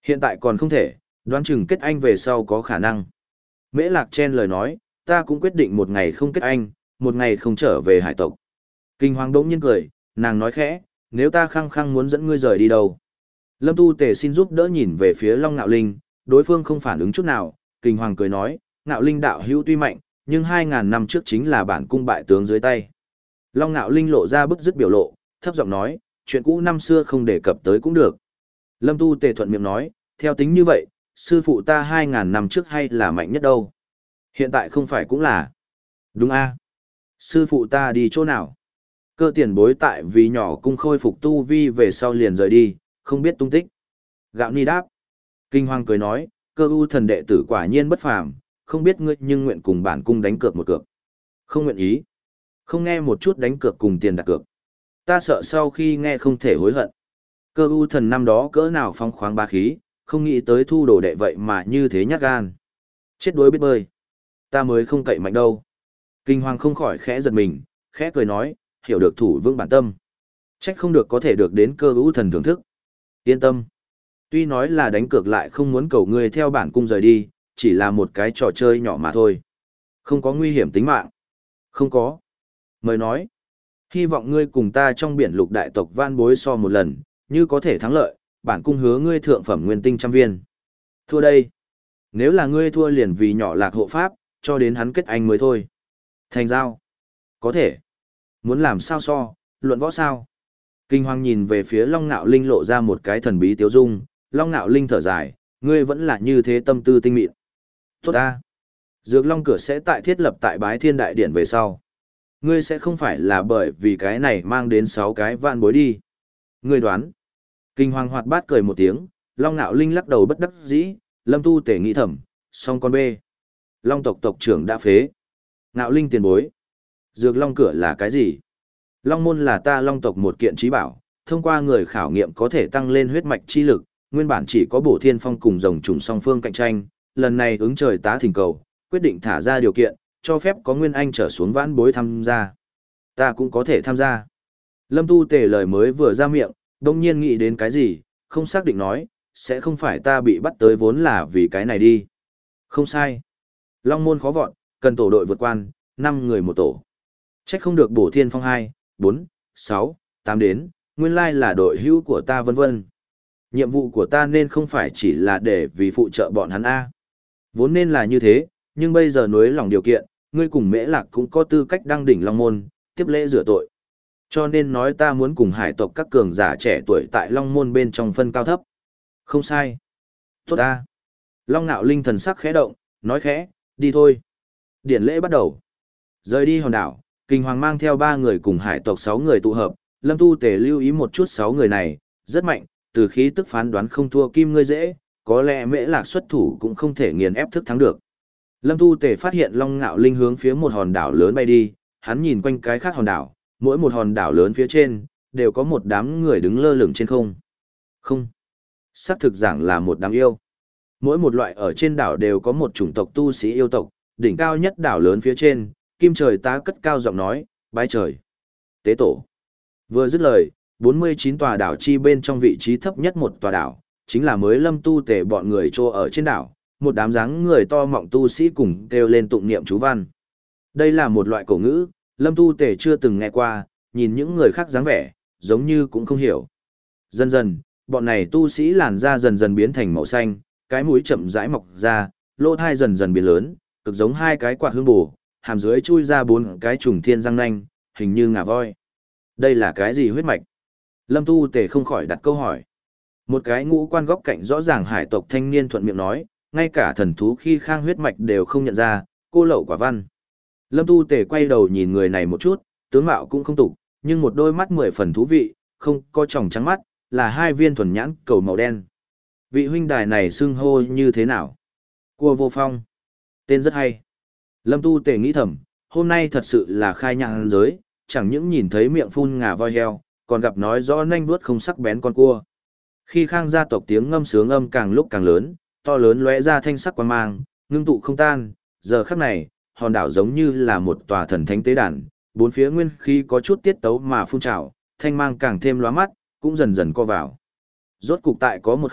Hiện tại còn không thể, đoán chừng kết anh về sau có khả năng. Mễ Lạc chen lời nói, ta cũng quyết định một ngày không kết anh, một ngày không trở về hải tộc. Kinh Hoàng đống nhiên cười, nàng nói khẽ, nếu ta khăng khăng muốn dẫn ngươi rời đi đâu. Lâm Tu Tề xin giúp đỡ nhìn về phía Long Nạo Linh, đối phương không phản ứng chút nào, Kinh Hoàng cười nói, Nạo Linh đạo hữu tuy mạnh, nhưng hai ngàn năm trước chính là bản cung bại tướng dưới tay. Long Nạo Linh lộ ra bức dứt biểu lộ, thấp giọng nói, chuyện cũ năm xưa không đề cập tới cũng được. Lâm Tu Tề thuận miệng nói, theo tính như vậy, sư phụ ta hai ngàn năm trước hay là mạnh nhất đâu. Hiện tại không phải cũng là. Đúng a, sư phụ ta đi chỗ nào? Cơ tiền bối tại vì nhỏ cung khôi phục tu vi về sau liền rời đi, không biết tung tích. Gạo Ni đáp. Kinh Hoàng cười nói, cơ u thần đệ tử quả nhiên bất phàm, không biết ngươi nhưng nguyện cùng bản cung đánh cược một cược. Không nguyện ý. Không nghe một chút đánh cược cùng tiền đặt cược. Ta sợ sau khi nghe không thể hối hận. Cơ u thần năm đó cỡ nào phong khoáng ba khí, không nghĩ tới thu đồ đệ vậy mà như thế nhát gan. Chết đuối biết bơi. Ta mới không cậy mạnh đâu. Kinh Hoàng không khỏi khẽ giật mình, khẽ cười nói, hiểu được thủ vững bản tâm. Trách không được có thể được đến cơ u thần thưởng thức. Yên tâm. Tuy nói là đánh cược lại không muốn cầu ngươi theo bản cung rời đi, chỉ là một cái trò chơi nhỏ mà thôi. Không có nguy hiểm tính mạng. Không có. Mời nói. Hy vọng ngươi cùng ta trong biển lục đại tộc van bối so một lần, như có thể thắng lợi, bản cung hứa ngươi thượng phẩm nguyên tinh trăm viên. Thua đây. Nếu là ngươi thua liền vì nhỏ lạc hộ pháp, cho đến hắn kết anh mới thôi. Thành giao. Có thể. Muốn làm sao so, luận võ sao. Kinh Hoàng nhìn về phía Long Nạo Linh lộ ra một cái thần bí tiếu dung, Long Nạo Linh thở dài, ngươi vẫn là như thế tâm tư tinh mịn. Tốt ta. Dược Long cửa sẽ tại thiết lập tại Bái Thiên Đại Điện về sau. Ngươi sẽ không phải là bởi vì cái này mang đến sáu cái vạn bối đi. Ngươi đoán. Kinh Hoàng hoạt bát cười một tiếng, Long Nạo Linh lắc đầu bất đắc dĩ, Lâm Tu Tể nghĩ thầm, song con bê. Long tộc tộc trưởng đã phế. Nạo Linh tiền bối. Dược Long cửa là cái gì? Long môn là ta Long tộc một kiện trí bảo, thông qua người khảo nghiệm có thể tăng lên huyết mạch chi lực, nguyên bản chỉ có Bổ Thiên Phong cùng rồng trùng song phương cạnh tranh, lần này ứng trời tá thỉnh cầu, quyết định thả ra điều kiện, cho phép có nguyên anh trở xuống vãn bối tham gia. Ta cũng có thể tham gia. Lâm Tu Tề lời mới vừa ra miệng, đông nhiên nghĩ đến cái gì, không xác định nói, sẽ không phải ta bị bắt tới vốn là vì cái này đi. Không sai. Long môn khó vọn, cần tổ đội vượt quan, năm người một tổ. Trách không được Bổ Thiên Phong hai, bốn, sáu, tám đến, nguyên lai là đội hữu của ta vân vân. Nhiệm vụ của ta nên không phải chỉ là để vì phụ trợ bọn hắn A. Vốn nên là như thế, nhưng bây giờ nối lòng điều kiện, ngươi cùng Mễ Lạc cũng có tư cách đăng đỉnh Long Môn, tiếp lễ rửa tội. Cho nên nói ta muốn cùng hải tộc các cường giả trẻ tuổi tại Long Môn bên trong phân cao thấp. Không sai. Tốt ta. Long Nạo Linh thần sắc khẽ động, nói khẽ, đi thôi. Điển lễ bắt đầu. Rời đi hòn đảo, Kinh Hoàng mang theo ba người cùng hải tộc sáu người tụ hợp, Lâm Tu Tề lưu ý một chút sáu người này, rất mạnh, từ khí tức phán đoán không thua Kim Ngươi dễ, có lẽ Mễ Lạc xuất thủ cũng không thể nghiền ép thức thắng được. Lâm Tu Tề phát hiện Long Nạo Linh hướng phía một hòn đảo lớn bay đi, hắn nhìn quanh cái khác hòn đảo, mỗi một hòn đảo lớn phía trên, đều có một đám người đứng lơ lửng trên không. Không. Sắc thực giảng là một đám yêu. Mỗi một loại ở trên đảo đều có một chủng tộc tu sĩ yêu tộc, đỉnh cao nhất đảo lớn phía trên, Kim Trời tá cất cao giọng nói, bái trời. Tế tổ. Vừa dứt lời, bốn mươi chín tòa đảo chi bên trong vị trí thấp nhất một tòa đảo, chính là mới Lâm Tu Tề bọn người trô ở trên đảo, một đám dáng người to mọng tu sĩ cùng kêu lên tụng niệm chú văn. Đây là một loại cổ ngữ, Lâm Tu Tề chưa từng nghe qua, nhìn những người khác dáng vẻ, giống như cũng không hiểu. Dần dần, bọn này tu sĩ làn da dần dần biến thành màu xanh, cái mũi chậm rãi mọc ra, lỗ thai dần dần biến lớn, cực giống hai cái quạt hương bù, hàm dưới chui ra bốn cái trùng thiên răng nanh, hình như ngà voi. Đây là cái gì huyết mạch? Lâm Tu Tề không khỏi đặt câu hỏi. Một cái ngũ quan góc cạnh rõ ràng hải tộc thanh niên thuận miệng nói, ngay cả thần thú khi khang huyết mạch đều không nhận ra, cô lậu quả văn. Lâm Tu Tề quay đầu nhìn người này một chút, tướng mạo cũng không tục, nhưng một đôi mắt mười phần thú vị, không có tròng trắng mắt, là hai viên thuần nhãn cầu màu đen. Vị huynh đài này xưng hô như thế nào? Cua Vô Phong. Tên rất hay. Lâm Tu Tề nghĩ thầm, hôm nay thật sự là khai nhãn giới, chẳng những nhìn thấy miệng phun ngà voi heo, còn gặp nói rõ nanh vuốt không sắc bén con cua. Khi khang gia tộc tiếng ngâm sướng âm càng lúc càng lớn, to lớn lóe ra thanh sắc quang mang, ngưng tụ không tan, giờ khắc này, hòn đảo giống như là một tòa thần thánh tế đàn, bốn phía nguyên khí có chút tiết tấu mà phun trào, thanh mang càng thêm lóa mắt, cũng dần dần co vào. Rốt cục tại có một khắc,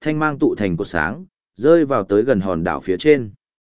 thanh mang tụ thành cột sáng, rơi vào tới gần hòn đảo phía trên.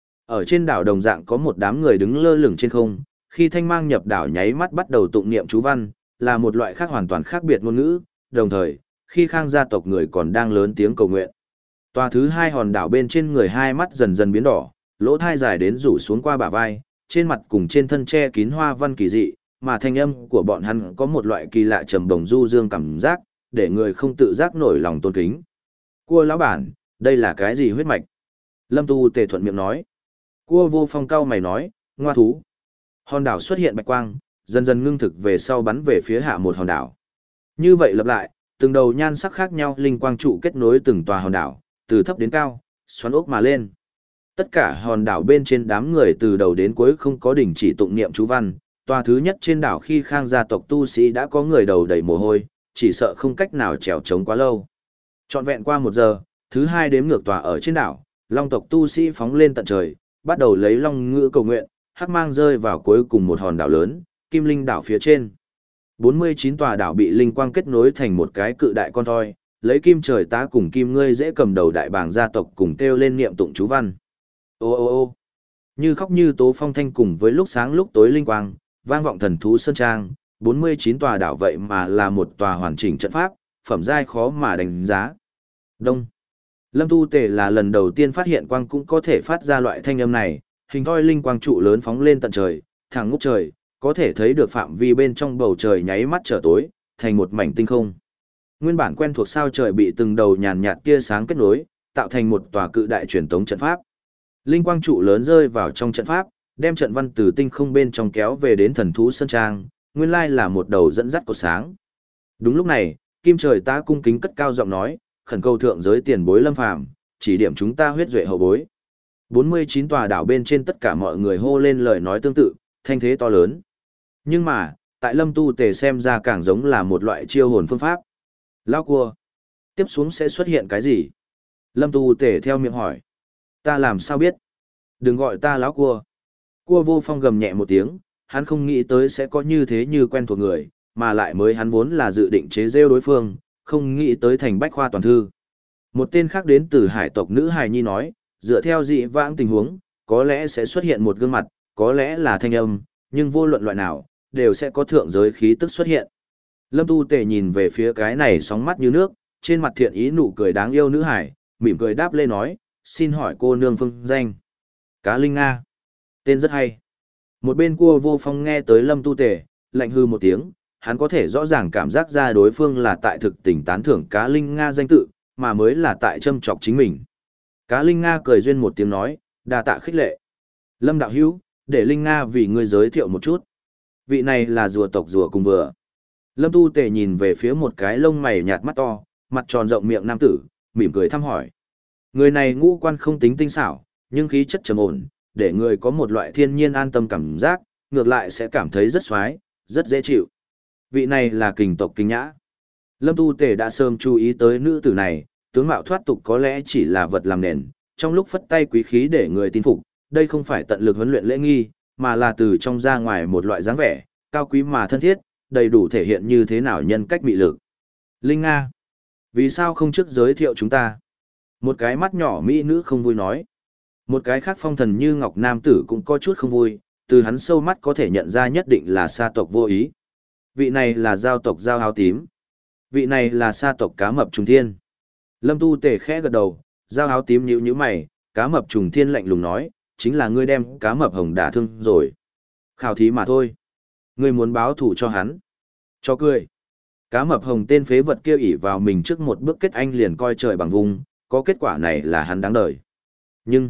Ở trên đảo đồng dạng có một đám người đứng lơ lửng trên không, khi thanh mang nhập đảo nháy mắt bắt đầu tụng niệm chú văn, là một loại khác hoàn toàn khác biệt ngôn ngữ, đồng thời, khi Khang gia tộc người còn đang lớn tiếng cầu nguyện. Tòa thứ hai hòn đảo bên trên người hai mắt dần dần biến đỏ, lỗ thai dài đến rủ xuống qua bả vai, trên mặt cùng trên thân che kín hoa văn kỳ dị, mà thanh âm của bọn hắn có một loại kỳ lạ trầm đồng du dương cảm giác, để người không tự giác nổi lòng tôn kính. Cua lão bản, đây là cái gì huyết mạch? Lâm Tu Tề thuận miệng nói. Cua Vô Phong cau mày nói, ngoa thú. Hòn đảo xuất hiện bạch quang, dần dần ngưng thực về sau bắn về phía hạ một hòn đảo. Như vậy lặp lại, từng đầu nhan sắc khác nhau linh quang trụ kết nối từng tòa hòn đảo, từ thấp đến cao, xoắn ốc mà lên. Tất cả hòn đảo bên trên đám người từ đầu đến cuối không có đình chỉ tụng niệm chú văn. Tòa thứ nhất trên đảo khi Khang gia tộc tu sĩ đã có người đầu đầy mồ hôi, chỉ sợ không cách nào trèo trống quá lâu. Trọn vẹn qua một giờ, thứ hai đếm ngược tòa ở trên đảo, long tộc tu sĩ phóng lên tận trời, bắt đầu lấy long ngữ cầu nguyện, hắc mang rơi vào cuối cùng một hòn đảo lớn, Kim Linh đảo phía trên. bốn mươi chín tòa đảo bị linh quang kết nối thành một cái cự đại con thoi, lấy kim trời tá cùng kim ngươi dễ cầm đầu đại bàng gia tộc cùng kêu lên niệm tụng chú văn. Ô ô ô như khóc như tố phong thanh cùng với lúc sáng lúc tối linh quang, vang vọng thần thú sơn trang, bốn mươi chín tòa đảo vậy mà là một tòa hoàn chỉnh trận pháp, phẩm giai khó mà đánh giá. Đông. Lâm Tu Tề là lần đầu tiên phát hiện quang cũng có thể phát ra loại thanh âm này, hình thoi linh quang trụ lớn phóng lên tận trời, thẳng ngút trời, có thể thấy được phạm vi bên trong bầu trời nháy mắt trở tối, thành một mảnh tinh không. Nguyên bản quen thuộc sao trời bị từng đầu nhàn nhạt tia sáng kết nối, tạo thành một tòa cự đại truyền tống trận pháp. Linh quang trụ lớn rơi vào trong trận pháp, đem trận văn từ tinh không bên trong kéo về đến thần thú sơn trang, nguyên lai là một đầu dẫn dắt cột sáng. Đúng lúc này, Kim Trời Tá cung kính cất cao giọng nói, khẩn cầu thượng giới tiền bối Lâm Phàm, chỉ điểm chúng ta huyết duệ hậu bối. bốn mươi chín tòa đảo bên trên tất cả mọi người hô lên lời nói tương tự, thanh thế to lớn. Nhưng mà, tại Lâm Tu Tề xem ra càng giống là một loại chiêu hồn phương pháp. Lão cua, tiếp xuống sẽ xuất hiện cái gì? Lâm Tu Tề theo miệng hỏi. Ta làm sao biết? Đừng gọi ta lão cua. Cua Vô Phong gầm nhẹ một tiếng, hắn không nghĩ tới sẽ có như thế như quen thuộc người, mà lại mới hắn vốn là dự định chế rêu đối phương, không nghĩ tới thành bách khoa toàn thư. Một tên khác đến từ hải tộc nữ hài nhi nói, dựa theo dị vãng tình huống, có lẽ sẽ xuất hiện một gương mặt, có lẽ là thanh âm, nhưng vô luận loại nào, đều sẽ có thượng giới khí tức xuất hiện. Lâm Tu Tề nhìn về phía cái này sóng mắt như nước, trên mặt thiện ý nụ cười đáng yêu nữ hải, mỉm cười đáp lên nói, xin hỏi cô nương phương danh. Cá Linh Nga. Tên rất hay. Một bên Cua Vô Phong nghe tới Lâm Tu Tề, lạnh hư một tiếng, hắn có thể rõ ràng cảm giác ra đối phương là tại thực tình tán thưởng Cá Linh Nga danh tự, mà mới là tại châm chọc chính mình. Cá Linh Nga cười duyên một tiếng nói, đa tạ khích lệ. Lâm đạo hữu, để Linh Nga vì ngươi giới thiệu một chút. Vị này là rùa tộc rùa cùng vừa. Lâm Tu Tề nhìn về phía một cái lông mày nhạt mắt to, mặt tròn rộng miệng nam tử, mỉm cười thăm hỏi. Người này ngũ quan không tính tinh xảo, nhưng khí chất trầm ổn, để người có một loại thiên nhiên an tâm cảm giác, ngược lại sẽ cảm thấy rất xoái, rất dễ chịu. Vị này là kình tộc Kinh Nhã. Lâm Tu Tề đã sớm chú ý tới nữ tử này, tướng mạo thoát tục có lẽ chỉ là vật làm nền, trong lúc phất tay quý khí để người tin phục, đây không phải tận lực huấn luyện lễ nghi, mà là từ trong ra ngoài một loại dáng vẻ, cao quý mà thân thiết, đầy đủ thể hiện như thế nào nhân cách mị lực. Linh Nga, vì sao không trước giới thiệu chúng ta? Một cái mắt nhỏ mỹ nữ không vui nói. Một cái khác phong thần như ngọc nam tử cũng có chút không vui, từ hắn sâu mắt có thể nhận ra nhất định là sa tộc vô ý. Vị này là giao tộc giao áo tím. Vị này là sa tộc cá mập trùng thiên. Lâm Tu Tề khẽ gật đầu, giao áo tím nhíu nhíu mày, cá mập trùng thiên lạnh lùng nói, chính là ngươi đem cá mập hồng đả thương rồi. Khảo thí mà thôi. Ngươi muốn báo thù cho hắn. Cho cười. Cá mập hồng tên phế vật kia ỷ vào mình trước một bước kết anh liền coi trời bằng vùng, có kết quả này là hắn đáng đời. Nhưng,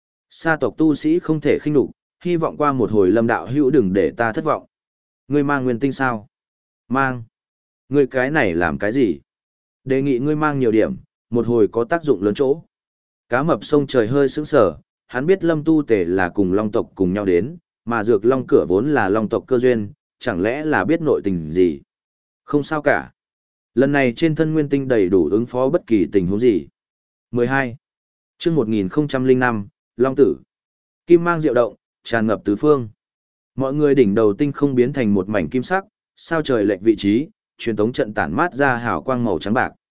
sa tộc tu sĩ không thể khinh nhục, hy vọng qua một hồi Lâm đạo hữu đừng để ta thất vọng. Ngươi mang nguyên tinh sao? Mang. Ngươi cái này làm cái gì? Đề nghị ngươi mang nhiều điểm, một hồi có tác dụng lớn chỗ. Cá mập sông trời hơi sững sờ, hắn biết Lâm Tu Tề là cùng long tộc cùng nhau đến, mà dược long cửa vốn là long tộc cơ duyên, chẳng lẽ là biết nội tình gì? Không sao cả. Lần này trên thân nguyên tinh đầy đủ ứng phó bất kỳ tình huống gì. mười hai. Chương một nghìn lẻ năm, Long Tử. Kim mang diệu động, tràn ngập tứ phương. Mọi người đỉnh đầu tinh không biến thành một mảnh kim sắc, sao trời lệch vị trí, truyền tống trận tản mát ra hào quang màu trắng bạc.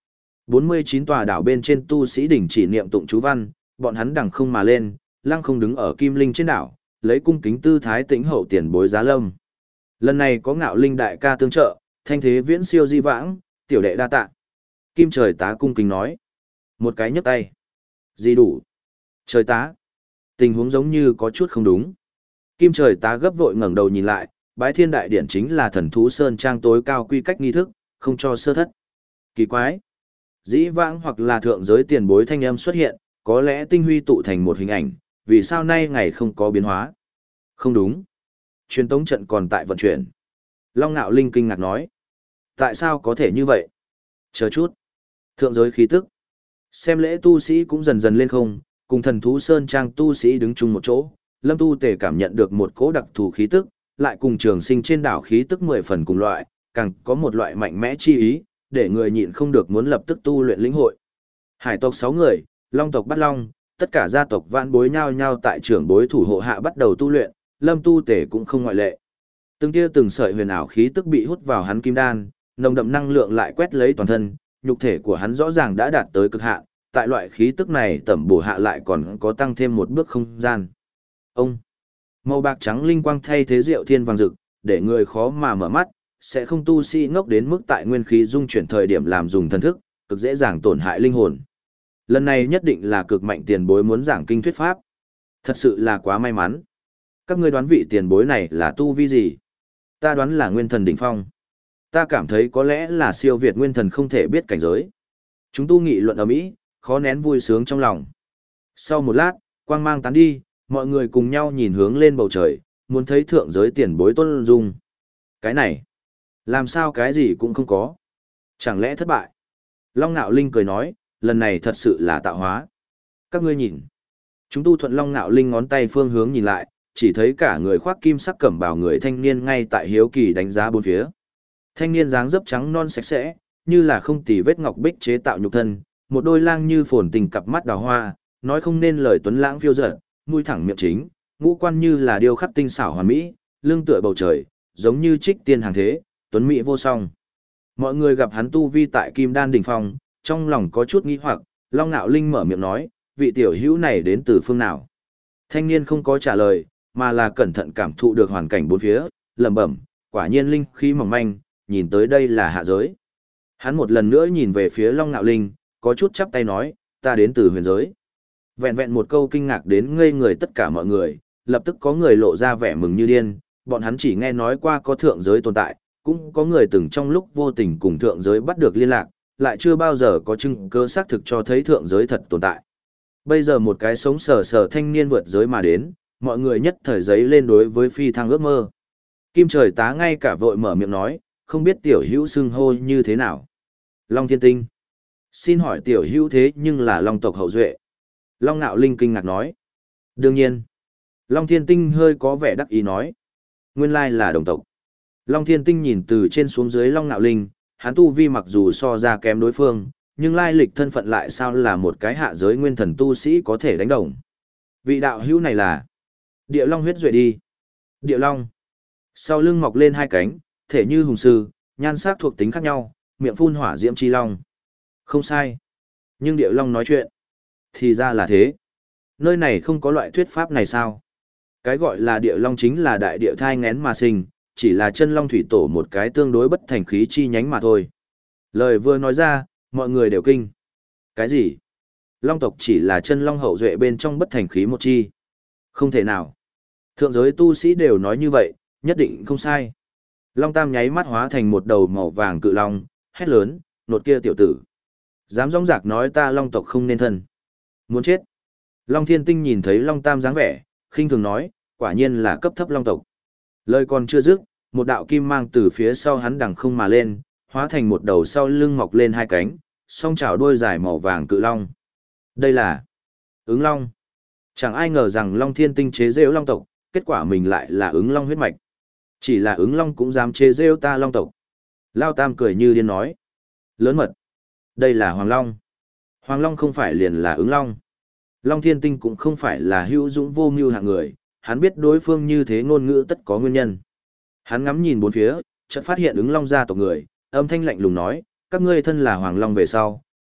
bốn mươi chín tòa đảo bên trên tu sĩ đỉnh chỉ niệm tụng chú văn, bọn hắn đằng không mà lên, lăng không đứng ở kim linh trên đảo, lấy cung kính tư thái tĩnh hậu tiền bối giá lâm. Lần này có ngạo linh đại ca tương trợ, thanh thế viễn siêu di vãng, tiểu đệ đa tạ. Kim trời tá cung kính nói. Một cái nhấc tay. Gì đủ? Trời tá. Tình huống giống như có chút không đúng. Kim trời tá gấp vội ngẩng đầu nhìn lại, bái thiên đại điển chính là thần thú sơn trang tối cao quy cách nghi thức, không cho sơ thất. Kỳ quái. Dĩ vãng hoặc là thượng giới tiền bối thanh âm xuất hiện, có lẽ tinh huy tụ thành một hình ảnh, vì sao nay ngày không có biến hóa? Không đúng. Truyền tống trận còn tại vận chuyển. Long Nạo Linh kinh ngạc nói. Tại sao có thể như vậy? Chờ chút. Thượng giới khí tức. Xem lễ tu sĩ cũng dần dần lên không, cùng thần thú sơn trang tu sĩ đứng chung một chỗ. Lâm Tu Tề cảm nhận được một cỗ đặc thù khí tức, lại cùng trường sinh trên đảo khí tức mười phần cùng loại, càng có một loại mạnh mẽ chi ý, để người nhịn không được muốn lập tức tu luyện lĩnh hội. Hải tộc sáu người, Long tộc bắt Long, tất cả gia tộc vạn bối nhau nhau tại trưởng bối thủ hộ hạ bắt đầu tu luyện, Lâm Tu Tề cũng không ngoại lệ. Từng tia từng sợi huyền ảo khí tức bị hút vào hắn kim đan, nồng đậm năng lượng lại quét lấy toàn thân, nhục thể của hắn rõ ràng đã đạt tới cực hạn, tại loại khí tức này tẩm bổ hạ lại còn có tăng thêm một bước không gian. Ông màu bạc trắng linh quang thay thế rượu thiên vàng rực, để người khó mà mở mắt, sẽ không tu sĩ ngốc đến mức tại nguyên khí dung chuyển thời điểm làm dùng thần thức, cực dễ dàng tổn hại linh hồn. Lần này nhất định là cực mạnh tiền bối muốn giảng kinh thuyết pháp. Thật sự là quá may mắn. Các ngươi đoán vị tiền bối này là tu vi gì? Ta đoán là nguyên thần đỉnh phong. Ta cảm thấy có lẽ là siêu việt nguyên thần không thể biết cảnh giới. Chúng tu nghị luận ở mỹ, khó nén vui sướng trong lòng. Sau một lát, quang mang tán đi, mọi người cùng nhau nhìn hướng lên bầu trời, muốn thấy thượng giới tiền bối tôn dung. Cái này, làm sao cái gì cũng không có? Chẳng lẽ thất bại? Long Nạo Linh cười nói, lần này thật sự là tạo hóa. Các ngươi nhìn. Chúng tu thuận Long Nạo Linh ngón tay phương hướng nhìn lại, chỉ thấy cả người khoác kim sắc cẩm bào người thanh niên ngay tại hiếu kỳ đánh giá bốn phía. Thanh niên dáng dấp trắng non sạch sẽ, như là không tì vết ngọc bích chế tạo nhục thân, một đôi lang như phồn tình cặp mắt đào hoa, nói không nên lời tuấn lãng phiêu dật, mũi thẳng miệng chính, ngũ quan như là điêu khắc tinh xảo hoàn mỹ, lưng tựa bầu trời, giống như trích tiên hàng thế, tuấn mỹ vô song. Mọi người gặp hắn tu vi tại Kim Đan đỉnh phong, trong lòng có chút nghi hoặc, Long Nạo Linh mở miệng nói, vị tiểu hữu này đến từ phương nào? Thanh niên không có trả lời, mà là cẩn thận cảm thụ được hoàn cảnh bốn phía, lẩm bẩm, quả nhiên linh khí mỏng manh, nhìn tới đây là hạ giới. Hắn một lần nữa nhìn về phía Long Nạo Linh, có chút chắp tay nói, ta đến từ huyền giới. Vẹn vẹn một câu kinh ngạc đến ngây người tất cả mọi người, lập tức có người lộ ra vẻ mừng như điên, bọn hắn chỉ nghe nói qua có thượng giới tồn tại, cũng có người từng trong lúc vô tình cùng thượng giới bắt được liên lạc, lại chưa bao giờ có chứng cơ xác thực cho thấy thượng giới thật tồn tại. Bây giờ một cái sống sờ sờ thanh niên vượt giới mà đến, mọi người nhất thời giấy lên đối với phi thăng ước mơ. Kim trời tá ngay cả vội mở miệng nói, không biết tiểu hữu xưng hô như thế nào. Long Thiên Tinh. Xin hỏi tiểu hữu thế nhưng là Long tộc hậu duệ. Long Nạo Linh kinh ngạc nói. Đương nhiên. Long Thiên Tinh hơi có vẻ đắc ý nói. Nguyên lai là đồng tộc. Long Thiên Tinh nhìn từ trên xuống dưới Long Nạo Linh, hắn tu vi mặc dù so ra kém đối phương, nhưng lai lịch thân phận lại sao là một cái hạ giới nguyên thần tu sĩ có thể đánh đồng. Vị đạo hữu này là Địa Long huyết duệ đi. Địa Long. Sau lưng mọc lên hai cánh, thể như hùng sư, nhan sắc thuộc tính khác nhau, miệng phun hỏa diễm chi long. Không sai. Nhưng Địa Long nói chuyện. Thì ra là thế. Nơi này không có loại thuyết pháp này sao? Cái gọi là Địa Long chính là đại địa thai ngén mà sinh, chỉ là chân long thủy tổ một cái tương đối bất thành khí chi nhánh mà thôi. Lời vừa nói ra, mọi người đều kinh. Cái gì? Long tộc chỉ là chân long hậu duệ bên trong bất thành khí một chi. Không thể nào. Thượng giới tu sĩ đều nói như vậy, nhất định không sai. Long Tam nháy mắt hóa thành một đầu màu vàng cự long, hét lớn, nột kia tiểu tử. Dám rong rạc nói ta Long tộc không nên thân. Muốn chết. Long Thiên Tinh nhìn thấy Long Tam dáng vẻ, khinh thường nói, quả nhiên là cấp thấp Long tộc. Lời còn chưa dứt, một đạo kim mang từ phía sau hắn đằng không mà lên, hóa thành một đầu sau lưng mọc lên hai cánh, song chảo đuôi dài màu vàng cự long. Đây là ứng long. Chẳng ai ngờ rằng Long Thiên Tinh chế rêu Long tộc, kết quả mình lại là ứng long huyết mạch. Chỉ là ứng long cũng dám chế rêu ta Long tộc. Lao Tam cười như điên nói. Lớn mật. Đây là Hoàng Long. Hoàng Long không phải liền là ứng long. Long Thiên Tinh cũng không phải là hữu dũng vô mưu hạng người, hắn biết đối phương như thế ngôn ngữ tất có nguyên nhân. Hắn ngắm nhìn bốn phía, chợt phát hiện ứng long gia tộc người, âm thanh lạnh lùng nói, các ngươi thân là Hoàng Long về sau,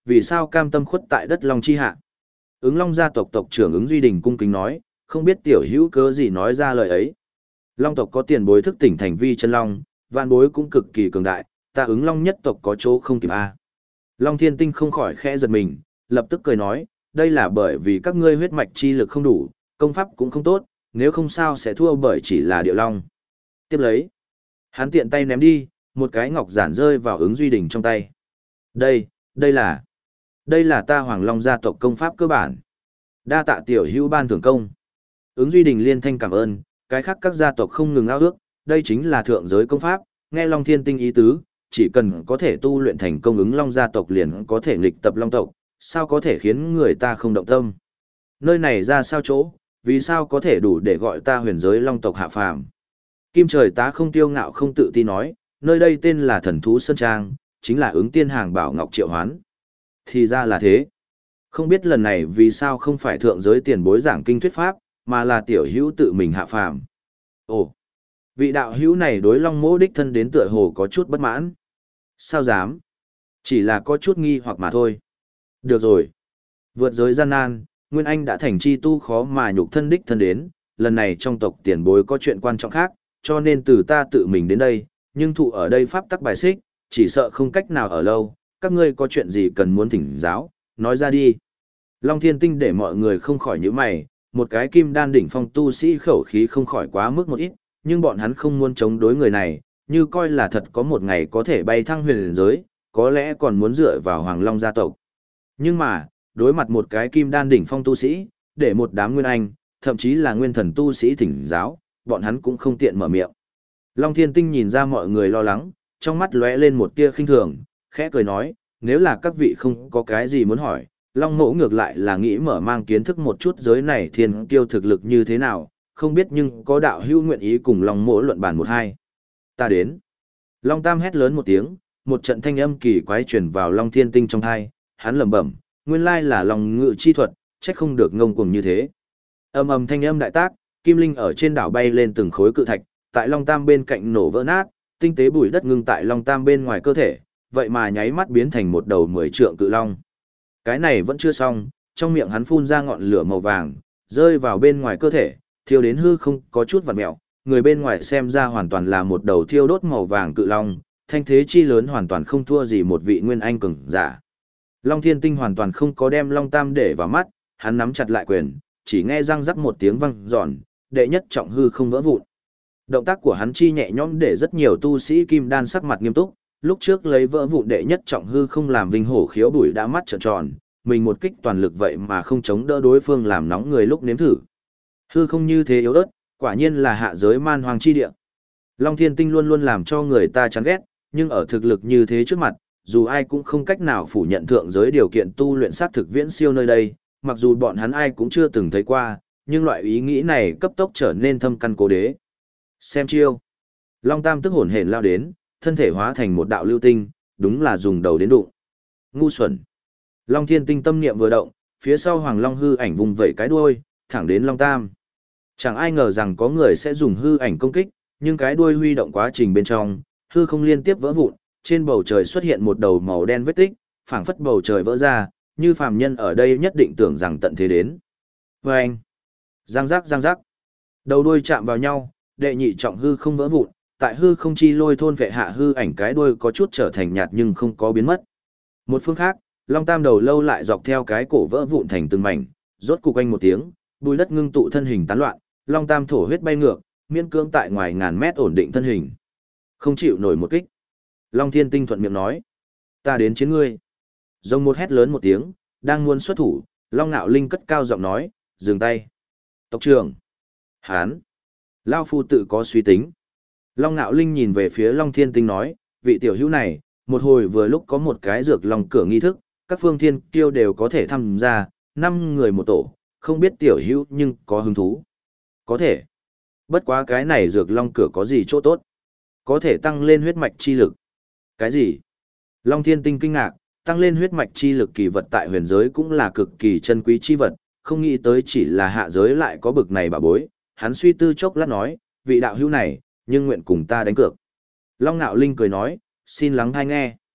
vì sao cam tâm khuất tại đất Long chi hạ. Ứng Long gia tộc tộc trưởng Ứng Duy Đình cung kính nói, không biết tiểu hữu cớ gì nói ra lời ấy. Long tộc có tiền bối thức tỉnh thành vi chân long, vạn bối cũng cực kỳ cường đại, ta Ứng Long nhất tộc có chỗ không kịp a. Long Thiên Tinh không khỏi khẽ giật mình, lập tức cười nói, đây là bởi vì các ngươi huyết mạch chi lực không đủ, công pháp cũng không tốt, nếu không sao sẽ thua bởi chỉ là điệu long. Tiếp lấy, hắn tiện tay ném đi, một cái ngọc giản rơi vào Ứng Duy Đình trong tay. Đây, đây là, đây là ta Hoàng Long gia tộc công pháp cơ bản. Đa tạ tiểu hữu ban thưởng công. Ứng Duy Đình liên thanh cảm ơn, cái khác các gia tộc không ngừng ao ước, đây chính là thượng giới công pháp, nghe Long Thiên Tinh ý tứ, chỉ cần có thể tu luyện thành công Ứng Long gia tộc liền có thể nghịch tập Long tộc, sao có thể khiến người ta không động tâm. Nơi này ra sao chỗ, vì sao có thể đủ để gọi ta huyền giới Long tộc hạ phàm. Kim Trời Tá không tiêu ngạo không tự ti nói, nơi đây tên là Thần Thú Sơn Trang, chính là Ứng Tiên Hàng Bảo Ngọc triệu hoán. Thì ra là thế. Không biết lần này vì sao không phải thượng giới tiền bối giảng kinh thuyết pháp, mà là tiểu hữu tự mình hạ phàm. Ồ, vị đạo hữu này đối Long Mỗ đích thân đến tựa hồ có chút bất mãn. Sao dám? Chỉ là có chút nghi hoặc mà thôi. Được rồi. Vượt giới gian nan, Nguyên Anh đã thành chi tu khó mà nhục thân đích thân đến, lần này trong tộc tiền bối có chuyện quan trọng khác, cho nên từ ta tự mình đến đây, nhưng thụ ở đây pháp tắc bài xích, chỉ sợ không cách nào ở lâu, các ngươi có chuyện gì cần muốn thỉnh giáo, nói ra đi. Long Thiên Tinh để mọi người không khỏi nhíu mày, một cái kim đan đỉnh phong tu sĩ khẩu khí không khỏi quá mức một ít, nhưng bọn hắn không muốn chống đối người này, như coi là thật có một ngày có thể bay thăng huyền giới, có lẽ còn muốn dựa vào Hoàng Long gia tộc. Nhưng mà, đối mặt một cái kim đan đỉnh phong tu sĩ, để một đám nguyên anh, thậm chí là nguyên thần tu sĩ thỉnh giáo, bọn hắn cũng không tiện mở miệng. Long Thiên Tinh nhìn ra mọi người lo lắng, trong mắt lóe lên một tia khinh thường, khẽ cười nói, nếu là các vị không có cái gì muốn hỏi, Long Mỗ ngược lại là nghĩ mở mang kiến thức một chút giới này thiên kiêu thực lực như thế nào, không biết nhưng có đạo hữu nguyện ý cùng Long Mỗ luận bàn một hai. Ta đến. Long Tam hét lớn một tiếng, một trận thanh âm kỳ quái truyền vào Long Thiên Tinh trong tai, hắn lẩm bẩm, nguyên lai là Long ngự chi thuật, trách không được ngông cuồng như thế. Ầm ầm thanh âm đại tác, kim linh ở trên đảo bay lên từng khối cự thạch, tại Long Tam bên cạnh nổ vỡ nát, tinh tế bụi đất ngưng tại Long Tam bên ngoài cơ thể, vậy mà nháy mắt biến thành một đầu mười trượng cự long. Cái này vẫn chưa xong, trong miệng hắn phun ra ngọn lửa màu vàng, rơi vào bên ngoài cơ thể, thiêu đến hư không có chút vặn mèo, người bên ngoài xem ra hoàn toàn là một đầu thiêu đốt màu vàng cự long, thanh thế chi lớn hoàn toàn không thua gì một vị nguyên anh cường giả. Long Thiên Tinh hoàn toàn không có đem Long Tam để vào mắt, hắn nắm chặt lại quyền, chỉ nghe răng rắc một tiếng vang giòn, đệ nhất trọng hư không vỡ vụn. Động tác của hắn chi nhẹ nhõm để rất nhiều tu sĩ kim đan sắc mặt nghiêm túc, lúc trước lấy vỡ vụn đệ nhất trọng hư không làm vinh hổ khiếu bùi đã mắt trợn tròn, mình một kích toàn lực vậy mà không chống đỡ đối phương làm nóng người lúc nếm thử. Hư không như thế yếu ớt, quả nhiên là hạ giới man hoàng chi địa. Long Thiên Tinh luôn luôn làm cho người ta chán ghét, nhưng ở thực lực như thế trước mặt, dù ai cũng không cách nào phủ nhận thượng giới điều kiện tu luyện sát thực viễn siêu nơi đây, mặc dù bọn hắn ai cũng chưa từng thấy qua, nhưng loại ý nghĩ này cấp tốc trở nên thâm căn cố đế. Xem chiêu. Long Tam tức hồn hển lao đến, thân thể hóa thành một đạo lưu tinh, đúng là dùng đầu đến đụng. Ngu xuẩn. Long Thiên Tinh tâm niệm vừa động, phía sau Hoàng Long hư ảnh vùng vẩy cái đuôi, thẳng đến Long Tam. Chẳng ai ngờ rằng có người sẽ dùng hư ảnh công kích, nhưng cái đuôi huy động quá trình bên trong, hư không liên tiếp vỡ vụn, trên bầu trời xuất hiện một đầu màu đen vết tích, phảng phất bầu trời vỡ ra, như phàm nhân ở đây nhất định tưởng rằng tận thế đến. Và anh, giang giác giang giác, đầu đuôi chạm vào nhau, đệ nhị trọng hư không vỡ vụn, tại hư không chi lôi thôn vệ hạ hư ảnh cái đuôi có chút trở thành nhạt nhưng không có biến mất. Một phương khác, Long Tam đầu lâu lại dọc theo cái cổ vỡ vụn thành từng mảnh, rốt cục anh một tiếng, bùi đất ngưng tụ thân hình tán loạn, Long Tam thổ huyết bay ngược, miễn cưỡng tại ngoài ngàn mét ổn định thân hình. Không chịu nổi một kích. Long Thiên Tinh thuận miệng nói, ta đến chiến ngươi. Rồng một hét lớn một tiếng, đang muốn xuất thủ, Long Nạo Linh cất cao giọng nói, dừng tay. Tộc trưởng. Hán. Lao phu tự có suy tính. Long Nạo Linh nhìn về phía Long Thiên Tinh nói, vị tiểu hữu này, một hồi vừa lúc có một cái dược long cửa nghi thức, các phương thiên kiêu đều có thể tham gia, năm người một tổ, không biết tiểu hữu nhưng có hứng thú. Có thể. Bất quá cái này dược long cửa có gì chỗ tốt? Có thể tăng lên huyết mạch chi lực. Cái gì? Long Thiên Tinh kinh ngạc, tăng lên huyết mạch chi lực kỳ vật tại huyền giới cũng là cực kỳ chân quý chi vật, không nghĩ tới chỉ là hạ giới lại có bực này bà bối. Hắn suy tư chốc lát nói, vị đạo hữu này, nhưng nguyện cùng ta đánh cược. Long Nạo Linh cười nói, xin lắng thai nghe.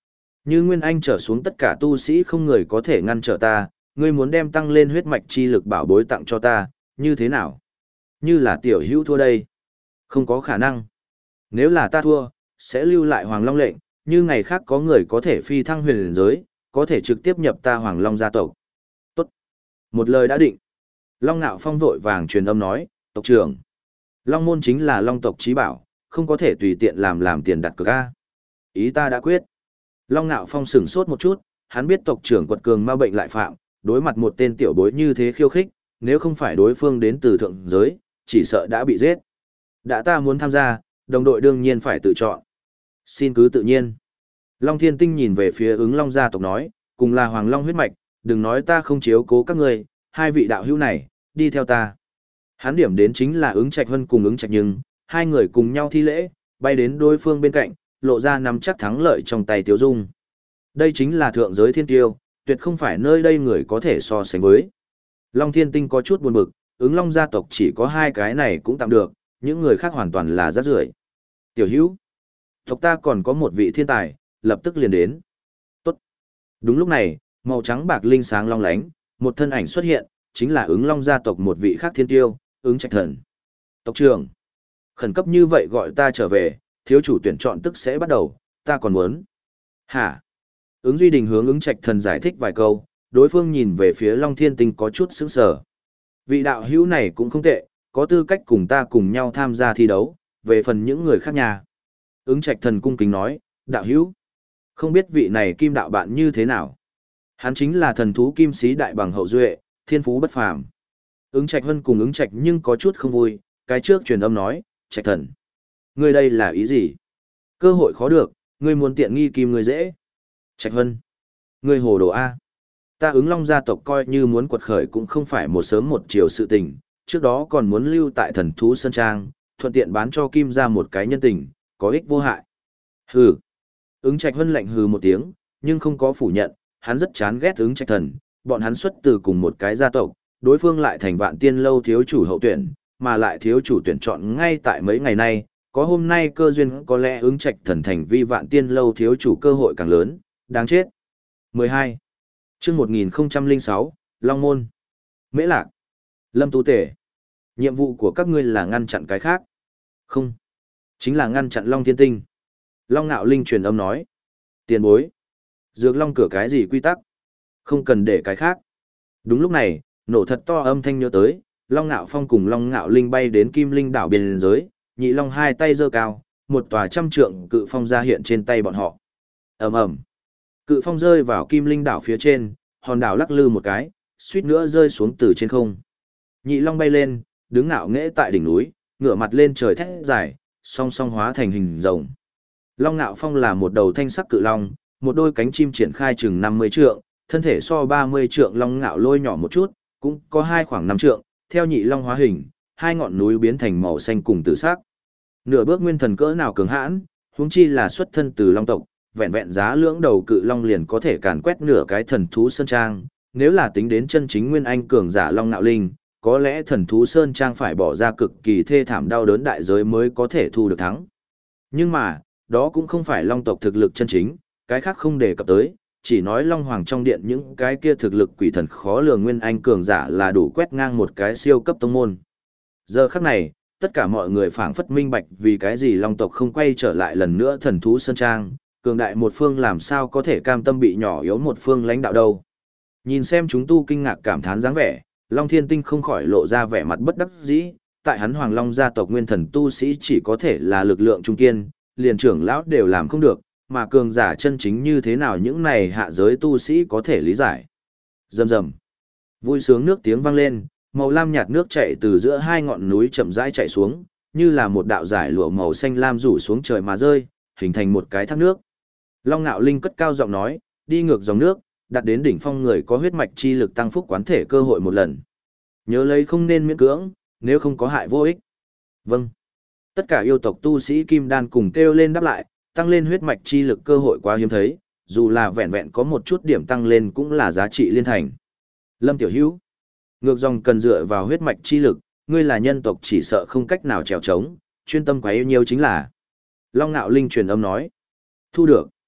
Như Nguyên Anh trở xuống tất cả tu sĩ không người có thể ngăn trở ta, ngươi muốn đem tăng lên huyết mạch chi lực bảo bối tặng cho ta, như thế nào? Như là tiểu hữu thua đây. Không có khả năng. Nếu là ta thua, sẽ lưu lại Hoàng Long lệnh, như ngày khác có người có thể phi thăng huyền giới, có thể trực tiếp nhập ta Hoàng Long gia tộc. Tốt. Một lời đã định. Long Nạo Phong vội vàng truyền âm nói, tộc trưởng. Long môn chính là Long tộc trí bảo, không có thể tùy tiện làm làm tiền đặt cược a. Ý ta đã quyết. Long Nạo Phong sửng sốt một chút, hắn biết tộc trưởng quật cường ma bệnh lại phạm, đối mặt một tên tiểu bối như thế khiêu khích, nếu không phải đối phương đến từ thượng giới, chỉ sợ đã bị giết. Đã ta muốn tham gia, đồng đội đương nhiên phải tự chọn. Xin cứ tự nhiên. Long Thiên Tinh nhìn về phía ứng Long gia tộc nói, cùng là Hoàng Long huyết mạch, đừng nói ta không chiếu cố các người, hai vị đạo hữu này, đi theo ta. Hắn điểm đến chính là ứng Trạch Hân cùng ứng Trạch Nhưng, hai người cùng nhau thi lễ, bay đến đối phương bên cạnh, lộ ra nắm chắc thắng lợi trong tay Tiếu Dung. Đây chính là thượng giới thiên tiêu, tuyệt không phải nơi đây người có thể so sánh với. Long Thiên Tinh có chút buồn bực, ứng Long gia tộc chỉ có hai cái này cũng tạm được, những người khác hoàn toàn là rác rưởi. Tiểu hữu, tộc ta còn có một vị thiên tài, lập tức liền đến. Tốt. Đúng lúc này, màu trắng bạc linh sáng long lánh, một thân ảnh xuất hiện, chính là ứng Long gia tộc một vị khác thiên tiêu, ứng Trạch Thần. Tộc trưởng, khẩn cấp như vậy gọi ta trở về, thiếu chủ tuyển chọn tức sẽ bắt đầu, ta còn muốn. Hả? Ứng Duy Đình hướng ứng Trạch Thần giải thích vài câu, đối phương nhìn về phía Long Thiên Tinh có chút sững sờ. Vị đạo hữu này cũng không tệ, có tư cách cùng ta cùng nhau tham gia thi đấu, về phần những người khác nhà. Ứng Trạch Thần cung kính nói, đạo hữu, không biết vị này kim đạo bạn như thế nào. Hắn chính là thần thú kim sĩ đại bằng hậu duệ, thiên phú bất phàm. Ứng Trạch Hân cùng ứng Trạch nhưng có chút không vui, cái trước truyền âm nói, Trạch Thần, ngươi đây là ý gì? Cơ hội khó được, ngươi muốn tiện nghi kim ngươi dễ. Trạch Hân, ngươi hồ đồ A. Ta ứng Long gia tộc coi như muốn quật khởi cũng không phải một sớm một chiều sự tình, trước đó còn muốn lưu tại thần thú Sơn Trang, thuận tiện bán cho kim ra một cái nhân tình, có ích vô hại. Hừ. Ứng Trạch Hân lạnh hừ một tiếng, nhưng không có phủ nhận, hắn rất chán ghét ứng Trạch Thần, bọn hắn xuất từ cùng một cái gia tộc, đối phương lại thành Vạn Tiên lâu thiếu chủ hậu tuyển, mà lại thiếu chủ tuyển chọn ngay tại mấy ngày nay, có hôm nay cơ duyên có lẽ ứng Trạch Thần thành vi Vạn Tiên lâu thiếu chủ cơ hội càng lớn, đáng chết. mười hai. Chương một nghìn lẻ sáu, Long Môn. Mễ Lạc. Lâm Tú Tể. Nhiệm vụ của các ngươi là ngăn chặn cái khác. Không. Chính là ngăn chặn Long Thiên Tinh. Long Nạo Linh truyền âm nói. Tiền bối. Dược Long cửa cái gì quy tắc? Không cần để cái khác. Đúng lúc này, nổ thật to âm thanh nhớ tới, Long Nạo Phong cùng Long Nạo Linh bay đến Kim Linh đảo biên giới, nhị long hai tay giơ cao, một tòa trăm trượng cự phong ra hiện trên tay bọn họ. Ầm ầm. Cự phong rơi vào Kim Linh đảo phía trên, hòn đảo lắc lư một cái, suýt nữa rơi xuống từ trên không. Nhị long bay lên, đứng ngạo nghễ tại đỉnh núi, ngửa mặt lên trời thét dài, song song hóa thành hình rồng. Long Nạo Phong là một đầu thanh sắc cự long, một đôi cánh chim triển khai chừng năm mươi trượng, thân thể so ba mươi trượng Long Ngạo Lôi nhỏ một chút, cũng có hai khoảng năm trượng, theo nhị long hóa hình, hai ngọn núi biến thành màu xanh cùng tử sắc. Nửa bước nguyên thần cỡ nào cường hãn, huống chi là xuất thân từ long tộc, vẹn vẹn giá lưỡng đầu cự long liền có thể càn quét nửa cái thần thú sơn trang, nếu là tính đến chân chính nguyên anh cường giả Long Nạo Linh, có lẽ thần thú sơn trang phải bỏ ra cực kỳ thê thảm đau đớn đại giới mới có thể thu được thắng. Nhưng mà, đó cũng không phải long tộc thực lực chân chính, cái khác không đề cập tới, chỉ nói Long Hoàng trong điện những cái kia thực lực quỷ thần khó lường nguyên anh cường giả là đủ quét ngang một cái siêu cấp tông môn. Giờ khắc này, tất cả mọi người phảng phất minh bạch vì cái gì long tộc không quay trở lại lần nữa thần thú sơn trang, cường đại một phương làm sao có thể cam tâm bị nhỏ yếu một phương lãnh đạo đâu. Nhìn xem chúng tu kinh ngạc cảm thán dáng vẻ, Long Thiên Tinh không khỏi lộ ra vẻ mặt bất đắc dĩ, tại hắn Hoàng Long gia tộc nguyên thần tu sĩ chỉ có thể là lực lượng trung kiên, liền trưởng lão đều làm không được, mà cường giả chân chính như thế nào những này hạ giới tu sĩ có thể lý giải. Rầm rầm. Vui sướng nước tiếng vang lên, màu lam nhạt nước chảy từ giữa hai ngọn núi chậm rãi chảy xuống, như là một đạo giải lụa màu xanh lam rủ xuống trời mà rơi, hình thành một cái thác nước. Long Nạo Linh cất cao giọng nói, đi ngược dòng nước, đạt đến đỉnh phong người có huyết mạch chi lực tăng phúc quán thể cơ hội một lần. Nhớ lấy không nên miễn cưỡng, nếu không có hại vô ích. Vâng. Tất cả yêu tộc tu sĩ kim đan cùng kêu lên đáp lại, tăng lên huyết mạch chi lực cơ hội quá hiếm thấy, dù là vẹn vẹn có một chút điểm tăng lên cũng là giá trị liên thành. Lâm Tiểu Hữu, ngược dòng cần dựa vào huyết mạch chi lực, ngươi là nhân tộc chỉ sợ không cách nào trèo trống, chuyên tâm quá yêu nhiều chính là. Long Nạo Linh truyền âm nói. Thu được.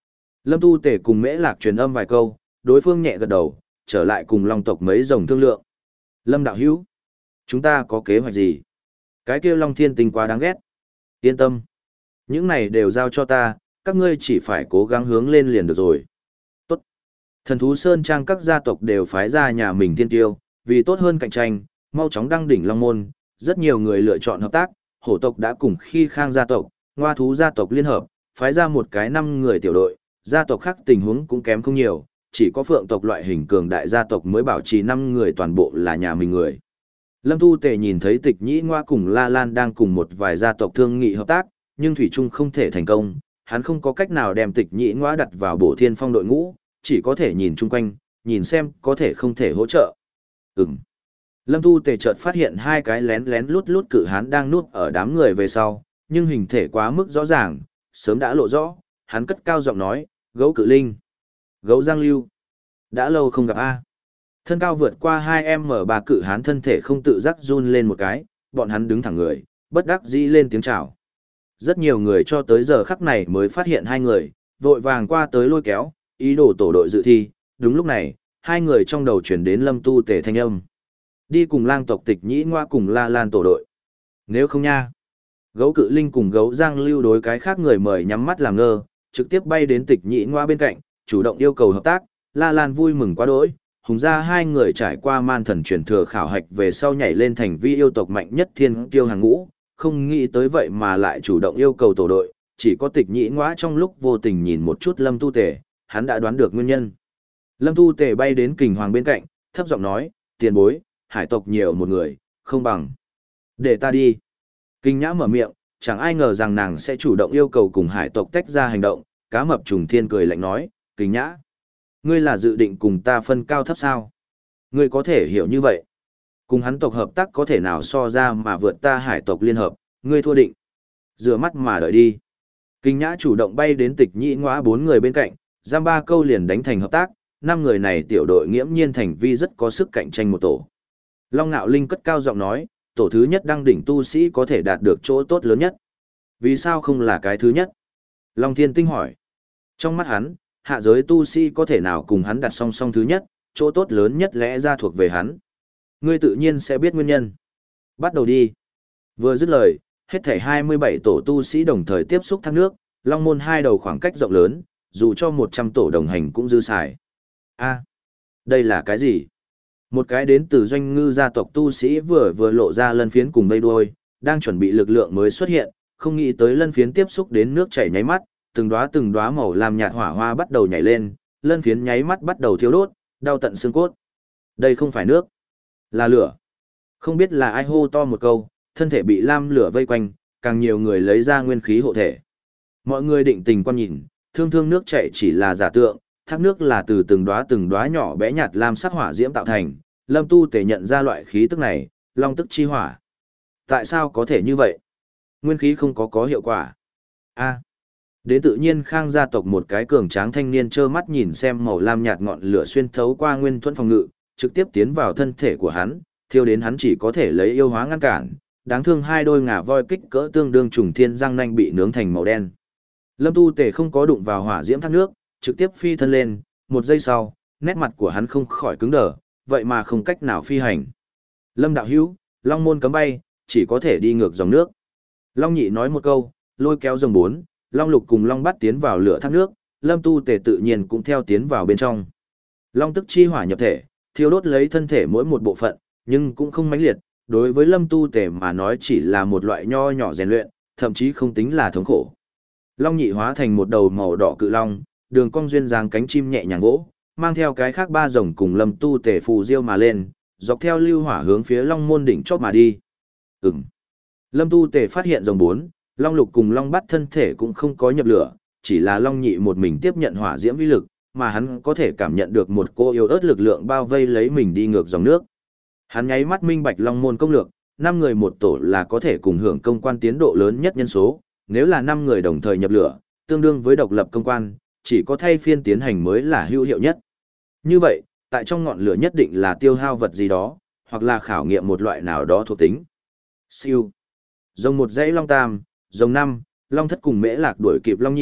Lâm Tu Tề cùng Mễ Lạc truyền âm vài câu, đối phương nhẹ gật đầu, trở lại cùng Long tộc mấy rồng thương lượng. Lâm đạo hữu, chúng ta có kế hoạch gì? Cái kia Long Thiên Tinh quá đáng ghét. Yên tâm. Những này đều giao cho ta, các ngươi chỉ phải cố gắng hướng lên liền được rồi. Tốt. Thần thú Sơn Trang các gia tộc đều phái ra nhà mình thiên tiêu, vì tốt hơn cạnh tranh, mau chóng đăng đỉnh Long Môn, rất nhiều người lựa chọn hợp tác, hổ tộc đã cùng khi khang gia tộc, ngoa thú gia tộc liên hợp, phái ra một cái năm người tiểu đội, gia tộc khác tình huống cũng kém không nhiều, chỉ có phượng tộc loại hình cường đại gia tộc mới bảo trì năm người toàn bộ là nhà mình người. Lâm Tu Tề nhìn thấy Tịch Nhĩ Ngoa cùng La Lan đang cùng một vài gia tộc thương nghị hợp tác, nhưng thủy chung không thể thành công, hắn không có cách nào đem Tịch Nhĩ Ngoa đặt vào Bổ Thiên Phong đội ngũ, chỉ có thể nhìn chung quanh, nhìn xem có thể không thể hỗ trợ. Ừm. Lâm Tu Tề chợt phát hiện hai cái lén lén lút lút cự hán đang núp ở đám người về sau, nhưng hình thể quá mức rõ ràng, sớm đã lộ rõ, hắn cất cao giọng nói, gấu cự linh, gấu giang lưu, đã lâu không gặp a. Thân cao vượt qua hai m ba cự hán thân thể không tự giác run lên một cái, bọn hắn đứng thẳng người, bất đắc dĩ lên tiếng chào. Rất nhiều người cho tới giờ khắc này mới phát hiện hai người, vội vàng qua tới lôi kéo, ý đồ tổ đội dự thi. Đúng lúc này, hai người trong đầu chuyển đến Lâm Tu Tề thanh âm. Đi cùng lang tộc Tịch Nhĩ Ngoa cùng La Lan tổ đội. Nếu không nha. Gấu cự linh cùng gấu giang lưu đối cái khác người mời nhắm mắt làm ngơ, trực tiếp bay đến Tịch Nhĩ Ngoa bên cạnh, chủ động yêu cầu hợp tác. La Lan vui mừng quá đỗi, hùng ra hai người trải qua man thần truyền thừa khảo hạch về sau nhảy lên thành vi yêu tộc mạnh nhất thiên tiêu hàng ngũ, không nghĩ tới vậy mà lại chủ động yêu cầu tổ đội, chỉ có Tịch Nhĩ Ngoa trong lúc vô tình nhìn một chút Lâm Tu Tề, hắn đã đoán được nguyên nhân. Lâm Tu Tề bay đến Kình Hoàng bên cạnh, thấp giọng nói, tiền bối, hải tộc nhiều một người, không bằng. Để ta đi. Kinh Nhã mở miệng, chẳng ai ngờ rằng nàng sẽ chủ động yêu cầu cùng hải tộc tách ra hành động, cá mập trùng thiên cười lạnh nói, Kinh Nhã, ngươi là dự định cùng ta phân cao thấp sao? Ngươi có thể hiểu như vậy. Cùng hắn tộc hợp tác có thể nào so ra mà vượt ta hải tộc liên hợp, ngươi thua định. Rửa mắt mà đợi đi. Kinh Nhã chủ động bay đến Tịch Nhĩ Ngoa bốn người bên cạnh, giam ba câu liền đánh thành hợp tác, năm người này tiểu đội nghiễm nhiên thành vi rất có sức cạnh tranh một tổ. Long Nạo Linh cất cao giọng nói, tổ thứ nhất đăng đỉnh tu sĩ có thể đạt được chỗ tốt lớn nhất. Vì sao không là cái thứ nhất? Long Thiên Tinh hỏi. Trong mắt hắn, hạ giới tu sĩ có thể nào cùng hắn đặt song song thứ nhất, chỗ tốt lớn nhất lẽ ra thuộc về hắn. Ngươi tự nhiên sẽ biết nguyên nhân. Bắt đầu đi. Vừa dứt lời, hết thảy hai mươi bảy tổ tu sĩ đồng thời tiếp xúc thác nước, Long Môn hai đầu khoảng cách rộng lớn, dù cho một trăm tổ đồng hành cũng dư xài. A, đây là cái gì? Một cái đến từ Doanh Ngư gia tộc tu sĩ vừa vừa lộ ra lân phiến cùng vây đuôi, đang chuẩn bị lực lượng mới xuất hiện, không nghĩ tới lân phiến tiếp xúc đến nước chảy nháy mắt, từng đóa từng đóa màu làm nhạt hỏa hoa bắt đầu nhảy lên, lân phiến nháy mắt bắt đầu thiêu đốt, đau tận xương cốt. Đây không phải nước, là lửa. Không biết là ai hô to một câu, thân thể bị lam lửa vây quanh, càng nhiều người lấy ra nguyên khí hộ thể. Mọi người định tình quan nhìn, thương thương nước chảy chỉ là giả tượng, thác nước là từ từng đóa từng đóa nhỏ bé nhạt lam sắc hỏa diễm tạo thành. Lâm Tu Tề nhận ra loại khí tức này, long tức chi hỏa. Tại sao có thể như vậy? Nguyên khí không có có hiệu quả. A. Đến tự nhiên Khang gia tộc một cái cường tráng thanh niên trơ mắt nhìn xem màu lam nhạt ngọn lửa xuyên thấu qua nguyên thuẫn phòng ngự, trực tiếp tiến vào thân thể của hắn, thiêu đến hắn chỉ có thể lấy yêu hóa ngăn cản. Đáng thương hai đôi ngà voi kích cỡ tương đương trùng thiên răng nanh bị nướng thành màu đen. Lâm Tu Tề không có đụng vào hỏa diễm thác nước, trực tiếp phi thân lên, một giây sau, nét mặt của hắn không khỏi cứng đờ, vậy mà không cách nào phi hành. Lâm đạo hữu, Long môn cấm bay, chỉ có thể đi ngược dòng nước. Long nhị nói một câu, lôi kéo rồng bốn, Long lục cùng Long bắt tiến vào lửa thác nước, Lâm Tu Tề tự nhiên cũng theo tiến vào bên trong. Long tức chi hỏa nhập thể, thiêu đốt lấy thân thể mỗi một bộ phận, nhưng cũng không mãnh liệt, đối với Lâm Tu Tề mà nói chỉ là một loại nho nhỏ rèn luyện, thậm chí không tính là thống khổ. Long nhị hóa thành một đầu màu đỏ cự long, đường cong duyên dáng cánh chim nhẹ nhàng vỗ, mang theo cái khác ba rồng cùng Lâm Tu Tề phù diêu mà lên, dọc theo lưu hỏa hướng phía Long môn đỉnh chót mà đi. Ừm. Lâm Tu Tề phát hiện rồng bốn, Long lục cùng Long bắt thân thể cũng không có nhập lửa, chỉ là Long nhị một mình tiếp nhận hỏa diễm uy lực, mà hắn có thể cảm nhận được một cô yếu ớt lực lượng bao vây lấy mình đi ngược dòng nước. Hắn nháy mắt minh bạch Long môn công lược, năm người một tổ là có thể cùng hưởng công quan tiến độ lớn nhất nhân số, nếu là năm người đồng thời nhập lửa, tương đương với độc lập công quan, chỉ có thay phiên tiến hành mới là hữu hiệu nhất. Như vậy, tại trong ngọn lửa nhất định là tiêu hao vật gì đó, hoặc là khảo nghiệm một loại nào đó thuộc tính. Siêu. Rồng một dãy Long tam, rồng năm, Long thất cùng Mễ Lạc đuổi kịp Long nhị,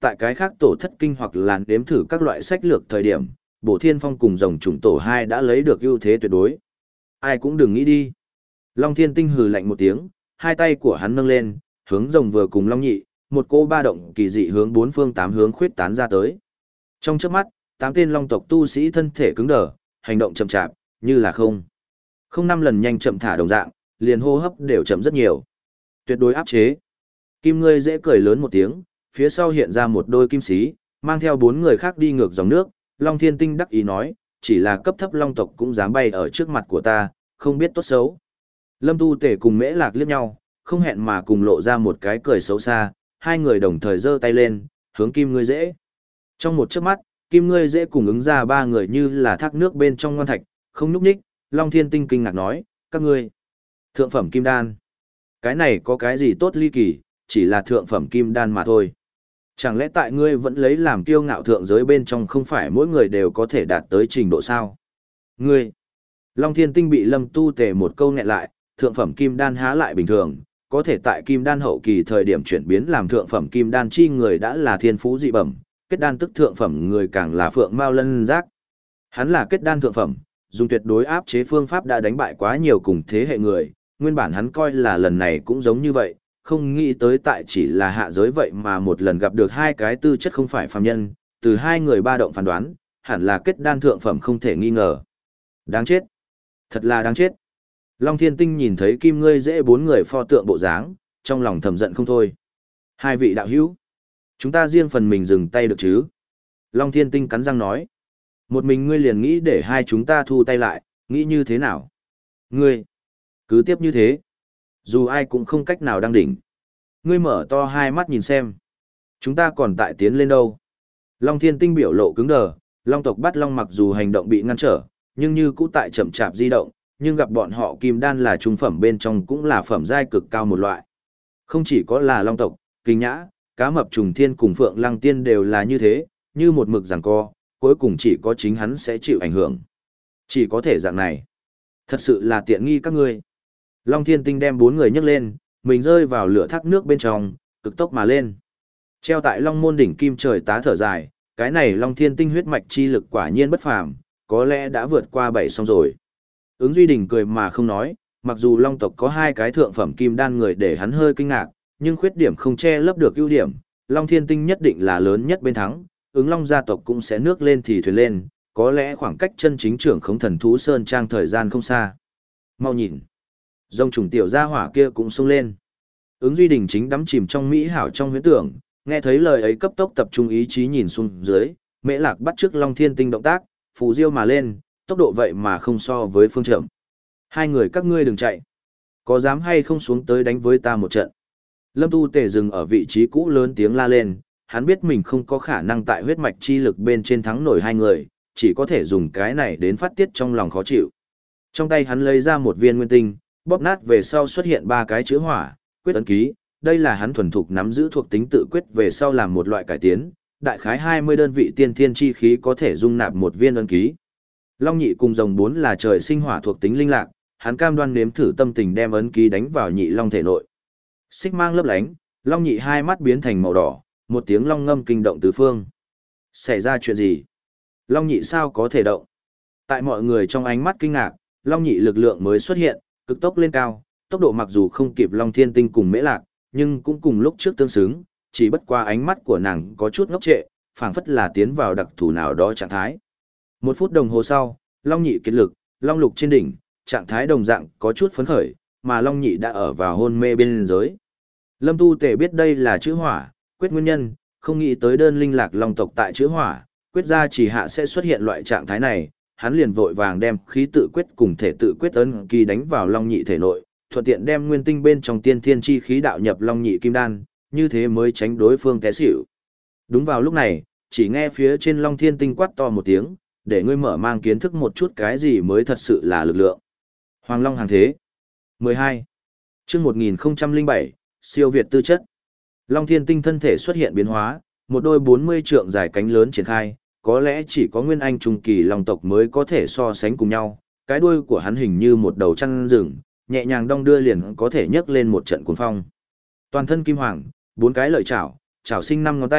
tại cái khác tổ thất kinh hoặc là đếm thử các loại sách lược thời điểm, Bổ Thiên Phong cùng rồng trùng tổ hai đã lấy được ưu thế tuyệt đối. Ai cũng đừng nghĩ đi. Long Thiên Tinh hừ lạnh một tiếng, hai tay của hắn nâng lên, hướng rồng vừa cùng Long Nhị, một cô ba động kỳ dị hướng bốn phương tám hướng khuyết tán ra tới. Trong chớp mắt, tám tên long tộc tu sĩ thân thể cứng đờ, hành động chậm chạp, như là không. Không năm lần nhanh chậm thả đồng dạng, liền hô hấp đều chậm rất nhiều. Tuyệt đối áp chế. Kim ngươi dễ cười lớn một tiếng, phía sau hiện ra một đôi kim sĩ, mang theo bốn người khác đi ngược dòng nước. Long Thiên Tinh đắc ý nói, chỉ là cấp thấp long tộc cũng dám bay ở trước mặt của ta, không biết tốt xấu. Lâm Tu Tể cùng Mễ Lạc liếc nhau, không hẹn mà cùng lộ ra một cái cười xấu xa, hai người đồng thời giơ tay lên, hướng Kim ngươi dễ. Trong một chớp mắt, Kim ngươi dễ cùng ứng ra ba người như là thác nước bên trong ngoan thạch, không nhúc nhích. Long Thiên Tinh kinh ngạc nói, các ngươi, thượng phẩm kim đan. Cái này có cái gì tốt ly kỳ, chỉ là thượng phẩm kim đan mà thôi. Chẳng lẽ tại ngươi vẫn lấy làm kiêu ngạo thượng giới bên trong không phải mỗi người đều có thể đạt tới trình độ sao? Ngươi, Long Thiên Tinh bị Lâm Tu Tề một câu nghẹn lại, thượng phẩm kim đan há lại bình thường, có thể tại kim đan hậu kỳ thời điểm chuyển biến làm thượng phẩm kim đan chi người đã là thiên phú dị bẩm, kết đan tức thượng phẩm người càng là phượng mao lân giác. Hắn là kết đan thượng phẩm, dùng tuyệt đối áp chế phương pháp đã đánh bại quá nhiều cùng thế hệ người, nguyên bản hắn coi là lần này cũng giống như vậy, không nghĩ tới tại chỉ là hạ giới vậy mà một lần gặp được hai cái tư chất không phải phàm nhân, từ hai người ba động phán đoán, hẳn là kết đan thượng phẩm không thể nghi ngờ. Đáng chết. Thật là đáng chết. Long Thiên Tinh nhìn thấy Kim ngươi dễ bốn người pho tượng bộ dáng, trong lòng thầm giận không thôi. Hai vị đạo hữu, chúng ta riêng phần mình dừng tay được chứ? Long Thiên Tinh cắn răng nói. Một mình ngươi liền nghĩ để hai chúng ta thu tay lại, nghĩ như thế nào? Ngươi, cứ tiếp như thế. Dù ai cũng không cách nào đăng đỉnh. Ngươi mở to hai mắt nhìn xem. Chúng ta còn tại tiến lên đâu? Long Thiên Tinh biểu lộ cứng đờ, Long tộc bắt Long mặc dù hành động bị ngăn trở, nhưng như cũ tại chậm chạp di động, nhưng gặp bọn họ kim đan là trung phẩm bên trong cũng là phẩm giai cực cao một loại. Không chỉ có là Long tộc, Kinh Nhã, Cá Mập Trùng Thiên cùng Phượng Lăng Tiên đều là như thế, như một mực giằng co, cuối cùng chỉ có chính hắn sẽ chịu ảnh hưởng. Chỉ có thể dạng này. Thật sự là tiện nghi các ngươi. Long Thiên Tinh đem bốn người nhấc lên, mình rơi vào lửa thác nước bên trong, cực tốc mà lên. Treo tại Long môn đỉnh kim trời tá thở dài, cái này Long Thiên Tinh huyết mạch chi lực quả nhiên bất phàm, có lẽ đã vượt qua bảy xong rồi. Ứng Duy Đình cười mà không nói, mặc dù Long tộc có hai cái thượng phẩm kim đan người để hắn hơi kinh ngạc, nhưng khuyết điểm không che lấp được ưu điểm, Long Thiên Tinh nhất định là lớn nhất bên thắng, ứng Long gia tộc cũng sẽ nước lên thì thuyền lên, có lẽ khoảng cách chân chính trưởng khống thần thú sơn trang thời gian không xa. Mau nhìn, rồng trùng tiểu gia hỏa kia cũng xông lên. Ứng Duy Đình chính đắm chìm trong mỹ hảo trong huyễn tưởng, nghe thấy lời ấy cấp tốc tập trung ý chí nhìn xuống dưới, Mễ Lạc bắt chước Long Thiên Tinh động tác, phù diêu mà lên, tốc độ vậy mà không so với Phương Trầm. Hai người các ngươi đừng chạy, có dám hay không xuống tới đánh với ta một trận? Lâm Tu Tề dừng ở vị trí cũ lớn tiếng la lên, hắn biết mình không có khả năng tại huyết mạch chi lực bên trên thắng nổi hai người, chỉ có thể dùng cái này đến phát tiết trong lòng khó chịu. Trong tay hắn lấy ra một viên nguyên tinh, bóp nát về sau xuất hiện ba cái chữ hỏa, quyết ấn ký, đây là hắn thuần thục nắm giữ thuộc tính tự quyết về sau làm một loại cải tiến, đại khái hai mươi đơn vị tiên thiên chi khí có thể dung nạp một viên ấn ký. Long Nhị cùng rồng bốn là trời sinh hỏa thuộc tính linh lạc, hắn cam đoan nếm thử tâm tình đem ấn ký đánh vào Nhị Long thể nội. Xích mang lấp lánh, Long Nhị hai mắt biến thành màu đỏ, một tiếng long ngâm kinh động tứ phương. Xảy ra chuyện gì? Long Nhị sao có thể động? Tại mọi người trong ánh mắt kinh ngạc, Long Nhị lực lượng mới xuất hiện, cực tốc lên cao, tốc độ mặc dù không kịp Long Thiên Tinh cùng Mễ Lạc, nhưng cũng cùng lúc trước tương xứng, chỉ bất qua ánh mắt của nàng có chút ngốc trệ, phảng phất là tiến vào đặc thù nào đó trạng thái. Một phút đồng hồ sau, Long Nhị kết lực, Long Lục trên đỉnh, trạng thái đồng dạng có chút phấn khởi, mà Long Nhị đã ở vào hôn mê bên giới. Lâm Tu Tề biết đây là chữ hỏa, quyết nguyên nhân, không nghĩ tới đơn linh lạc long tộc tại chữ hỏa, quyết ra chỉ hạ sẽ xuất hiện loại trạng thái này, hắn liền vội vàng đem khí tự quyết cùng thể tự quyết ấn kỳ đánh vào Long Nhị thể nội, thuận tiện đem nguyên tinh bên trong tiên thiên chi khí đạo nhập Long Nhị kim đan, như thế mới tránh đối phương té xỉu. Đúng vào lúc này, chỉ nghe phía trên Long Thiên Tinh quát to một tiếng, để ngươi mở mang kiến thức một chút cái gì mới thật sự là lực lượng. Hoàng Long hàng thế. mười hai. Chương một nghìn không trăm lẻ bảy, siêu việt tư chất. Long Thiên Tinh thân thể xuất hiện biến hóa, một đôi bốn mươi trượng dài cánh lớn triển khai, có lẽ chỉ có nguyên anh trung kỳ long tộc mới có thể so sánh cùng nhau, cái đuôi của hắn hình như một đầu chăn rừng, nhẹ nhàng đong đưa liền có thể nhấc lên một trận cuồng phong. Toàn thân kim hoàng, bốn cái lợi chảo, chảo sinh năm ngón tay,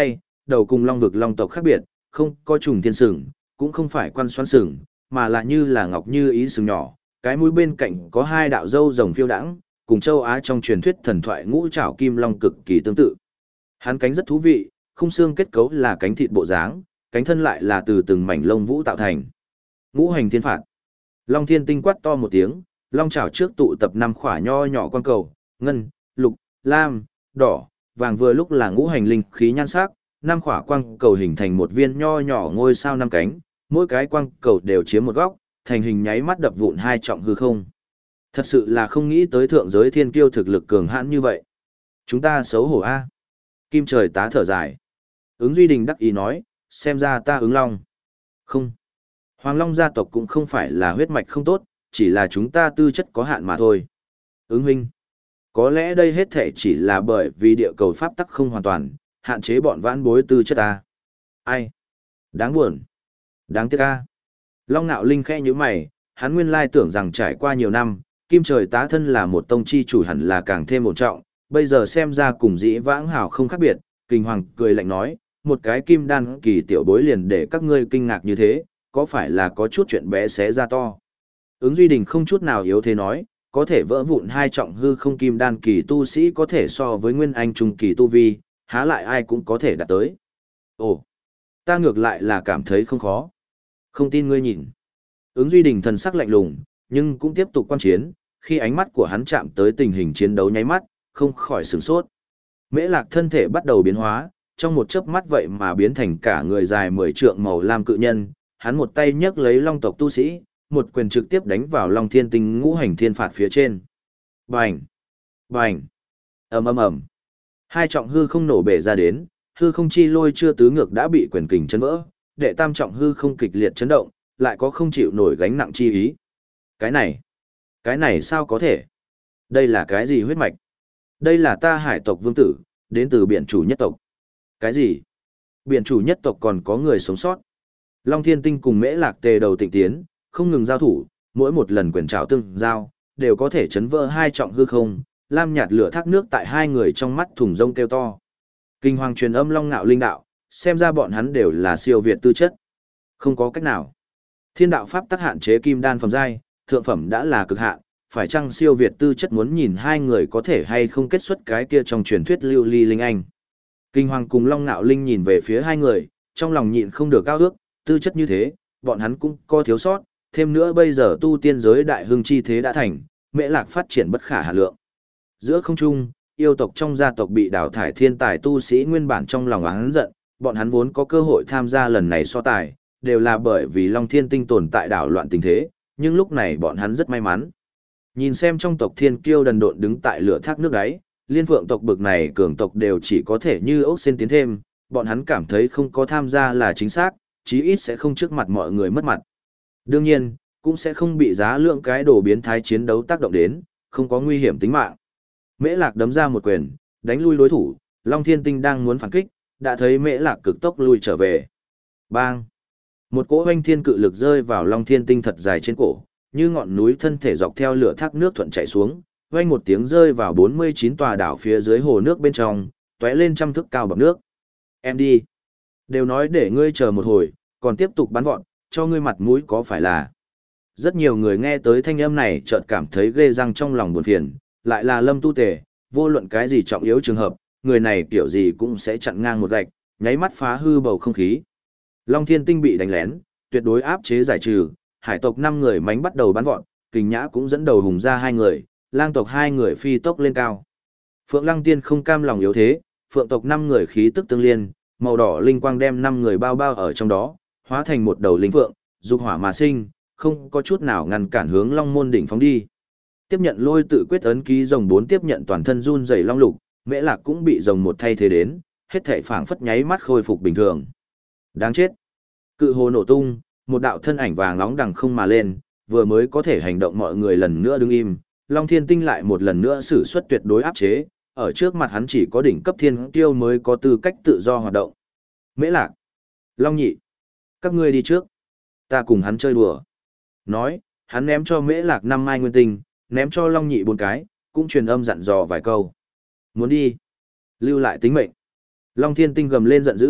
đầu cùng long vực long tộc khác biệt, không có trùng thiên sừng, cũng không phải quan xoắn sừng, mà là như là ngọc như ý sừng nhỏ, cái mũi bên cạnh có hai đạo râu rồng phiêu đãng, cùng châu Á trong truyền thuyết thần thoại ngũ trảo kim long cực kỳ tương tự. Hắn cánh rất thú vị, khung xương kết cấu là cánh thịt bộ dáng, cánh thân lại là từ từng mảnh lông vũ tạo thành. Ngũ hành thiên phạt. Long Thiên Tinh quát to một tiếng, long chảo trước tụ tập năm khỏa nho nhỏ quang cầu, ngân, lục, lam, đỏ, vàng vừa lúc là ngũ hành linh khí nhan sắc, năm khỏa quang cầu hình thành một viên nho nhỏ ngôi sao năm cánh, mỗi cái quang cầu đều chiếm một góc, thành hình nháy mắt đập vụn hai trọng hư không. Thật sự là không nghĩ tới thượng giới thiên kiêu thực lực cường hãn như vậy. Chúng ta xấu hổ a. Kim Trời tá thở dài. Ứng Duy Đình đắc ý nói, xem ra ta ứng long. Không. Hoàng Long gia tộc cũng không phải là huyết mạch không tốt, chỉ là chúng ta tư chất có hạn mà thôi. Ứng huynh. Có lẽ đây hết thể chỉ là bởi vì địa cầu pháp tắc không hoàn toàn, hạn chế bọn vãn bối tư chất ta. Ai? Đáng buồn. Đáng tiếc a. Long Nạo Linh khẽ như mày, hắn nguyên lai tưởng rằng trải qua nhiều năm, Kim Trời tá thân là một tông chi chủ hẳn là càng thêm ổn trọng, bây giờ xem ra cùng dĩ vãng hảo không khác biệt. Kinh Hoàng cười lạnh nói, một cái kim đan kỳ tiểu bối liền để các ngươi kinh ngạc như thế, có phải là có chút chuyện bé xé ra to. Ứng Duy Đình không chút nào yếu thế nói, có thể vỡ vụn hai trọng hư không kim đan kỳ tu sĩ có thể so với nguyên anh trung kỳ tu vi, há lại ai cũng có thể đạt tới. Ồ, ta ngược lại là cảm thấy không khó. Không tin ngươi nhìn. Ứng Duy Đình thần sắc lạnh lùng, nhưng cũng tiếp tục quan chiến, khi ánh mắt của hắn chạm tới tình hình chiến đấu nháy mắt, không khỏi sửng sốt. Mễ Lạc thân thể bắt đầu biến hóa, trong một chớp mắt vậy mà biến thành cả người dài mười trượng màu lam cự nhân, hắn một tay nhấc lấy long tộc tu sĩ, một quyền trực tiếp đánh vào Long Thiên Tinh ngũ hành thiên phạt phía trên. Bành! Bành! Ầm ầm ầm. Hai trọng hư không nổ bể ra đến, hư không chi lôi chưa tứ ngược đã bị quyền kình chấn vỡ, đệ tam trọng hư không kịch liệt chấn động, lại có không chịu nổi gánh nặng chi ý. Cái này, cái này sao có thể? Đây là cái gì huyết mạch? Đây là ta hải tộc vương tử, đến từ biển chủ nhất tộc. Cái gì? Biển chủ nhất tộc còn có người sống sót. Long Thiên Tinh cùng Mễ Lạc tề đầu tịnh tiến, không ngừng giao thủ, mỗi một lần quyền trảo tương giao, đều có thể chấn vỡ hai trọng hư không, lam nhạt lửa thác nước tại hai người trong mắt thùng rông kêu to. Kinh hoàng truyền âm Long Nạo Linh đạo, xem ra bọn hắn đều là siêu việt tư chất. Không có cách nào. Thiên đạo pháp tắc hạn chế kim đan phẩm giai, thượng phẩm đã là cực hạn, phải chăng siêu việt tư chất muốn nhìn hai người có thể hay không kết xuất cái kia trong truyền thuyết lưu ly linh anh. Kinh hoàng cùng Long Nạo Linh nhìn về phía hai người, trong lòng nhịn không được cao ước, tư chất như thế, bọn hắn cũng có thiếu sót, thêm nữa bây giờ tu tiên giới đại hưng chi thế đã thành, Mễ Lạc phát triển bất khả hà lượng. Giữa không trung, yêu tộc trong gia tộc bị đào thải thiên tài tu sĩ nguyên bản trong lòng oán giận, bọn hắn vốn có cơ hội tham gia lần này so tài, đều là bởi vì Long Thiên Tinh tồn tại đảo loạn tình thế, nhưng lúc này bọn hắn rất may mắn. Nhìn xem trong tộc thiên kiêu đần độn đứng tại lửa thác nước đáy, liên phượng tộc bực này cường tộc đều chỉ có thể như ốc sen tiến thêm, bọn hắn cảm thấy không có tham gia là chính xác, chí ít sẽ không trước mặt mọi người mất mặt. Đương nhiên, cũng sẽ không bị giá lượng cái đồ biến thái chiến đấu tác động đến, không có nguy hiểm tính mạng. Mễ Lạc đấm ra một quyền, đánh lui đối thủ, Long Thiên Tinh đang muốn phản kích, đã thấy Mễ Lạc cực tốc lui trở về. Bang! Một cỗ hoanh thiên cự lực rơi vào Long Thiên Tinh thật dài trên cổ, như ngọn núi thân thể dọc theo lửa thác nước thuận chạy xuống, hoanh một tiếng rơi vào bốn mươi chín tòa đảo phía dưới hồ nước bên trong, tóe lên trăm thước cao bậc nước. Em đi! Đều nói để ngươi chờ một hồi, còn tiếp tục bắn vọt, cho ngươi mặt mũi có phải là. Rất nhiều người nghe tới thanh âm này chợt cảm thấy ghê răng trong lòng buồn phiền, lại là Lâm Tu Tề, vô luận cái gì trọng yếu trường hợp, người này kiểu gì cũng sẽ chặn ngang một gạch, nháy mắt phá hư bầu không khí. Long Thiên Tinh bị đánh lén, tuyệt đối áp chế giải trừ, hải tộc năm người mánh bắt đầu bắn vọt, Kình Nhã cũng dẫn đầu hùng ra hai người, lang tộc hai người phi tốc lên cao. Phượng Lăng Tiên không cam lòng yếu thế, phượng tộc năm người khí tức tương liên, màu đỏ linh quang đem năm người bao bao ở trong đó, hóa thành một đầu linh phượng, dục hỏa mà sinh, không có chút nào ngăn cản hướng Long Môn đỉnh phóng đi. Tiếp nhận lôi tự quyết ấn ký rồng bốn tiếp nhận toàn thân run rẩy long lục, Mễ Lạc cũng bị rồng một thay thế đến, hết thảy phảng phất nháy mắt khôi phục bình thường. Đáng chết. Cự hồ nổ tung, một đạo thân ảnh vàng nóng đằng không mà lên, vừa mới có thể hành động mọi người lần nữa đứng im, Long Thiên Tinh lại một lần nữa sử xuất tuyệt đối áp chế, ở trước mặt hắn chỉ có đỉnh cấp thiên kiêu mới có tư cách tự do hoạt động. Mễ Lạc, Long Nhị, các ngươi đi trước, ta cùng hắn chơi đùa. Nói, hắn ném cho Mễ Lạc năm mai nguyên tinh, ném cho Long Nhị bốn cái, cũng truyền âm dặn dò vài câu. Muốn đi, lưu lại tính mệnh. Long Thiên Tinh gầm lên giận dữ,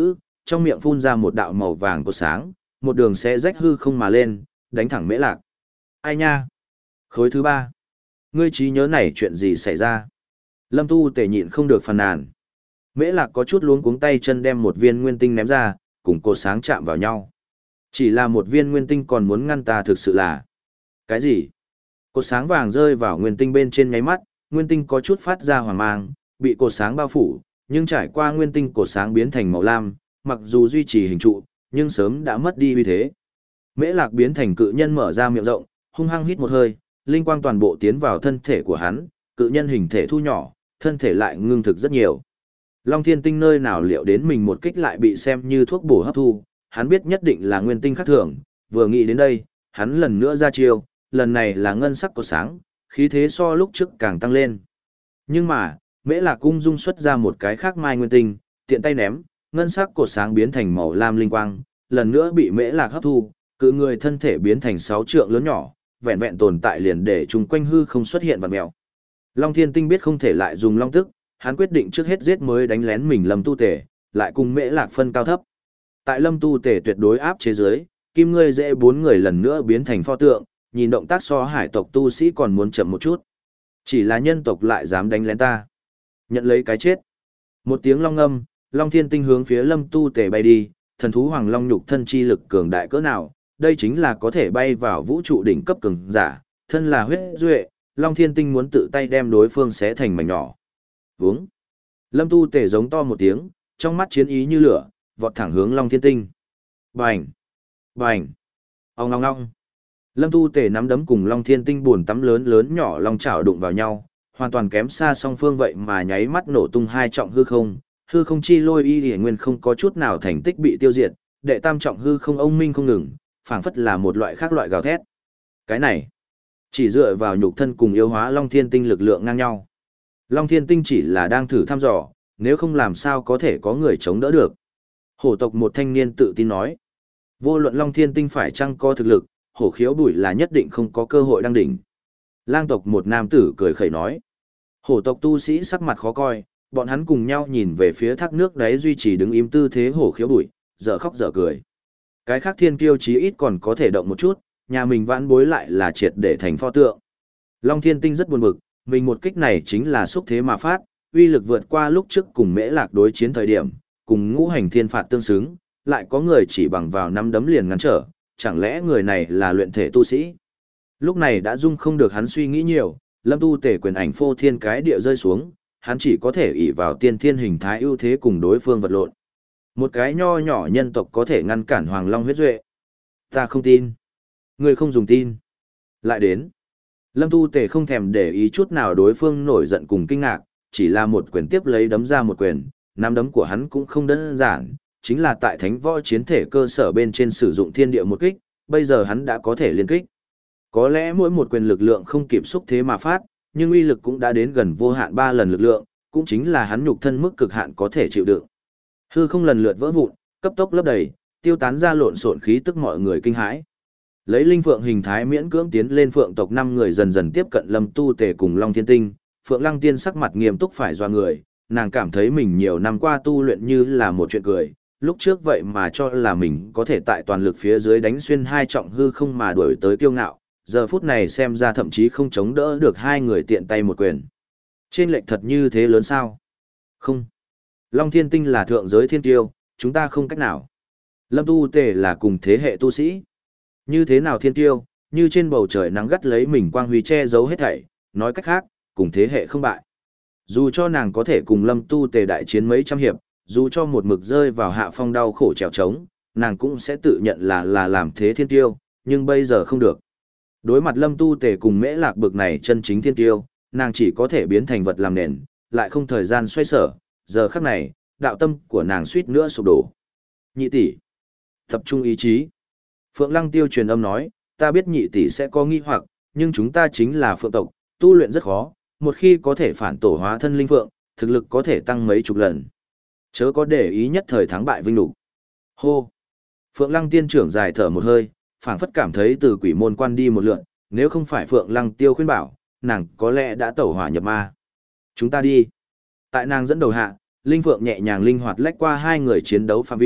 trong miệng phun ra một đạo màu vàng cột sáng, một đường sẽ rách hư không mà lên, đánh thẳng Mễ Lạc. Ai nha? Khối thứ ba. Ngươi trí nhớ này chuyện gì xảy ra? Lâm Tu Tề nhịn không được phàn nàn. Mễ Lạc có chút luống cuống tay chân đem một viên nguyên tinh ném ra, cùng cột sáng chạm vào nhau. Chỉ là một viên nguyên tinh còn muốn ngăn ta thực sự là... Cái gì? Cột sáng vàng rơi vào nguyên tinh bên trên nháy mắt, nguyên tinh có chút phát ra hoàng mang, bị cột sáng bao phủ, nhưng trải qua nguyên tinh cột sáng biến thành màu lam, mặc dù duy trì hình trụ, nhưng sớm đã mất đi uy thế. Mễ Lạc biến thành cự nhân mở ra miệng rộng, hung hăng hít một hơi, linh quang toàn bộ tiến vào thân thể của hắn, cự nhân hình thể thu nhỏ, thân thể lại ngưng thực rất nhiều. Long Thiên Tinh nơi nào liệu đến mình một kích lại bị xem như thuốc bổ hấp thu, hắn biết nhất định là nguyên tinh khác thường, vừa nghĩ đến đây, hắn lần nữa ra chiêu, lần này là ngân sắc cột sáng, khí thế so lúc trước càng tăng lên. Nhưng mà, Mễ Lạc cung dung xuất ra một cái khác mai nguyên tinh, tiện tay ném, ngân sắc cột sáng biến thành màu lam linh quang, lần nữa bị Mễ Lạc hấp thu, cự người thân thể biến thành sáu trượng lớn nhỏ, vẹn vẹn tồn tại liền để chung quanh hư không xuất hiện vặn mèo. Long Thiên Tinh biết không thể lại dùng long tức, hắn quyết định trước hết giết mới đánh lén mình Lâm Tu Tề, lại cùng Mễ Lạc phân cao thấp. Tại Lâm Tu Tề tuyệt đối áp chế dưới, Kim Ngươi dễ bốn người lần nữa biến thành pho tượng, nhìn động tác so hải tộc tu sĩ còn muốn chậm một chút. Chỉ là nhân tộc lại dám đánh lén ta. Nhận lấy cái chết. Một tiếng long ngâm, Long Thiên Tinh hướng phía Lâm Tu Tề bay đi, thần thú hoàng long nhục thân chi lực cường đại cỡ nào, đây chính là có thể bay vào vũ trụ đỉnh cấp cường giả, thân là huyết duệ, Long Thiên Tinh muốn tự tay đem đối phương xé thành mảnh nhỏ. Vướng. Lâm Tu Tề giống to một tiếng, trong mắt chiến ý như lửa, vọt thẳng hướng Long Thiên Tinh. Bành! Bành! Ong ong ong! Lâm Tu Tề nắm đấm cùng Long Thiên Tinh buồn tắm lớn lớn nhỏ long chảo đụng vào nhau, hoàn toàn kém xa song phương vậy mà nháy mắt nổ tung hai trọng hư không, hư không chi lôi y hiển nguyên không có chút nào thành tích bị tiêu diệt, đệ tam trọng hư không ông minh không ngừng, phảng phất là một loại khác loại gào thét. Cái này, chỉ dựa vào nhục thân cùng yếu hóa Long Thiên Tinh lực lượng ngang nhau. Long Thiên Tinh chỉ là đang thử thăm dò, nếu không làm sao có thể có người chống đỡ được. Hổ tộc một thanh niên tự tin nói, vô luận Long Thiên Tinh phải chăng có thực lực, hổ khiếu bùi là nhất định không có cơ hội đăng đỉnh. Lang tộc một nam tử cười khẩy nói, hổ tộc tu sĩ sắc mặt khó coi, bọn hắn cùng nhau nhìn về phía thác nước đáy duy trì đứng im tư thế hổ khiếu bùi, dở khóc dở cười. Cái khác thiên kiêu chí ít còn có thể động một chút, nhà mình vãn bối lại là triệt để thành pho tượng. Long Thiên Tinh rất buồn bực, mình một kích này chính là xúc thế mà phát, uy lực vượt qua lúc trước cùng Mễ Lạc đối chiến thời điểm, cùng ngũ hành thiên phạt tương xứng, lại có người chỉ bằng vào năm đấm liền ngăn trở, chẳng lẽ người này là luyện thể tu sĩ? Lúc này đã dung không được hắn suy nghĩ nhiều, Lâm Tu Tề quyền ảnh phô thiên cái địa rơi xuống, hắn chỉ có thể ỷ vào tiên thiên hình thái ưu thế cùng đối phương vật lộn. Một cái nho nhỏ nhân tộc có thể ngăn cản Hoàng Long huyết duệ. Ta không tin. Ngươi không dùng tin. Lại đến. Lâm Tu Tề không thèm để ý chút nào đối phương nổi giận cùng kinh ngạc, chỉ là một quyền tiếp lấy đấm ra một quyền, nắm đấm của hắn cũng không đơn giản, chính là tại thánh võ chiến thể cơ sở bên trên sử dụng thiên địa một kích, bây giờ hắn đã có thể liên kích. Có lẽ mỗi một quyền lực lượng không kịp xúc thế mà phát, nhưng uy lực cũng đã đến gần vô hạn ba lần lực lượng, cũng chính là hắn nhục thân mức cực hạn có thể chịu đựng. Hư không lần lượt vỡ vụn, cấp tốc lấp đầy, tiêu tán ra lộn xộn khí tức mọi người kinh hãi. Lấy linh phượng hình thái miễn cưỡng tiến lên phượng tộc năm người dần dần tiếp cận Lâm Tu Tề cùng Long Thiên Tinh, Phượng Lăng Tiên sắc mặt nghiêm túc phải doa người, nàng cảm thấy mình nhiều năm qua tu luyện như là một chuyện cười, lúc trước vậy mà cho là mình có thể tại toàn lực phía dưới đánh xuyên hai trọng hư không mà đuổi tới kiêu ngạo, giờ phút này xem ra thậm chí không chống đỡ được hai người tiện tay một quyền. Trên lệch thật như thế lớn sao? Không. Long Thiên Tinh là thượng giới thiên tiêu, chúng ta không cách nào. Lâm Tu Tề là cùng thế hệ tu sĩ. Như thế nào thiên tiêu, như trên bầu trời nắng gắt lấy mình quang huy che giấu hết thảy, nói cách khác, cùng thế hệ không bại. Dù cho nàng có thể cùng Lâm Tu Tề đại chiến mấy trăm hiệp, dù cho một mực rơi vào hạ phong đau khổ trèo trống, nàng cũng sẽ tự nhận là là làm thế thiên tiêu, nhưng bây giờ không được. Đối mặt Lâm Tu Tề cùng Mễ Lạc bực này chân chính thiên tiêu, nàng chỉ có thể biến thành vật làm nền, lại không thời gian xoay sở, giờ khắc này, đạo tâm của nàng suýt nữa sụp đổ. Nhị tỷ, tập trung ý chí. Phượng Lăng Tiêu truyền âm nói, ta biết nhị tỷ sẽ có nghi hoặc, nhưng chúng ta chính là phượng tộc, tu luyện rất khó, một khi có thể phản tổ hóa thân linh phượng, thực lực có thể tăng mấy chục lần. Chớ có để ý nhất thời thắng bại vinh lục. Hô. Phượng Lăng Tiên trưởng dài thở một hơi, phảng phất cảm thấy từ quỷ môn quan đi một lượt, nếu không phải Phượng Lăng Tiêu khuyên bảo, nàng có lẽ đã tẩu hỏa nhập ma. Chúng ta đi. Tại nàng dẫn đầu hạ, linh phượng nhẹ nhàng linh hoạt lách qua hai người chiến đấu phạm vi,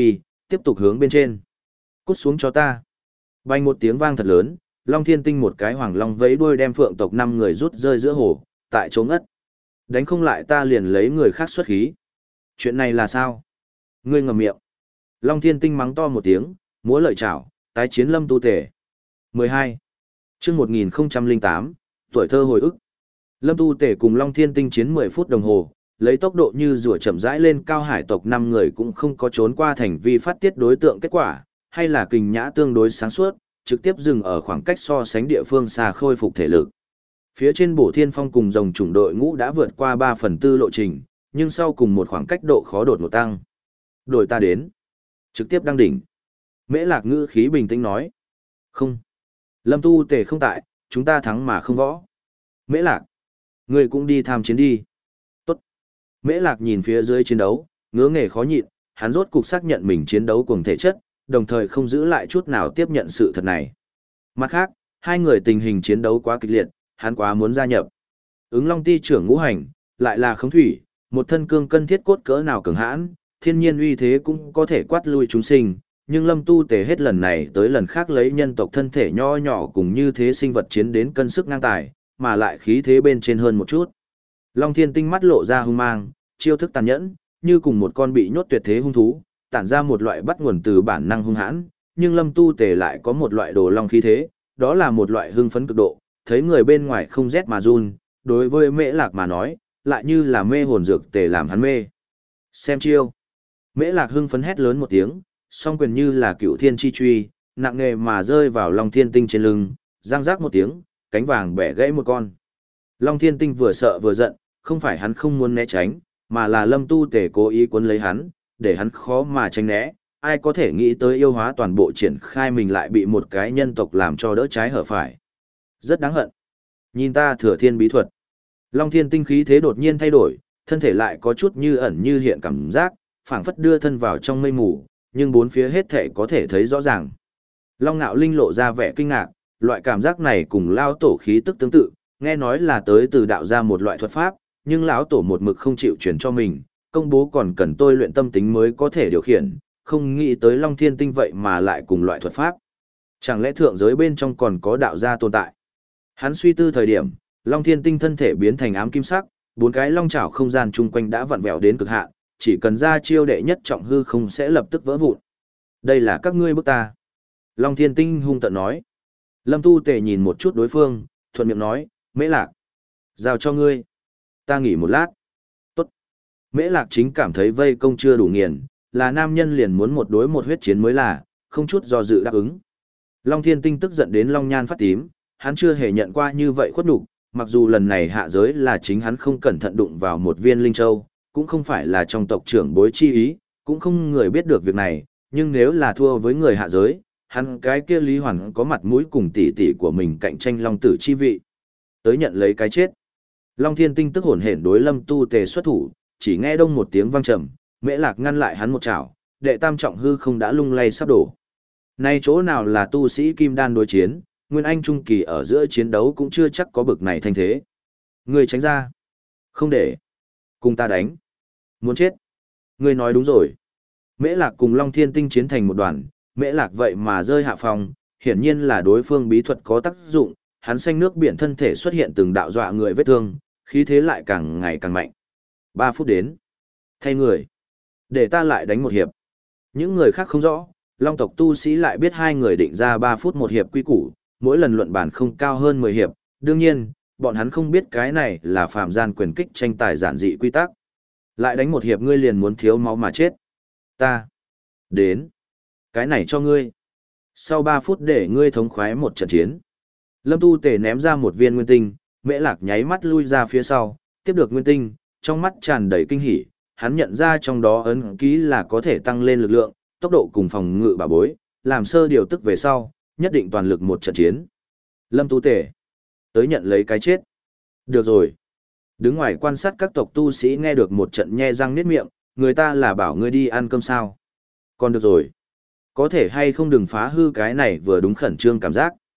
tiếp tục hướng bên trên. Cút xuống cho ta. Bay một tiếng vang thật lớn, Long Thiên Tinh một cái hoàng long vẫy đuôi đem phượng tộc năm người rút rơi giữa hồ, tại chỗ ngất. Đánh không lại ta liền lấy người khác xuất khí. Chuyện này là sao? Ngươi ngậm miệng. Long Thiên Tinh mắng to một tiếng, múa lợi chảo, tái chiến Lâm Tu Tể. mười hai. Chương một nghìn lẻ tám, tuổi thơ hồi ức. Lâm Tu Tể cùng Long Thiên Tinh chiến mười phút đồng hồ, lấy tốc độ như rùa chậm rãi lên cao, hải tộc năm người cũng không có trốn qua thành vi phát tiết đối tượng kết quả, hay là kình nhã tương đối sáng suốt, trực tiếp dừng ở khoảng cách so sánh địa phương xa khôi phục thể lực. Phía trên Bổ Thiên Phong cùng dòng chủng đội ngũ đã vượt qua ba phần tư lộ trình, nhưng sau cùng một khoảng cách độ khó đột ngột tăng. Đổi ta đến. Trực tiếp đăng đỉnh. Mễ Lạc ngữ khí bình tĩnh nói. Không. Lâm Tu Tể không tại, chúng ta thắng mà không võ. Mễ Lạc. Người cũng đi tham chiến đi. Tốt. Mễ Lạc nhìn phía dưới chiến đấu, ngứa nghề khó nhịn, hắn rốt cục xác nhận mình chiến đấu cùng thể chất, đồng thời không giữ lại chút nào tiếp nhận sự thật này. Mặt khác, hai người tình hình chiến đấu quá kịch liệt, hắn quá muốn gia nhập. Ứng Long Ti trưởng ngũ hành, lại là khống thủy, một thân cương cân thiết cốt cỡ nào cường hãn, thiên nhiên uy thế cũng có thể quát lui chúng sinh, nhưng Lâm Tu Tể hết lần này tới lần khác lấy nhân tộc thân thể nho nhỏ cùng như thế sinh vật chiến đến cân sức ngang tài, mà lại khí thế bên trên hơn một chút. Long Thiên Tinh mắt lộ ra hung mang, chiêu thức tàn nhẫn, như cùng một con bị nhốt tuyệt thế hung thú, tản ra một loại bắt nguồn từ bản năng hung hãn, nhưng Lâm Tu Tể lại có một loại đồ long khí thế, đó là một loại hưng phấn cực độ, thấy người bên ngoài không rét mà run, đối với Mễ Lạc mà nói, lại như là mê hồn dược tề làm hắn mê. Xem chiêu. Mễ Lạc hưng phấn hét lớn một tiếng, song quyền như là cựu thiên chi truy, nặng nề mà rơi vào Long Thiên Tinh trên lưng, răng rác một tiếng, cánh vàng bẻ gãy một con. Long Thiên Tinh vừa sợ vừa giận, không phải hắn không muốn né tránh, mà là Lâm Tu Tể cố ý cuốn lấy hắn, để hắn khó mà tránh né. Ai có thể nghĩ tới yêu hóa toàn bộ triển khai mình lại bị một cái nhân tộc làm cho đỡ trái hở phải. Rất đáng hận. Nhìn ta thừa thiên bí thuật. Long Thiên Tinh khí thế đột nhiên thay đổi, thân thể lại có chút như ẩn như hiện cảm giác, phảng phất đưa thân vào trong mây mù, nhưng bốn phía hết thể có thể thấy rõ ràng. Long Nạo Linh lộ ra vẻ kinh ngạc, loại cảm giác này cùng lao tổ khí tức tương tự, nghe nói là tới từ đạo ra một loại thuật pháp, nhưng lão tổ một mực không chịu truyền cho mình, công bố còn cần tôi luyện tâm tính mới có thể điều khiển, không nghĩ tới Long Thiên Tinh vậy mà lại cùng loại thuật pháp. Chẳng lẽ thượng giới bên trong còn có đạo gia tồn tại? Hắn suy tư thời điểm, Long Thiên Tinh thân thể biến thành ám kim sắc, bốn cái long chảo không gian chung quanh đã vặn vẹo đến cực hạn, chỉ cần ra chiêu đệ nhất trọng hư không sẽ lập tức vỡ vụn. Đây là các ngươi bức ta. Long Thiên Tinh hung tợn nói. Lâm Tu Tể nhìn một chút đối phương, thuận miệng nói, Mễ Lạc. Giao cho ngươi. Ta nghỉ một lát. Tốt. Mễ Lạc chính cảm thấy vây công chưa đủ nghiền, là nam nhân liền muốn một đối một huyết chiến mới là, không chút do dự đáp ứng. Long Thiên Tinh tức giận đến long nhan phát tím, hắn chưa hề nhận qua như vậy khuất nhục, mặc dù lần này hạ giới là chính hắn không cẩn thận đụng vào một viên linh châu, cũng không phải là trong tộc trưởng bối chi ý, cũng không người biết được việc này, nhưng nếu là thua với người hạ giới, hắn cái kia Lý Hoàn có mặt mũi cùng tỷ tỷ của mình cạnh tranh long tử chi vị. Tới nhận lấy cái chết. Long Thiên Tinh tức hổn hển đối Lâm Tu Tể xuất thủ, chỉ nghe đông một tiếng vang trầm, Mễ Lạc ngăn lại hắn một chảo, đệ tam trọng hư không đã lung lay sắp đổ. Nay chỗ nào là tu sĩ kim đan đối chiến, Nguyên Anh trung kỳ ở giữa chiến đấu cũng chưa chắc có bực này thanh thế. Ngươi tránh ra. Không để. Cùng ta đánh. Muốn chết. Ngươi nói đúng rồi. Mễ Lạc cùng Long Thiên Tinh chiến thành một đoàn, Mễ Lạc vậy mà rơi hạ phòng, hiển nhiên là đối phương bí thuật có tác dụng, hắn xanh nước biển thân thể xuất hiện từng đạo dọa người vết thương, khí thế lại càng ngày càng mạnh. Ba phút đến. Thay người. Để ta lại đánh một hiệp. Những người khác không rõ, Long tộc tu sĩ lại biết hai người định ra ba phút một hiệp quy củ, mỗi lần luận bản không cao hơn mười hiệp, đương nhiên, bọn hắn không biết cái này là phạm gian quyền kích tranh tài giản dị quy tắc. Lại đánh một hiệp ngươi liền muốn thiếu máu mà chết. Ta. Đến. Cái này cho ngươi. Sau ba phút để ngươi thống khoái một trận chiến. Lâm Tu Tể ném ra một viên nguyên tinh, Mễ Lạc nháy mắt lui ra phía sau, tiếp được nguyên tinh, trong mắt tràn đầy kinh hỉ, hắn nhận ra trong đó ấn ký là có thể tăng lên lực lượng, tốc độ cùng phòng ngự bảo bối, làm sơ điều tức về sau, nhất định toàn lực một trận chiến. Lâm Tu Tể, tới nhận lấy cái chết. Được rồi. Đứng ngoài quan sát các tộc tu sĩ nghe được một trận nhe răng niết miệng, người ta là bảo ngươi đi ăn cơm sao. Còn được rồi. Có thể hay không đừng phá hư cái này vừa đúng khẩn trương cảm giác.